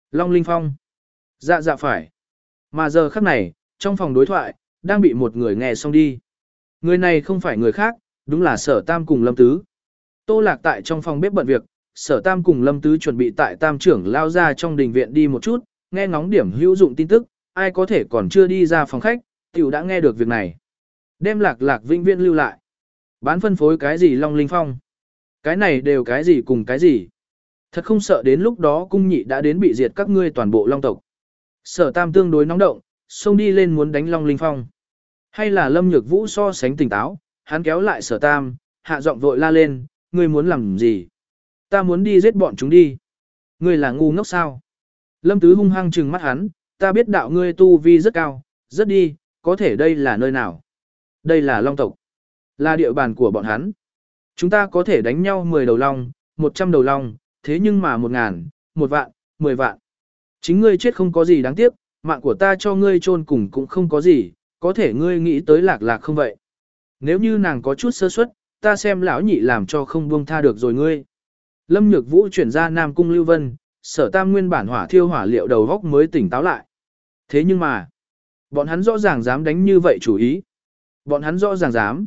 Long Linh Phong. Dạ dạ phải. Mà giờ khắc này, trong phòng đối thoại, đang bị một người nghe xong đi. Người này không phải người khác, đúng là Sở Tam cùng Lâm Tứ. Tô Lạc tại trong phòng bếp bận việc, Sở Tam cùng Lâm Tứ chuẩn bị tại Tam trưởng lao ra trong đình viện đi một chút, nghe ngóng điểm hữu dụng tin tức, ai có thể còn chưa đi ra phòng khách, tiểu đã nghe được việc này. Đem Lạc Lạc vĩnh viễn lưu lại. Bán phân phối cái gì Long Linh Phong? Cái này đều cái gì cùng cái gì? Thật không sợ đến lúc đó cung nhị đã đến bị diệt các ngươi toàn bộ Long tộc. Sở Tam tương đối nóng động, xông đi lên muốn đánh Long Linh Phong. Hay là Lâm Nhược Vũ so sánh tỉnh táo, hắn kéo lại Sở Tam, hạ giọng vội la lên, ngươi muốn làm gì? Ta muốn đi giết bọn chúng đi. Ngươi là ngu ngốc sao? Lâm Tứ hung hăng trừng mắt hắn, ta biết đạo ngươi tu vi rất cao, rất đi, có thể đây là nơi nào? Đây là Long tộc, là địa bàn của bọn hắn. Chúng ta có thể đánh nhau mười đầu long, một trăm đầu long, thế nhưng mà một ngàn, một vạn, mười vạn. Chính ngươi chết không có gì đáng tiếc, mạng của ta cho ngươi chôn cùng cũng không có gì, có thể ngươi nghĩ tới Lạc Lạc không vậy? Nếu như nàng có chút sơ suất, ta xem lão nhị làm cho không buông tha được rồi ngươi. Lâm Nhược Vũ chuyển ra Nam Cung Lưu Vân, Sở Tam nguyên bản hỏa thiêu hỏa liệu đầu góc mới tỉnh táo lại. Thế nhưng mà, bọn hắn rõ ràng dám đánh như vậy chủ ý. Bọn hắn rõ ràng dám.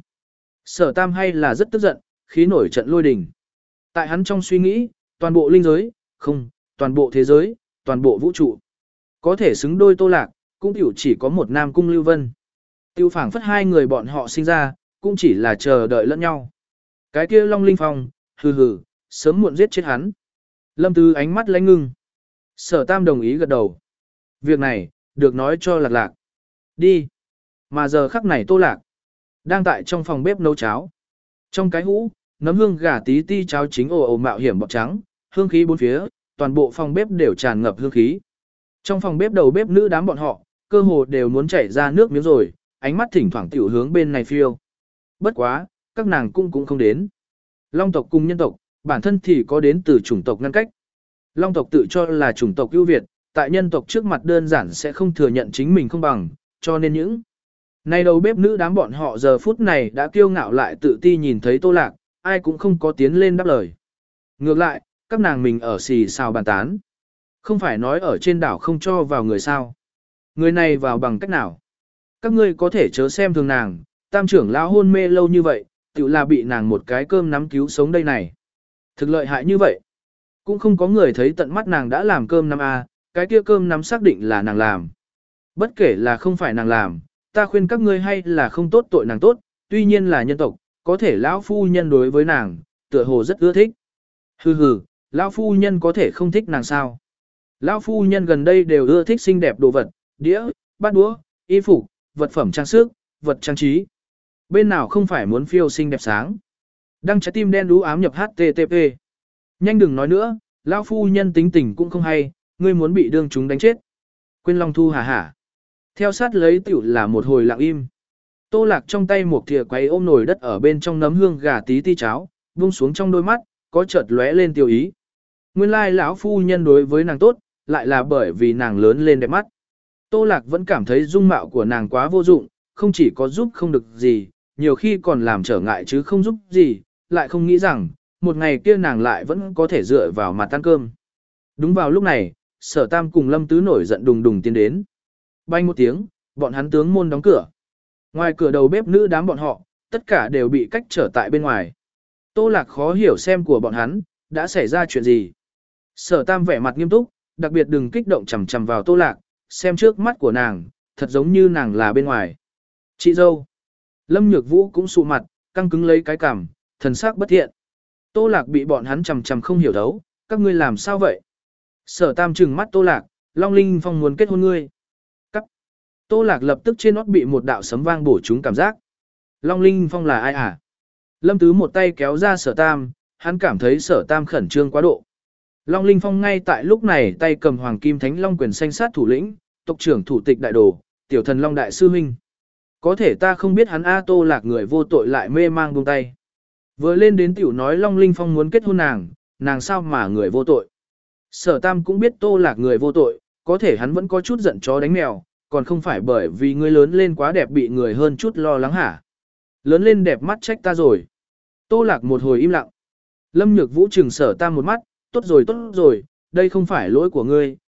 Sở Tam hay là rất tức giận, khí nổi trận lôi đình. Tại hắn trong suy nghĩ, toàn bộ linh giới, không, toàn bộ thế giới, toàn bộ vũ trụ. Có thể xứng đôi Tô Lạc, cũng tiểu chỉ có một Nam Cung Lưu Vân. Tiêu phảng phất hai người bọn họ sinh ra, cũng chỉ là chờ đợi lẫn nhau. Cái kia Long Linh Phong, hừ hừ, sớm muộn giết chết hắn. Lâm Tứ ánh mắt lãnh ngưng. Sở Tam đồng ý gật đầu. Việc này, được nói cho Lạc Lạc. Đi. Mà giờ khắc này Tô Lạc đang tại trong phòng bếp nấu cháo. Trong cái hũ, nấm hương gà tí ti cháo chính ồ ồ mạo hiểm bọt trắng, hương khí bốn phía, toàn bộ phòng bếp đều tràn ngập hương khí. Trong phòng bếp đầu bếp nữ đám bọn họ, cơ hồ đều muốn chảy ra nước miếng rồi, ánh mắt thỉnh thoảng tiểu hướng bên này phiêu. Bất quá, các nàng cũng cũng không đến. Long tộc cùng nhân tộc, bản thân thì có đến từ chủng tộc ngăn cách. Long tộc tự cho là chủng tộc ưu việt, tại nhân tộc trước mặt đơn giản sẽ không thừa nhận chính mình không bằng, cho nên những này đầu bếp nữ đám bọn họ giờ phút này đã kiêu ngạo lại tự ti nhìn thấy Tô Lạc, ai cũng không có tiến lên đáp lời. Ngược lại, các nàng mình ở xì xào bàn tán. Không phải nói ở trên đảo không cho vào người sao. Người này vào bằng cách nào? Các ngươi có thể chớ xem thường nàng, tam trưởng lão hôn mê lâu như vậy, tự là bị nàng một cái cơm nắm cứu sống đây này. Thực lợi hại như vậy. Cũng không có người thấy tận mắt nàng đã làm cơm nắm a, cái kia cơm nắm xác định là nàng làm. Bất kể là không phải nàng làm, ta khuyên các ngươi hay là không tốt tội nàng tốt, tuy nhiên là nhân tộc, có thể lão phu nhân đối với nàng, tựa hồ rất ưa thích. Hừ hừ, lão phu nhân có thể không thích nàng sao? Lão phu nhân gần đây đều ưa thích xinh đẹp đồ vật, đĩa, bát đũa, y phục, vật phẩm trang sức, vật trang trí. Bên nào không phải muốn phiêu xinh đẹp sáng? Đăng trái tim đen đú ám nhập hát tê tê pê. Nhanh đừng nói nữa, lão phu nhân tính tình cũng không hay, ngươi muốn bị đương chúng đánh chết. Quên Long Thu hà hả. Theo sát lấy tiểu là một hồi lặng im. Tô Lạc trong tay một thìa quay ôm nồi đất ở bên trong nấm hương gà tí ti cháo, buông xuống trong đôi mắt, có chợt lóe lên tiêu ý. Nguyên lai lão phu nhân đối với nàng tốt, lại là bởi vì nàng lớn lên đẹp mắt. Tô Lạc vẫn cảm thấy dung mạo của nàng quá vô dụng, không chỉ có giúp không được gì, nhiều khi còn làm trở ngại chứ không giúp gì, lại không nghĩ rằng, một ngày kia nàng lại vẫn có thể dựa vào mặt ăn cơm. Đúng vào lúc này, Sở Tam cùng Lâm Tứ nổi giận đùng đùng tiến đến. Bay một tiếng, bọn hắn tướng môn đóng cửa. Ngoài cửa đầu bếp nữ đám bọn họ, tất cả đều bị cách trở tại bên ngoài. Tô Lạc khó hiểu xem của bọn hắn, đã xảy ra chuyện gì. Sở Tam vẻ mặt nghiêm túc, đặc biệt đừng kích động chằm chằm vào Tô Lạc, xem trước mắt của nàng, thật giống như nàng là bên ngoài. Chị dâu. Lâm Nhược Vũ cũng sụ mặt, căng cứng lấy cái cằm, thần sắc bất thiện. Tô Lạc bị bọn hắn chằm chằm không hiểu thấu, các ngươi làm sao vậy? Sở Tam trừng mắt Tô Lạc, Long Linh Phong muốn kết hôn ngươi. Cắt. Tô Lạc lập tức trên nót bị một đạo sấm vang bổ trúng cảm giác. Long Linh Phong là ai à? Lâm Tứ một tay kéo ra Sở Tam, hắn cảm thấy Sở Tam khẩn trương quá độ. Long Linh Phong ngay tại lúc này tay cầm Hoàng Kim Thánh Long quyền xanh sát thủ lĩnh, tộc trưởng thủ tịch đại đồ, tiểu thần Long đại sư huynh. Có thể ta không biết hắn A. Tô Lạc người vô tội lại mê mang buông tay. Vừa lên đến tiểu nói Long Linh Phong muốn kết hôn nàng, nàng sao mà người vô tội. Sở Tam cũng biết Tô Lạc người vô tội, có thể hắn vẫn có chút giận chó đánh mèo, còn không phải bởi vì ngươi lớn lên quá đẹp bị người hơn chút lo lắng hả. Lớn lên đẹp mắt trách ta rồi. Tô Lạc một hồi im lặng. Lâm Nhược Vũ trừng Sở Tam một mắt, tốt rồi tốt rồi, đây không phải lỗi của ngươi,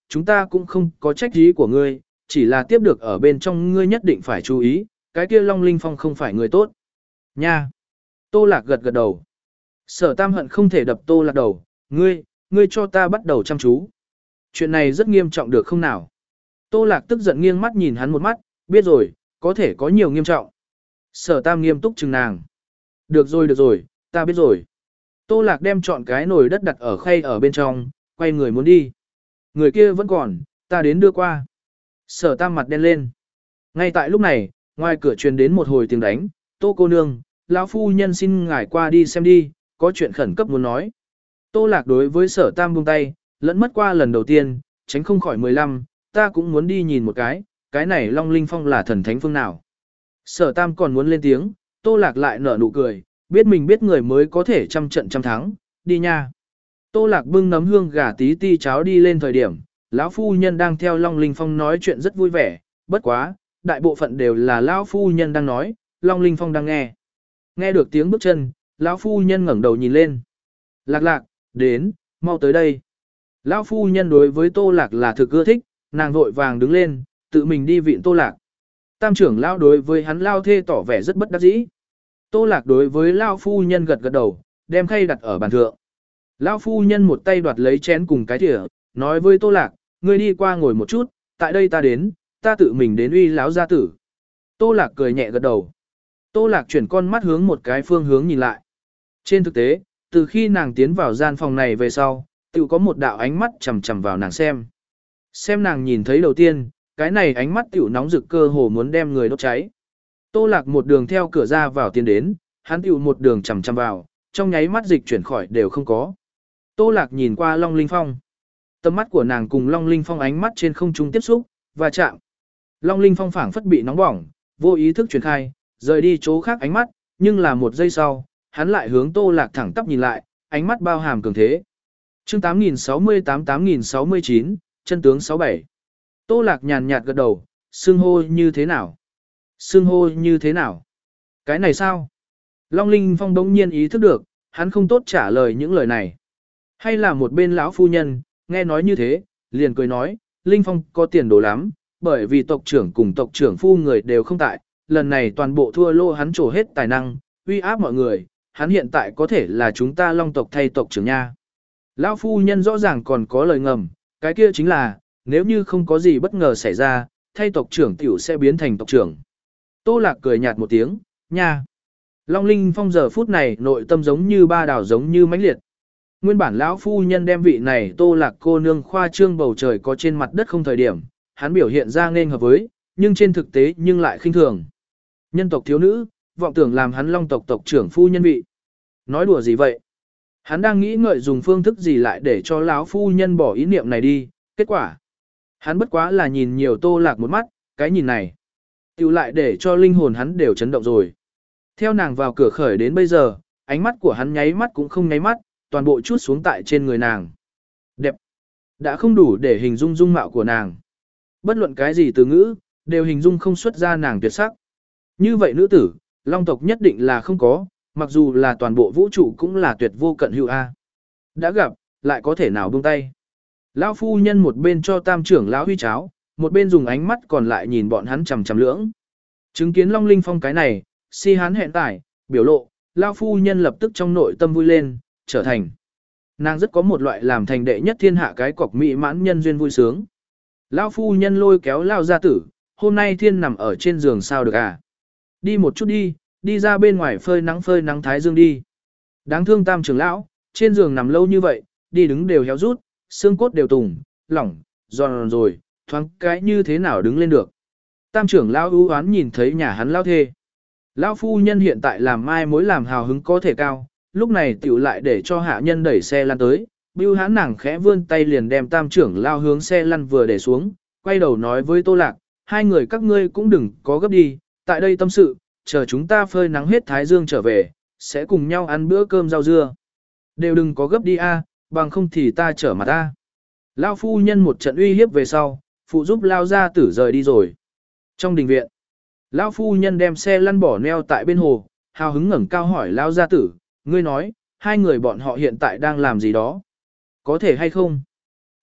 chúng ta cũng không có trách ý của ngươi, chỉ là tiếp được ở bên trong ngươi nhất định phải chú ý, cái kia Long Linh Phong không phải người tốt. Nha! Tô Lạc gật gật đầu. Sở Tam hận không thể đập Tô Lạc đầu, ngươi, ngươi cho ta bắt đầu chăm chú. Chuyện này rất nghiêm trọng được không nào? Tô Lạc tức giận nghiêng mắt nhìn hắn một mắt, biết rồi, có thể có nhiều nghiêm trọng. Sở Tam nghiêm túc chừng nàng. Được rồi được rồi, ta biết rồi. Tô Lạc đem chọn cái nồi đất đặt ở khay ở bên trong, quay người muốn đi. Người kia vẫn còn, ta đến đưa qua. Sở Tam mặt đen lên. Ngay tại lúc này, ngoài cửa truyền đến một hồi tiếng đánh, Tô cô nương, lão phu nhân xin ngài qua đi xem đi, có chuyện khẩn cấp muốn nói. Tô Lạc đối với Sở Tam buông tay, lẫn mất qua lần đầu tiên, tránh không khỏi mười lăm, ta cũng muốn đi nhìn một cái, cái này Long Linh Phong là thần thánh phương nào. Sở Tam còn muốn lên tiếng, Tô Lạc lại nở nụ cười, biết mình biết người mới có thể trăm trận trăm thắng, đi nha. Tô Lạc bưng nấm hương gà tí ti cháo đi lên thời điểm, lão phu nhân đang theo Long Linh Phong nói chuyện rất vui vẻ, bất quá, đại bộ phận đều là lão phu nhân đang nói, Long Linh Phong đang nghe. Nghe được tiếng bước chân, lão phu nhân ngẩng đầu nhìn lên. Lạc Lạc, đến, mau tới đây. Lão phu nhân đối với Tô Lạc là thực ưa thích, nàng vội vàng đứng lên, tự mình đi vịn Tô Lạc. Tam trưởng lão đối với hắn lao thê tỏ vẻ rất bất đắc dĩ. Tô Lạc đối với lão phu nhân gật gật đầu, đem khay đặt ở bàn thượng. Lão phu nhân một tay đoạt lấy chén cùng cái thìa, nói với Tô Lạc, ngươi đi qua ngồi một chút, tại đây ta đến, ta tự mình đến uy lão gia tử. Tô Lạc cười nhẹ gật đầu. Tô Lạc chuyển con mắt hướng một cái phương hướng nhìn lại. Trên thực tế, từ khi nàng tiến vào gian phòng này về sau, tự có một đạo ánh mắt chằm chằm vào nàng xem. Xem nàng nhìn thấy đầu tiên, cái này ánh mắt tiểu nóng rực cơ hồ muốn đem người đốt cháy. Tô Lạc một đường theo cửa ra vào tiến đến, hắn tiểu một đường chằm chằm vào, trong nháy mắt dịch chuyển khỏi đều không có. Tô Lạc nhìn qua Long Linh Phong. Tầm mắt của nàng cùng Long Linh Phong ánh mắt trên không trung tiếp xúc, và chạm. Long Linh Phong phảng phất bị nóng bỏng, vô ý thức truyền khai, rời đi chỗ khác ánh mắt, nhưng là một giây sau, hắn lại hướng Tô Lạc thẳng tắp nhìn lại, ánh mắt bao hàm cường thế. Chương tám nghìn sáu mươi tám tám nghìn sáu mươi chín, chân tướng sáu bảy. Tô Lạc nhàn nhạt gật đầu, xưng hô như thế nào? Xưng hô như thế nào? Cái này sao? Long Linh Phong đống nhiên ý thức được, hắn không tốt trả lời những lời này. Hay là một bên lão phu nhân, nghe nói như thế, liền cười nói, Linh Phong có tiền đồ lắm, bởi vì tộc trưởng cùng tộc trưởng phu người đều không tại, lần này toàn bộ thua lô hắn trổ hết tài năng, uy áp mọi người, hắn hiện tại có thể là chúng ta Long tộc thay tộc trưởng nha. Lão phu nhân rõ ràng còn có lời ngầm, cái kia chính là, nếu như không có gì bất ngờ xảy ra, thay tộc trưởng tiểu sẽ biến thành tộc trưởng. Tô Lạc cười nhạt một tiếng, nha. Long Linh Phong giờ phút này nội tâm giống như ba đảo giống như mãnh liệt. Nguyên bản lão phu nhân đem vị này Tô Lạc cô nương khoa trương bầu trời có trên mặt đất không thời điểm, hắn biểu hiện ra nên hợp với, nhưng trên thực tế nhưng lại khinh thường. Nhân tộc thiếu nữ, vọng tưởng làm hắn Long tộc tộc trưởng phu nhân vị. Nói đùa gì vậy? Hắn đang nghĩ ngợi dùng phương thức gì lại để cho lão phu nhân bỏ ý niệm này đi, kết quả. Hắn bất quá là nhìn nhiều Tô Lạc một mắt, cái nhìn này. Tiểu lại để cho linh hồn hắn đều chấn động rồi. Theo nàng vào cửa khởi đến bây giờ, ánh mắt của hắn nháy mắt cũng không nháy mắt, toàn bộ chút xuống tại trên người nàng. Đẹp. Đã không đủ để hình dung dung mạo của nàng. Bất luận cái gì từ ngữ, đều hình dung không xuất ra nàng tuyệt sắc. Như vậy nữ tử, Long tộc nhất định là không có, mặc dù là toàn bộ vũ trụ cũng là tuyệt vô cận hữu A. Đã gặp, lại có thể nào buông tay. Lão phu nhân một bên cho tam trưởng lão huy cháo, một bên dùng ánh mắt còn lại nhìn bọn hắn chằm chằm lưỡng. Chứng kiến Long Linh Phong cái này, si hắn hẹn tải, biểu lộ, lão phu nhân lập tức trong nội tâm vui lên, trở thành. Nàng rất có một loại làm thành đệ nhất thiên hạ cái cọc mỹ mãn nhân duyên vui sướng. Lão phu nhân lôi kéo lao gia tử, hôm nay thiên nằm ở trên giường sao được à? Đi một chút đi, đi ra bên ngoài phơi nắng phơi nắng thái dương đi. Đáng thương tam trưởng lão, trên giường nằm lâu như vậy, đi đứng đều héo rút, xương cốt đều tùng, lỏng, giòn rồi, thoáng cái như thế nào đứng lên được. Tam trưởng lão ưu oán nhìn thấy nhà hắn lao thê. Lão phu nhân hiện tại làm mai mối làm hào hứng có thể cao, lúc này tiểu lại để cho hạ nhân đẩy xe lăn tới, bưu hãn nàng khẽ vươn tay liền đem tam trưởng lao hướng xe lăn vừa để xuống, quay đầu nói với Tô Lạc, hai người các ngươi cũng đừng có gấp đi, tại đây tâm sự, chờ chúng ta phơi nắng hết thái dương trở về, sẽ cùng nhau ăn bữa cơm rau dưa. Đều đừng có gấp đi a, bằng không thì ta trở mặt ta. Lao phu nhân một trận uy hiếp về sau, phụ giúp Lao gia tử rời đi rồi. Trong đình viện, Lao phu nhân đem xe lăn bỏ neo tại bên hồ, hào hứng ngẩng cao hỏi Lao gia tử, ngươi nói, hai người bọn họ hiện tại đang làm gì đó? Có thể hay không?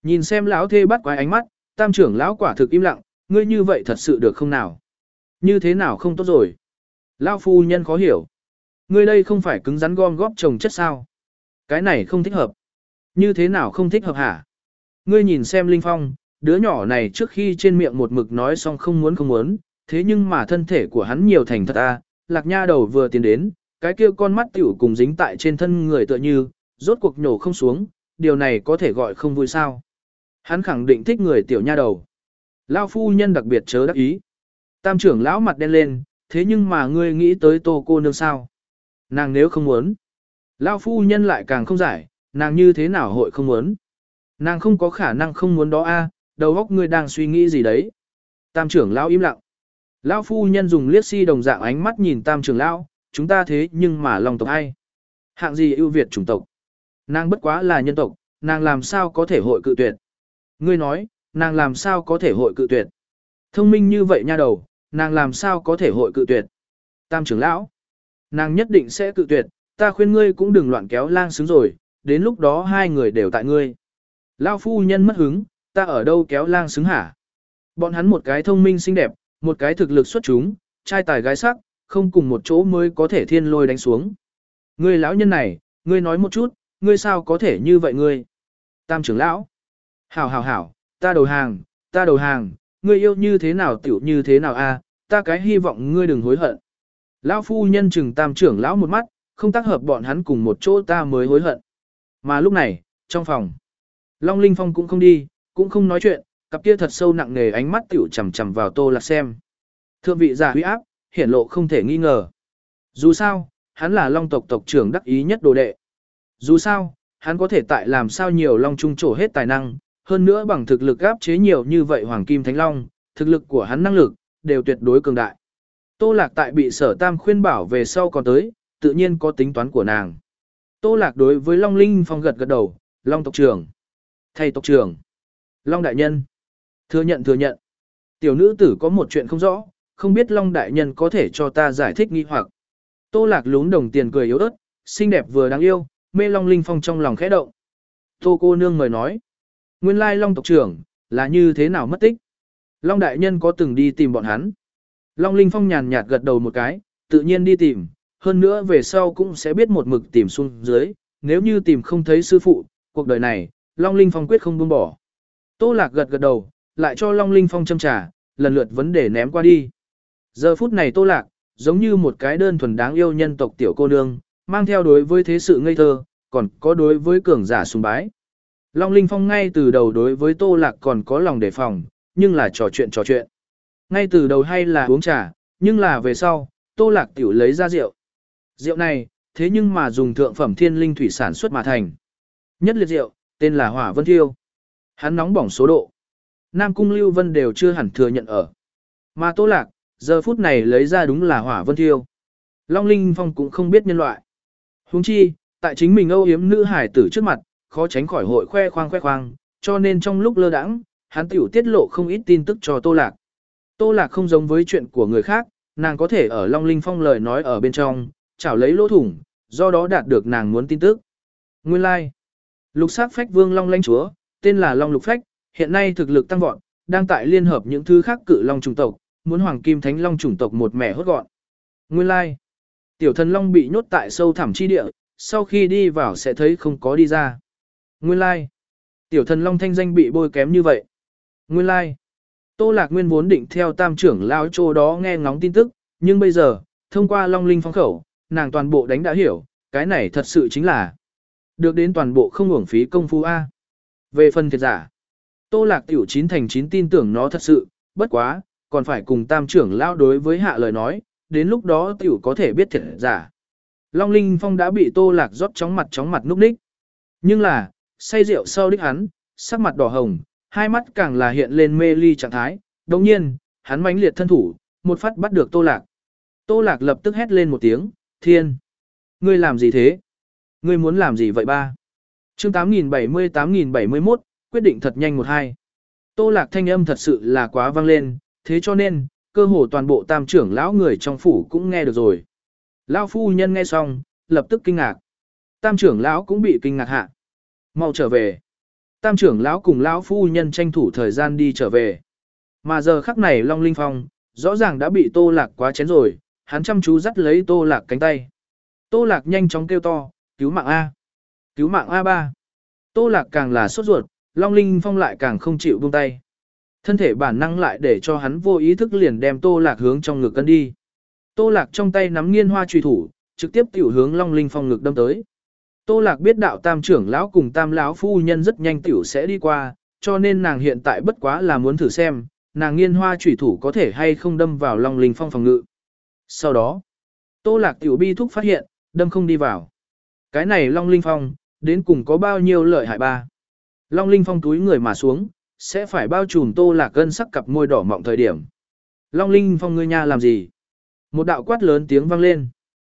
Nhìn xem lão thê bắt quái ánh mắt, tam trưởng lão quả thực im lặng, ngươi như vậy thật sự được không nào? Như thế nào không tốt rồi? Lão phu nhân khó hiểu. Ngươi đây không phải cứng rắn gom góp trồng chất sao? Cái này không thích hợp. Như thế nào không thích hợp hả? Ngươi nhìn xem Linh Phong, đứa nhỏ này trước khi trên miệng một mực nói xong không muốn không muốn, thế nhưng mà thân thể của hắn nhiều thành thật a. Lạc nha đầu vừa tiến đến, cái kia con mắt tiểu cùng dính tại trên thân người tựa như, rốt cuộc nhổ không xuống, điều này có thể gọi không vui sao. Hắn khẳng định thích người tiểu nha đầu. Lão phu nhân đặc biệt chớ đắc ý. Tam trưởng lão mặt đen lên, thế nhưng mà ngươi nghĩ tới Tô cô nương sao? Nàng nếu không muốn. Lão phu nhân lại càng không giải, nàng như thế nào hội không muốn? Nàng không có khả năng không muốn đó a, đầu óc ngươi đang suy nghĩ gì đấy? Tam trưởng lão im lặng. Lão phu nhân dùng liếc si đồng dạng ánh mắt nhìn tam trưởng lão, chúng ta thế nhưng mà lòng tộc ai? Hạng gì ưu việt chủng tộc? Nàng bất quá là nhân tộc, nàng làm sao có thể hội cự tuyệt? Ngươi nói, nàng làm sao có thể hội cự tuyệt? Thông minh như vậy nha đầu, nàng làm sao có thể hội cự tuyệt? Tam trưởng lão, nàng nhất định sẽ cự tuyệt, ta khuyên ngươi cũng đừng loạn kéo lang xứng rồi, đến lúc đó hai người đều tại ngươi. Lão phu nhân mất hứng, ta ở đâu kéo lang xứng hả? Bọn hắn một cái thông minh xinh đẹp, một cái thực lực xuất chúng, trai tài gái sắc, không cùng một chỗ mới có thể thiên lôi đánh xuống. Ngươi lão nhân này, ngươi nói một chút, ngươi sao có thể như vậy ngươi? Tam trưởng lão, hảo hảo hảo, ta đầu hàng, ta đầu hàng, ngươi yêu như thế nào tiểu như thế nào a, ta cái hy vọng ngươi đừng hối hận. Lão phu nhân chừng tam trưởng lão một mắt, không tác hợp bọn hắn cùng một chỗ ta mới hối hận. Mà lúc này, trong phòng, Long Linh Phong cũng không đi, cũng không nói chuyện, cặp kia thật sâu nặng nề ánh mắt tiểu chằm chằm vào Tô Lạc xem. Thượng vị giả huy áp, hiển lộ không thể nghi ngờ. Dù sao, hắn là Long tộc tộc trưởng đắc ý nhất đồ đệ. Dù sao, hắn có thể tại làm sao nhiều Long trung trổ hết tài năng, hơn nữa bằng thực lực áp chế nhiều như vậy Hoàng Kim Thánh Long, thực lực của hắn năng lực, đều tuyệt đối cường đại. Tô Lạc tại bị Sở Tam khuyên bảo về sau còn tới, tự nhiên có tính toán của nàng. Tô Lạc đối với Long Linh Phong gật gật đầu, Long tộc trưởng, thầy tộc trưởng, Long đại nhân. Thừa nhận thừa nhận. Tiểu nữ tử có một chuyện không rõ, không biết Long đại nhân có thể cho ta giải thích nghi hoặc. Tô Lạc lún đồng tiền cười yếu ớt, xinh đẹp vừa đáng yêu, mê Long Linh Phong trong lòng khẽ động. Tô cô nương mời nói. Nguyên lai Long tộc trưởng, là như thế nào mất tích? Long đại nhân có từng đi tìm bọn hắn? Long Linh Phong nhàn nhạt gật đầu một cái, tự nhiên đi tìm, hơn nữa về sau cũng sẽ biết một mực tìm xuống dưới, nếu như tìm không thấy sư phụ, cuộc đời này, Long Linh Phong quyết không buông bỏ. Tô Lạc gật gật đầu, lại cho Long Linh Phong châm trà, lần lượt vấn đề ném qua đi. Giờ phút này Tô Lạc, giống như một cái đơn thuần đáng yêu nhân tộc tiểu cô nương, mang theo đối với thế sự ngây thơ, còn có đối với cường giả sùng bái. Long Linh Phong ngay từ đầu đối với Tô Lạc còn có lòng đề phòng, nhưng là trò chuyện trò chuyện. Ngay từ đầu hay là uống trà, nhưng là về sau, Tô Lạc tiểu lấy ra rượu. Rượu này, thế nhưng mà dùng thượng phẩm thiên linh thủy sản xuất mà thành. Nhất liệt rượu, tên là Hỏa Vân Thiêu. Hắn nóng bỏng số độ. Nam Cung Lưu Vân đều chưa hẳn thừa nhận ở. Mà Tô Lạc, giờ phút này lấy ra đúng là Hỏa Vân Thiêu. Long Linh Phong cũng không biết nhân loại. Huống chi, tại chính mình âu yếm nữ hải tử trước mặt, khó tránh khỏi hội khoe khoang khoe khoang, cho nên trong lúc lơ đãng, hắn tiểu tiết lộ không ít tin tức cho Tô Lạc. Tô Lạc không giống với chuyện của người khác, nàng có thể ở Long Linh Phong lời nói ở bên trong, chảo lấy lỗ thủng, do đó đạt được nàng muốn tin tức. Nguyên lai, like. Lục sắc phách vương Long Lãnh chúa, tên là Long Lục Phách, hiện nay thực lực tăng vọt, đang tại liên hợp những thứ khác cự Long chủng tộc, muốn Hoàng Kim Thánh Long chủng tộc một mẻ hốt gọn. Nguyên lai, like. Tiểu thần Long bị nhốt tại sâu thẳm chi địa, sau khi đi vào sẽ thấy không có đi ra. Nguyên lai, like. Tiểu thần Long thanh danh bị bôi kém như vậy. Nguyên lai, like. Tô Lạc nguyên vốn định theo tam trưởng lão chỗ đó nghe ngóng tin tức, nhưng bây giờ, thông qua Long Linh Phong khẩu, nàng toàn bộ đánh đã hiểu, cái này thật sự chính là được đến toàn bộ không uổng phí công phu A. Về phần thiệt giả, Tô Lạc tiểu chín thành chín tin tưởng nó thật sự, bất quá, còn phải cùng tam trưởng lão đối với hạ lời nói, đến lúc đó tiểu có thể biết thiệt giả. Long Linh Phong đã bị Tô Lạc rót chóng mặt chóng mặt núp ních. Nhưng là, say rượu sau đích hắn, sắc mặt đỏ hồng, hai mắt càng là hiện lên mê ly trạng thái, đồng nhiên, hắn mãnh liệt thân thủ, một phát bắt được Tô Lạc. Tô Lạc lập tức hét lên một tiếng, thiên! Ngươi làm gì thế? Ngươi muốn làm gì vậy ba? Chương tám nghìn bảy mươi tám nghìn bảy mươi mốt, quyết định thật nhanh một hai. Tô Lạc thanh âm thật sự là quá vang lên, thế cho nên, cơ hồ toàn bộ tam trưởng lão người trong phủ cũng nghe được rồi. Lão phu nhân nghe xong, lập tức kinh ngạc. Tam trưởng lão cũng bị kinh ngạc hạ. Mau trở về. Tam trưởng lão cùng lão phu nhân tranh thủ thời gian đi trở về. Mà giờ khắc này Long Linh Phong, rõ ràng đã bị Tô Lạc quá chén rồi, hắn chăm chú dắt lấy Tô Lạc cánh tay. Tô Lạc nhanh chóng kêu to, cứu mạng A. Cứu mạng A ba. Tô Lạc càng là sốt ruột, Long Linh Phong lại càng không chịu buông tay. Thân thể bản năng lại để cho hắn vô ý thức liền đem Tô Lạc hướng trong ngực cân đi. Tô Lạc trong tay nắm nghiên hoa truy thủ, trực tiếp tiểu hướng Long Linh Phong ngực đâm tới. Tô Lạc biết đạo tam trưởng lão cùng tam lão phu nhân rất nhanh tiểu sẽ đi qua, cho nên nàng hiện tại bất quá là muốn thử xem, nàng nghiên hoa truy thủ có thể hay không đâm vào Long Linh Phong phòng ngự. Sau đó, Tô Lạc tiểu bi thúc phát hiện, đâm không đi vào. Cái này Long Linh Phong, đến cùng có bao nhiêu lợi hại ba. Long Linh Phong túi người mà xuống, sẽ phải bao trùm Tô Lạc gân sắc cặp môi đỏ mọng thời điểm. Long Linh Phong ngươi nha làm gì? Một đạo quát lớn tiếng vang lên.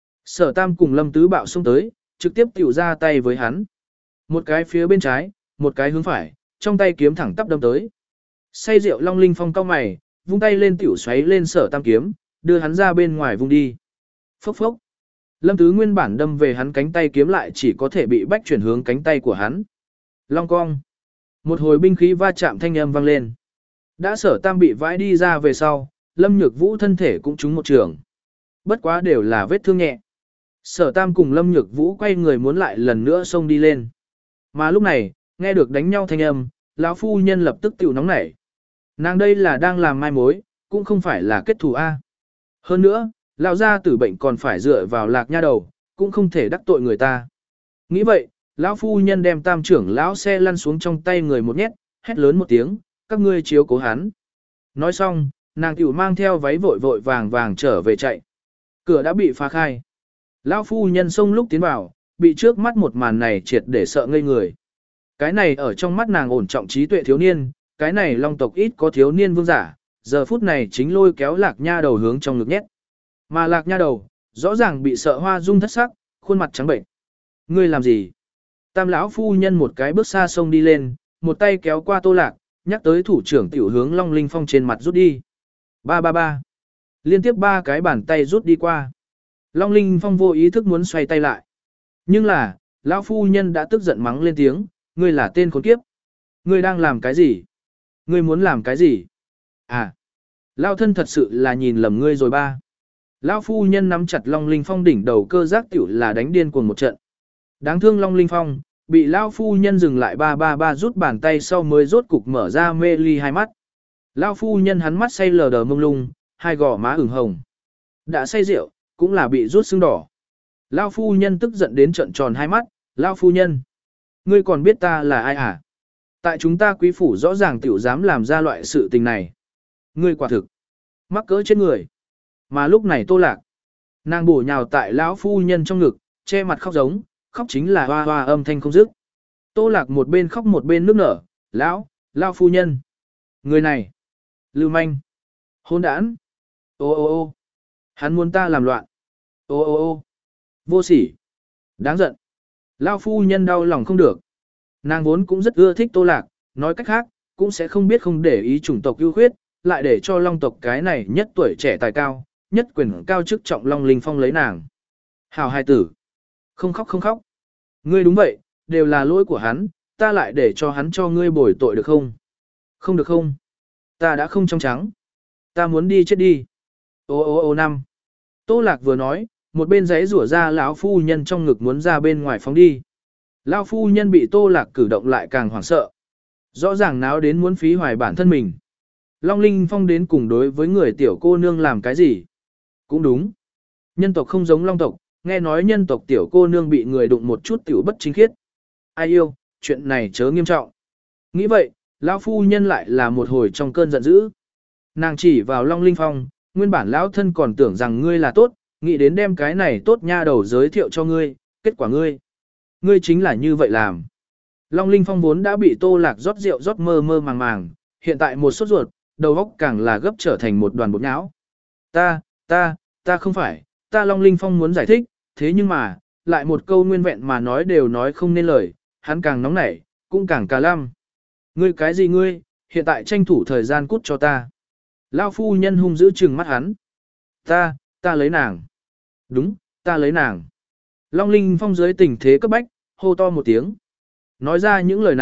Sở Tam cùng Lâm Tứ Bạo xông tới, trực tiếp tiểu ra tay với hắn. Một cái phía bên trái, một cái hướng phải, trong tay kiếm thẳng tắp đâm tới. Say rượu Long Linh Phong cau mày, vung tay lên tiểu xoáy lên Sở Tam kiếm, đưa hắn ra bên ngoài vung đi. Phốc phốc. Lâm Tứ nguyên bản đâm về hắn cánh tay kiếm lại chỉ có thể bị bách chuyển hướng cánh tay của hắn. Long cong. Một hồi binh khí va chạm thanh âm vang lên. Đã Sở Tam bị vãi đi ra về sau, Lâm Nhược Vũ thân thể cũng trúng một trường. Bất quá đều là vết thương nhẹ. Sở Tam cùng Lâm Nhược Vũ quay người muốn lại lần nữa xông đi lên. Mà lúc này, nghe được đánh nhau thanh âm, lão phu nhân lập tức tiểu nóng nảy. Nàng đây là đang làm mai mối, cũng không phải là kết thù A. Hơn nữa, lão gia tử bệnh còn phải dựa vào Lạc Nha đầu, cũng không thể đắc tội người ta. Nghĩ vậy, lão phu nhân đem tam trưởng lão xe lăn xuống trong tay người một nhét, hét lớn một tiếng, các ngươi chiếu cố hắn. Nói xong, nàng tiểu mang theo váy vội vội vàng vàng trở về chạy. Cửa đã bị phá khai. Lão phu nhân xông lúc tiến vào, bị trước mắt một màn này triệt để sợ ngây người. Cái này ở trong mắt nàng ổn trọng trí tuệ thiếu niên, cái này Long tộc ít có thiếu niên vương giả, giờ phút này chính lôi kéo Lạc Nha đầu hướng trong ngực nhét. Mà Lạc Nha đầu, rõ ràng bị sợ hoa dung thất sắc, khuôn mặt trắng bệnh. Ngươi làm gì? Tam lão phu nhân một cái bước xa sông đi lên, một tay kéo qua Tô Lạc, nhắc tới thủ trưởng tiểu hướng Long Linh Phong trên mặt rút đi. Ba ba ba. Liên tiếp ba cái bàn tay rút đi qua. Long Linh Phong vô ý thức muốn xoay tay lại. Nhưng là, lão phu nhân đã tức giận mắng lên tiếng, ngươi là tên khốn kiếp. Ngươi đang làm cái gì? Ngươi muốn làm cái gì? À, lão thân thật sự là nhìn lầm ngươi rồi ba. Lão phu nhân nắm chặt Long Linh Phong đỉnh đầu cơ giác tiểu là đánh điên cuồng một trận. Đáng thương Long Linh Phong, bị lão phu nhân dừng lại ba ba ba rút bàn tay sau mới rốt cục mở ra mê ly hai mắt. Lão phu nhân hắn mắt say lờ đờ mông lung, hai gò má ửng hồng. Đã say rượu, cũng là bị rút sưng đỏ. Lão phu nhân tức giận đến trợn tròn hai mắt, lão phu nhân. Ngươi còn biết ta là ai à? Tại chúng ta quý phủ rõ ràng tiểu dám làm ra loại sự tình này. Ngươi quả thực. Mắc cỡ trên người. Mà lúc này Tô Lạc. Nàng bổ nhào tại lão phu nhân trong ngực, che mặt khóc giống, khóc chính là hoa hoa âm thanh không dứt. Tô Lạc một bên khóc một bên nước nở, lão, lão phu nhân. Người này. Lưu manh. Hôn đản. Ô ô ô. Hắn muốn ta làm loạn. Ô ô ô. Vô sỉ. Đáng giận. Lão phu nhân đau lòng không được. Nàng vốn cũng rất ưa thích Tô Lạc, nói cách khác, cũng sẽ không biết không để ý chủng tộc ưu khuyết, lại để cho Long tộc cái này nhất tuổi trẻ tài cao, nhất quyền cao chức trọng Long Linh Phong lấy nàng. Hào hai tử. Không khóc không khóc. Ngươi đúng vậy, đều là lỗi của hắn, ta lại để cho hắn cho ngươi bồi tội được không? Không được không? Ta đã không trong trắng. Ta muốn đi chết đi. Ô ô ô năm. Tô Lạc vừa nói, một bên giấy rủa ra lão phu nhân trong ngực muốn ra bên ngoài phóng đi. Lão phu nhân bị Tô Lạc cử động lại càng hoảng sợ. Rõ ràng náo đến muốn phí hoài bản thân mình. Long Linh Phong đến cùng đối với người tiểu cô nương làm cái gì? Cũng đúng. Nhân tộc không giống Long tộc, nghe nói nhân tộc tiểu cô nương bị người đụng một chút tiểu bất chính khiết. Ai yêu, chuyện này chớ nghiêm trọng. Nghĩ vậy, lão phu nhân lại là một hồi trong cơn giận dữ. Nàng chỉ vào Long Linh Phong, nguyên bản lão thân còn tưởng rằng ngươi là tốt, nghĩ đến đem cái này tốt nha đầu giới thiệu cho ngươi, kết quả ngươi. Ngươi chính là như vậy làm. Long Linh Phong vốn đã bị Tô Lạc rót rượu rót mơ mơ màng màng, hiện tại một sốt ruột, đầu óc càng là gấp trở thành một đoàn bột nhão. Ta, ta, ta không phải, ta Long Linh Phong muốn giải thích, thế nhưng mà, lại một câu nguyên vẹn mà nói đều nói không nên lời, hắn càng nóng nảy, cũng càng cà lăm. Ngươi cái gì ngươi, hiện tại tranh thủ thời gian cút cho ta. Lao phu nhân hung dữ trừng mắt hắn. Ta, ta lấy nàng. Đúng, ta lấy nàng. Long Linh Phong dưới tình thế cấp bách, hô to một tiếng. Nói ra những lời này,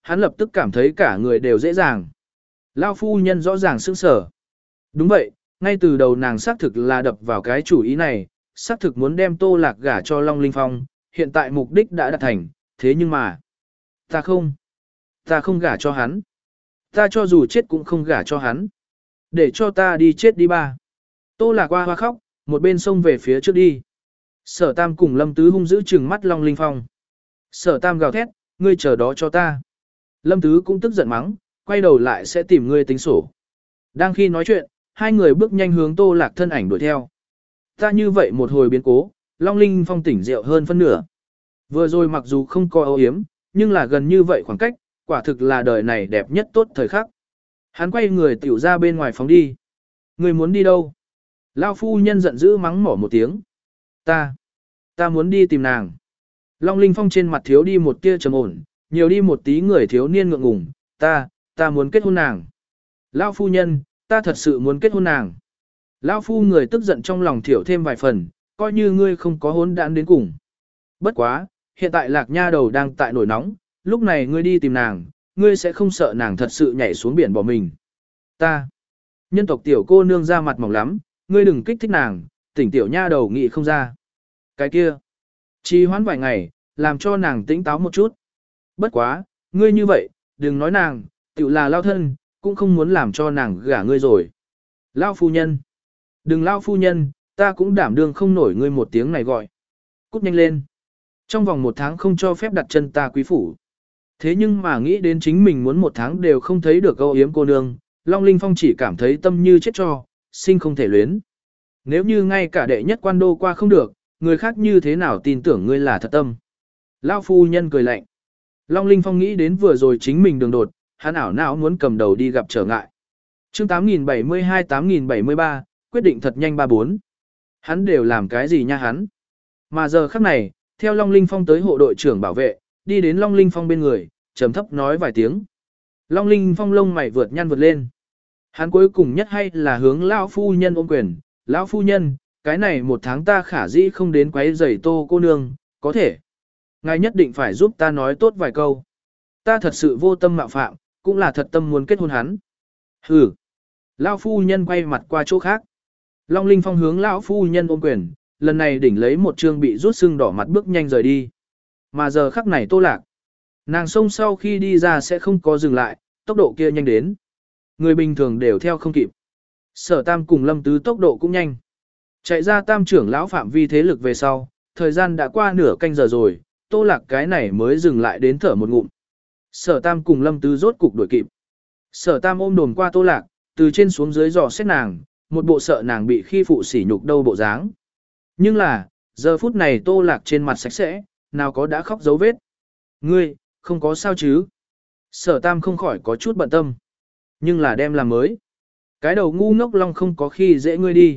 hắn lập tức cảm thấy cả người đều dễ dàng. Lao phu nhân rõ ràng sững sờ. Đúng vậy, ngay từ đầu nàng xác thực là đập vào cái chủ ý này, xác thực muốn đem Tô Lạc gả cho Long Linh Phong, hiện tại mục đích đã đạt thành, thế nhưng mà... Ta không, ta không gả cho hắn. Ta cho dù chết cũng không gả cho hắn. Để cho ta đi chết đi ba. Tô Lạc hoa hoa khóc, một bên xông về phía trước đi. Sở Tam cùng Lâm Tứ hung giữ trừng mắt Long Linh Phong. Sở Tam gào thét, ngươi chờ đó cho ta. Lâm Tứ cũng tức giận mắng, quay đầu lại sẽ tìm ngươi tính sổ. Đang khi nói chuyện, hai người bước nhanh hướng Tô Lạc thân ảnh đuổi theo. Ta như vậy một hồi biến cố, Long Linh Phong tỉnh rượu hơn phân nửa. Vừa rồi mặc dù không có âu yếm, nhưng là gần như vậy khoảng cách, quả thực là đời này đẹp nhất tốt thời khắc. Hắn quay người tiểu ra bên ngoài phóng đi. Ngươi muốn đi đâu? Lao phu nhân giận dữ mắng mỏ một tiếng. Ta, ta muốn đi tìm nàng. Long Linh Phong trên mặt thiếu đi một tia trầm ổn, nhiều đi một tí người thiếu niên ngượng ngùng. Ta, ta muốn kết hôn nàng. Lao phu nhân, ta thật sự muốn kết hôn nàng. Lao phu người tức giận trong lòng thiểu thêm vài phần, coi như ngươi không có hôn đản đến cùng. Bất quá, hiện tại Lạc Nha đầu đang tại nổi nóng, lúc này ngươi đi tìm nàng, ngươi sẽ không sợ nàng thật sự nhảy xuống biển bỏ mình. Ta, nhân tộc tiểu cô nương ra mặt mỏng lắm, ngươi đừng kích thích nàng, tỉnh tiểu nha đầu nghĩ không ra. Cái kia, trì hoãn vài ngày, làm cho nàng tĩnh táo một chút. Bất quá, ngươi như vậy, đừng nói nàng, tiểu là lao thân, cũng không muốn làm cho nàng gả ngươi rồi. Lao phu nhân, đừng lao phu nhân, ta cũng đảm đương không nổi ngươi một tiếng này gọi. Cút nhanh lên. Trong vòng một tháng không cho phép đặt chân ta quý phủ. Thế nhưng mà nghĩ đến chính mình muốn một tháng đều không thấy được âu yếm cô nương, Long Linh Phong chỉ cảm thấy tâm như chết cho, sinh không thể luyến. Nếu như ngay cả đệ nhất quan đô qua không được, người khác như thế nào tin tưởng ngươi là thật tâm. Lao phu nhân cười lạnh. Long Linh Phong nghĩ đến vừa rồi chính mình đường đột, hắn ảo não muốn cầm đầu đi gặp trở ngại. Chương tám nghìn bảy mươi hai tám nghìn bảy mươi ba, quyết định thật nhanh ba bốn. Hắn đều làm cái gì nha hắn? Mà giờ khắc này, theo Long Linh Phong tới hộ đội trưởng bảo vệ, đi đến Long Linh Phong bên người, trầm thấp nói vài tiếng. Long Linh Phong lông mày vượt nhăn vượt lên. Hắn cuối cùng nhất hay là hướng lão phu nhân ôm quyền, lão phu nhân, cái này một tháng ta khả dĩ không đến quấy rầy Tô cô nương, có thể. Ngài nhất định phải giúp ta nói tốt vài câu. Ta thật sự vô tâm mạo phạm, cũng là thật tâm muốn kết hôn hắn. Hừ. Lão phu nhân quay mặt qua chỗ khác. Long Linh Phong hướng lão phu nhân ôm quyền, lần này đỉnh lấy một trương bị rút sưng đỏ mặt bước nhanh rời đi. Mà giờ khắc này Tô Lạc, nàng sông sau khi đi ra sẽ không có dừng lại, tốc độ kia nhanh đến. Người bình thường đều theo không kịp. Sở Tam cùng Lâm Tứ tốc độ cũng nhanh. Chạy ra Tam trưởng lão phạm vi thế lực về sau, thời gian đã qua nửa canh giờ rồi, Tô Lạc cái này mới dừng lại đến thở một ngụm. Sở Tam cùng Lâm Tứ rốt cục đuổi kịp. Sở Tam ôm đồn qua Tô Lạc, từ trên xuống dưới dò xét nàng, một bộ sợ nàng bị khi phụ sỉ nhục đâu bộ dáng. Nhưng là, giờ phút này Tô Lạc trên mặt sạch sẽ, nào có đã khóc dấu vết. Ngươi, không có sao chứ? Sở Tam không khỏi có chút bận tâm. Nhưng là đem làm mới. Cái đầu ngu ngốc long không có khi dễ ngươi đi.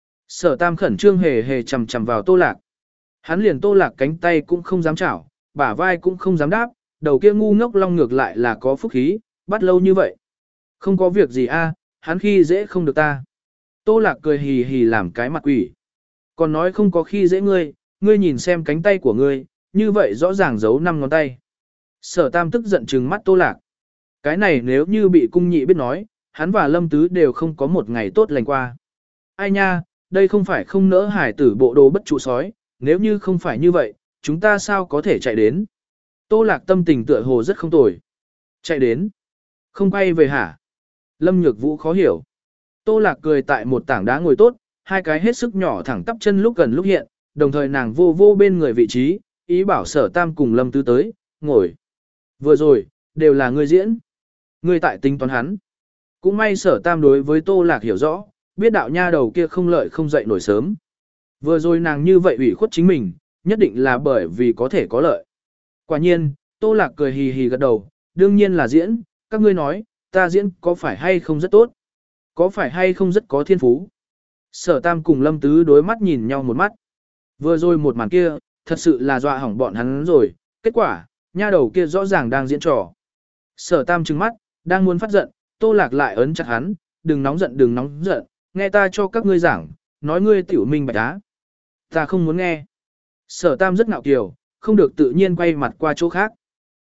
Sở Tam khẩn trương hề hề chầm chầm vào Tô Lạc. Hắn liền Tô Lạc cánh tay cũng không dám chảo, bả vai cũng không dám đáp, đầu kia ngu ngốc long ngược lại là có phúc khí, bắt lâu như vậy. Không có việc gì a, hắn khi dễ không được ta. Tô Lạc cười hì hì làm cái mặt quỷ. Còn nói không có khi dễ ngươi, ngươi nhìn xem cánh tay của ngươi, như vậy rõ ràng giấu năm ngón tay. Sở Tam tức giận trừng mắt Tô Lạc. Cái này nếu như bị cung nhị biết nói, hắn và Lâm Tứ đều không có một ngày tốt lành qua. Ai nha, đây không phải không nỡ hải tử bộ đồ bất trụ sói, nếu như không phải như vậy, chúng ta sao có thể chạy đến. Tô Lạc tâm tình tựa hồ rất không tồi. Chạy đến. Không quay về hả? Lâm Nhược Vũ khó hiểu. Tô Lạc cười tại một tảng đá ngồi tốt, hai cái hết sức nhỏ thẳng tắp chân lúc gần lúc hiện, đồng thời nàng vô vô bên người vị trí, ý bảo Sở Tam cùng Lâm Tứ tới, ngồi. Vừa rồi, đều là ngươi diễn. Ngươi tại tính toán hắn. Cũng may Sở Tam đối với Tô Lạc hiểu rõ, biết đạo nha đầu kia không lợi không dậy nổi sớm. Vừa rồi nàng như vậy ủy khuất chính mình, nhất định là bởi vì có thể có lợi. Quả nhiên, Tô Lạc cười hì hì gật đầu, đương nhiên là diễn, các ngươi nói, ta diễn có phải hay không rất tốt? Có phải hay không rất có thiên phú? Sở Tam cùng Lâm Tứ đối mắt nhìn nhau một mắt. Vừa rồi một màn kia, thật sự là dọa hỏng bọn hắn rồi, kết quả, nha đầu kia rõ ràng đang diễn trò. Sở Tam trừng mắt, đang muốn phát giận, Tô Lạc lại ấn chặt hắn, đừng nóng giận đừng nóng giận, nghe ta cho các ngươi giảng, nói ngươi tiểu minh bạch á. Ta không muốn nghe. Sở Tam rất ngạo kiều, không được tự nhiên quay mặt qua chỗ khác.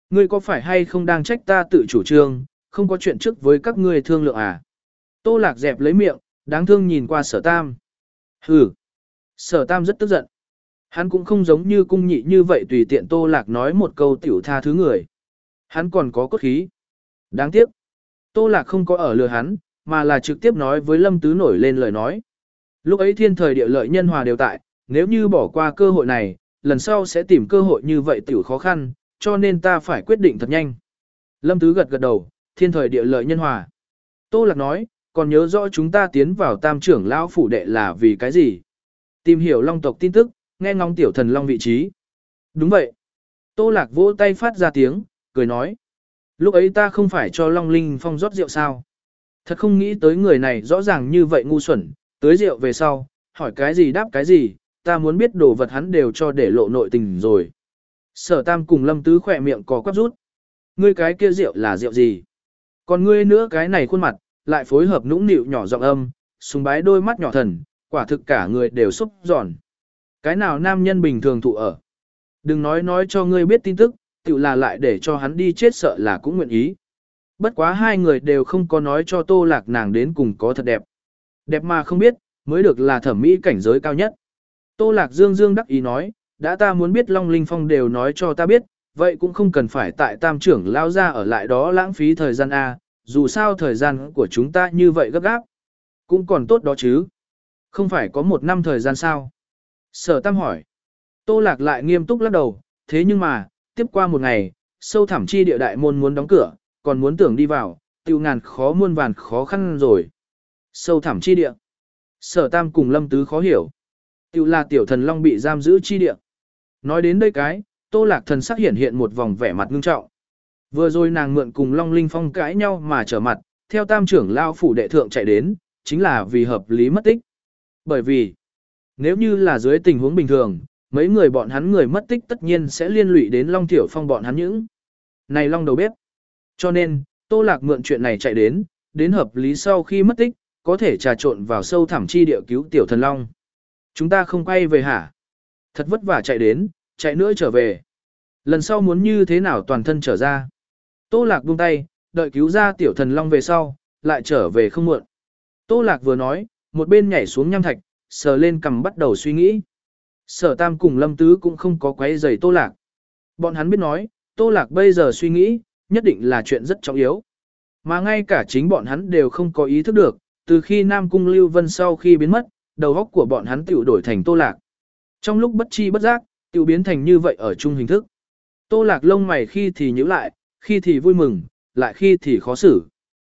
Ngươi có phải hay không đang trách ta tự chủ trương, không có chuyện trước với các ngươi thương lượng à? Tô Lạc dẹp lấy miệng, đáng thương nhìn qua Sở Tam. Hừ. Sở Tam rất tức giận. Hắn cũng không giống như cung nhị như vậy tùy tiện Tô Lạc nói một câu tiểu tha thứ người. Hắn còn có cốt khí. Đáng tiếc. Tô Lạc không có ở lừa hắn, mà là trực tiếp nói với Lâm Tứ nổi lên lời nói. Lúc ấy thiên thời địa lợi nhân hòa đều tại, nếu như bỏ qua cơ hội này, lần sau sẽ tìm cơ hội như vậy tiểu khó khăn, cho nên ta phải quyết định thật nhanh. Lâm Tứ gật gật đầu, thiên thời địa lợi nhân hòa. Tô Lạc nói, còn nhớ rõ chúng ta tiến vào tam trưởng lão phủ đệ là vì cái gì? Tìm hiểu long tộc tin tức, nghe ngóng tiểu thần long vị trí. Đúng vậy. Tô Lạc vỗ tay phát ra tiếng, cười nói. Lúc ấy ta không phải cho Long Linh Phong rót rượu sao? Thật không nghĩ tới người này rõ ràng như vậy ngu xuẩn, tới rượu về sau, hỏi cái gì đáp cái gì, ta muốn biết đồ vật hắn đều cho để lộ nội tình rồi. Sở Tam cùng Lâm Tứ khỏe miệng có quắp rút. Ngươi cái kia rượu là rượu gì? Còn ngươi nữa cái này khuôn mặt, lại phối hợp nũng nịu nhỏ giọng âm, sùng bái đôi mắt nhỏ thần, quả thực cả người đều xúc giòn. Cái nào nam nhân bình thường thụ ở? Đừng nói nói cho ngươi biết tin tức, tự là lại để cho hắn đi chết sợ là cũng nguyện ý. Bất quá hai người đều không có nói cho Tô Lạc nàng đến cùng có thật đẹp. Đẹp mà không biết, mới được là thẩm mỹ cảnh giới cao nhất. Tô Lạc dương dương đắc ý nói, đã ta muốn biết Long Linh Phong đều nói cho ta biết, vậy cũng không cần phải tại tam trưởng lao ra ở lại đó lãng phí thời gian A, dù sao thời gian của chúng ta như vậy gấp gáp. Cũng còn tốt đó chứ. Không phải có một năm thời gian sao? Sở Tam hỏi. Tô Lạc lại nghiêm túc lắc đầu, thế nhưng mà, tiếp qua một ngày, sâu thẳm chi địa đại môn muốn đóng cửa, còn muốn tưởng đi vào, tiêu ngàn khó muôn vàn khó khăn rồi. Sâu thẳm chi địa. Sở Tam cùng Lâm Tứ khó hiểu. Tiêu là tiểu thần long bị giam giữ chi địa. Nói đến đây cái, Tô Lạc thần sắc hiện hiện một vòng vẻ mặt ngưng trọng. Vừa rồi nàng mượn cùng Long Linh Phong cãi nhau mà trở mặt, theo tam trưởng lao phủ đệ thượng chạy đến, chính là vì hợp lý mất tích. Bởi vì, nếu như là dưới tình huống bình thường, mấy người bọn hắn người mất tích tất nhiên sẽ liên lụy đến Long Tiểu Phong bọn hắn những. Này Long đầu bếp. Cho nên, Tô Lạc mượn chuyện này chạy đến, đến hợp lý sau khi mất tích, có thể trà trộn vào sâu thẳm chi địa cứu Tiểu Thần Long. Chúng ta không quay về hả? Thật vất vả chạy đến, chạy nữa trở về. Lần sau muốn như thế nào toàn thân trở ra. Tô Lạc buông tay, đợi cứu ra Tiểu Thần Long về sau, lại trở về không muộn. Tô Lạc vừa nói, một bên nhảy xuống nham thạch, sờ lên cằm bắt đầu suy nghĩ. Sở Tam cùng Lâm Tứ cũng không có quấy rầy Tô Lạc. Bọn hắn biết nói, Tô Lạc bây giờ suy nghĩ, nhất định là chuyện rất trọng yếu. Mà ngay cả chính bọn hắn đều không có ý thức được, từ khi Nam Cung Lưu Vân sau khi biến mất, đầu óc của bọn hắn tiểu đổi thành Tô Lạc. Trong lúc bất chi bất giác, tiểu biến thành như vậy ở chung hình thức. Tô Lạc lông mày khi thì nhíu lại, khi thì vui mừng, lại khi thì khó xử.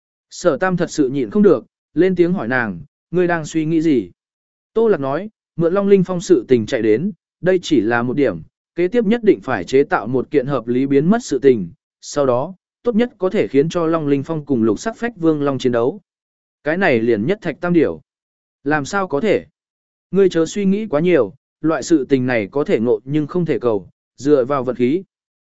Sở Tam thật sự nhịn không được, lên tiếng hỏi nàng, ngươi đang suy nghĩ gì? Tô Lạc nói, mượn Long Linh Phong sự tình chạy đến, đây chỉ là một điểm, kế tiếp nhất định phải chế tạo một kiện hợp lý biến mất sự tình, sau đó, tốt nhất có thể khiến cho Long Linh Phong cùng Lục Sắc Phách Vương Long chiến đấu. Cái này liền nhất thạch tam điểu. Làm sao có thể? Ngươi chớ suy nghĩ quá nhiều, loại sự tình này có thể ngộ nhưng không thể cầu, dựa vào vật khí.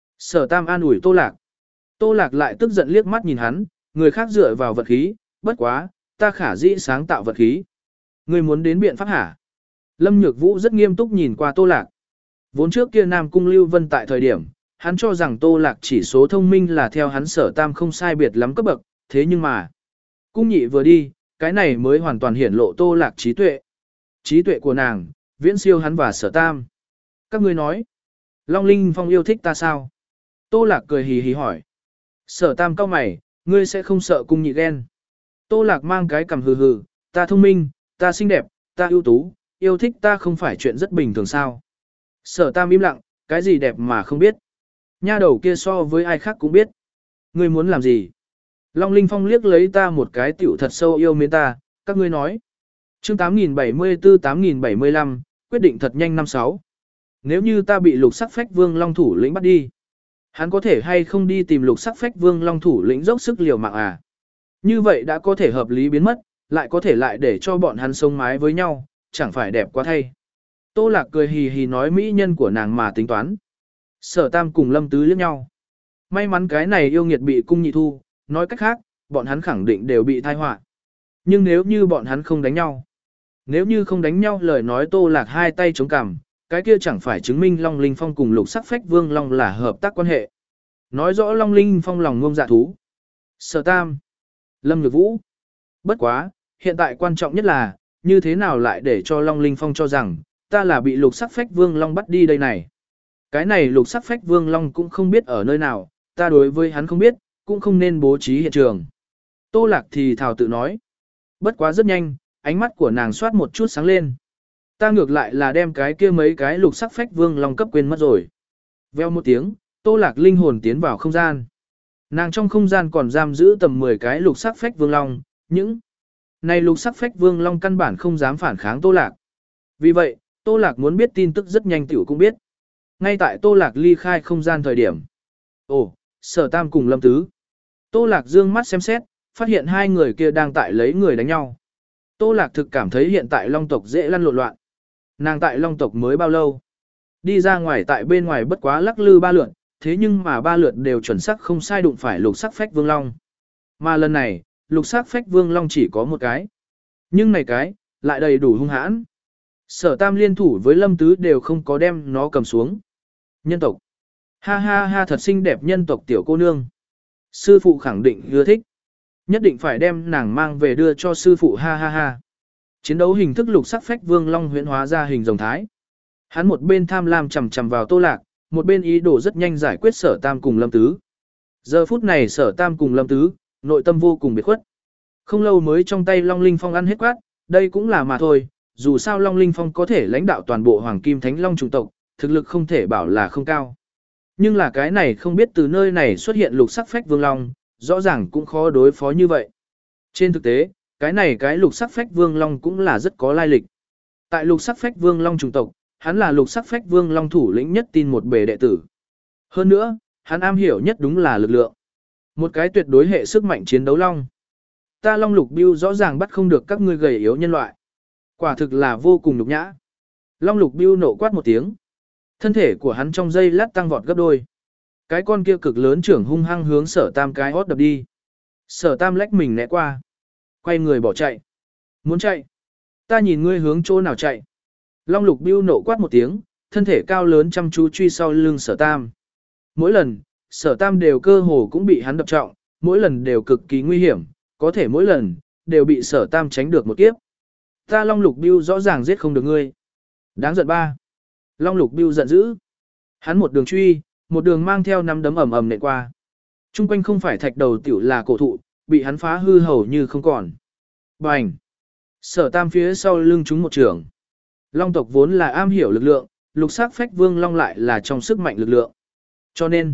Sở Tam an ủi Tô Lạc. Tô Lạc lại tức giận liếc mắt nhìn hắn, người khác dựa vào vật khí, bất quá, ta khả dĩ sáng tạo vật khí. Ngươi muốn đến biện pháp hả? Lâm Nhược Vũ rất nghiêm túc nhìn qua Tô Lạc. Vốn trước kia Nam Cung Lưu Vân tại thời điểm, hắn cho rằng Tô Lạc chỉ số thông minh là theo hắn Sở Tam không sai biệt lắm cấp bậc, thế nhưng mà, cung nhị vừa đi, cái này mới hoàn toàn hiển lộ Tô Lạc trí tuệ. Trí tuệ của nàng, viễn siêu hắn và Sở Tam. Các ngươi nói, Long Linh Phong yêu thích ta sao? Tô Lạc cười hì hì hỏi. Sở Tam cau mày, ngươi sẽ không sợ cung nhị ghen. Tô Lạc mang cái cằm hừ hừ, ta thông minh, ta xinh đẹp, ta ưu tú, yêu thích ta không phải chuyện rất bình thường sao. Sở Tam im lặng, cái gì đẹp mà không biết. Nha đầu kia so với ai khác cũng biết. Ngươi muốn làm gì? Long Linh Phong liếc lấy ta một cái tiểu thật sâu yêu mến ta, các ngươi nói. Chương tám nghìn bảy mươi tư tám nghìn bảy mươi lăm, quyết định thật nhanh năm sáu. Nếu như ta bị Lục Sắc Phách Vương Long thủ lĩnh bắt đi, hắn có thể hay không đi tìm Lục Sắc Phách Vương Long thủ lĩnh dốc sức liều mạng à? Như vậy đã có thể hợp lý biến mất, lại có thể lại để cho bọn hắn sống mái với nhau, chẳng phải đẹp quá thay. Tô Lạc cười hì hì nói mỹ nhân của nàng mà tính toán. Sở Tam cùng Lâm Tứ liếc nhau. May mắn cái này yêu nghiệt bị cung nhị thu, nói cách khác, bọn hắn khẳng định đều bị tai họa. Nhưng nếu như bọn hắn không đánh nhau, nếu như không đánh nhau lời nói Tô Lạc hai tay chống cằm, cái kia chẳng phải chứng minh Long Linh Phong cùng Lục Sắc Phách Vương Long là hợp tác quan hệ. Nói rõ Long Linh Phong lòng ngông dạ thú. Sở Tam. Lâm Nhược Vũ. Bất quá, hiện tại quan trọng nhất là, như thế nào lại để cho Long Linh Phong cho rằng, ta là bị lục sắc phách vương Long bắt đi đây này. Cái này lục sắc phách vương Long cũng không biết ở nơi nào, ta đối với hắn không biết, cũng không nên bố trí hiện trường. Tô Lạc thì thào tự nói. Bất quá rất nhanh, ánh mắt của nàng soát một chút sáng lên. Ta ngược lại là đem cái kia mấy cái lục sắc phách vương Long cấp quên mất rồi. Veo một tiếng, Tô Lạc linh hồn tiến vào không gian. Nàng trong không gian còn giam giữ tầm mười cái lục sắc phách vương Long, những này lục sắc phách vương Long căn bản không dám phản kháng Tô Lạc. Vì vậy, Tô Lạc muốn biết tin tức rất nhanh tiểu cũng biết. Ngay tại Tô Lạc ly khai không gian thời điểm. Ồ, Sở Tam cùng Lâm Tứ. Tô Lạc dương mắt xem xét, phát hiện hai người kia đang tại lấy người đánh nhau. Tô Lạc thực cảm thấy hiện tại Long tộc dễ lăn lộn loạn. Nàng tại Long tộc mới bao lâu? Đi ra ngoài tại bên ngoài bất quá lắc lư ba lượt, thế nhưng mà ba lượt đều chuẩn xác không sai đụng phải lục sắc phách vương Long. Mà lần này, lục sắc phách vương Long chỉ có một cái. Nhưng này cái, lại đầy đủ hung hãn. Sở Tam liên thủ với Lâm Tứ đều không có đem nó cầm xuống. Nhân tộc. Ha ha ha thật xinh đẹp nhân tộc tiểu cô nương. Sư phụ khẳng định ưa thích. Nhất định phải đem nàng mang về đưa cho sư phụ ha ha ha. Chiến đấu hình thức lục sắc phách vương Long huyễn hóa ra hình rồng thái. Hắn một bên tham lam chầm chầm vào Tô Lạc, một bên ý đồ rất nhanh giải quyết Sở Tam cùng Lâm Tứ. Giờ phút này Sở Tam cùng Lâm Tứ, nội tâm vô cùng biệt khuất. Không lâu mới trong tay Long Linh Phong ăn hết quát, đây cũng là mà thôi, dù sao Long Linh Phong có thể lãnh đạo toàn bộ Hoàng Kim Thánh Long chủng tộc, thực lực không thể bảo là không cao. Nhưng là cái này không biết từ nơi này xuất hiện lục sắc phách vương Long, rõ ràng cũng khó đối phó như vậy. Trên thực tế, cái này cái lục sắc phách vương Long cũng là rất có lai lịch. Tại lục sắc phách vương Long chủng tộc, hắn là lục sắc phách vương Long thủ lĩnh nhất tin một bề đệ tử. Hơn nữa, hắn am hiểu nhất đúng là lực lượng. Một cái tuyệt đối hệ sức mạnh chiến đấu Long. Ta Long Lục Biêu rõ ràng bắt không được các ngươi gầy yếu nhân loại. Quả thực là vô cùng nhục nhã. Long Lục Biêu nộ quát một tiếng. Thân thể của hắn trong giây lát tăng vọt gấp đôi. Cái con kia cực lớn trưởng hung hăng hướng Sở Tam cái hót đập đi. Sở Tam lách mình né qua. Quay người bỏ chạy. Muốn chạy? Ta nhìn ngươi hướng chỗ nào chạy. Long Lục Biêu nộ quát một tiếng, thân thể cao lớn chăm chú truy sau lưng Sở Tam. Mỗi lần, Sở Tam đều cơ hồ cũng bị hắn đập trọng, mỗi lần đều cực kỳ nguy hiểm, có thể mỗi lần, đều bị Sở Tam tránh được một kiếp. Ta Long Lục Biêu rõ ràng giết không được ngươi. Đáng giận ba. Long Lục Biêu giận dữ. Hắn một đường truy, một đường mang theo nắm đấm ầm ầm nện qua. Trung quanh không phải thạch đầu tiểu là cổ thụ, bị hắn phá hư hầu như không còn. Bành! Sở Tam phía sau lưng chúng một trường. Long tộc vốn là am hiểu lực lượng, lục sắc phách vương Long lại là trong sức mạnh lực lượng. Cho nên,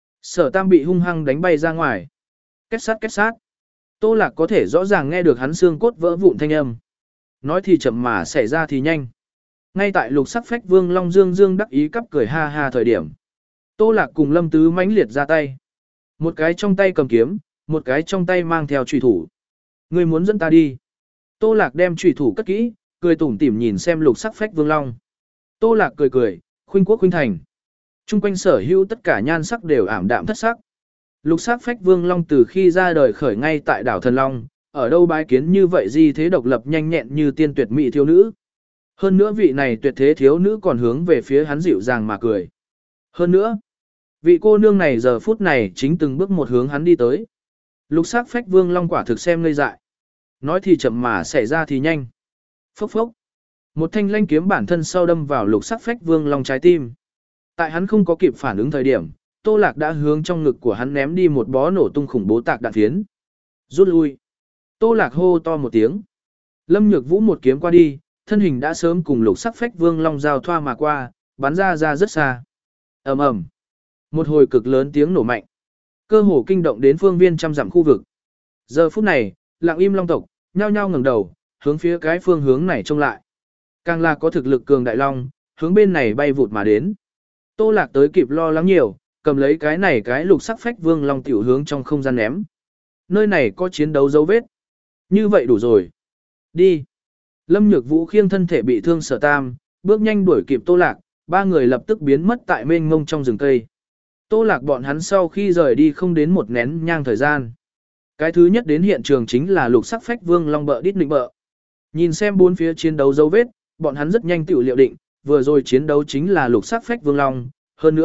Sở Tam bị hung hăng đánh bay ra ngoài. Kết sát kết sát. Tô Lạc có thể rõ ràng nghe được hắn xương cốt vỡ vụn thanh âm. Nói thì chậm mà xảy ra thì nhanh. Ngay tại lục sắc phách vương Long dương dương đắc ý cắp cười ha ha thời điểm. Tô Lạc cùng Lâm Tứ mãnh liệt ra tay. Một cái trong tay cầm kiếm, một cái trong tay mang theo chùy thủ. Ngươi muốn dẫn ta đi. Tô Lạc đem chùy thủ cất kỹ, cười tủm tỉm nhìn xem lục sắc phách vương Long. Tô Lạc cười cười, khuynh quốc khuynh thành. Trung quanh sở hữu tất cả nhan sắc đều ảm đạm thất sắc. Lục sắc phách vương Long từ khi ra đời khởi ngay tại đảo Thần Long, ở đâu bái kiến như vậy di thế độc lập nhanh nhẹn như tiên tuyệt mỹ thiếu nữ. Hơn nữa vị này tuyệt thế thiếu nữ còn hướng về phía hắn dịu dàng mà cười. Hơn nữa, vị cô nương này giờ phút này chính từng bước một hướng hắn đi tới. Lục sắc phách vương Long quả thực xem ngây dại. Nói thì chậm mà xảy ra thì nhanh. Phốc phốc. Một thanh lanh kiếm bản thân sau đâm vào lục sắc phách vương Long trái tim. Tại hắn không có kịp phản ứng thời điểm, Tô Lạc đã hướng trong ngực của hắn ném đi một bó nổ tung khủng bố tạc đạn phiến. Rút lui. Tô Lạc hô to một tiếng. Lâm Nhược Vũ một kiếm qua đi, thân hình đã sớm cùng lục sắc phách vương Long giao thoa mà qua, bắn ra ra rất xa. Ầm ầm. Một hồi cực lớn tiếng nổ mạnh. Cơ hồ kinh động đến phương viên trăm dặm khu vực. Giờ phút này, Lặng Im Long tộc nhao nhao ngẩng đầu, hướng phía cái phương hướng này trông lại. Càng là có thực lực cường đại long, hướng bên này bay vụt mà đến. Tô Lạc tới kịp lo lắng nhiều, cầm lấy cái này cái lục sắc phách vương Long tiểu hướng trong không gian ném. Nơi này có chiến đấu dấu vết. Như vậy đủ rồi. Đi. Lâm Nhược Vũ khiêng thân thể bị thương Sở Tam, bước nhanh đuổi kịp Tô Lạc, ba người lập tức biến mất tại mênh mông trong rừng cây. Tô Lạc bọn hắn sau khi rời đi không đến một nén nhang thời gian. Cái thứ nhất đến hiện trường chính là lục sắc phách vương Long bợ đít định bợ. Nhìn xem bốn phía chiến đấu dấu vết, bọn hắn rất nhanh tự liệu định, vừa rồi chiến đấu chính là lục sắc phách vương Long, hơn nữa,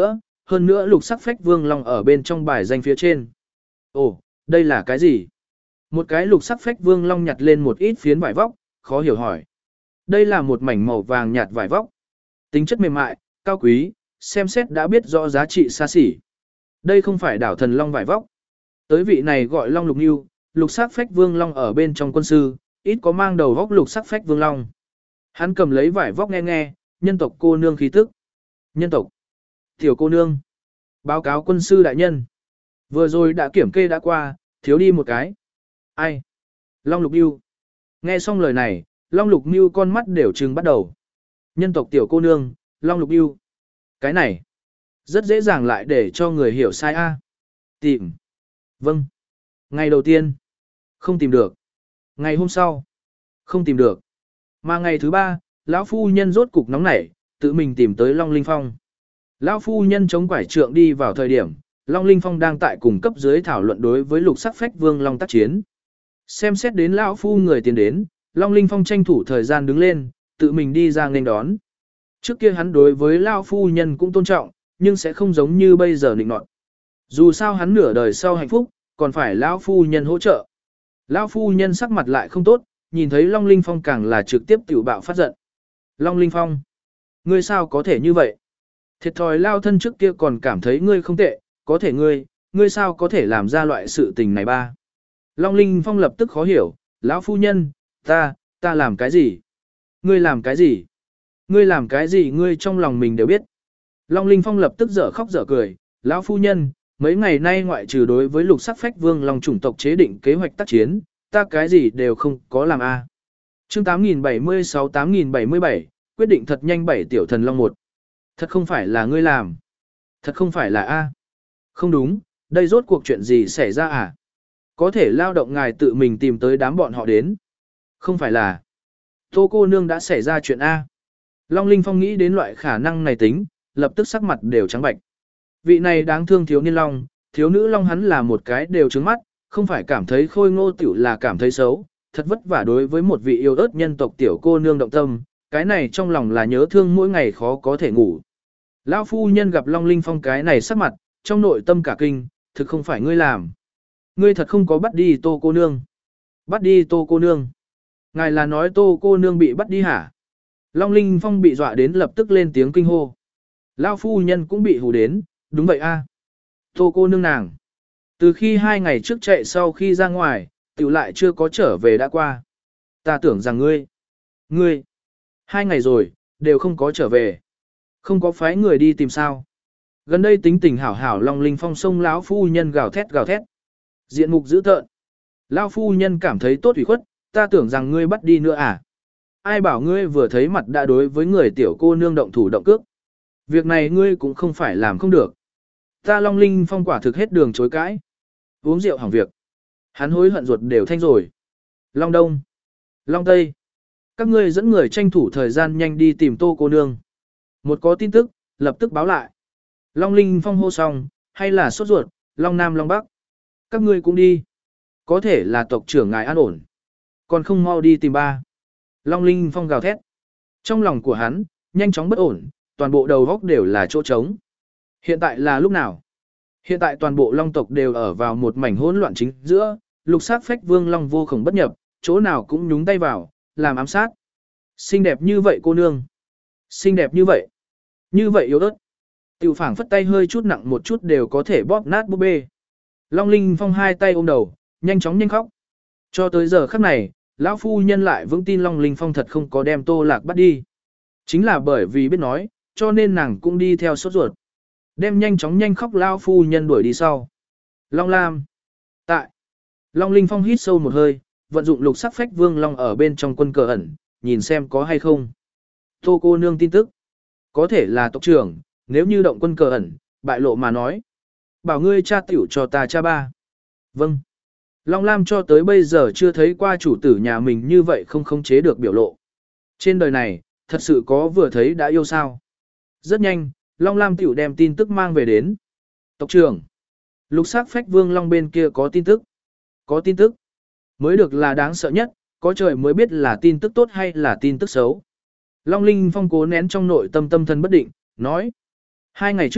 hơn nữa lục sắc phách vương long ở bên trong bài danh phía trên. Ồ, đây là cái gì? Một cái lục sắc phách vương long nhặt lên một ít phiến vải vóc, khó hiểu hỏi. Đây là một mảnh màu vàng nhạt vải vóc. Tính chất mềm mại, cao quý, xem xét đã biết rõ giá trị xa xỉ. Đây không phải đảo thần long vải vóc. Tới vị này gọi long lục nưu, lục sắc phách vương long ở bên trong quân sư, ít có mang đầu vóc lục sắc phách vương long. Hắn cầm lấy vải vóc nghe nghe, nhân tộc cô nương khí tức. Nhân tộc. Tiểu cô nương. Báo cáo quân sư đại nhân. Vừa rồi đã kiểm kê đã qua, thiếu đi một cái. Ai? Long lục nưu. Nghe xong lời này, long lục nưu con mắt đều trừng bắt đầu. Nhân tộc tiểu cô nương, long lục nưu. Cái này. Rất dễ dàng lại để cho người hiểu sai a. Tìm. Vâng. Ngày đầu tiên. Không tìm được. Ngày hôm sau. Không tìm được. Mà ngày thứ ba, lão phu nhân rốt cục nóng nảy, tự mình tìm tới Long Linh Phong. Lão phu nhân chống quải trượng đi vào thời điểm, Long Linh Phong đang tại cùng cấp dưới thảo luận đối với lục sắc phách vương long tác chiến. Xem xét đến lão phu người tiến đến, Long Linh Phong tranh thủ thời gian đứng lên, tự mình đi ra nghênh đón. Trước kia hắn đối với lão phu nhân cũng tôn trọng, nhưng sẽ không giống như bây giờ nịnh nọt. Dù sao hắn nửa đời sau hạnh phúc, còn phải lão phu nhân hỗ trợ. Lão phu nhân sắc mặt lại không tốt, nhìn thấy Long Linh Phong càng là trực tiếp tiểu bạo phát giận. Long Linh Phong, ngươi sao có thể như vậy? Thiệt thòi lao thân trước kia còn cảm thấy ngươi không tệ, có thể ngươi, ngươi sao có thể làm ra loại sự tình này ba? Long Linh Phong lập tức khó hiểu, lão phu nhân, ta, ta làm cái gì? Ngươi làm cái gì? Ngươi làm cái gì ngươi trong lòng mình đều biết. Long Linh Phong lập tức dở khóc dở cười, lão phu nhân, mấy ngày nay ngoại trừ đối với lục sắc phách vương long chủng tộc chế định kế hoạch tác chiến, ta cái gì đều không có làm a. À. Chương tám nghìn bảy mươi sáu tám nghìn bảy mươi bảy, quyết định thật nhanh bảy tiểu thần long một. Thật không phải là ngươi làm. Thật không phải là a. Không đúng, đây rốt cuộc chuyện gì xảy ra à? Có thể lao động ngài tự mình tìm tới đám bọn họ đến. Không phải là Tô cô nương đã xảy ra chuyện a. Long Linh Phong nghĩ đến loại khả năng này tính, lập tức sắc mặt đều trắng bạch. Vị này đáng thương thiếu niên long, thiếu nữ long hắn là một cái đều trứng mắt, không phải cảm thấy khôi ngô tiểu là cảm thấy xấu, thật vất vả đối với một vị yêu ớt nhân tộc tiểu cô nương động tâm, cái này trong lòng là nhớ thương mỗi ngày khó có thể ngủ. Lão phu nhân gặp Long Linh Phong cái này sắc mặt, trong nội tâm cả kinh, thực không phải ngươi làm. Ngươi thật không có bắt đi Tô cô nương. Bắt đi Tô cô nương. Ngài là nói Tô cô nương bị bắt đi hả? Long Linh Phong bị dọa đến lập tức lên tiếng kinh hô. Lão phu nhân cũng bị hù đến, đúng vậy a. Tô cô nương nàng. Từ khi hai ngày trước chạy sau khi ra ngoài, tiểu lại chưa có trở về đã qua. Ta tưởng rằng ngươi, ngươi, hai ngày rồi, đều không có trở về. Không có phái người đi tìm sao. Gần đây tính tình hảo hảo Long Linh Phong sông lão phu nhân gào thét gào thét. Diện mục dữ tợn. Lão phu nhân cảm thấy tốt ủy khuất, ta tưởng rằng ngươi bắt đi nữa à. Ai bảo ngươi vừa thấy mặt đã đối với người tiểu cô nương động thủ động cước. Việc này ngươi cũng không phải làm không được. Ta Long Linh Phong quả thực hết đường chối cãi. Uống rượu hỏng việc. Hắn hối hận ruột đều thanh rồi. Long Đông. Long Tây. Các ngươi dẫn người tranh thủ thời gian nhanh đi tìm Tô cô nương. Một có tin tức, lập tức báo lại. Long Linh Phong hô xong, hay là sốt ruột, Long Nam Long Bắc. Các ngươi cũng đi. Có thể là tộc trưởng ngài an ổn. Còn không mau đi tìm ba. Long Linh Phong gào thét. Trong lòng của hắn, nhanh chóng bất ổn, toàn bộ đầu góc đều là chỗ trống. Hiện tại là lúc nào? Hiện tại toàn bộ long tộc đều ở vào một mảnh hỗn loạn chính giữa, lục sắc phách vương long vô khổng bất nhập, chỗ nào cũng nhúng tay vào, làm ám sát. Xinh đẹp như vậy cô nương. Xinh đẹp như vậy. Như vậy yếu ớt. Tiểu phảng phất tay hơi chút nặng một chút đều có thể bóp nát búp bê. Long Linh Phong hai tay ôm đầu, nhanh chóng nhanh khóc. Cho tới giờ khắc này, lão phu nhân lại vững tin Long Linh Phong thật không có đem Tô Lạc bắt đi. Chính là bởi vì biết nói, cho nên nàng cũng đi theo sốt ruột. Đem nhanh chóng nhanh khóc lão phu nhân đuổi đi sau. Long Lam. Tại. Long Linh Phong hít sâu một hơi, vận dụng lục sắc phách vương long ở bên trong quân cờ ẩn, nhìn xem có hay không. Tô cô nương tin tức. Có thể là tộc trưởng, nếu như động quân cờ ẩn, bại lộ mà nói. Bảo ngươi cha tiểu cho ta cha ba. Vâng. Long Lam cho tới bây giờ chưa thấy qua chủ tử nhà mình như vậy không khống chế được biểu lộ. Trên đời này, thật sự có vừa thấy đã yêu sao. Rất nhanh, Long Lam tiểu đem tin tức mang về đến. Tộc trưởng. Lục sắc phách vương long bên kia có tin tức. Có tin tức. Mới được là đáng sợ nhất, có trời mới biết là tin tức tốt hay là tin tức xấu. Long Linh Phong cố nén trong nội tâm tâm thần bất định, nói. Hai ngày trước,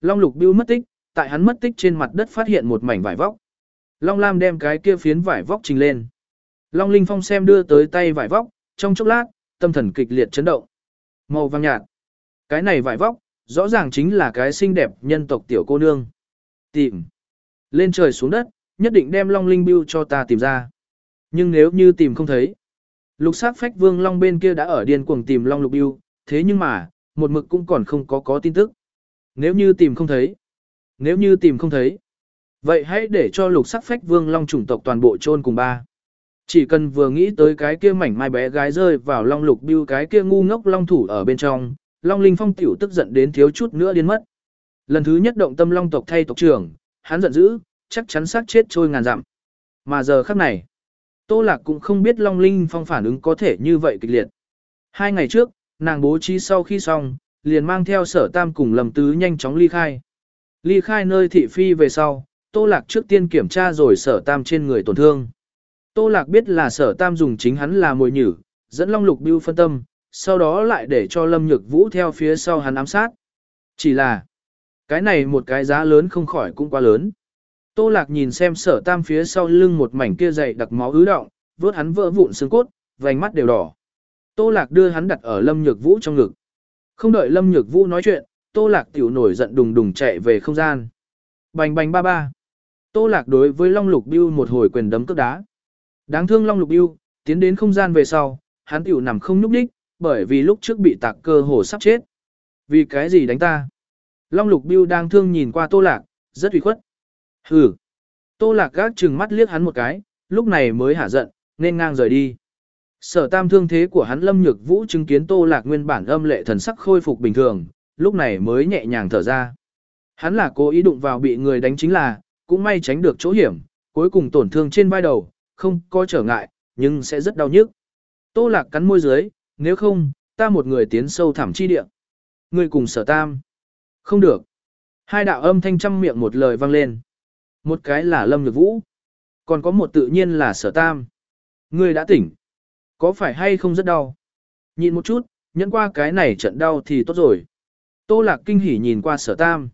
Long Lục Biêu mất tích, tại hắn mất tích trên mặt đất phát hiện một mảnh vải vóc. Long Lam đem cái kia phiến vải vóc trình lên. Long Linh Phong xem đưa tới tay vải vóc, trong chốc lát, tâm thần kịch liệt chấn động. Màu vàng nhạt. Cái này vải vóc, rõ ràng chính là cái xinh đẹp nhân tộc tiểu cô nương. Tìm. Lên trời xuống đất, nhất định đem Long Linh Biêu cho ta tìm ra. Nhưng nếu như tìm không thấy, lục sắc phách vương Long bên kia đã ở điên cuồng tìm Long Lục Biêu, thế nhưng mà, một mực cũng còn không có có tin tức. Nếu như tìm không thấy, nếu như tìm không thấy, vậy hãy để cho lục sắc phách vương Long chủng tộc toàn bộ chôn cùng ba. Chỉ cần vừa nghĩ tới cái kia mảnh mai bé gái rơi vào Long Lục Biêu cái kia ngu ngốc Long thủ ở bên trong, Long Linh Phong tiểu tức giận đến thiếu chút nữa điên mất. Lần thứ nhất động tâm Long tộc thay tộc trưởng, hắn giận dữ, chắc chắn xác chết trôi ngàn dặm. Mà giờ khắc này, Tô Lạc cũng không biết Long Linh Phong phản ứng có thể như vậy kịch liệt. Hai ngày trước, nàng bố trí sau khi xong, liền mang theo Sở Tam cùng Lâm Tứ nhanh chóng ly khai. Ly khai nơi thị phi về sau, Tô Lạc trước tiên kiểm tra rồi Sở Tam trên người tổn thương. Tô Lạc biết là Sở Tam dùng chính hắn là mồi nhử, dẫn Long Lục Biêu phân tâm, sau đó lại để cho Lâm Nhược Vũ theo phía sau hắn ám sát. Chỉ là, cái này một cái giá lớn không khỏi cũng quá lớn. Tô Lạc nhìn xem Sở Tam phía sau lưng một mảnh kia dày đặc máu ứ động, vớt hắn vỡ vụn xương cốt, vành mắt đều đỏ. Tô Lạc đưa hắn đặt ở Lâm Nhược Vũ trong ngực. Không đợi Lâm Nhược Vũ nói chuyện, Tô Lạc tiểu nổi giận đùng đùng chạy về không gian. Bành bành ba ba. Tô Lạc đối với Long Lục Biêu một hồi quyền đấm cước đá. Đáng thương Long Lục Biêu, tiến đến không gian về sau, hắn tiểu nằm không nhúc nhích, bởi vì lúc trước bị tạc cơ hồ sắp chết. Vì cái gì đánh ta? Long Lục Biêu đang thương nhìn qua Tô Lạc, rất ủy khuất. Hừ. Tô Lạc gác trừng mắt liếc hắn một cái, lúc này mới hả giận, nên ngang rời đi. Sở Tam thương thế của hắn Lâm Nhược Vũ chứng kiến Tô Lạc nguyên bản âm lệ thần sắc khôi phục bình thường, lúc này mới nhẹ nhàng thở ra. Hắn là cố ý đụng vào bị người đánh chính là, cũng may tránh được chỗ hiểm, cuối cùng tổn thương trên vai đầu, không có trở ngại, nhưng sẽ rất đau nhức. Tô Lạc cắn môi dưới, nếu không, ta một người tiến sâu thẳm chi địa. Người cùng Sở Tam. Không được. Hai đạo âm thanh trăm miệng một lời vang lên. Một cái là Lâm Nhược Vũ, còn có một tự nhiên là Sở Tam. Ngươi đã tỉnh. Có phải hay không rất đau? Nhìn một chút, nhẫn qua cái này trận đau thì tốt rồi. Tô Lạc kinh hỉ nhìn qua Sở Tam.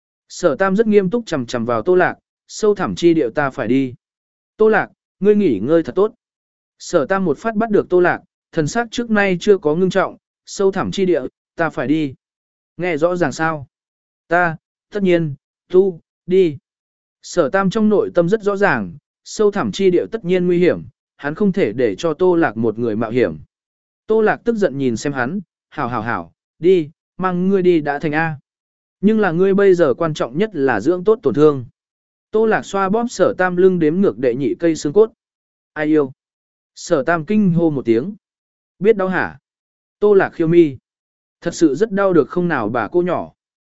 Sở Tam rất nghiêm túc chằm chằm vào Tô Lạc, sâu thẳm chi điệu ta phải đi. Tô Lạc, ngươi nghỉ ngơi thật tốt. Sở Tam một phát bắt được Tô Lạc, thần sắc trước nay chưa có ngưng trọng, sâu thẳm chi địa, ta phải đi. Nghe rõ ràng sao? Ta, tất nhiên, tu, đi. Sở Tam trong nội tâm rất rõ ràng, sâu thẳm chi địa tất nhiên nguy hiểm, hắn không thể để cho Tô Lạc một người mạo hiểm. Tô Lạc tức giận nhìn xem hắn, hảo hảo hảo, đi, mang ngươi đi đã thành A. Nhưng là ngươi bây giờ quan trọng nhất là dưỡng tốt tổn thương. Tô Lạc xoa bóp Sở Tam lưng đếm ngược đệ nhị cây xương cốt. Ai yêu? Sở Tam kinh hô một tiếng. Biết đau hả? Tô Lạc khiêu mi. Thật sự rất đau được không nào bà cô nhỏ.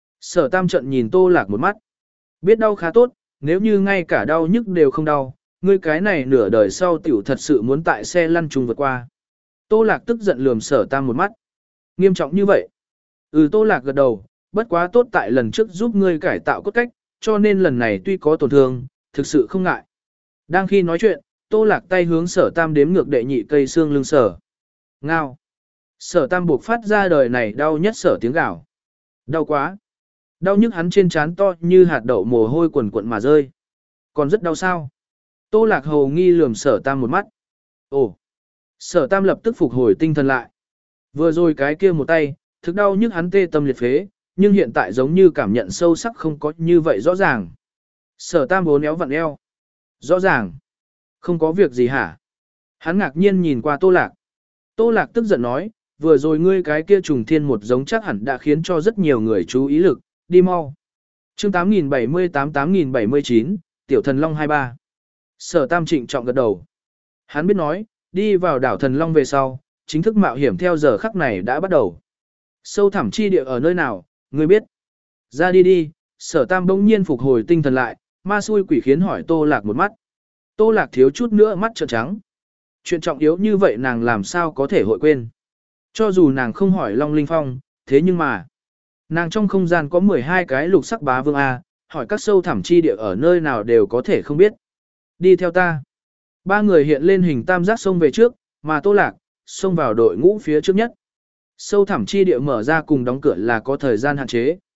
Sở Tam trận nhìn Tô Lạc một mắt. Biết đau khá tốt, nếu như ngay cả đau nhức đều không đau, ngươi cái này nửa đời sau tiểu thật sự muốn tại xe lăn chung vượt qua. Tô Lạc tức giận lườm Sở Tam một mắt. Nghiêm trọng như vậy. Ừ, Tô Lạc gật đầu, bất quá tốt tại lần trước giúp ngươi cải tạo cốt cách, cho nên lần này tuy có tổn thương, thực sự không ngại. Đang khi nói chuyện, Tô Lạc tay hướng Sở Tam đếm ngược đệ nhị cây xương lưng sở. Ngao. Sở Tam buộc phát ra đời này đau nhất sở tiếng gào. Đau quá. Đau nhức hắn trên trán to như hạt đậu mồ hôi quần quận mà rơi. Còn rất đau sao? Tô Lạc hầu nghi lườm Sở Tam một mắt. Ồ. Sở Tam lập tức phục hồi tinh thần lại. Vừa rồi cái kia một tay, thực đau nhức hắn tê tâm liệt phế, nhưng hiện tại giống như cảm nhận sâu sắc không có như vậy rõ ràng. Sở Tam bốn éo vặn eo. Rõ ràng. Không có việc gì hả? Hắn ngạc nhiên nhìn qua Tô Lạc. Tô Lạc tức giận nói, vừa rồi ngươi cái kia trùng thiên một giống chắc hẳn đã khiến cho rất nhiều người chú ý lực, đi mau. Chương tám nghìn bảy mươi tám tám nghìn bảy mươi chín, Tiểu Thần Long hai mươi ba. Sở Tam trịnh trọng gật đầu. Hắn biết nói, đi vào đảo Thần Long về sau, chính thức mạo hiểm theo giờ khắc này đã bắt đầu. Sâu thẳm chi địa ở nơi nào, ngươi biết. Ra đi đi, Sở Tam bỗng nhiên phục hồi tinh thần lại, ma xui quỷ khiến hỏi Tô Lạc một mắt. Tô Lạc thiếu chút nữa mắt trợn trắng. Chuyện trọng yếu như vậy nàng làm sao có thể hội quên. Cho dù nàng không hỏi Long Linh Phong, thế nhưng mà, nàng trong không gian có mười hai cái lục sắc bá vương A, hỏi các sâu thẳm chi địa ở nơi nào đều có thể không biết. Đi theo ta. Ba người hiện lên hình tam giác xông về trước, mà Tô Lạc, xông vào đội ngũ phía trước nhất. Sâu thẳm chi địa mở ra cùng đóng cửa là có thời gian hạn chế.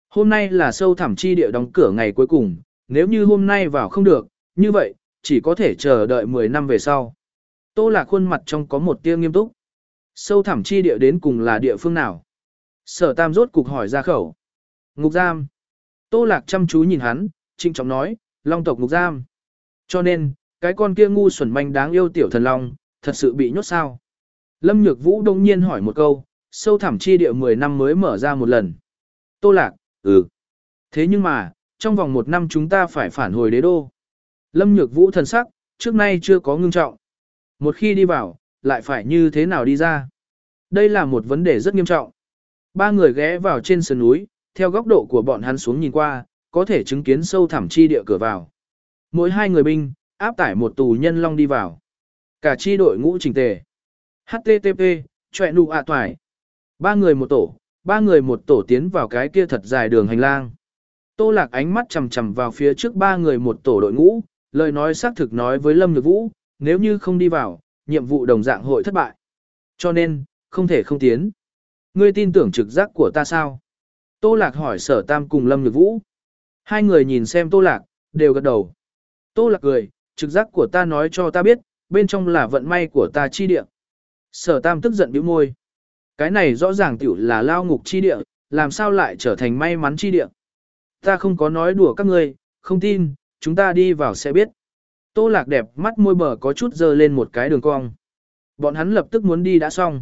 Hôm nay là sâu thẳm chi địa đóng cửa ngày cuối cùng, nếu như hôm nay vào không được, như vậy, chỉ có thể chờ đợi mười năm về sau. Tô Lạc khuôn mặt trong có một tia nghiêm túc. Sâu thẳm chi địa đến cùng là địa phương nào? Sở Tam rốt cục hỏi ra khẩu. Ngục giam. Tô Lạc chăm chú nhìn hắn, trinh trọng nói, Long tộc ngục giam. Cho nên, cái con kia ngu xuẩn manh đáng yêu tiểu thần long, thật sự bị nhốt sao? Lâm Nhược Vũ đông nhiên hỏi một câu, sâu thẳm chi địa mười năm mới mở ra một lần. Tô Lạc, ừ. Thế nhưng mà, trong vòng một năm chúng ta phải phản hồi đế đô. Lâm Nhược Vũ thần sắc, trước nay chưa có ngưng trọng. Một khi đi vào, lại phải như thế nào đi ra? Đây là một vấn đề rất nghiêm trọng. Ba người ghé vào trên sườn núi, theo góc độ của bọn hắn xuống nhìn qua, có thể chứng kiến sâu thẳm chi địa cửa vào. Mỗi hai người binh, áp tải một tù nhân long đi vào. Cả chi đội ngũ chỉnh tề. hát tê tê pê, chọe nụ ạ toài. Ba người một tổ, ba người một tổ tiến vào cái kia thật dài đường hành lang. Tô Lạc ánh mắt chằm chằm vào phía trước ba người một tổ đội ngũ, lời nói xác thực nói với Lâm Nhược Vũ, nếu như không đi vào, nhiệm vụ đồng dạng hội thất bại. Cho nên, không thể không tiến. Ngươi tin tưởng trực giác của ta sao? Tô Lạc hỏi Sở Tam cùng Lâm Nhược Vũ. Hai người nhìn xem Tô Lạc, đều gật đầu. Tô Lạc cười, trực giác của ta nói cho ta biết, bên trong là vận may của ta chi địa. Sở Tam tức giận bĩu môi. Cái này rõ ràng tiểu là lao ngục chi địa, làm sao lại trở thành may mắn chi địa? Ta không có nói đùa các ngươi, không tin, chúng ta đi vào sẽ biết. Tô Lạc đẹp mắt môi bờ có chút dơ lên một cái đường cong. Bọn hắn lập tức muốn đi đã xong.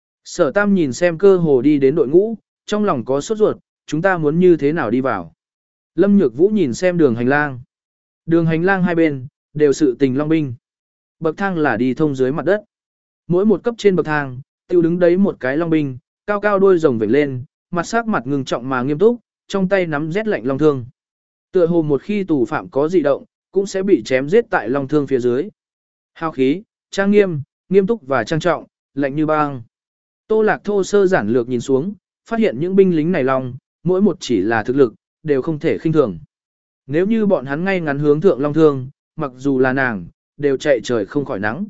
Sở Tam nhìn xem cơ hồ đi đến đội ngũ, trong lòng có sốt ruột, chúng ta muốn như thế nào đi vào. Lâm Nhược Vũ nhìn xem đường hành lang. Đường hành lang hai bên, đều sự tình long binh. Bậc thang là đi thông dưới mặt đất. Mỗi một cấp trên bậc thang, tiêu đứng đấy một cái long binh, cao cao đôi rồng vểnh lên, mặt sắc mặt ngưng trọng mà nghiêm túc, trong tay nắm rét lạnh long thương. Tựa hồ một khi tù phạm có dị động, cũng sẽ bị chém giết tại long thương phía dưới. Hào khí, trang nghiêm, nghiêm túc và trang trọng, lạnh như băng. Tô Lạc thô sơ giản lược nhìn xuống, phát hiện những binh lính này long, mỗi một chỉ là thực lực, đều không thể khinh thường. Nếu như bọn hắn ngay ngắn hướng thượng long thương, mặc dù là nàng, đều chạy trời không khỏi nắng.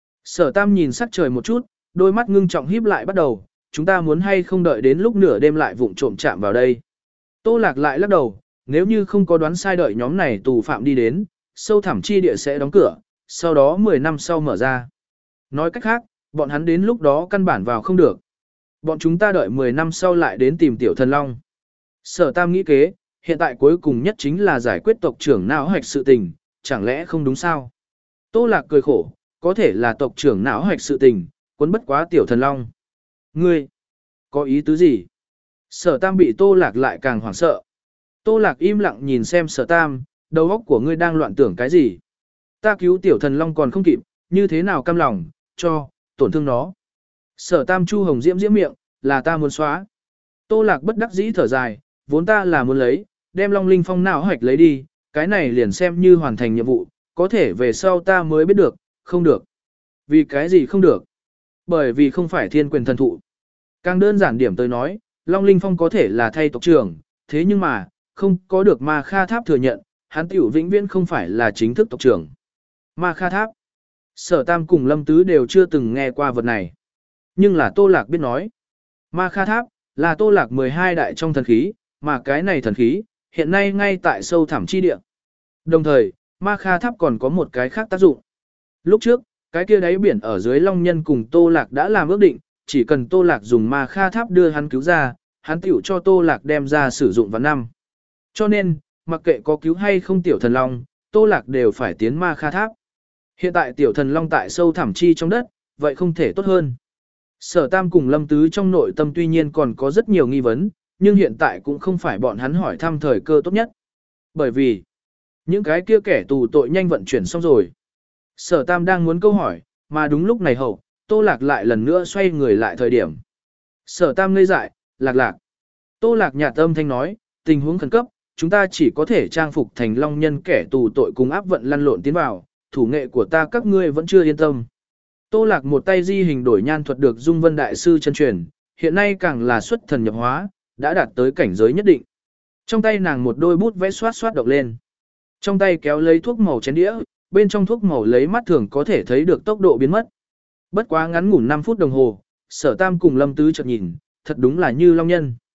Sở Tam nhìn sắc trời một chút, đôi mắt ngưng trọng híp lại bắt đầu, chúng ta muốn hay không đợi đến lúc nửa đêm lại vụng trộm chạm vào đây. Tô Lạc lại lắc đầu, nếu như không có đoán sai đợi nhóm này tù phạm đi đến, sâu thẳm chi địa sẽ đóng cửa, sau đó mười năm sau mở ra. Nói cách khác, bọn hắn đến lúc đó căn bản vào không được. Bọn chúng ta đợi mười năm sau lại đến tìm tiểu thần long. Sở Tam nghĩ kế, hiện tại cuối cùng nhất chính là giải quyết tộc trưởng não hoạch sự tình, chẳng lẽ không đúng sao? Tô Lạc cười khổ, có thể là tộc trưởng não hoạch sự tình, quấn bất quá tiểu thần long. Ngươi, có ý tứ gì? Sở Tam bị Tô Lạc lại càng hoảng sợ. Tô Lạc im lặng nhìn xem Sở Tam, đầu óc của ngươi đang loạn tưởng cái gì? Ta cứu tiểu thần long còn không kịp, như thế nào cam lòng, cho, tổn thương nó. Sở Tam chu hồng diễm diễm miệng, là ta muốn xóa. Tô Lạc bất đắc dĩ thở dài, vốn ta là muốn lấy, đem Long Linh Phong não hoạch lấy đi, cái này liền xem như hoàn thành nhiệm vụ, có thể về sau ta mới biết được, không được. Vì cái gì không được? Bởi vì không phải thiên quyền thần thụ. Càng đơn giản điểm tới nói, Long Linh Phong có thể là thay tộc trưởng, thế nhưng mà, không có được Ma Kha Tháp thừa nhận, hắn tiểu vĩnh viễn không phải là chính thức tộc trưởng. Ma Kha Tháp. Sở Tam cùng Lâm Tứ đều chưa từng nghe qua vật này. Nhưng là Tô Lạc biết nói. Ma Kha Tháp, là Tô Lạc mười hai đại trong thần khí, mà cái này thần khí, hiện nay ngay tại sâu thẳm chi địa. Đồng thời, Ma Kha Tháp còn có một cái khác tác dụng. Lúc trước, cái kia đáy biển ở dưới Long Nhân cùng Tô Lạc đã làm ước định, chỉ cần Tô Lạc dùng Ma Kha Tháp đưa hắn cứu ra, hắn tiểu cho Tô Lạc đem ra sử dụng vào năm. Cho nên, mặc kệ có cứu hay không tiểu thần long, Tô Lạc đều phải tiến Ma Kha Tháp. Hiện tại tiểu thần long tại sâu thẳm chi trong đất, vậy không thể tốt hơn. Sở Tam cùng Lâm Tứ trong nội tâm tuy nhiên còn có rất nhiều nghi vấn, nhưng hiện tại cũng không phải bọn hắn hỏi thăm thời cơ tốt nhất. Bởi vì, những cái kia kẻ tù tội nhanh vận chuyển xong rồi. Sở Tam đang muốn câu hỏi, mà đúng lúc này hậu, Tô Lạc lại lần nữa xoay người lại thời điểm. Sở Tam ngây dại, Lạc Lạc. Tô Lạc nhạt âm thanh nói, tình huống khẩn cấp, chúng ta chỉ có thể trang phục thành long nhân kẻ tù tội cùng áp vận lăn lộn tiến vào, thủ nghệ của ta các ngươi vẫn chưa yên tâm. Tô Lạc một tay di hình đổi nhan thuật được Dung Vân Đại Sư chân truyền, hiện nay càng là xuất thần nhập hóa, đã đạt tới cảnh giới nhất định. Trong tay nàng một đôi bút vẽ xoát xoát độc lên. Trong tay kéo lấy thuốc màu chén đĩa, bên trong thuốc màu lấy mắt thường có thể thấy được tốc độ biến mất. Bất quá ngắn ngủn năm phút đồng hồ, Sở Tam cùng Lâm Tứ chợt nhìn, thật đúng là như long nhân.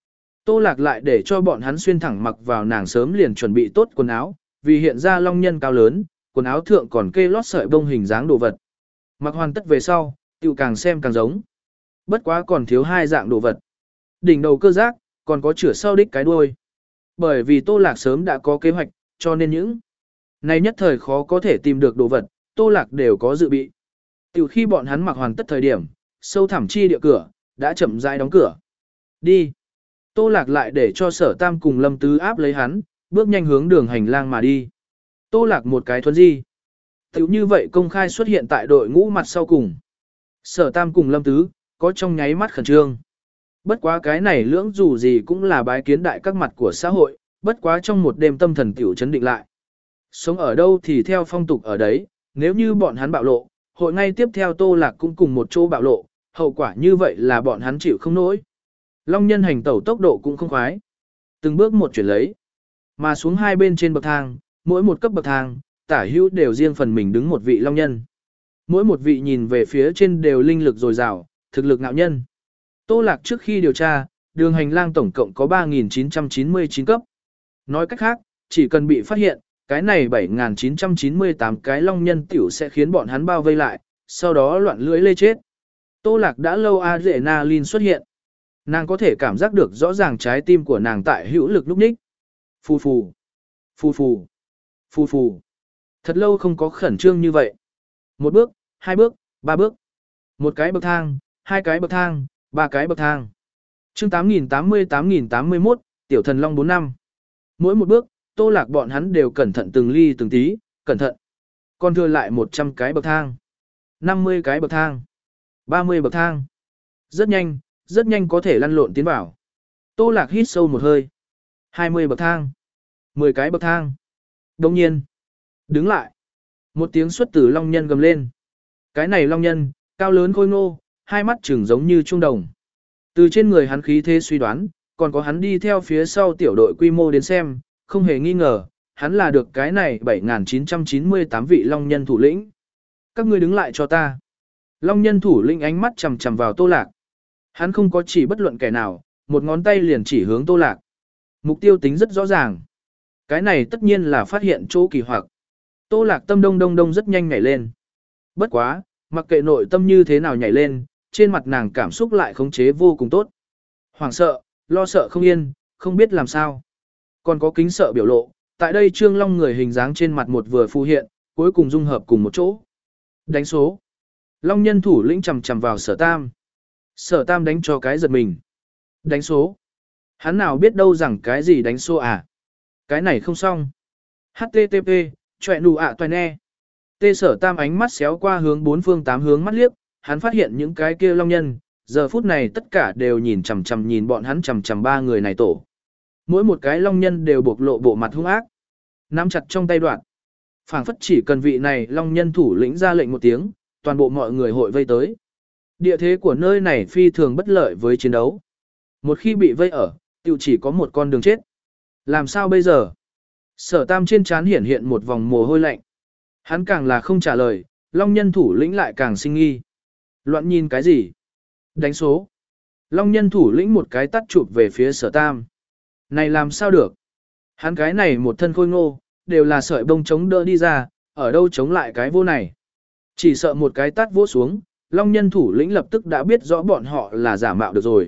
Tô Lạc lại để cho bọn hắn xuyên thẳng mặc vào nàng sớm liền chuẩn bị tốt quần áo, vì hiện ra long nhân cao lớn, quần áo thượng còn kê lót sợi bông hình dáng đồ vật. Mặc hoàn tất về sau, tiêu càng xem càng giống. Bất quá còn thiếu hai dạng đồ vật. Đỉnh đầu cơ giác, còn có chửa sau đích cái đuôi. Bởi vì Tô Lạc sớm đã có kế hoạch, cho nên những này nhất thời khó có thể tìm được đồ vật, Tô Lạc đều có dự bị. Từ khi bọn hắn mặc hoàn tất thời điểm, sâu thẳm chi địa cửa, đã chậm rãi đóng cửa. Đi. Tô Lạc lại để cho Sở Tam cùng Lâm Tứ áp lấy hắn, bước nhanh hướng đường hành lang mà đi. Tô Lạc một cái thuần di. Tiểu như vậy công khai xuất hiện tại đội ngũ mặt sau cùng. Sở Tam cùng Lâm Tứ, có trong nháy mắt khẩn trương. Bất quá cái này lưỡng dù gì cũng là bái kiến đại các mặt của xã hội, bất quá trong một đêm tâm thần tiểu chấn định lại. Sống ở đâu thì theo phong tục ở đấy, nếu như bọn hắn bạo lộ, hội ngay tiếp theo Tô Lạc cũng cùng một chỗ bạo lộ, hậu quả như vậy là bọn hắn chịu không nổi. Long nhân hành tẩu tốc độ cũng không khoái. Từng bước một chuyển lấy. Mà xuống hai bên trên bậc thang, mỗi một cấp bậc thang, tả hữu đều riêng phần mình đứng một vị long nhân. Mỗi một vị nhìn về phía trên đều linh lực dồi dào, thực lực ngạo nhân. Tô Lạc trước khi điều tra, đường hành lang tổng cộng có ba nghìn chín trăm chín mươi chín cấp. Nói cách khác, chỉ cần bị phát hiện, cái này bảy nghìn chín trăm chín mươi tám cái long nhân tiểu sẽ khiến bọn hắn bao vây lại, sau đó loạn lưỡi lê chết. Tô Lạc đã lâu adrenaline xuất hiện. Nàng có thể cảm giác được rõ ràng trái tim của nàng tại hữu lực lúc ních. Phù phù, phù phù, phù phù. Thật lâu không có khẩn trương như vậy. Một bước, hai bước, ba bước. Một cái bậc thang, hai cái bậc thang, ba cái bậc thang. Chương tám nghìn tám mươi tám nghìn tám mươi mốt, Tiểu Thần Long bốn năm. Mỗi một bước, Tô Lạc bọn hắn đều cẩn thận từng ly từng tí, cẩn thận. Còn thừa lại một trăm cái bậc thang, năm mươi cái bậc thang, ba mươi bậc thang. Rất nhanh, rất nhanh có thể lăn lộn tiến vào. Tô Lạc hít sâu một hơi. hai mươi bậc thang, mười cái bậc thang. Đồng nhiên, đứng lại. Một tiếng xuất từ long nhân gầm lên. Cái này long nhân, cao lớn khôi ngô, hai mắt trừng giống như trung đồng. Từ trên người hắn khí thế suy đoán, còn có hắn đi theo phía sau tiểu đội quy mô đến xem, không hề nghi ngờ, hắn là được cái này bảy nghìn chín trăm chín mươi tám vị long nhân thủ lĩnh. Các ngươi đứng lại cho ta. Long nhân thủ lĩnh ánh mắt chằm chằm vào Tô Lạc. Hắn không có chỉ bất luận kẻ nào, một ngón tay liền chỉ hướng Tô Lạc. Mục tiêu tính rất rõ ràng. Cái này tất nhiên là phát hiện chỗ kỳ hoặc. Tô Lạc tâm đông đông đông rất nhanh nhảy lên. Bất quá, mặc kệ nội tâm như thế nào nhảy lên, trên mặt nàng cảm xúc lại khống chế vô cùng tốt. Hoảng sợ, lo sợ không yên, không biết làm sao. Còn có kính sợ biểu lộ, tại đây Trương Long người hình dáng trên mặt một vừa phù hiện, cuối cùng dung hợp cùng một chỗ. Đánh số. Long nhân thủ lĩnh chầm chầm vào Sở Tam. Sở Tam đánh cho cái giật mình. Đánh số. Hắn nào biết đâu rằng cái gì đánh số à. Cái này không xong. hát tê tê pê, chọe nụ ạ toàn e. Tê Sở Tam ánh mắt xéo qua hướng bốn phương tám hướng mắt liếc, hắn phát hiện những cái kia long nhân, giờ phút này tất cả đều nhìn chằm chằm nhìn bọn hắn chằm chằm ba người này tổ. Mỗi một cái long nhân đều bộc lộ bộ mặt hung ác, nắm chặt trong tay đoạn. Phảng phất chỉ cần vị này long nhân thủ lĩnh ra lệnh một tiếng, toàn bộ mọi người hội vây tới. Địa thế của nơi này phi thường bất lợi với chiến đấu. Một khi bị vây ở, tiểu chỉ có một con đường chết. Làm sao bây giờ? Sở Tam trên trán hiển hiện một vòng mồ hôi lạnh. Hắn càng là không trả lời, long nhân thủ lĩnh lại càng sinh nghi. Loạn nhìn cái gì? Đánh số. Long nhân thủ lĩnh một cái tắt chụp về phía Sở Tam. Này làm sao được? Hắn cái này một thân khôi ngô, đều là sợi bông chống đỡ đi ra, ở đâu chống lại cái vô này. Chỉ sợ một cái tát vỗ xuống, long nhân thủ lĩnh lập tức đã biết rõ bọn họ là giả mạo được rồi.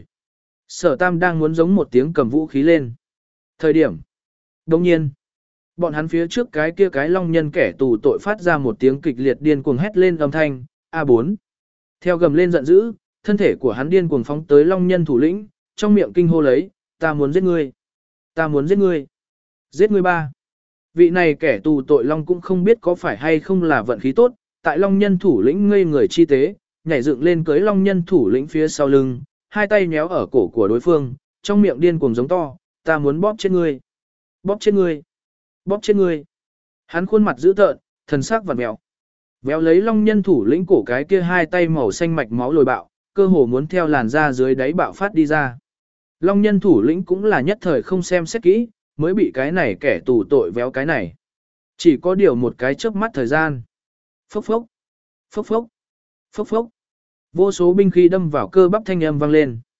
Sở Tam đang muốn giống một tiếng cầm vũ khí lên. Thời điểm. Đồng nhiên. Bọn hắn phía trước cái kia cái long nhân kẻ tù tội phát ra một tiếng kịch liệt điên cuồng hét lên âm thanh, a bốn. Theo gầm lên giận dữ, thân thể của hắn điên cuồng phóng tới long nhân thủ lĩnh, trong miệng kinh hô lấy, ta muốn giết ngươi. Ta muốn giết ngươi. Giết ngươi ba. Vị này kẻ tù tội long cũng không biết có phải hay không là vận khí tốt, tại long nhân thủ lĩnh ngây người chi tế, nhảy dựng lên cưới long nhân thủ lĩnh phía sau lưng, hai tay nhéo ở cổ của đối phương, trong miệng điên cuồng giống to, ta muốn bóp chết ngươi. Bóp chết ngươi. Bóp chết ngươi. Hắn khuôn mặt dữ tợn, thần sắc vặn vẹo. Véo lấy long nhân thủ lĩnh cổ cái kia hai tay màu xanh mạch máu lồi bạo, cơ hồ muốn theo làn da dưới đáy bạo phát đi ra. Long nhân thủ lĩnh cũng là nhất thời không xem xét kỹ, mới bị cái này kẻ tù tội véo cái này. Chỉ có điều một cái chớp mắt thời gian. Phốc phốc, phốc phốc, phốc phốc. Vô số binh khí đâm vào cơ bắp thanh âm vang lên.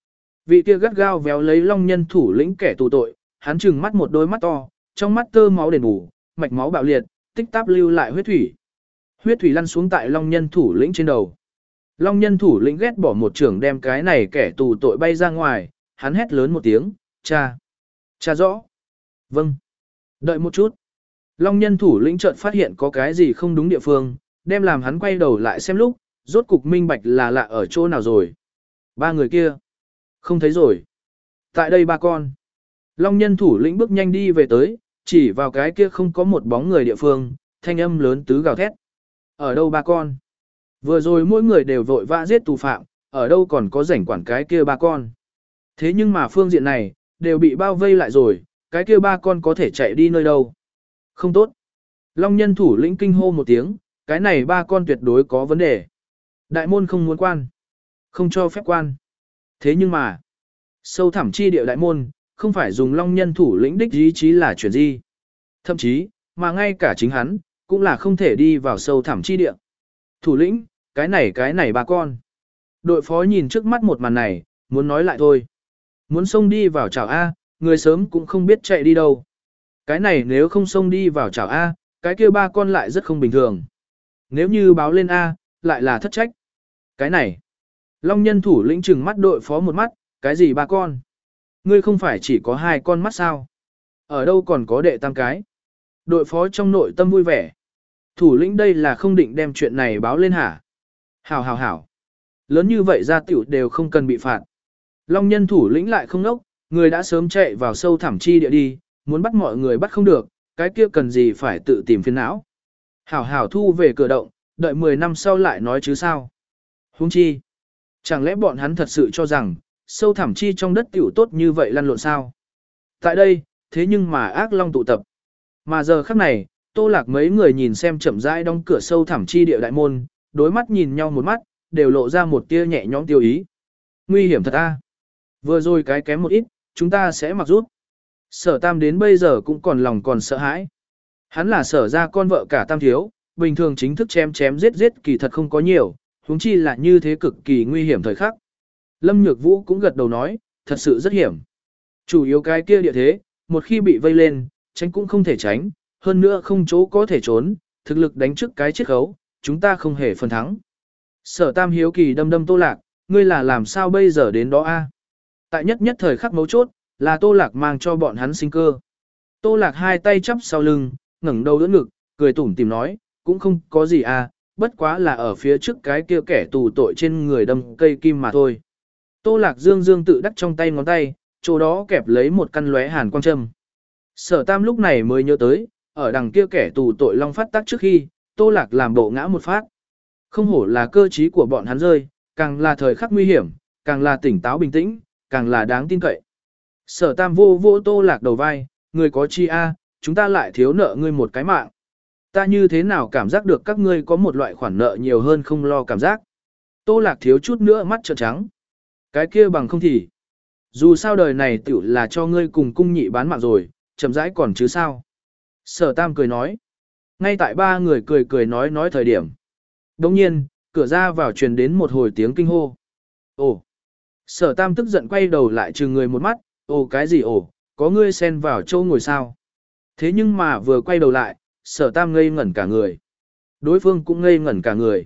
Vị kia gắt gao véo lấy long nhân thủ lĩnh kẻ tù tội, hắn trừng mắt một đôi mắt to, trong mắt tơ máu đền bù, mạch máu bạo liệt, tích táp lưu lại huyết thủy. Huyết thủy lăn xuống tại long nhân thủ lĩnh trên đầu. Long nhân thủ lĩnh ghét bỏ một trưởng đem cái này kẻ tù tội bay ra ngoài, hắn hét lớn một tiếng, cha. Cha rõ. Vâng. Đợi một chút. Long nhân thủ lĩnh chợt phát hiện có cái gì không đúng địa phương, đem làm hắn quay đầu lại xem lúc, rốt cục minh bạch là lạ ở chỗ nào rồi. Ba người kia. Không thấy rồi. Tại đây ba con. Long nhân thủ lĩnh bước nhanh đi về tới, chỉ vào cái kia không có một bóng người địa phương, thanh âm lớn tứ gào thét. Ở đâu ba con? Vừa rồi mỗi người đều vội vã giết tù phạm, ở đâu còn có rảnh quản cái kia ba con. Thế nhưng mà phương diện này, đều bị bao vây lại rồi, cái kia ba con có thể chạy đi nơi đâu. Không tốt. Long nhân thủ lĩnh kinh hô một tiếng, cái này ba con tuyệt đối có vấn đề. Đại môn không muốn quan. Không cho phép quan. Thế nhưng mà, sâu thẳm chi địa đại môn, không phải dùng long nhân thủ lĩnh đích ý chí là chuyện gì. Thậm chí, mà ngay cả chính hắn, cũng là không thể đi vào sâu thẳm chi địa. Thủ lĩnh, cái này cái này ba con. Đội phó nhìn trước mắt một màn này, muốn nói lại thôi. Muốn xông đi vào chảo A, người sớm cũng không biết chạy đi đâu. Cái này nếu không xông đi vào chảo A, cái kia ba con lại rất không bình thường. Nếu như báo lên A, lại là thất trách. Cái này, long nhân thủ lĩnh trừng mắt đội phó một mắt, cái gì ba con? Ngươi không phải chỉ có hai con mắt sao? Ở đâu còn có đệ tam cái? Đội phó trong nội tâm vui vẻ. Thủ lĩnh đây là không định đem chuyện này báo lên hả? Hảo hảo hảo. Lớn như vậy ra tiểu đều không cần bị phạt. Long nhân thủ lĩnh lại không nốc, người đã sớm chạy vào sâu thẳm chi địa đi, muốn bắt mọi người bắt không được, cái kia cần gì phải tự tìm phiền não. Hảo hảo thu về cửa động, đợi mười năm sau lại nói chứ sao. Huống chi. Chẳng lẽ bọn hắn thật sự cho rằng, sâu thẳm chi trong đất tiểu tốt như vậy lăn lộn sao? Tại đây, thế nhưng mà ác long tụ tập. Mà giờ khắc này, Tô Lạc mấy người nhìn xem chậm rãi đóng cửa sâu thẳm chi địa đại môn, đối mắt nhìn nhau một mắt, đều lộ ra một tia nhẹ nhõm tiêu ý. Nguy hiểm thật a. Vừa rồi cái kém một ít, chúng ta sẽ mặc rút. Sở Tam đến bây giờ cũng còn lòng còn sợ hãi. Hắn là sở ra con vợ cả Tam thiếu, bình thường chính thức chém chém giết giết kỳ thật không có nhiều, huống chi là như thế cực kỳ nguy hiểm thời khắc. Lâm Nhược Vũ cũng gật đầu nói, thật sự rất hiểm. Chủ yếu cái kia địa thế, một khi bị vây lên, tránh cũng không thể tránh, hơn nữa không chỗ có thể trốn, thực lực đánh trước cái chiết khấu, chúng ta không hề phần thắng. Sở Tam hiếu kỳ đâm đâm Tô Lạc, ngươi là làm sao bây giờ đến đó a? Tại nhất nhất thời khắc mấu chốt, là Tô Lạc mang cho bọn hắn sinh cơ. Tô Lạc hai tay chắp sau lưng, ngẩng đầu đỡ ngực, cười tủm tỉm nói, cũng không có gì à, bất quá là ở phía trước cái kia kẻ tù tội trên người đâm cây kim mà thôi. Tô Lạc dương dương tự đắc trong tay ngón tay, chỗ đó kẹp lấy một căn lóe hàn quang châm. Sở Tam lúc này mới nhớ tới, ở đằng kia kẻ tù tội long phát tác trước khi, Tô Lạc làm bộ ngã một phát. Không hổ là cơ trí của bọn hắn rơi, càng là thời khắc nguy hiểm, càng là tỉnh táo bình tĩnh, càng là đáng tin cậy. Sở Tam vô vô Tô Lạc đầu vai, người có chi a, chúng ta lại thiếu nợ ngươi một cái mạng. Ta như thế nào cảm giác được các ngươi có một loại khoản nợ nhiều hơn không lo cảm giác. Tô Lạc thiếu chút nữa mắt trợn trắng. Cái kia bằng không thì. Dù sao đời này tiểu là cho ngươi cùng cung nhị bán mạng rồi, chậm rãi còn chứ sao. Sở Tam cười nói. Ngay tại ba người cười cười nói nói thời điểm. Đồng nhiên, cửa ra vào truyền đến một hồi tiếng kinh hô. Ồ! Sở Tam tức giận quay đầu lại trừng người một mắt. Ồ cái gì ồ, có ngươi xen vào châu ngồi sao? Thế nhưng mà vừa quay đầu lại, Sở Tam ngây ngẩn cả người. Đối phương cũng ngây ngẩn cả người.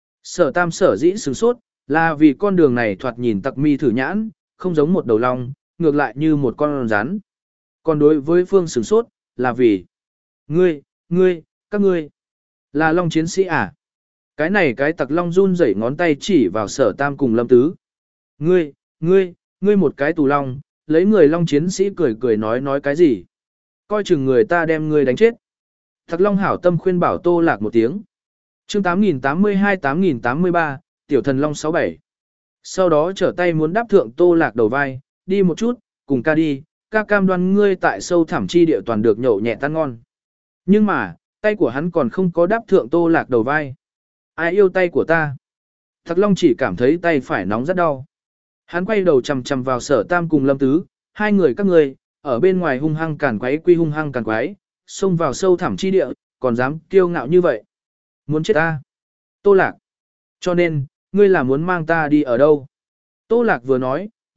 Sở Tam sở dĩ sửng sốt, là vì con đường này thoạt nhìn tặc mi thử nhãn, không giống một đầu long, ngược lại như một con rắn. Còn đối với Phương sửng sốt, là vì ngươi, ngươi, các ngươi, là long chiến sĩ à? Cái này cái tặc long run rẩy ngón tay chỉ vào Sở Tam cùng Lâm Tứ. Ngươi, ngươi, ngươi một cái tù long, lấy người long chiến sĩ cười cười nói nói cái gì? Coi chừng người ta đem ngươi đánh chết. Tặc long hảo tâm khuyên bảo Tô Lạc một tiếng. Chương tám nghìn tám mươi hai tám nghìn tám mươi ba, Tiểu Thần Long sáu bảy. Sau đó trở tay muốn đáp thượng Tô Lạc đầu vai, đi một chút, cùng ca đi, ca cam đoan ngươi tại sâu thẳm chi địa toàn được nhậu nhẹ tan ngon. Nhưng mà, tay của hắn còn không có đáp thượng Tô Lạc đầu vai. Ai yêu tay của ta? Tặc long chỉ cảm thấy tay phải nóng rất đau. Hắn quay đầu chằm chằm vào Sở Tam cùng Lâm Tứ, hai người các ngươi, ở bên ngoài hung hăng càn quái quy hung hăng càn quái, xông vào sâu thẳm chi địa, còn dám kiêu ngạo như vậy. Muốn chết ta? Tô Lạc. Cho nên, ngươi là muốn mang ta đi ở đâu? Tô Lạc vừa nói,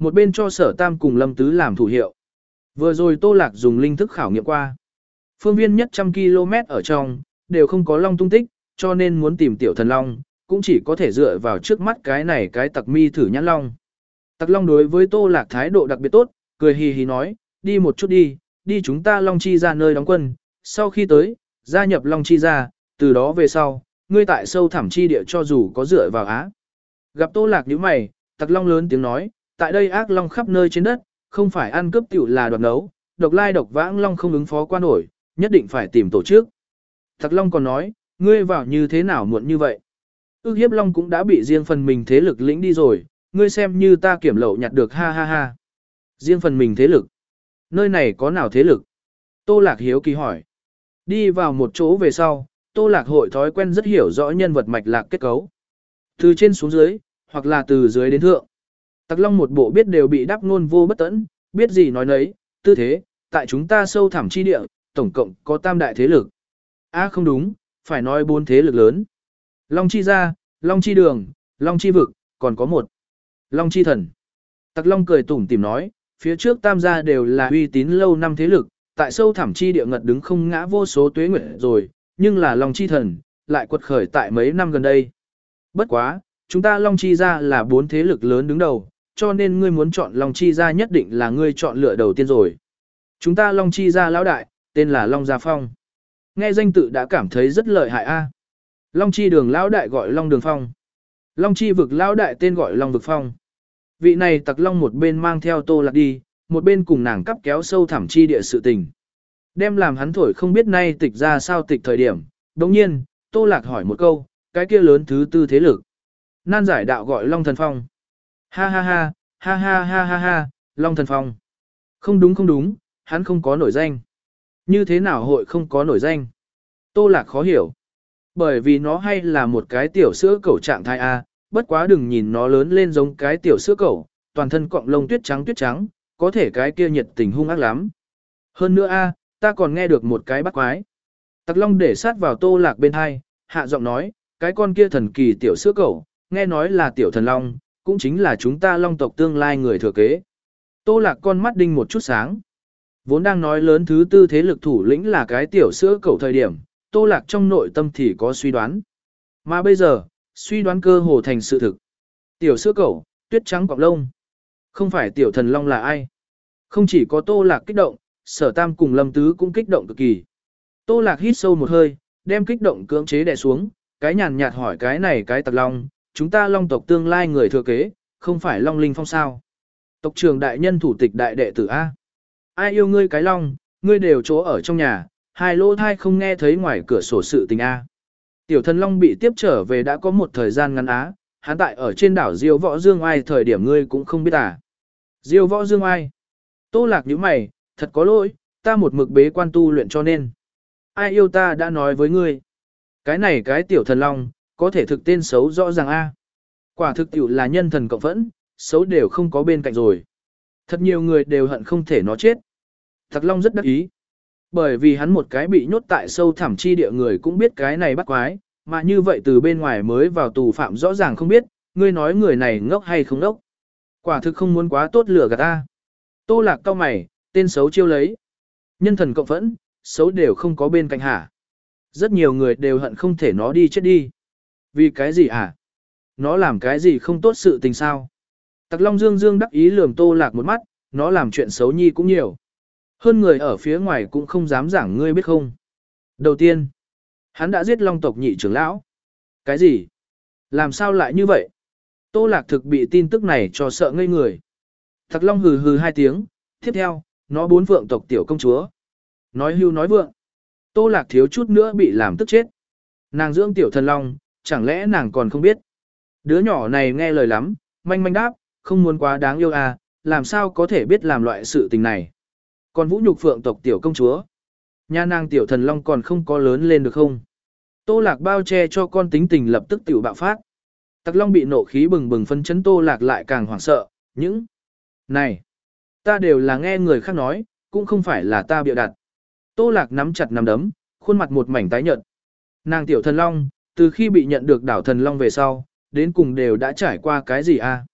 một bên cho Sở Tam cùng Lâm Tứ làm thủ hiệu. Vừa rồi Tô Lạc dùng linh thức khảo nghiệm qua. Phương viên nhất trăm ki lô mét ở trong, đều không có long tung tích, cho nên muốn tìm tiểu thần long, cũng chỉ có thể dựa vào trước mắt cái này cái tặc mi thử nhãn long. Tặc long đối với Tô Lạc thái độ đặc biệt tốt, cười hì hì nói, đi một chút đi, đi chúng ta Long Chi ra nơi đóng quân, sau khi tới, gia nhập Long Chi ra, từ đó về sau, ngươi tại sâu thẳm chi địa cho dù có dựa vào á. Gặp Tô Lạc nhíu mày, tặc long lớn tiếng nói, tại đây ác long khắp nơi trên đất, không phải ăn cướp tiểu là đoạt nấu, độc lai độc vãng long không ứng phó qua nổi, nhất định phải tìm tổ chức. Tặc long còn nói, ngươi vào như thế nào muộn như vậy? Ước hiếp long cũng đã bị riêng phần mình thế lực lĩnh đi rồi, ngươi xem như ta kiểm lậu nhặt được ha ha ha. Riêng phần mình thế lực. Nơi này có nào thế lực? Tô Lạc hiếu kỳ hỏi. Đi vào một chỗ về sau, Tô Lạc hội thói quen rất hiểu rõ nhân vật mạch lạc kết cấu. Từ trên xuống dưới, hoặc là từ dưới đến thượng. Tặc long một bộ biết đều bị đáp ngôn vô bất tẫn, biết gì nói nấy, tư thế, tại chúng ta sâu thẳm chi địa, tổng cộng có tam đại thế lực. À không đúng, phải nói bốn thế lực lớn. Long chi gia, Long chi đường, Long chi vực, còn có một. Long chi thần. Tặc long cười tủm tỉm nói, phía trước tam gia đều là uy tín lâu năm thế lực, tại sâu thẳm chi địa ngật đứng không ngã vô số tuế nguyện rồi, nhưng là Long chi thần, lại quật khởi tại mấy năm gần đây. Bất quá, chúng ta Long chi gia là bốn thế lực lớn đứng đầu, cho nên ngươi muốn chọn Long chi gia nhất định là ngươi chọn lựa đầu tiên rồi. Chúng ta Long chi gia lão đại, tên là Long Gia Phong. Nghe danh tự đã cảm thấy rất lợi hại a. Long chi đường lão đại gọi Long Đường Phong. Long chi vực lão đại tên gọi Long Vực Phong. Vị này tặc long một bên mang theo Tô Lạc đi, một bên cùng nàng cắp kéo sâu thẳm chi địa sự tình. Đem làm hắn thổi không biết nay tịch ra sao tịch thời điểm. Đồng nhiên, Tô Lạc hỏi một câu, cái kia lớn thứ tư thế lực. Nan giải đạo gọi Long Thần Phong. Ha ha ha, ha ha ha ha ha, Long Thần Phong. Không đúng không đúng, hắn không có nổi danh. Như thế nào hội không có nổi danh? Tô Lạc khó hiểu. Bởi vì nó hay là một cái tiểu sữa cẩu trạng thái A, bất quá đừng nhìn nó lớn lên giống cái tiểu sữa cẩu, toàn thân cọng lông tuyết trắng tuyết trắng, có thể cái kia nhiệt tình hung ác lắm. Hơn nữa A, ta còn nghe được một cái bắt quái. Tặc long để sát vào Tô Lạc bên hai, hạ giọng nói, cái con kia thần kỳ tiểu sữa cẩu, nghe nói là tiểu thần long, cũng chính là chúng ta long tộc tương lai người thừa kế. Tô Lạc con mắt đinh một chút sáng. Vốn đang nói lớn thứ tư thế lực thủ lĩnh là cái tiểu sữa cẩu thời điểm, Tô Lạc trong nội tâm thì có suy đoán. Mà bây giờ, suy đoán cơ hồ thành sự thực. Tiểu sữa cẩu, tuyết trắng cọng lông. Không phải tiểu thần long là ai? Không chỉ có Tô Lạc kích động, Sở Tam cùng Lâm Tứ cũng kích động cực kỳ. Tô Lạc hít sâu một hơi, đem kích động cưỡng chế đè xuống, cái nhàn nhạt hỏi cái này cái tặc long, chúng ta long tộc tương lai người thừa kế, không phải Long Linh Phong sao? Tộc trưởng đại nhân thủ tịch đại đệ tử A. Ai yêu ngươi cái long, ngươi đều chỗ ở trong nhà, hai lỗ thai không nghe thấy ngoài cửa sổ sự tình A. Tiểu thần long bị tiếp trở về đã có một thời gian ngắn á, hắn tại ở trên đảo Diêu Võ Dương Ai thời điểm ngươi cũng không biết à. Diêu Võ Dương Ai. Tô Lạc nhíu mày, thật có lỗi, ta một mực bế quan tu luyện cho nên. Ai yêu ta đã nói với ngươi. Cái này cái tiểu thần long, có thể thực tên xấu rõ ràng A. Quả thực tiểu là nhân thần cộng phẫn, xấu đều không có bên cạnh rồi. Thật nhiều người đều hận không thể nó chết. Tặc long rất đắc ý. Bởi vì hắn một cái bị nhốt tại sâu thẳm chi địa người cũng biết cái này bắt quái, mà như vậy từ bên ngoài mới vào tù phạm rõ ràng không biết, ngươi nói người này ngốc hay không ngốc. Quả thực không muốn quá tốt lửa gạt ta. Tô Lạc cau mày, tên xấu chiêu lấy. Nhân thần cộng phẫn, xấu đều không có bên cạnh hả. Rất nhiều người đều hận không thể nó đi chết đi. Vì cái gì hả? Nó làm cái gì không tốt sự tình sao? Tặc long dương dương đắc ý lườm Tô Lạc một mắt, nó làm chuyện xấu nhi cũng nhiều. Hơn người ở phía ngoài cũng không dám giảng ngươi biết không. Đầu tiên, hắn đã giết long tộc nhị trưởng lão. Cái gì? Làm sao lại như vậy? Tô Lạc thực bị tin tức này cho sợ ngây người. Tặc long hừ hừ hai tiếng, tiếp theo, nó bốn vượng tộc tiểu công chúa. Nói hưu nói vượng. Tô Lạc thiếu chút nữa bị làm tức chết. Nàng dưỡng tiểu thần long, chẳng lẽ nàng còn không biết. Đứa nhỏ này nghe lời lắm, manh manh đáp, không muốn quá đáng yêu à, làm sao có thể biết làm loại sự tình này. Còn vũ nhục phượng tộc tiểu công chúa. Nha nàng tiểu thần long còn không có lớn lên được không? Tô Lạc bao che cho con tính tình lập tức tiểu bạo phát. Tặc long bị nộ khí bừng bừng phân chấn Tô Lạc lại càng hoảng sợ. Những này, ta đều là nghe người khác nói, cũng không phải là ta bịa đặt. Tô Lạc nắm chặt nắm đấm, khuôn mặt một mảnh tái nhợt. Nàng tiểu thần long, từ khi bị nhận được đảo thần long về sau, đến cùng đều đã trải qua cái gì a?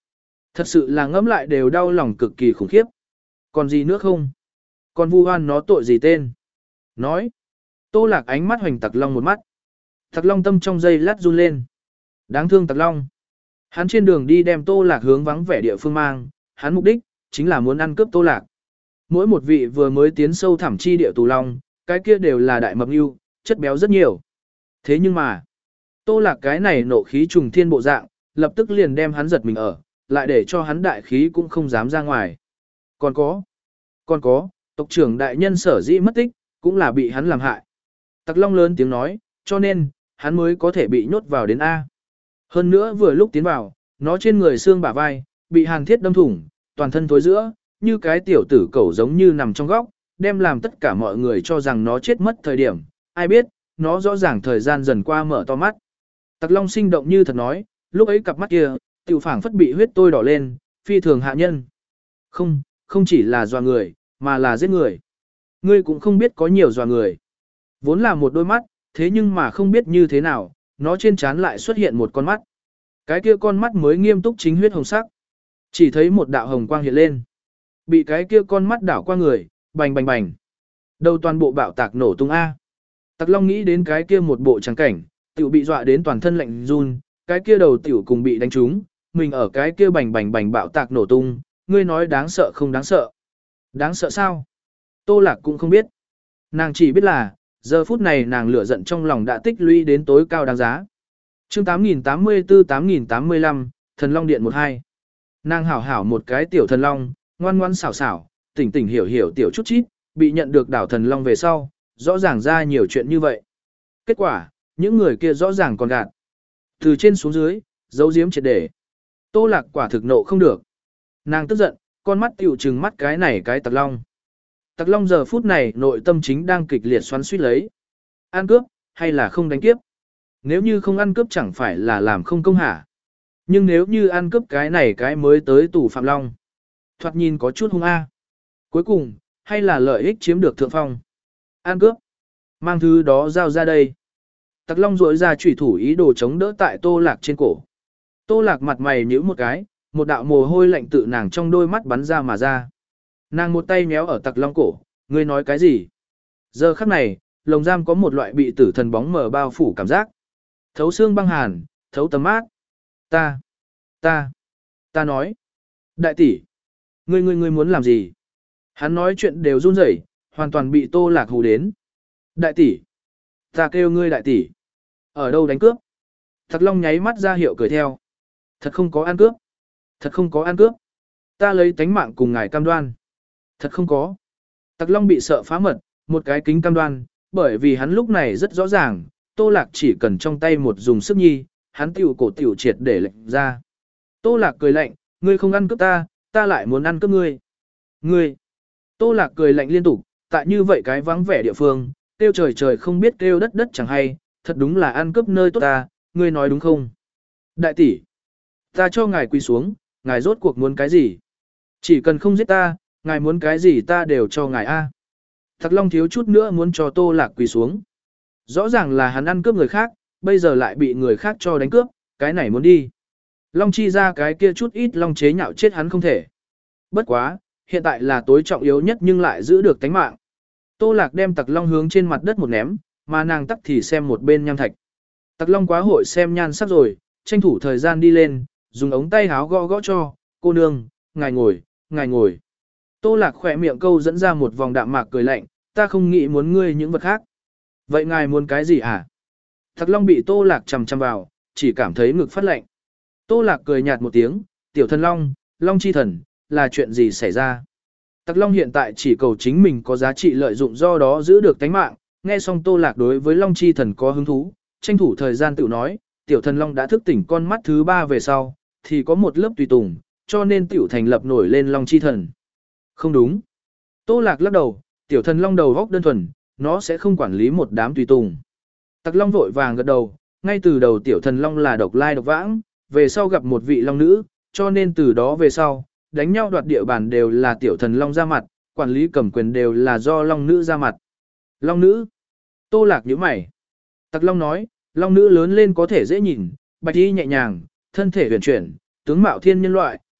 Thật sự là ngẫm lại đều đau lòng cực kỳ khủng khiếp. Còn gì nữa không? Còn vu oan nó tội gì tên? Nói. Tô Lạc ánh mắt hoành Tặc Long một mắt. Tặc Long tâm trong giây lát run lên. Đáng thương Tặc Long. Hắn trên đường đi đem Tô Lạc hướng vắng vẻ địa phương mang, hắn mục đích chính là muốn ăn cướp Tô Lạc. Mỗi một vị vừa mới tiến sâu thẳm chi địa tù long, cái kia đều là đại mập ưu, chất béo rất nhiều. Thế nhưng mà, Tô Lạc cái này nộ khí trùng thiên bộ dạng, lập tức liền đem hắn giật mình ở, lại để cho hắn đại khí cũng không dám ra ngoài. Còn có, còn có, tộc trưởng đại nhân sở dĩ mất tích, cũng là bị hắn làm hại. Tặc Long lớn tiếng nói, cho nên, hắn mới có thể bị nhốt vào đến A. Hơn nữa vừa lúc tiến vào, nó trên người xương bả vai, bị hàn thiết đâm thủng, toàn thân thối giữa, như cái tiểu tử cẩu giống như nằm trong góc, đem làm tất cả mọi người cho rằng nó chết mất thời điểm. Ai biết, nó rõ ràng thời gian dần qua mở to mắt. Tặc Long sinh động như thật nói, lúc ấy cặp mắt kia, tiểu phảng phất bị huyết tôi đỏ lên, phi thường hạ nhân. Không, không chỉ là dọa người, mà là giết người. Ngươi cũng không biết có nhiều dọa người. Vốn là một đôi mắt, thế nhưng mà không biết như thế nào, nó trên trán lại xuất hiện một con mắt. Cái kia con mắt mới nghiêm túc chính huyết hồng sắc. Chỉ thấy một đạo hồng quang hiện lên. Bị cái kia con mắt đảo qua người, bành bành bành. Đầu toàn bộ bạo tạc nổ tung A. Tặc Long nghĩ đến cái kia một bộ trắng cảnh, tiểu bị dọa đến toàn thân lạnh run, cái kia đầu tiểu cùng bị đánh trúng, mình ở cái kia bành bành bành bạo tạc nổ tung, ngươi nói đáng sợ không đáng sợ. Đáng sợ sao? Tô Lạc cũng không biết. Nàng chỉ biết là, giờ phút này nàng lửa giận trong lòng đã tích lũy đến tối cao đáng giá. Chương tám nghìn tám mươi tư tám nghìn tám mươi lăm, Thần Long Điện một hai. Nàng hảo hảo một cái tiểu thần long, ngoan ngoan xảo xảo, tỉnh tỉnh hiểu hiểu tiểu chút chít, bị nhận được đảo thần long về sau, rõ ràng ra nhiều chuyện như vậy. Kết quả, những người kia rõ ràng còn gạt. Từ trên xuống dưới, giấu giếm triệt để. Tô Lạc quả thực nộ không được. Nàng tức giận, con mắt tiểu trừng mắt cái này cái Tặc Long. Tặc Long giờ phút này nội tâm chính đang kịch liệt xoắn suýt lấy. Ăn cướp, hay là không đánh kiếp? Nếu như không ăn cướp chẳng phải là làm không công hả? Nhưng nếu như ăn cướp cái này cái mới tới tù Phạm Long. Thoạt nhìn có chút hung a. Cuối cùng, hay là lợi ích chiếm được thượng phong. Ăn cướp. Mang thứ đó giao ra đây. Tặc Long rỗi ra chủy thủ ý đồ chống đỡ tại Tô Lạc trên cổ. Tô Lạc mặt mày nhíu một cái, một đạo mồ hôi lạnh tự nàng trong đôi mắt bắn ra mà ra. Nàng một tay méo ở Tặc Long cổ, ngươi nói cái gì? Giờ khắc này, lồng giam có một loại bị tử thần bóng mờ bao phủ cảm giác. Thấu xương băng hàn, thấu tấm mát. Ta, ta, ta nói. Đại tỷ, ngươi ngươi ngươi muốn làm gì? Hắn nói chuyện đều run rẩy, hoàn toàn bị Tô Lạc hù đến. Đại tỷ, ta kêu ngươi đại tỷ. Ở đâu đánh cướp? Tặc Long nháy mắt ra hiệu cười theo. Thật không có ăn cướp. Thật không có ăn cướp. Ta lấy tánh mạng cùng ngài cam đoan. Thật không có. Tặc Long bị sợ phá mật, một cái kính cam đoan, bởi vì hắn lúc này rất rõ ràng, Tô Lạc chỉ cần trong tay một dùng sức nhi, hắn tiểu cổ tiểu triệt để lệnh ra. Tô Lạc cười lạnh, ngươi không ăn cướp ta, ta lại muốn ăn cướp ngươi. Ngươi. Tô Lạc cười lạnh liên tục, tại như vậy cái vắng vẻ địa phương, kêu trời trời không biết kêu đất đất chẳng hay, thật đúng là ăn cướp nơi tốt ta, ngươi nói đúng không? Đại tỷ, ta cho ngài quỳ xuống, ngài rốt cuộc muốn cái gì? Chỉ cần không giết ta, ngài muốn cái gì ta đều cho ngài a. Tặc Long thiếu chút nữa muốn cho Tô Lạc quỳ xuống. Rõ ràng là hắn ăn cướp người khác, bây giờ lại bị người khác cho đánh cướp, cái này muốn đi. Long chi ra cái kia chút ít long chế nhạo chết hắn không thể. Bất quá, hiện tại là tối trọng yếu nhất nhưng lại giữ được tánh mạng. Tô Lạc đem Tặc Long hướng trên mặt đất một ném, mà nàng tắc thì xem một bên nham thạch. Tặc Long quá hội xem nhan sắc rồi, tranh thủ thời gian đi lên, dùng ống tay háo gõ gõ cho, cô nương, ngài ngồi, ngài ngồi. Tô Lạc khỏe miệng câu dẫn ra một vòng đạm mạc cười lạnh, ta không nghĩ muốn ngươi những vật khác. Vậy ngài muốn cái gì hả? Tặc Long bị Tô Lạc chằm chằm vào, chỉ cảm thấy ngực phát lạnh. Tô Lạc cười nhạt một tiếng, tiểu thần Long, Long chi thần, là chuyện gì xảy ra? Tặc Long hiện tại chỉ cầu chính mình có giá trị lợi dụng do đó giữ được tánh mạng, nghe xong Tô Lạc đối với Long chi thần có hứng thú, tranh thủ thời gian tự nói, tiểu thần Long đã thức tỉnh con mắt thứ ba về sau, thì có một lớp tùy tùng, cho nên tiểu thành lập nổi lên Long chi thần. Không đúng. Tô Lạc lắc đầu, tiểu thần Long đầu góc đơn thuần, nó sẽ không quản lý một đám tùy tùng. Tặc Long vội vàng gật đầu, ngay từ đầu tiểu thần Long là độc lai độc vãng, về sau gặp một vị Long nữ, cho nên từ đó về sau, đánh nhau đoạt địa bàn đều là tiểu thần Long ra mặt, quản lý cầm quyền đều là do Long nữ ra mặt. Long nữ. Tô Lạc nhíu mày. Tặc Long nói, Long nữ lớn lên có thể dễ nhìn, bạch y nhẹ nhàng, thân thể huyền chuyển, tướng mạo thiên nhân loại,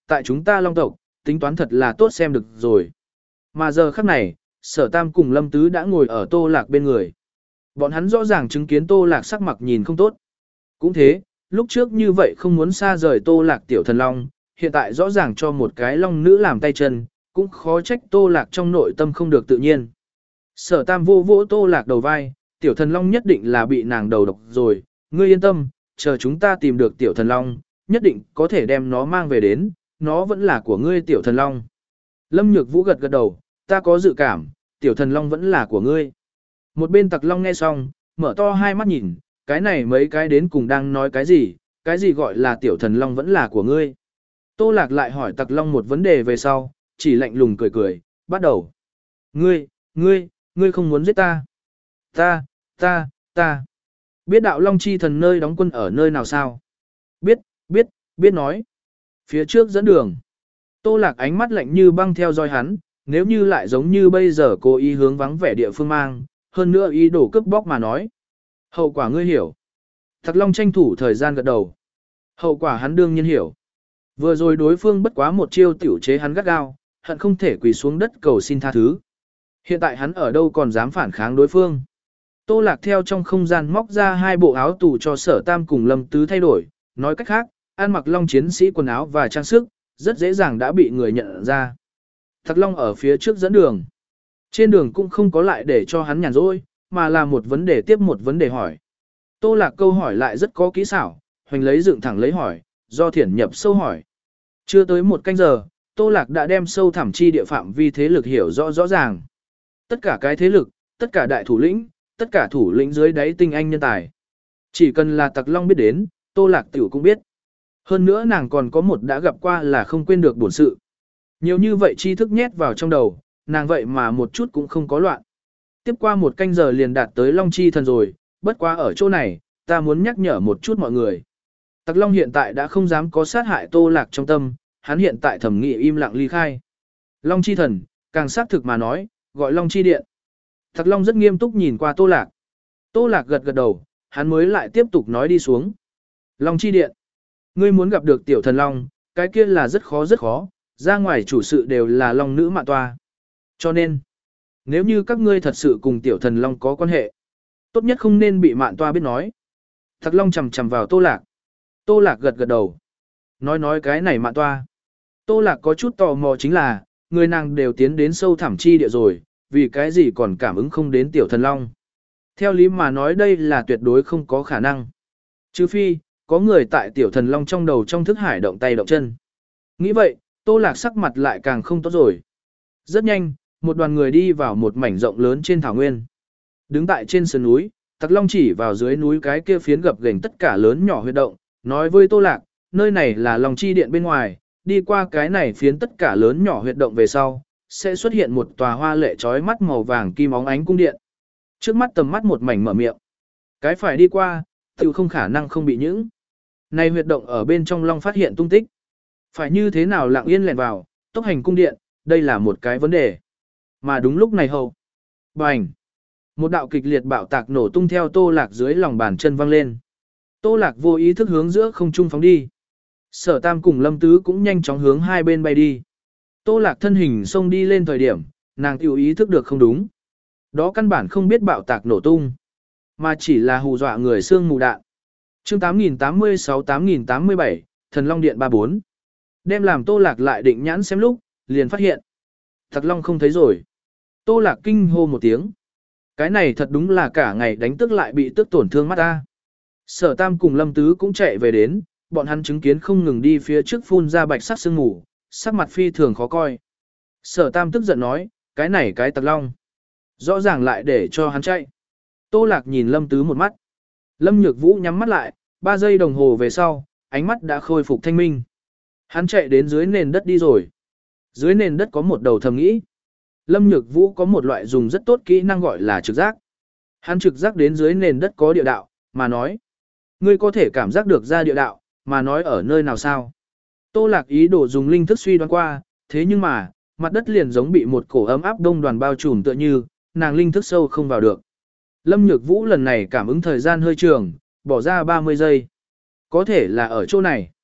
tại chúng ta Long tộc, tính toán thật là tốt xem được rồi. Mà giờ khắc này, Sở Tam cùng Lâm Tứ đã ngồi ở Tô Lạc bên người. Bọn hắn rõ ràng chứng kiến Tô Lạc sắc mặt nhìn không tốt. Cũng thế, lúc trước như vậy không muốn xa rời Tô Lạc tiểu thần long, hiện tại rõ ràng cho một cái long nữ làm tay chân, cũng khó trách Tô Lạc trong nội tâm không được tự nhiên. Sở Tam vô vỗ Tô Lạc đầu vai, tiểu thần long nhất định là bị nàng đầu độc rồi, ngươi yên tâm, chờ chúng ta tìm được tiểu thần long, nhất định có thể đem nó mang về đến, nó vẫn là của ngươi tiểu thần long. Lâm Nhược Vũ gật gật đầu, ta có dự cảm, tiểu thần long vẫn là của ngươi. Một bên Tặc Long nghe xong, mở to hai mắt nhìn, cái này mấy cái đến cùng đang nói cái gì, cái gì gọi là tiểu thần long vẫn là của ngươi. Tô Lạc lại hỏi Tặc Long một vấn đề về sau, chỉ lạnh lùng cười cười, bắt đầu. Ngươi, ngươi, ngươi không muốn giết ta. Ta, ta, ta. Biết đạo Long Chi thần nơi đóng quân ở nơi nào sao? Biết, biết, biết nói. Phía trước dẫn đường. Tô Lạc ánh mắt lạnh như băng theo dõi hắn, nếu như lại giống như bây giờ cố ý hướng vắng vẻ địa phương mang, hơn nữa ý đồ cướp bóc mà nói. Hậu quả ngươi hiểu. Tặc Long tranh thủ thời gian gật đầu. Hậu quả hắn đương nhiên hiểu. Vừa rồi đối phương bất quá một chiêu tiểu chế hắn gắt gao, hận không thể quỳ xuống đất cầu xin tha thứ. Hiện tại hắn ở đâu còn dám phản kháng đối phương. Tô Lạc theo trong không gian móc ra hai bộ áo tù cho Sở Tam cùng Lâm Tứ thay đổi, nói cách khác, ăn mặc Long chiến sĩ quần áo và trang sức, rất dễ dàng đã bị người nhận ra. Tặc Long ở phía trước dẫn đường. Trên đường cũng không có lại để cho hắn nhàn rỗi, mà là một vấn đề tiếp một vấn đề hỏi. Tô Lạc câu hỏi lại rất có kỹ xảo, hoành lấy dựng thẳng lấy hỏi, do thiển nhập sâu hỏi. Chưa tới một canh giờ, Tô Lạc đã đem sâu thẳm chi địa phạm vi thế lực hiểu rõ rõ ràng. Tất cả cái thế lực, tất cả đại thủ lĩnh, tất cả thủ lĩnh dưới đáy tinh anh nhân tài. Chỉ cần là Tặc Long biết đến, Tô Lạc tiểu cũng biết. Hơn nữa nàng còn có một đã gặp qua là không quên được bổn sự. Nhiều như vậy tri thức nhét vào trong đầu, nàng vậy mà một chút cũng không có loạn. Tiếp qua một canh giờ liền đạt tới Long Chi thần rồi, bất quá ở chỗ này, ta muốn nhắc nhở một chút mọi người. Tặc Long hiện tại đã không dám có sát hại Tô Lạc trong tâm, hắn hiện tại thẩm nghị im lặng ly khai. Long Chi thần, càng xác thực mà nói, gọi Long Chi điện. Tặc Long rất nghiêm túc nhìn qua Tô Lạc. Tô Lạc gật gật đầu, hắn mới lại tiếp tục nói đi xuống. Long Chi điện. Ngươi muốn gặp được tiểu thần Long, cái kia là rất khó rất khó, ra ngoài chủ sự đều là Long nữ mạn toa. Cho nên, nếu như các ngươi thật sự cùng tiểu thần Long có quan hệ, tốt nhất không nên bị mạn toa biết nói. Tặc Long chầm chầm vào Tô Lạc. Tô Lạc gật gật đầu. Nói nói cái này mạn toa. Tô Lạc có chút tò mò chính là, người nàng đều tiến đến sâu thẳm chi địa rồi, vì cái gì còn cảm ứng không đến tiểu thần Long. Theo lý mà nói đây là tuyệt đối không có khả năng. Trừ phi, có người tại tiểu thần Long trong đầu trong thức hải động tay động chân. Nghĩ vậy, Tô Lạc sắc mặt lại càng không tốt rồi. Rất nhanh, một đoàn người đi vào một mảnh rộng lớn trên thảo nguyên. Đứng tại trên sườn núi, Tặc Long chỉ vào dưới núi cái kia phiến gập ghềnh tất cả lớn nhỏ huyệt động, nói với Tô Lạc, nơi này là Long Chi điện bên ngoài, đi qua cái này phiến tất cả lớn nhỏ huyệt động về sau, sẽ xuất hiện một tòa hoa lệ chói mắt màu vàng kim óng ánh cung điện. Trước mắt tầm mắt một mảnh mở miệng. Cái phải đi qua, tự không khả năng không bị những. Này huyệt động ở bên trong Long phát hiện tung tích. Phải như thế nào lặng yên lẻn vào, tốc hành cung điện, đây là một cái vấn đề. Mà đúng lúc này hầu. Bành! Một đạo kịch liệt bạo tạc nổ tung theo Tô Lạc dưới lòng bàn chân văng lên. Tô Lạc vô ý thức hướng giữa không trung phóng đi. Sở Tam cùng Lâm Tứ cũng nhanh chóng hướng hai bên bay đi. Tô Lạc thân hình xông đi lên thời điểm, nàng tiểu ý thức được không đúng. Đó căn bản không biết bạo tạc nổ tung, mà chỉ là hù dọa người xương mù đạn. Chương tám nghìn tám mươi sáu tám nghìn tám mươi bảy, Thần Long Điện ba bốn. Đem làm Tô Lạc lại định nhãn xem lúc, liền phát hiện. Tặc Long không thấy rồi. Tô Lạc kinh hô một tiếng. Cái này thật đúng là cả ngày đánh tức lại bị tức tổn thương mắt ta. Sở Tam cùng Lâm Tứ cũng chạy về đến, bọn hắn chứng kiến không ngừng đi phía trước phun ra bạch sắc sương mù, sắc mặt phi thường khó coi. Sở Tam tức giận nói, cái này cái Tặc Long. Rõ ràng lại để cho hắn chạy. Tô Lạc nhìn Lâm Tứ một mắt. Lâm Nhược Vũ nhắm mắt lại, ba giây đồng hồ về sau, ánh mắt đã khôi phục thanh minh. Hắn chạy đến dưới nền đất đi rồi. Dưới nền đất có một đầu thầm nghĩ. Lâm Nhược Vũ có một loại dùng rất tốt kỹ năng gọi là trực giác. Hắn trực giác đến dưới nền đất có địa đạo, mà nói. Ngươi có thể cảm giác được ra địa đạo, mà nói ở nơi nào sao? Tô Lạc ý đồ dùng linh thức suy đoán qua, thế nhưng mà, mặt đất liền giống bị một cổ ấm áp đông đoàn bao trùm tựa như, nàng linh thức sâu không vào được. Lâm Nhược Vũ lần này cảm ứng thời gian hơi trường, bỏ ra ba mươi giây. Có thể là ở chỗ này.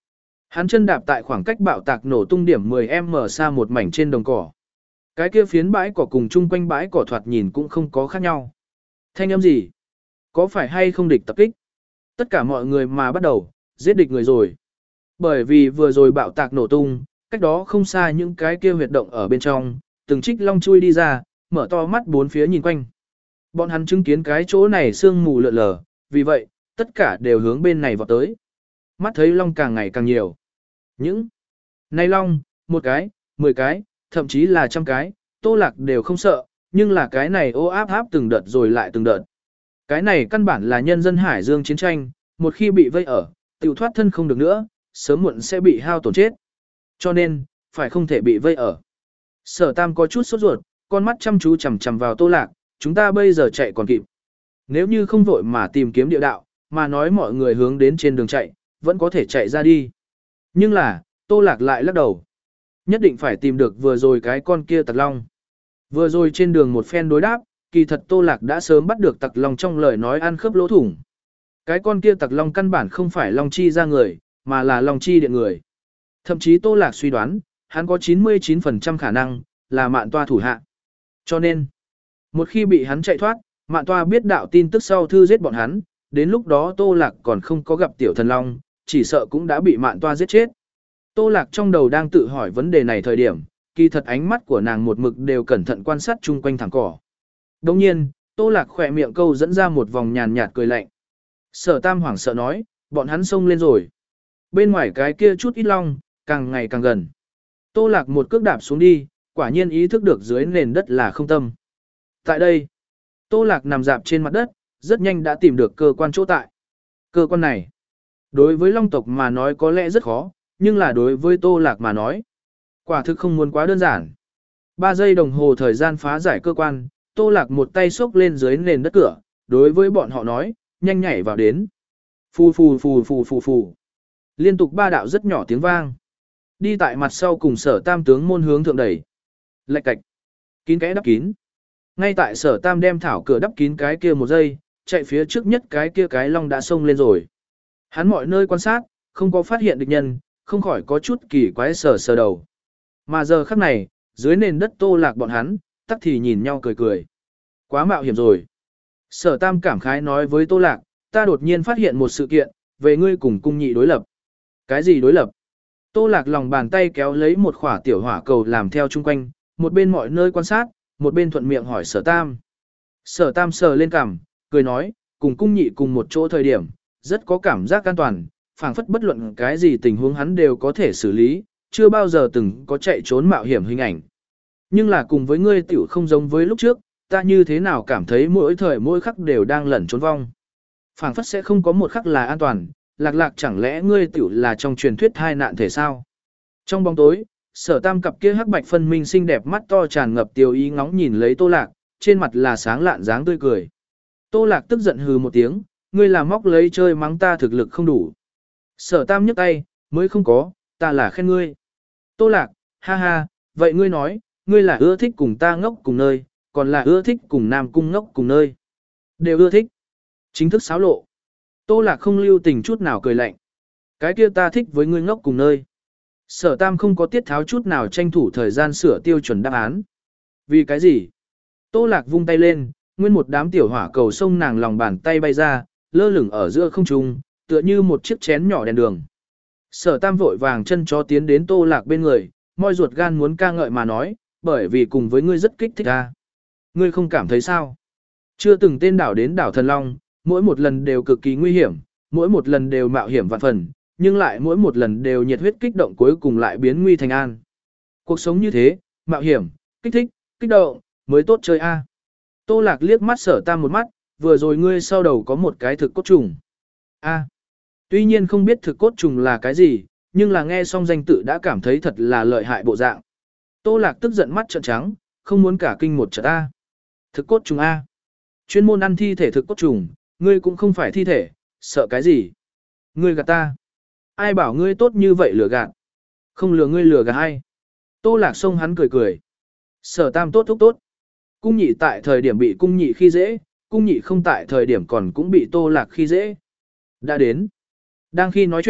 Hắn chân đạp tại khoảng cách bạo tạc nổ tung điểm mười mét xa một mảnh trên đồng cỏ. Cái kia phiến bãi cỏ cùng chung quanh bãi cỏ thoạt nhìn cũng không có khác nhau. Thanh âm gì? Có phải hay không địch tập kích? Tất cả mọi người mà bắt đầu, giết địch người rồi. Bởi vì vừa rồi bạo tạc nổ tung, cách đó không xa những cái kia huyệt động ở bên trong, từng trích long chui đi ra, mở to mắt bốn phía nhìn quanh. Bọn hắn chứng kiến cái chỗ này sương mù lượn lờ, vì vậy, tất cả đều hướng bên này vọt tới. Mắt thấy long càng ngày càng nhiều. Những này long, một cái, mười cái, thậm chí là trăm cái, Tô Lạc đều không sợ, nhưng là cái này ô áp áp từng đợt rồi lại từng đợt. Cái này căn bản là nhân dân Hải Dương chiến tranh, một khi bị vây ở, tiểu thoát thân không được nữa, sớm muộn sẽ bị hao tổn chết. Cho nên, phải không thể bị vây ở. Sở Tam có chút sốt ruột, con mắt chăm chú chằm chằm vào Tô Lạc, chúng ta bây giờ chạy còn kịp. Nếu như không vội mà tìm kiếm địa đạo, mà nói mọi người hướng đến trên đường chạy, vẫn có thể chạy ra đi. Nhưng là, Tô Lạc lại lắc đầu. Nhất định phải tìm được vừa rồi cái con kia tặc long. Vừa rồi trên đường một phen đối đáp, kỳ thật Tô Lạc đã sớm bắt được tặc long trong lời nói ăn khớp lỗ thủng. Cái con kia tặc long căn bản không phải long chi ra người, mà là long chi điện người. Thậm chí Tô Lạc suy đoán, hắn có chín mươi chín phần trăm khả năng, là mạn toa thủ hạ. Cho nên, một khi bị hắn chạy thoát, mạn toa biết đạo tin tức sau thư giết bọn hắn, đến lúc đó Tô Lạc còn không có gặp tiểu thần long, chỉ sợ cũng đã bị mạn toa giết chết. Tô Lạc trong đầu đang tự hỏi vấn đề này thời điểm, kỳ thật ánh mắt của nàng một mực đều cẩn thận quan sát chung quanh thẳng cỏ. Đồng nhiên, Tô Lạc khỏe miệng câu dẫn ra một vòng nhàn nhạt cười lạnh. Sở Tam hoảng sợ nói, bọn hắn xông lên rồi. Bên ngoài cái kia chút ít long, càng ngày càng gần. Tô Lạc một cước đạp xuống đi, quả nhiên ý thức được dưới nền đất là không tâm. Tại đây, Tô Lạc nằm dạp trên mặt đất, rất nhanh đã tìm được cơ quan chỗ tại. Cơ quan này, đối với long tộc mà nói có lẽ rất khó, nhưng là đối với Tô Lạc mà nói, quả thực không muốn quá đơn giản. Ba giây đồng hồ thời gian phá giải cơ quan, Tô Lạc một tay xốc lên dưới nền đất cửa, đối với bọn họ nói, nhanh nhảy vào đến. Phù phù phù phù phù phù. Liên tục ba đạo rất nhỏ tiếng vang. Đi tại mặt sau cùng Sở Tam tướng môn hướng thượng đẩy. Lạch cạch. Kín kẽ đắp kín. Ngay tại Sở Tam đem thảo cửa đắp kín cái kia một giây, chạy phía trước nhất cái kia cái long đã xông lên rồi. Hắn mọi nơi quan sát, không có phát hiện địch nhân, không khỏi có chút kỳ quái sờ sờ đầu. Mà giờ khắc này, dưới nền đất Tô Lạc bọn hắn, tắc thì nhìn nhau cười cười. Quá mạo hiểm rồi. Sở Tam cảm khái nói với Tô Lạc, ta đột nhiên phát hiện một sự kiện, về ngươi cùng cung nhị đối lập. Cái gì đối lập? Tô Lạc lòng bàn tay kéo lấy một khỏa tiểu hỏa cầu làm theo chung quanh, một bên mọi nơi quan sát, một bên thuận miệng hỏi Sở Tam. Sở Tam sờ lên cằm, cười nói, cùng cung nhị cùng một chỗ thời điểm, rất có cảm giác an toàn, phảng phất bất luận cái gì tình huống hắn đều có thể xử lý, chưa bao giờ từng có chạy trốn mạo hiểm hình ảnh. Nhưng là cùng với ngươi tiểu không giống với lúc trước, ta như thế nào cảm thấy mỗi thời mỗi khắc đều đang lẩn trốn vong. Phảng phất sẽ không có một khắc là an toàn, Lạc Lạc chẳng lẽ ngươi tiểu là trong truyền thuyết hai nạn thể sao? Trong bóng tối, Sở Tam cặp kia hắc bạch phân minh xinh đẹp mắt to tràn ngập tiêu ý ngóng nhìn lấy Tô Lạc, trên mặt là sáng lạn dáng tươi cười. Tô Lạc tức giận hừ một tiếng, ngươi là móc lấy chơi mắng ta thực lực không đủ. Sở Tam nhấc tay, mới không có, ta là khen ngươi. Tô Lạc, ha ha, vậy ngươi nói, ngươi là ưa thích cùng ta ngốc cùng nơi, còn là ưa thích cùng Nam Cung ngốc cùng nơi. Đều ưa thích. Chính thức xáo lộ. Tô Lạc không lưu tình chút nào cười lạnh. Cái kia ta thích với ngươi ngốc cùng nơi. Sở Tam không có tiết tháo chút nào tranh thủ thời gian sửa tiêu chuẩn đáp án. Vì cái gì? Tô Lạc vung tay lên, nguyên một đám tiểu hỏa cầu sông nàng lòng bàn tay bay ra, lơ lửng ở giữa không trung, tựa như một chiếc chén nhỏ đèn đường. Sở Tam vội vàng chân chó tiến đến Tô Lạc bên người, môi ruột gan muốn ca ngợi mà nói, bởi vì cùng với ngươi rất kích thích ta. Ngươi không cảm thấy sao? Chưa từng tên đảo đến đảo Thần Long, mỗi một lần đều cực kỳ nguy hiểm, mỗi một lần đều mạo hiểm vạn phần, nhưng lại mỗi một lần đều nhiệt huyết kích động cuối cùng lại biến nguy thành an. Cuộc sống như thế, mạo hiểm, kích thích, kích động, mới tốt chơi a. Tô Lạc liếc mắt Sở Tam một mắt, vừa rồi ngươi sau đầu có một cái thực cốt trùng. A. Tuy nhiên không biết thực cốt trùng là cái gì, nhưng là nghe xong danh tự đã cảm thấy thật là lợi hại bộ dạng. Tô Lạc tức giận mắt trợn trắng, không muốn cả kinh một trận a. Thực cốt trùng a. Chuyên môn ăn thi thể thực cốt trùng, ngươi cũng không phải thi thể, sợ cái gì? Ngươi gạt ta. Ai bảo ngươi tốt như vậy lừa gạt? Không lừa ngươi lừa gạt ai? Tô Lạc xông hắn cười cười. Sở Tam tốt thúc tốt. Cung nhị tại thời điểm bị cung nhị khi dễ, cung nhị không tại thời điểm còn cũng bị Tô Lạc khi dễ. Đã đến. Đang khi nói chuyện,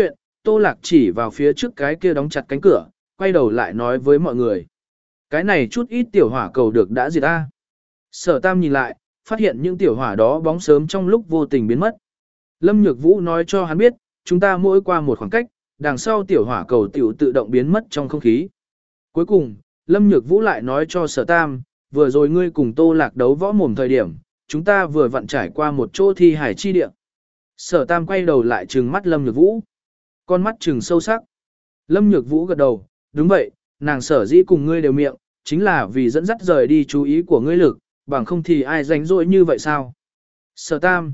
Tô Lạc chỉ vào phía trước cái kia đóng chặt cánh cửa, quay đầu lại nói với mọi người. Cái này chút ít tiểu hỏa cầu được đã diệt ta. Sở Tam nhìn lại, phát hiện những tiểu hỏa đó bóng sớm trong lúc vô tình biến mất. Lâm Nhược Vũ nói cho hắn biết, chúng ta mỗi qua một khoảng cách, đằng sau tiểu hỏa cầu tiểu tự động biến mất trong không khí. Cuối cùng, Lâm Nhược Vũ lại nói cho Sở Tam, vừa rồi ngươi cùng Tô Lạc đấu võ mồm thời điểm, chúng ta vừa vặn trải qua một chỗ thi hải chi địa. Sở Tam quay đầu lại trừng mắt Lâm Nhược Vũ. Con mắt trừng sâu sắc. Lâm Nhược Vũ gật đầu, đúng vậy, nàng sở dĩ cùng ngươi đều miệng, chính là vì dẫn dắt rời đi chú ý của ngươi lực, bằng không thì ai rảnh rỗi như vậy sao? Sở Tam.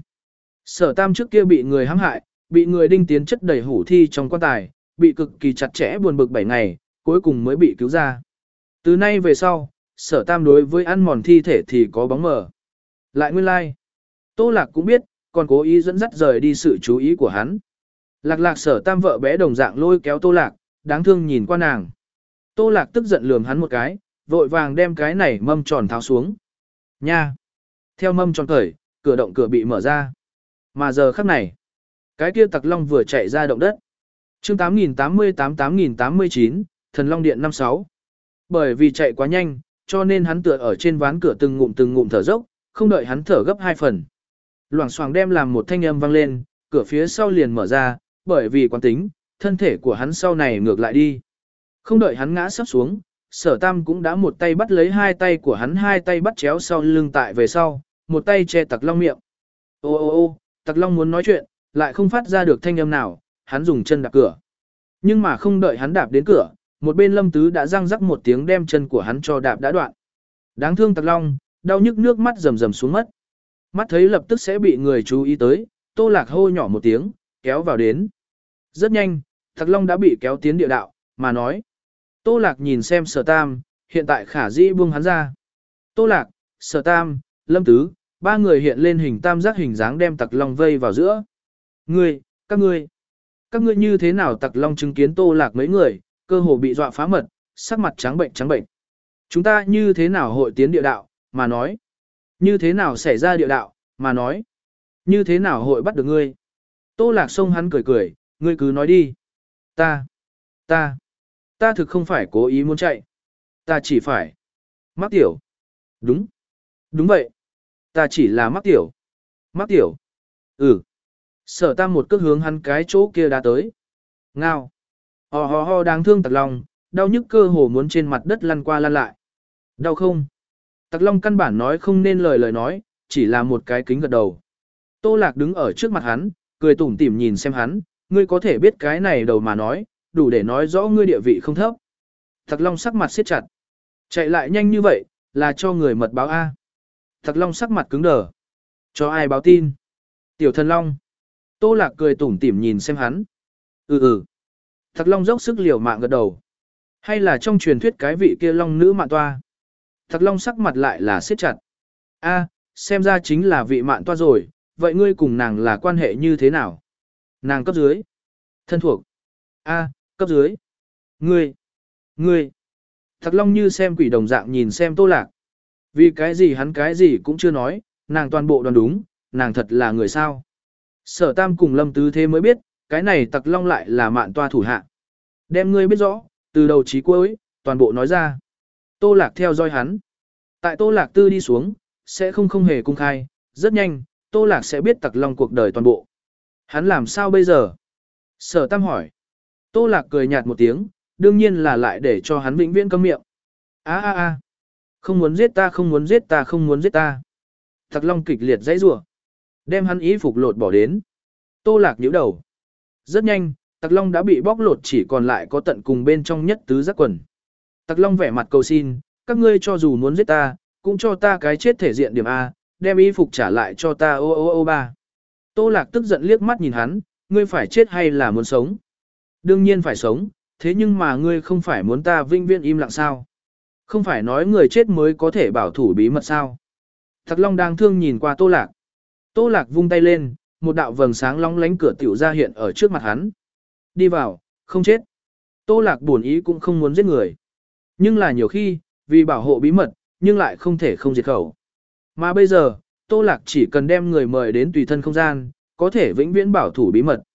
Sở Tam trước kia bị người hãm hại, bị người đinh tiến chất đầy hủ thi trong quan tài, bị cực kỳ chặt chẽ buồn bực bảy ngày, cuối cùng mới bị cứu ra. Từ nay về sau, Sở Tam đối với ăn mòn thi thể thì có bóng mờ. Lại nguyên lai, like. Tô Lạc cũng biết, còn cố ý dẫn dắt rời đi sự chú ý của hắn. Lạc Lạc Sở Tam vợ bé đồng dạng lôi kéo Tô Lạc, đáng thương nhìn qua nàng. Tô Lạc tức giận lườm hắn một cái, vội vàng đem cái này mâm tròn tháo xuống. Nha! Theo mâm tròn cởi, cửa động cửa bị mở ra. Mà giờ khắc này, cái kia Tặc Long vừa chạy ra động đất. Chương tám nghìn tám mươi tám tám nghìn tám mươi chín, Thần Long Điện năm sáu. Bởi vì chạy quá nhanh, cho nên hắn tựa ở trên ván cửa từng ngụm từng ngụm thở dốc, không đợi hắn thở gấp hai phần. Loảng xoảng đem làm một thanh âm vang lên, cửa phía sau liền mở ra, bởi vì quán tính, thân thể của hắn sau này ngược lại đi. Không đợi hắn ngã sắp xuống, Sở Tam cũng đã một tay bắt lấy hai tay của hắn, hai tay bắt chéo sau lưng tại về sau, một tay che Tặc Long miệng. Ô ô ô, Tặc Long muốn nói chuyện, lại không phát ra được thanh âm nào, hắn dùng chân đạp cửa. Nhưng mà không đợi hắn đạp đến cửa, một bên Lâm Tứ đã răng rắc một tiếng đem chân của hắn cho đạp đã đoạn. Đáng thương Tặc Long, đau nhức nước mắt rầm rầm xuống mất. Mắt thấy lập tức sẽ bị người chú ý tới, Tô Lạc hô nhỏ một tiếng, kéo vào đến. Rất nhanh, Tặc Long đã bị kéo tiến địa đạo, mà nói. Tô Lạc nhìn xem Sở Tam, hiện tại khả dĩ buông hắn ra. Tô Lạc, Sở Tam, Lâm Tứ, ba người hiện lên hình tam giác hình dáng đem Tặc Long vây vào giữa. Ngươi, các ngươi, các ngươi như thế nào? Tặc Long chứng kiến Tô Lạc mấy người, cơ hồ bị dọa phá mật, sắc mặt trắng bệnh trắng bệnh. Chúng ta như thế nào hội tiến địa đạo, mà nói. Như thế nào xảy ra địa đạo, mà nói. Như thế nào hội bắt được ngươi? Tô Lạc xông hắn cười cười, ngươi cứ nói đi. Ta, ta, ta thực không phải cố ý muốn chạy. Ta chỉ phải. Mắc tiểu. Đúng. Đúng vậy. Ta chỉ là mắc tiểu. Mắc tiểu. Ừ. Sở Tam một cước hướng hắn cái chỗ kia đã tới. Ngao. Ho ho ho đáng thương Tặc Long, đau nhức cơ hồ muốn trên mặt đất lăn qua lăn lại. Đau không? Tặc Long căn bản nói không nên lời lời nói, chỉ là một cái kính gật đầu. Tô Lạc đứng ở trước mặt hắn, cười tủm tỉm nhìn xem hắn, ngươi có thể biết cái này đầu mà nói, đủ để nói rõ ngươi địa vị không thấp. Tặc Long sắc mặt siết chặt. Chạy lại nhanh như vậy, là cho người mật báo A. Tặc Long sắc mặt cứng đờ. Cho ai báo tin? Tiểu Thần Long. Tô Lạc cười tủm tỉm nhìn xem hắn. Ừ ừ. Tặc Long dốc sức liều mạng gật đầu. Hay là trong truyền thuyết cái vị kia Long nữ Mạn Toa? Tặc Long sắc mặt lại là siết chặt. A, xem ra chính là vị Mạn Toa rồi, vậy ngươi cùng nàng là quan hệ như thế nào? Nàng cấp dưới. Thân thuộc. A, cấp dưới. Ngươi. Ngươi. Tặc Long như xem quỷ đồng dạng nhìn xem Tô Lạc. Vì cái gì hắn cái gì cũng chưa nói, nàng toàn bộ đoán đúng, nàng thật là người sao. Sở Tam cùng Lâm Tứ thế mới biết, cái này Tặc Long lại là Mạn Toa thủ hạ. Đem ngươi biết rõ, từ đầu chí cuối, toàn bộ nói ra. Tô Lạc theo dõi hắn. Tại Tô Lạc tư đi xuống, sẽ không không hề công khai, rất nhanh, Tô Lạc sẽ biết Tặc Long cuộc đời toàn bộ. Hắn làm sao bây giờ? Sở Tam hỏi. Tô Lạc cười nhạt một tiếng, đương nhiên là lại để cho hắn vĩnh viễn câm miệng. A a a, không muốn giết ta, không muốn giết ta, không muốn giết ta. Tặc Long kịch liệt dãy rủa, đem hắn y phục lột bỏ đến. Tô Lạc nhíu đầu. Rất nhanh, Tặc Long đã bị bóc lột, chỉ còn lại có tận cùng bên trong nhất tứ giác quần. Tặc Long vẻ mặt cầu xin, các ngươi cho dù muốn giết ta, cũng cho ta cái chết thể diện điểm A, đem y phục trả lại cho ta ô ô ô ba. Tô Lạc tức giận liếc mắt nhìn hắn, ngươi phải chết hay là muốn sống? Đương nhiên phải sống, thế nhưng mà ngươi không phải muốn ta vinh viễn im lặng sao? Không phải nói người chết mới có thể bảo thủ bí mật sao? Tặc Long đang thương nhìn qua Tô Lạc. Tô Lạc vung tay lên, một đạo vầng sáng long lánh cửa tiểu ra hiện ở trước mặt hắn. Đi vào, không chết. Tô Lạc buồn ý cũng không muốn giết người. Nhưng là nhiều khi, vì bảo hộ bí mật, nhưng lại không thể không diệt khẩu. Mà bây giờ, Tô Lạc chỉ cần đem người mời đến tùy thân không gian, có thể vĩnh viễn bảo thủ bí mật.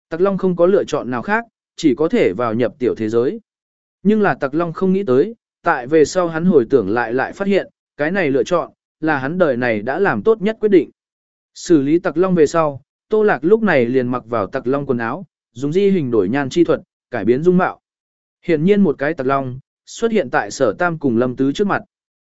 Tặc Long không có lựa chọn nào khác, chỉ có thể vào nhập tiểu thế giới. Nhưng là Tặc Long không nghĩ tới, tại về sau hắn hồi tưởng lại lại phát hiện, cái này lựa chọn, là hắn đời này đã làm tốt nhất quyết định. Xử lý Tặc Long về sau, Tô Lạc lúc này liền mặc vào Tặc Long quần áo, dùng di hình đổi nhan chi thuật, cải biến dung mạo. Hiển nhiên một cái Tặc Long, xuất hiện tại Sở Tam cùng Lâm Tứ trước mặt.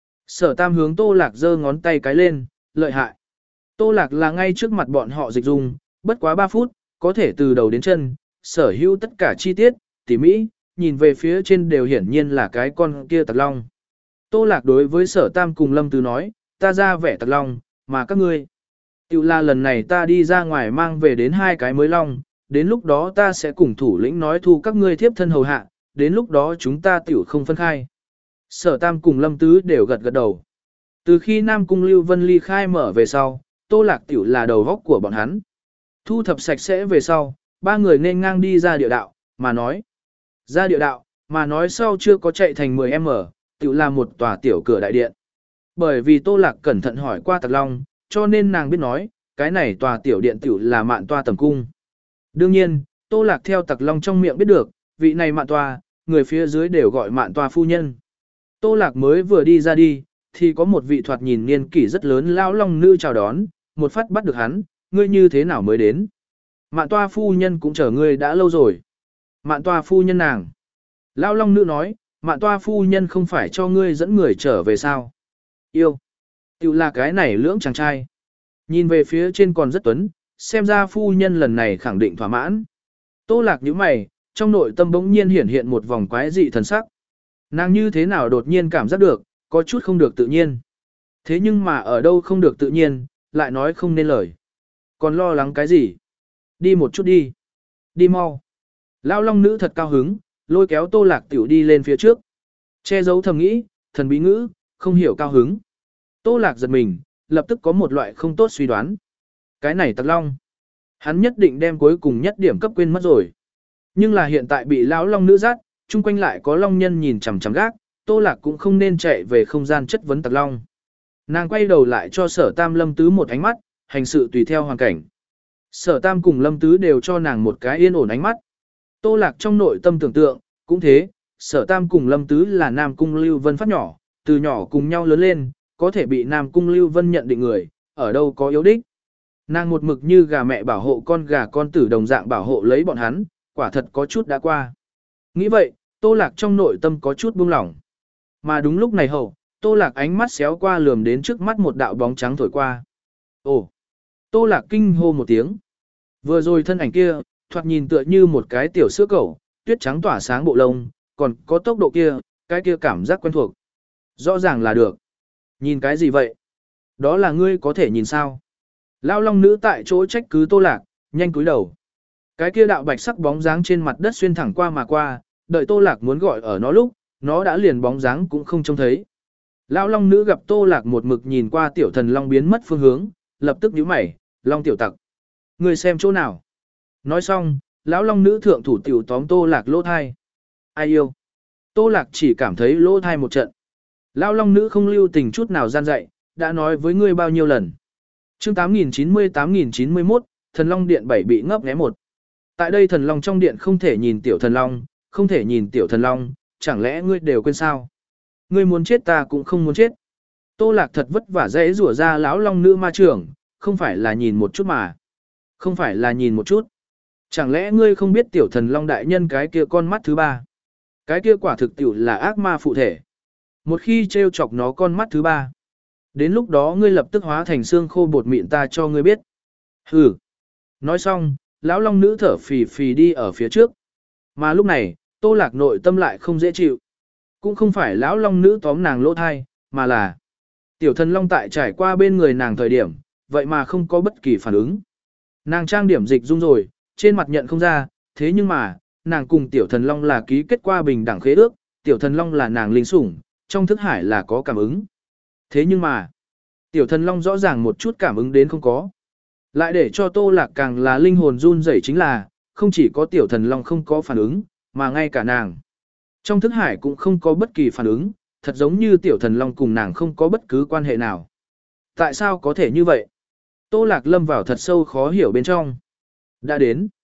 Sở Tam hướng Tô Lạc giơ ngón tay cái lên, lợi hại. Tô Lạc là ngay trước mặt bọn họ dịch dung, bất quá ba phút, có thể từ đầu đến chân, sở hữu tất cả chi tiết, tỉ mỹ, nhìn về phía trên đều hiển nhiên là cái con kia Tặc Long. Tô Lạc đối với Sở Tam cùng Lâm Tứ nói, ta ra vẻ Tặc Long, mà các ngươi. Tiểu là lần này ta đi ra ngoài mang về đến hai cái mới Long, đến lúc đó ta sẽ cùng thủ lĩnh nói thu các ngươi thiếp thân hầu hạ, đến lúc đó chúng ta tiểu không phân khai. Sở Tam cùng Lâm Tứ đều gật gật đầu. Từ khi Nam Cung Lưu Vân ly khai mở về sau, Tô Lạc tiểu là đầu góc của bọn hắn. Thu thập sạch sẽ về sau, ba người nên ngang đi ra địa đạo, mà nói. Ra địa đạo, mà nói sau chưa có chạy thành mười mét, tiểu là một tòa tiểu cửa đại điện. Bởi vì Tô Lạc cẩn thận hỏi qua Tặc Long, cho nên nàng biết nói, cái này tòa tiểu điện tiểu là Mạn Toa tầm cung. Đương nhiên, Tô Lạc theo Tặc Long trong miệng biết được, vị này Mạn Toa, người phía dưới đều gọi Mạn Toa phu nhân. Tô Lạc mới vừa đi ra đi, thì có một vị thoạt nhìn niên kỷ rất lớn lão long nữ chào đón, một phát bắt được hắn, ngươi như thế nào mới đến? Mạn Toa phu nhân cũng chờ ngươi đã lâu rồi. Mạn Toa phu nhân nàng. Lão long nữ nói, Mạn Toa phu nhân không phải cho ngươi dẫn người trở về sao? Yêu. Tiểu là cái này lưỡng chàng trai. Nhìn về phía trên còn rất tuấn, xem ra phu nhân lần này khẳng định thỏa mãn. Tô Lạc nhíu mày, trong nội tâm bỗng nhiên hiển hiện một vòng quái dị thần sắc. Nàng như thế nào đột nhiên cảm giác được, có chút không được tự nhiên. Thế nhưng mà ở đâu không được tự nhiên, lại nói không nên lời. Còn lo lắng cái gì? Đi một chút đi. Đi mau. Lão long nữ thật cao hứng, lôi kéo Tô Lạc tiểu đi lên phía trước. Che giấu thầm nghĩ, thần bí ngữ, không hiểu cao hứng. Tô Lạc giật mình, lập tức có một loại không tốt suy đoán. Cái này Tặc Long. Hắn nhất định đem cuối cùng nhất điểm cấp quên mất rồi. Nhưng là hiện tại bị lão long nữ dắt, chung quanh lại có long nhân nhìn chằm chằm gác, Tô Lạc cũng không nên chạy về không gian chất vấn Tặc Long. Nàng quay đầu lại cho Sở Tam Lâm Tứ một ánh mắt, hành sự tùy theo hoàn cảnh. Sở Tam cùng Lâm Tứ đều cho nàng một cái yên ổn ánh mắt. Tô Lạc trong nội tâm tưởng tượng, cũng thế, Sở Tam cùng Lâm Tứ là Nam Cung Lưu Vân phát nhỏ, từ nhỏ cùng nhau lớn lên, có thể bị Nam Cung Lưu Vân nhận định người, ở đâu có yếu đích. Nàng một mực như gà mẹ bảo hộ con gà con tử đồng dạng bảo hộ lấy bọn hắn, quả thật có chút đã qua. Nghĩ vậy, Tô Lạc trong nội tâm có chút buông lỏng. Mà đúng lúc này hậu, Tô Lạc ánh mắt xéo qua lườm đến trước mắt một đạo bóng trắng thổi qua. Ồ! Tô Lạc kinh hô một tiếng. Vừa rồi thân ảnh kia, thoạt nhìn tựa như một cái tiểu sữa cẩu, tuyết trắng tỏa sáng bộ lông, còn có tốc độ kia, cái kia cảm giác quen thuộc. Rõ ràng là được. Nhìn cái gì vậy? Đó là ngươi có thể nhìn sao? Lao long nữ tại chỗ trách cứ Tô Lạc, nhanh cúi đầu. Cái kia đạo bạch sắc bóng dáng trên mặt đất xuyên thẳng qua mà qua, đợi Tô Lạc muốn gọi ở nó lúc, nó đã liền bóng dáng cũng không trông thấy. Lão long nữ gặp Tô Lạc một mực nhìn qua tiểu thần long biến mất phương hướng, lập tức nhíu mày, long tiểu tặc. Người xem chỗ nào? Nói xong, lão long nữ thượng thủ tiểu tóm Tô Lạc lỗ thai. Ai yêu? Tô Lạc chỉ cảm thấy lỗ thai một trận. Lão long nữ không lưu tình chút nào gian dạy, đã nói với ngươi bao nhiêu lần. Chương tám nghìn chín mươi tám nghìn chín mươi mốt, thần long điện bảy bị ngấp nghé một. Tại đây thần long trong điện không thể nhìn tiểu thần long, không thể nhìn tiểu thần long, chẳng lẽ ngươi đều quên sao? Ngươi muốn chết ta cũng không muốn chết. Tô Lạc thật vất vả dễ rủa ra lão long nữ ma trưởng, không phải là nhìn một chút mà. Không phải là nhìn một chút. Chẳng lẽ ngươi không biết tiểu thần long đại nhân cái kia con mắt thứ ba? Cái kia quả thực tiểu là ác ma phụ thể. Một khi trêu chọc nó con mắt thứ ba, đến lúc đó ngươi lập tức hóa thành xương khô bột mịn ta cho ngươi biết. Hừ. Nói xong, lão long nữ thở phì phì đi ở phía trước. Mà lúc này, Tô Lạc nội tâm lại không dễ chịu. Cũng không phải lão long nữ tóm nàng lỗ thai, mà là tiểu thần long tại trải qua bên người nàng thời điểm, vậy mà không có bất kỳ phản ứng. Nàng trang điểm dịch dung rồi, trên mặt nhận không ra, thế nhưng mà, nàng cùng tiểu thần long là ký kết qua bình đẳng khế ước, tiểu thần long là nàng linh sủng, trong thức hải là có cảm ứng. Thế nhưng mà, tiểu thần long rõ ràng một chút cảm ứng đến không có. Lại để cho Tô Lạc càng là linh hồn run rẩy chính là, không chỉ có tiểu thần long không có phản ứng, mà ngay cả nàng. Trong thức hải cũng không có bất kỳ phản ứng, thật giống như tiểu thần long cùng nàng không có bất cứ quan hệ nào. Tại sao có thể như vậy? Tô Lạc lâm vào thật sâu khó hiểu bên trong. Đã đến.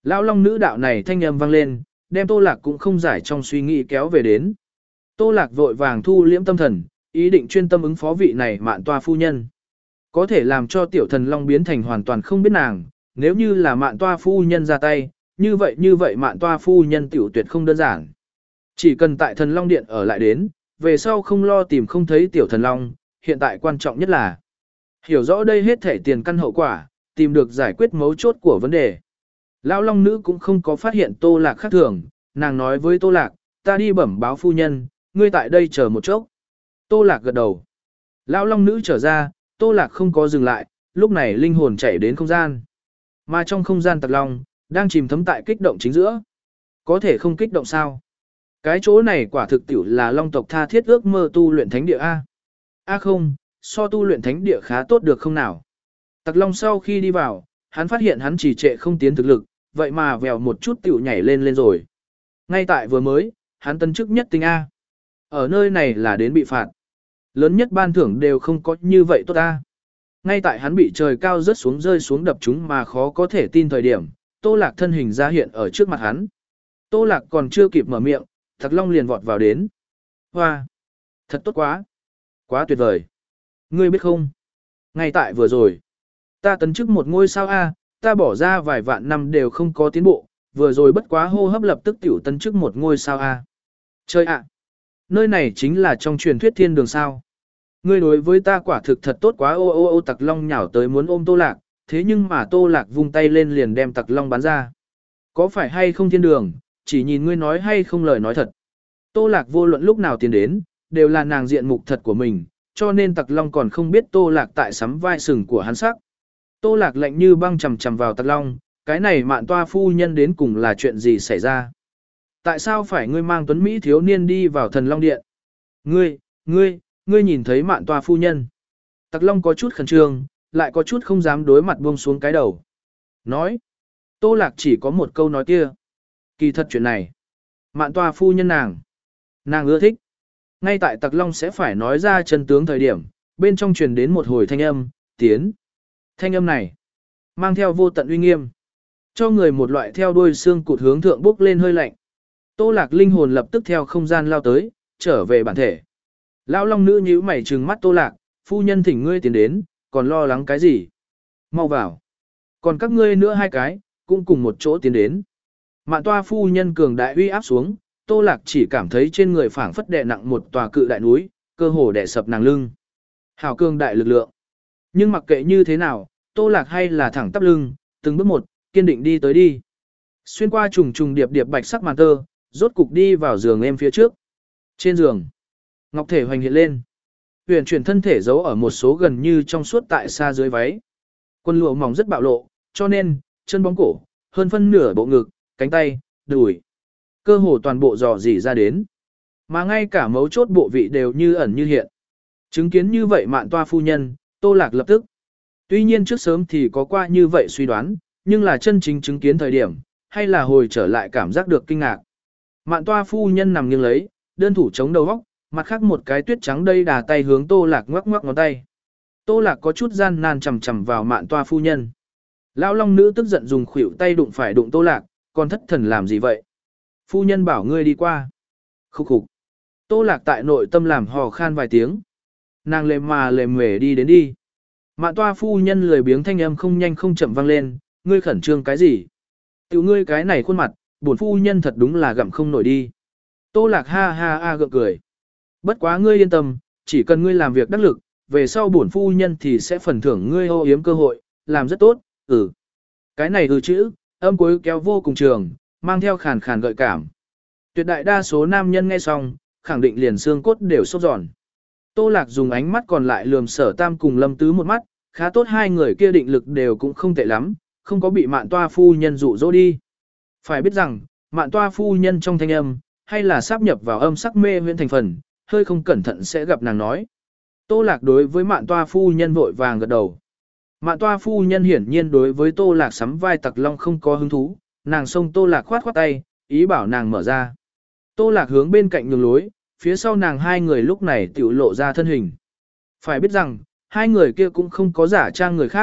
Lão Long nữ đạo này thanh âm vang lên, đem Tô Lạc cũng không giải trong suy nghĩ kéo về đến. Tô Lạc vội vàng thu liễm tâm thần, ý định chuyên tâm ứng phó vị này Mạn Toa phu nhân. Có thể làm cho tiểu thần long biến thành hoàn toàn không biết nàng, nếu như là Mạn Toa phu nhân ra tay, như vậy như vậy Mạn Toa phu nhân tiểu tuyệt không đơn giản. Chỉ cần tại thần long điện ở lại đến, về sau không lo tìm không thấy tiểu thần long, hiện tại quan trọng nhất là hiểu rõ đây hết thể tiền căn hậu quả, tìm được giải quyết mấu chốt của vấn đề. Lão Long nữ cũng không có phát hiện Tô Lạc khác thường, nàng nói với Tô Lạc, ta đi bẩm báo phu nhân, ngươi tại đây chờ một chốc. Tô Lạc gật đầu. Lão Long nữ trở ra, Tô Lạc không có dừng lại, lúc này linh hồn chạy đến không gian. Mà trong không gian Tặc Long, đang chìm thấm tại kích động chính giữa. Có thể không kích động sao? Cái chỗ này quả thực tiểu là Long tộc tha thiết ước mơ tu luyện thánh địa A. A không, so tu luyện thánh địa khá tốt được không nào? Tặc Long sau khi đi vào, hắn phát hiện hắn chỉ trệ không tiến thực lực, vậy mà vèo một chút tiểu nhảy lên lên rồi. Ngay tại vừa mới, hắn tân chức nhất tinh A. Ở nơi này là đến bị phạt. Lớn nhất ban thưởng đều không có như vậy tốt A. Ngay tại hắn bị trời cao rớt xuống rơi xuống đập chúng mà khó có thể tin thời điểm, Tô Lạc thân hình ra hiện ở trước mặt hắn. Tô Lạc còn chưa kịp mở miệng, Tặc Long liền vọt vào đến. Hoa! Thật tốt quá! Quá tuyệt vời! Ngươi biết không? Ngay tại vừa rồi, ta tấn chức một ngôi sao A, ta bỏ ra vài vạn năm đều không có tiến bộ, vừa rồi bất quá hô hấp lập tức tiểu tấn chức một ngôi sao A. Chơi ạ! Nơi này chính là trong truyền thuyết thiên đường sao. Ngươi đối với ta quả thực thật tốt quá ô ô ô Tặc Long nhào tới muốn ôm Tô Lạc, thế nhưng mà Tô Lạc vung tay lên liền đem Tặc Long bắn ra. Có phải hay không thiên đường, chỉ nhìn ngươi nói hay không lời nói thật. Tô Lạc vô luận lúc nào tiến đến, đều là nàng diện mục thật của mình, cho nên Tặc Long còn không biết Tô Lạc tại sắm vai sừng của hắn sắc. Tô Lạc lạnh như băng chầm chầm vào Tặc Long, cái này Mạn Toa phu nhân đến cùng là chuyện gì xảy ra? Tại sao phải ngươi mang tuấn Mỹ thiếu niên đi vào thần Long Điện? Ngươi, ngươi, ngươi nhìn thấy Mạn Toa phu nhân. Tặc Long có chút khẩn trương, lại có chút không dám đối mặt buông xuống cái đầu. Nói, Tô Lạc chỉ có một câu nói kia. Kỳ thật chuyện này, Mạn Toa phu nhân nàng, nàng ưa thích. Ngay tại Tặc Long sẽ phải nói ra chân tướng thời điểm, bên trong truyền đến một hồi thanh âm, tiến. Thanh âm này, mang theo vô tận uy nghiêm, cho người một loại theo đuôi xương cụt hướng thượng bốc lên hơi lạnh. Tô Lạc linh hồn lập tức theo không gian lao tới, trở về bản thể. Lão Long nữ nhíu mày trừng mắt Tô Lạc, phu nhân thỉnh ngươi tiến đến, còn lo lắng cái gì? Mau vào. Còn các ngươi nữa hai cái, cũng cùng một chỗ tiến đến. Mạn Toa phu nhân cường đại uy áp xuống, Tô Lạc chỉ cảm thấy trên người phảng phất đè nặng một tòa cự đại núi, cơ hồ đè sập nàng lưng. Hào cường đại lực lượng. Nhưng mặc kệ như thế nào, Tô Lạc hay là thẳng tắp lưng, từng bước một, kiên định đi tới đi. Xuyên qua trùng trùng điệp điệp bạch sắc màn tơ, rốt cục đi vào giường em phía trước. Trên giường, ngọc thể hoành hiện lên. Huyền chuyển thân thể giấu ở một số gần như trong suốt tại xa dưới váy. Quần lụa mỏng rất bạo lộ, cho nên, chân bóng cổ, hơn phân nửa bộ ngực, cánh tay, đùi. Cơ hồ toàn bộ dò dỉ ra đến. Mà ngay cả mấu chốt bộ vị đều như ẩn như hiện. Chứng kiến như vậy Mạn Toa phu nhân, Tô Lạc lập tức. Tuy nhiên trước sớm thì có qua như vậy suy đoán, nhưng là chân chính chứng kiến thời điểm, hay là hồi trở lại cảm giác được kinh ngạc. Mạn Toa phu nhân nằm nghiêng lấy, đơn thủ chống đầu góc, mặt khác một cái tuyết trắng đây đà tay hướng Tô Lạc ngoắc ngoắc ngón tay. Tô Lạc có chút gian nan chầm chầm vào Mạn Toa phu nhân. Lão Long nữ tức giận dùng khuỷu tay đụng phải đụng Tô Lạc, còn thất thần làm gì vậy? Phu nhân bảo ngươi đi qua. Khúc khục. Tô Lạc tại nội tâm làm hò khan vài tiếng. Nàng lề mà lề mề đi đến đi. Mạn Toa phu nhân lười biếng thanh âm không nhanh không chậm vang lên, ngươi khẩn trương cái gì? Tiểu ngươi cái này khuôn mặt, bổn phu nhân thật đúng là gặm không nổi đi. Tô Lạc ha ha ha gượng cười. Bất quá ngươi yên tâm, chỉ cần ngươi làm việc đắc lực, về sau bổn phu nhân thì sẽ phần thưởng ngươi ô yếm cơ hội, làm rất tốt, ừ. Cái này ừ chữ, âm cuối kéo vô cùng trường, mang theo khàn khàn gợi cảm. Tuyệt đại đa số nam nhân nghe xong, khẳng định liền xương cốt đều sốt giòn. Tô Lạc dùng ánh mắt còn lại lườm Sở Tam cùng Lâm Tứ một mắt, khá tốt hai người kia định lực đều cũng không tệ lắm, không có bị Mạn Toa phu nhân dụ dỗ đi. Phải biết rằng, Mạn Toa phu nhân trong thanh âm, hay là sáp nhập vào âm sắc mê huyễn thành phần, hơi không cẩn thận sẽ gặp nàng nói. Tô Lạc đối với Mạn Toa phu nhân vội vàng gật đầu. Mạn Toa phu nhân hiển nhiên đối với Tô Lạc sắm vai Tặc Long không có hứng thú, nàng xông Tô Lạc khoát khoát tay, ý bảo nàng mở ra. Tô Lạc hướng bên cạnh nhường lối, phía sau nàng hai người lúc này tiểu lộ ra thân hình. Phải biết rằng, hai người kia cũng không có giả trang người khác,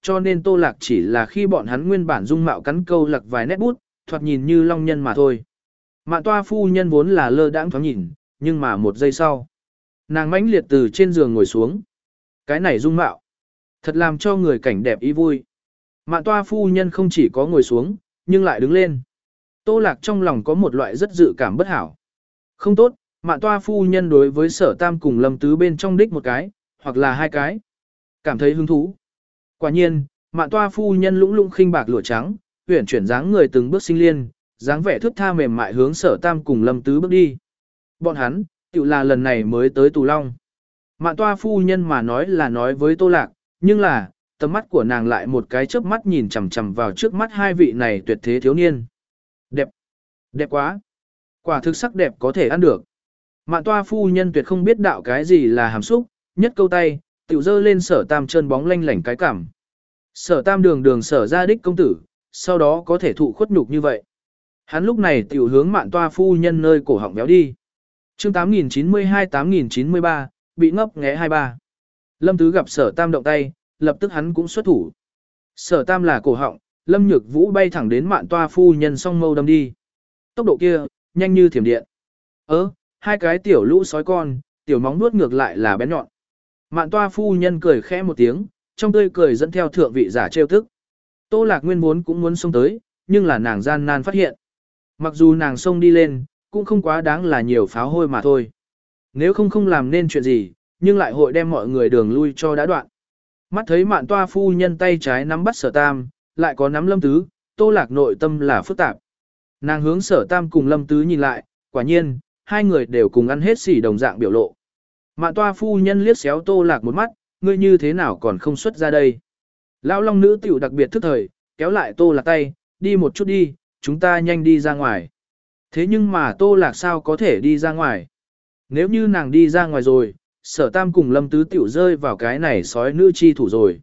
cho nên Tô Lạc chỉ là khi bọn hắn nguyên bản dung mạo cắn câu lặc vài nét bút, thoạt nhìn như long nhân mà thôi. Mạn toa phu nhân vốn là lơ đãng thoáng nhìn, nhưng mà một giây sau, nàng mãnh liệt từ trên giường ngồi xuống. Cái này dung mạo, thật làm cho người cảnh đẹp ý vui. Mạn toa phu nhân không chỉ có ngồi xuống, nhưng lại đứng lên. Tô Lạc trong lòng có một loại rất dự cảm bất hảo. Không tốt, mạn toa phu nhân đối với Sở Tam cùng Lâm Tứ bên trong đích một cái, hoặc là hai cái. Cảm thấy hứng thú. Quả nhiên, mạn toa phu nhân lũng lũng khinh bạc lụa trắng, uyển chuyển dáng người từng bước sinh liên, dáng vẻ thướt tha mềm mại hướng Sở Tam cùng Lâm Tứ bước đi. Bọn hắn, tự là lần này mới tới Tù Long. Mạn toa phu nhân mà nói là nói với Tô Lạc, nhưng là, tầm mắt của nàng lại một cái chớp mắt nhìn chằm chằm vào trước mắt hai vị này tuyệt thế thiếu niên. Đẹp, đẹp quá. Quả thực sắc đẹp có thể ăn được. Mạn toa phu nhân tuyệt không biết đạo cái gì là hàm xúc, nhất câu tay, tiểu dơ lên Sở Tam chân bóng lanh lảnh cái cảm. Sở Tam đường đường sở ra đích công tử, sau đó có thể thụ khuất nhục như vậy. Hắn lúc này tiểu hướng mạn toa phu nhân nơi cổ họng béo đi. chương tám nghìn chín mươi hai tám nghìn chín mươi ba, bị ngốc nghé hai ba. Lâm Tứ gặp Sở Tam động tay, lập tức hắn cũng xuất thủ. Sở Tam là cổ họng, Lâm Nhược Vũ bay thẳng đến mạn toa phu nhân song mâu đâm đi. Tốc độ kia, nhanh như thiểm điện. Ơ, hai cái tiểu lũ sói con, tiểu móng nuốt ngược lại là bén nhọn. Mạn toa phu nhân cười khẽ một tiếng, trong tươi cười dẫn theo thượng vị giả trêu tức. Tô Lạc nguyên vốn cũng muốn xông tới, nhưng là nàng gian nan phát hiện. Mặc dù nàng xông đi lên, cũng không quá đáng là nhiều pháo hôi mà thôi. Nếu không không làm nên chuyện gì, nhưng lại hội đem mọi người đường lui cho đã đoạn. Mắt thấy mạn toa phu nhân tay trái nắm bắt Sở Tam, lại có nắm Lâm Tứ, Tô Lạc nội tâm là phức tạp. Nàng hướng Sở Tam cùng Lâm Tứ nhìn lại, quả nhiên, hai người đều cùng ăn hết xỉ đồng dạng biểu lộ. Mạn toa phu nhân liếc xéo Tô Lạc một mắt, ngươi như thế nào còn không xuất ra đây. Lão long nữ tiểu đặc biệt thức thời, kéo lại Tô Lạc tay, đi một chút đi, chúng ta nhanh đi ra ngoài. Thế nhưng mà Tô Lạc sao có thể đi ra ngoài? Nếu như nàng đi ra ngoài rồi, Sở Tam cùng Lâm Tứ tiểu rơi vào cái này sói nữ chi thủ rồi.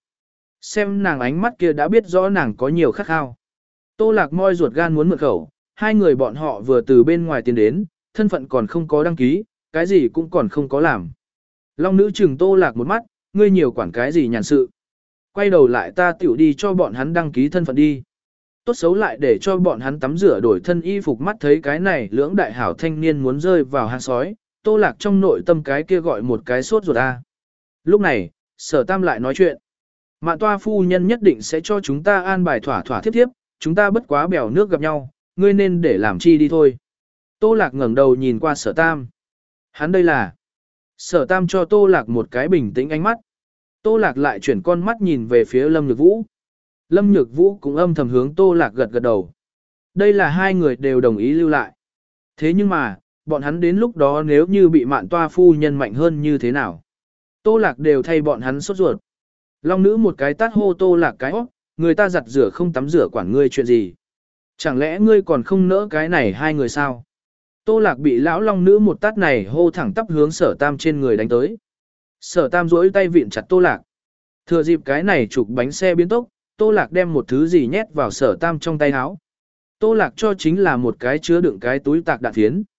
Xem nàng ánh mắt kia đã biết rõ nàng có nhiều khát khao. Tô Lạc moi ruột gan muốn mượn khẩu, hai người bọn họ vừa từ bên ngoài tiến đến, thân phận còn không có đăng ký, cái gì cũng còn không có làm. Long nữ chừng Tô Lạc một mắt, ngươi nhiều quản cái gì nhàn sự. Quay đầu lại ta tiểu đi cho bọn hắn đăng ký thân phận đi. Tốt xấu lại để cho bọn hắn tắm rửa đổi thân y phục, mắt thấy cái này lưỡng đại hảo thanh niên muốn rơi vào hang sói, Tô Lạc trong nội tâm cái kia gọi một cái sốt ruột a. Lúc này, Sở Tam lại nói chuyện. Mạn toa phu nhân nhất định sẽ cho chúng ta an bài thỏa thỏa thiếp thiếp, chúng ta bất quá bèo nước gặp nhau, ngươi nên để làm chi đi thôi. Tô Lạc ngẩng đầu nhìn qua Sở Tam. Hắn đây là... Sở Tam cho Tô Lạc một cái bình tĩnh ánh mắt. Tô Lạc lại chuyển con mắt nhìn về phía Lâm Nhược Vũ. Lâm Nhược Vũ cũng âm thầm hướng Tô Lạc gật gật đầu. Đây là hai người đều đồng ý lưu lại. Thế nhưng mà, bọn hắn đến lúc đó nếu như bị mạn toa phu nhân mạnh hơn như thế nào? Tô Lạc đều thay bọn hắn sốt ruột. Long nữ một cái tát hô Tô Lạc cái óc, người ta giặt rửa không tắm rửa quản ngươi chuyện gì? Chẳng lẽ ngươi còn không nỡ cái này hai người sao? Tô Lạc bị lão long nữ một tát này hô thẳng tắp hướng Sở Tam trên người đánh tới. Sở Tam duỗi tay vịn chặt Tô Lạc. Thừa dịp cái này chụp bánh xe biến tốc, Tô Lạc đem một thứ gì nhét vào Sở Tam trong tay áo. Tô Lạc cho chính là một cái chứa đựng cái túi tạc đạn phiến.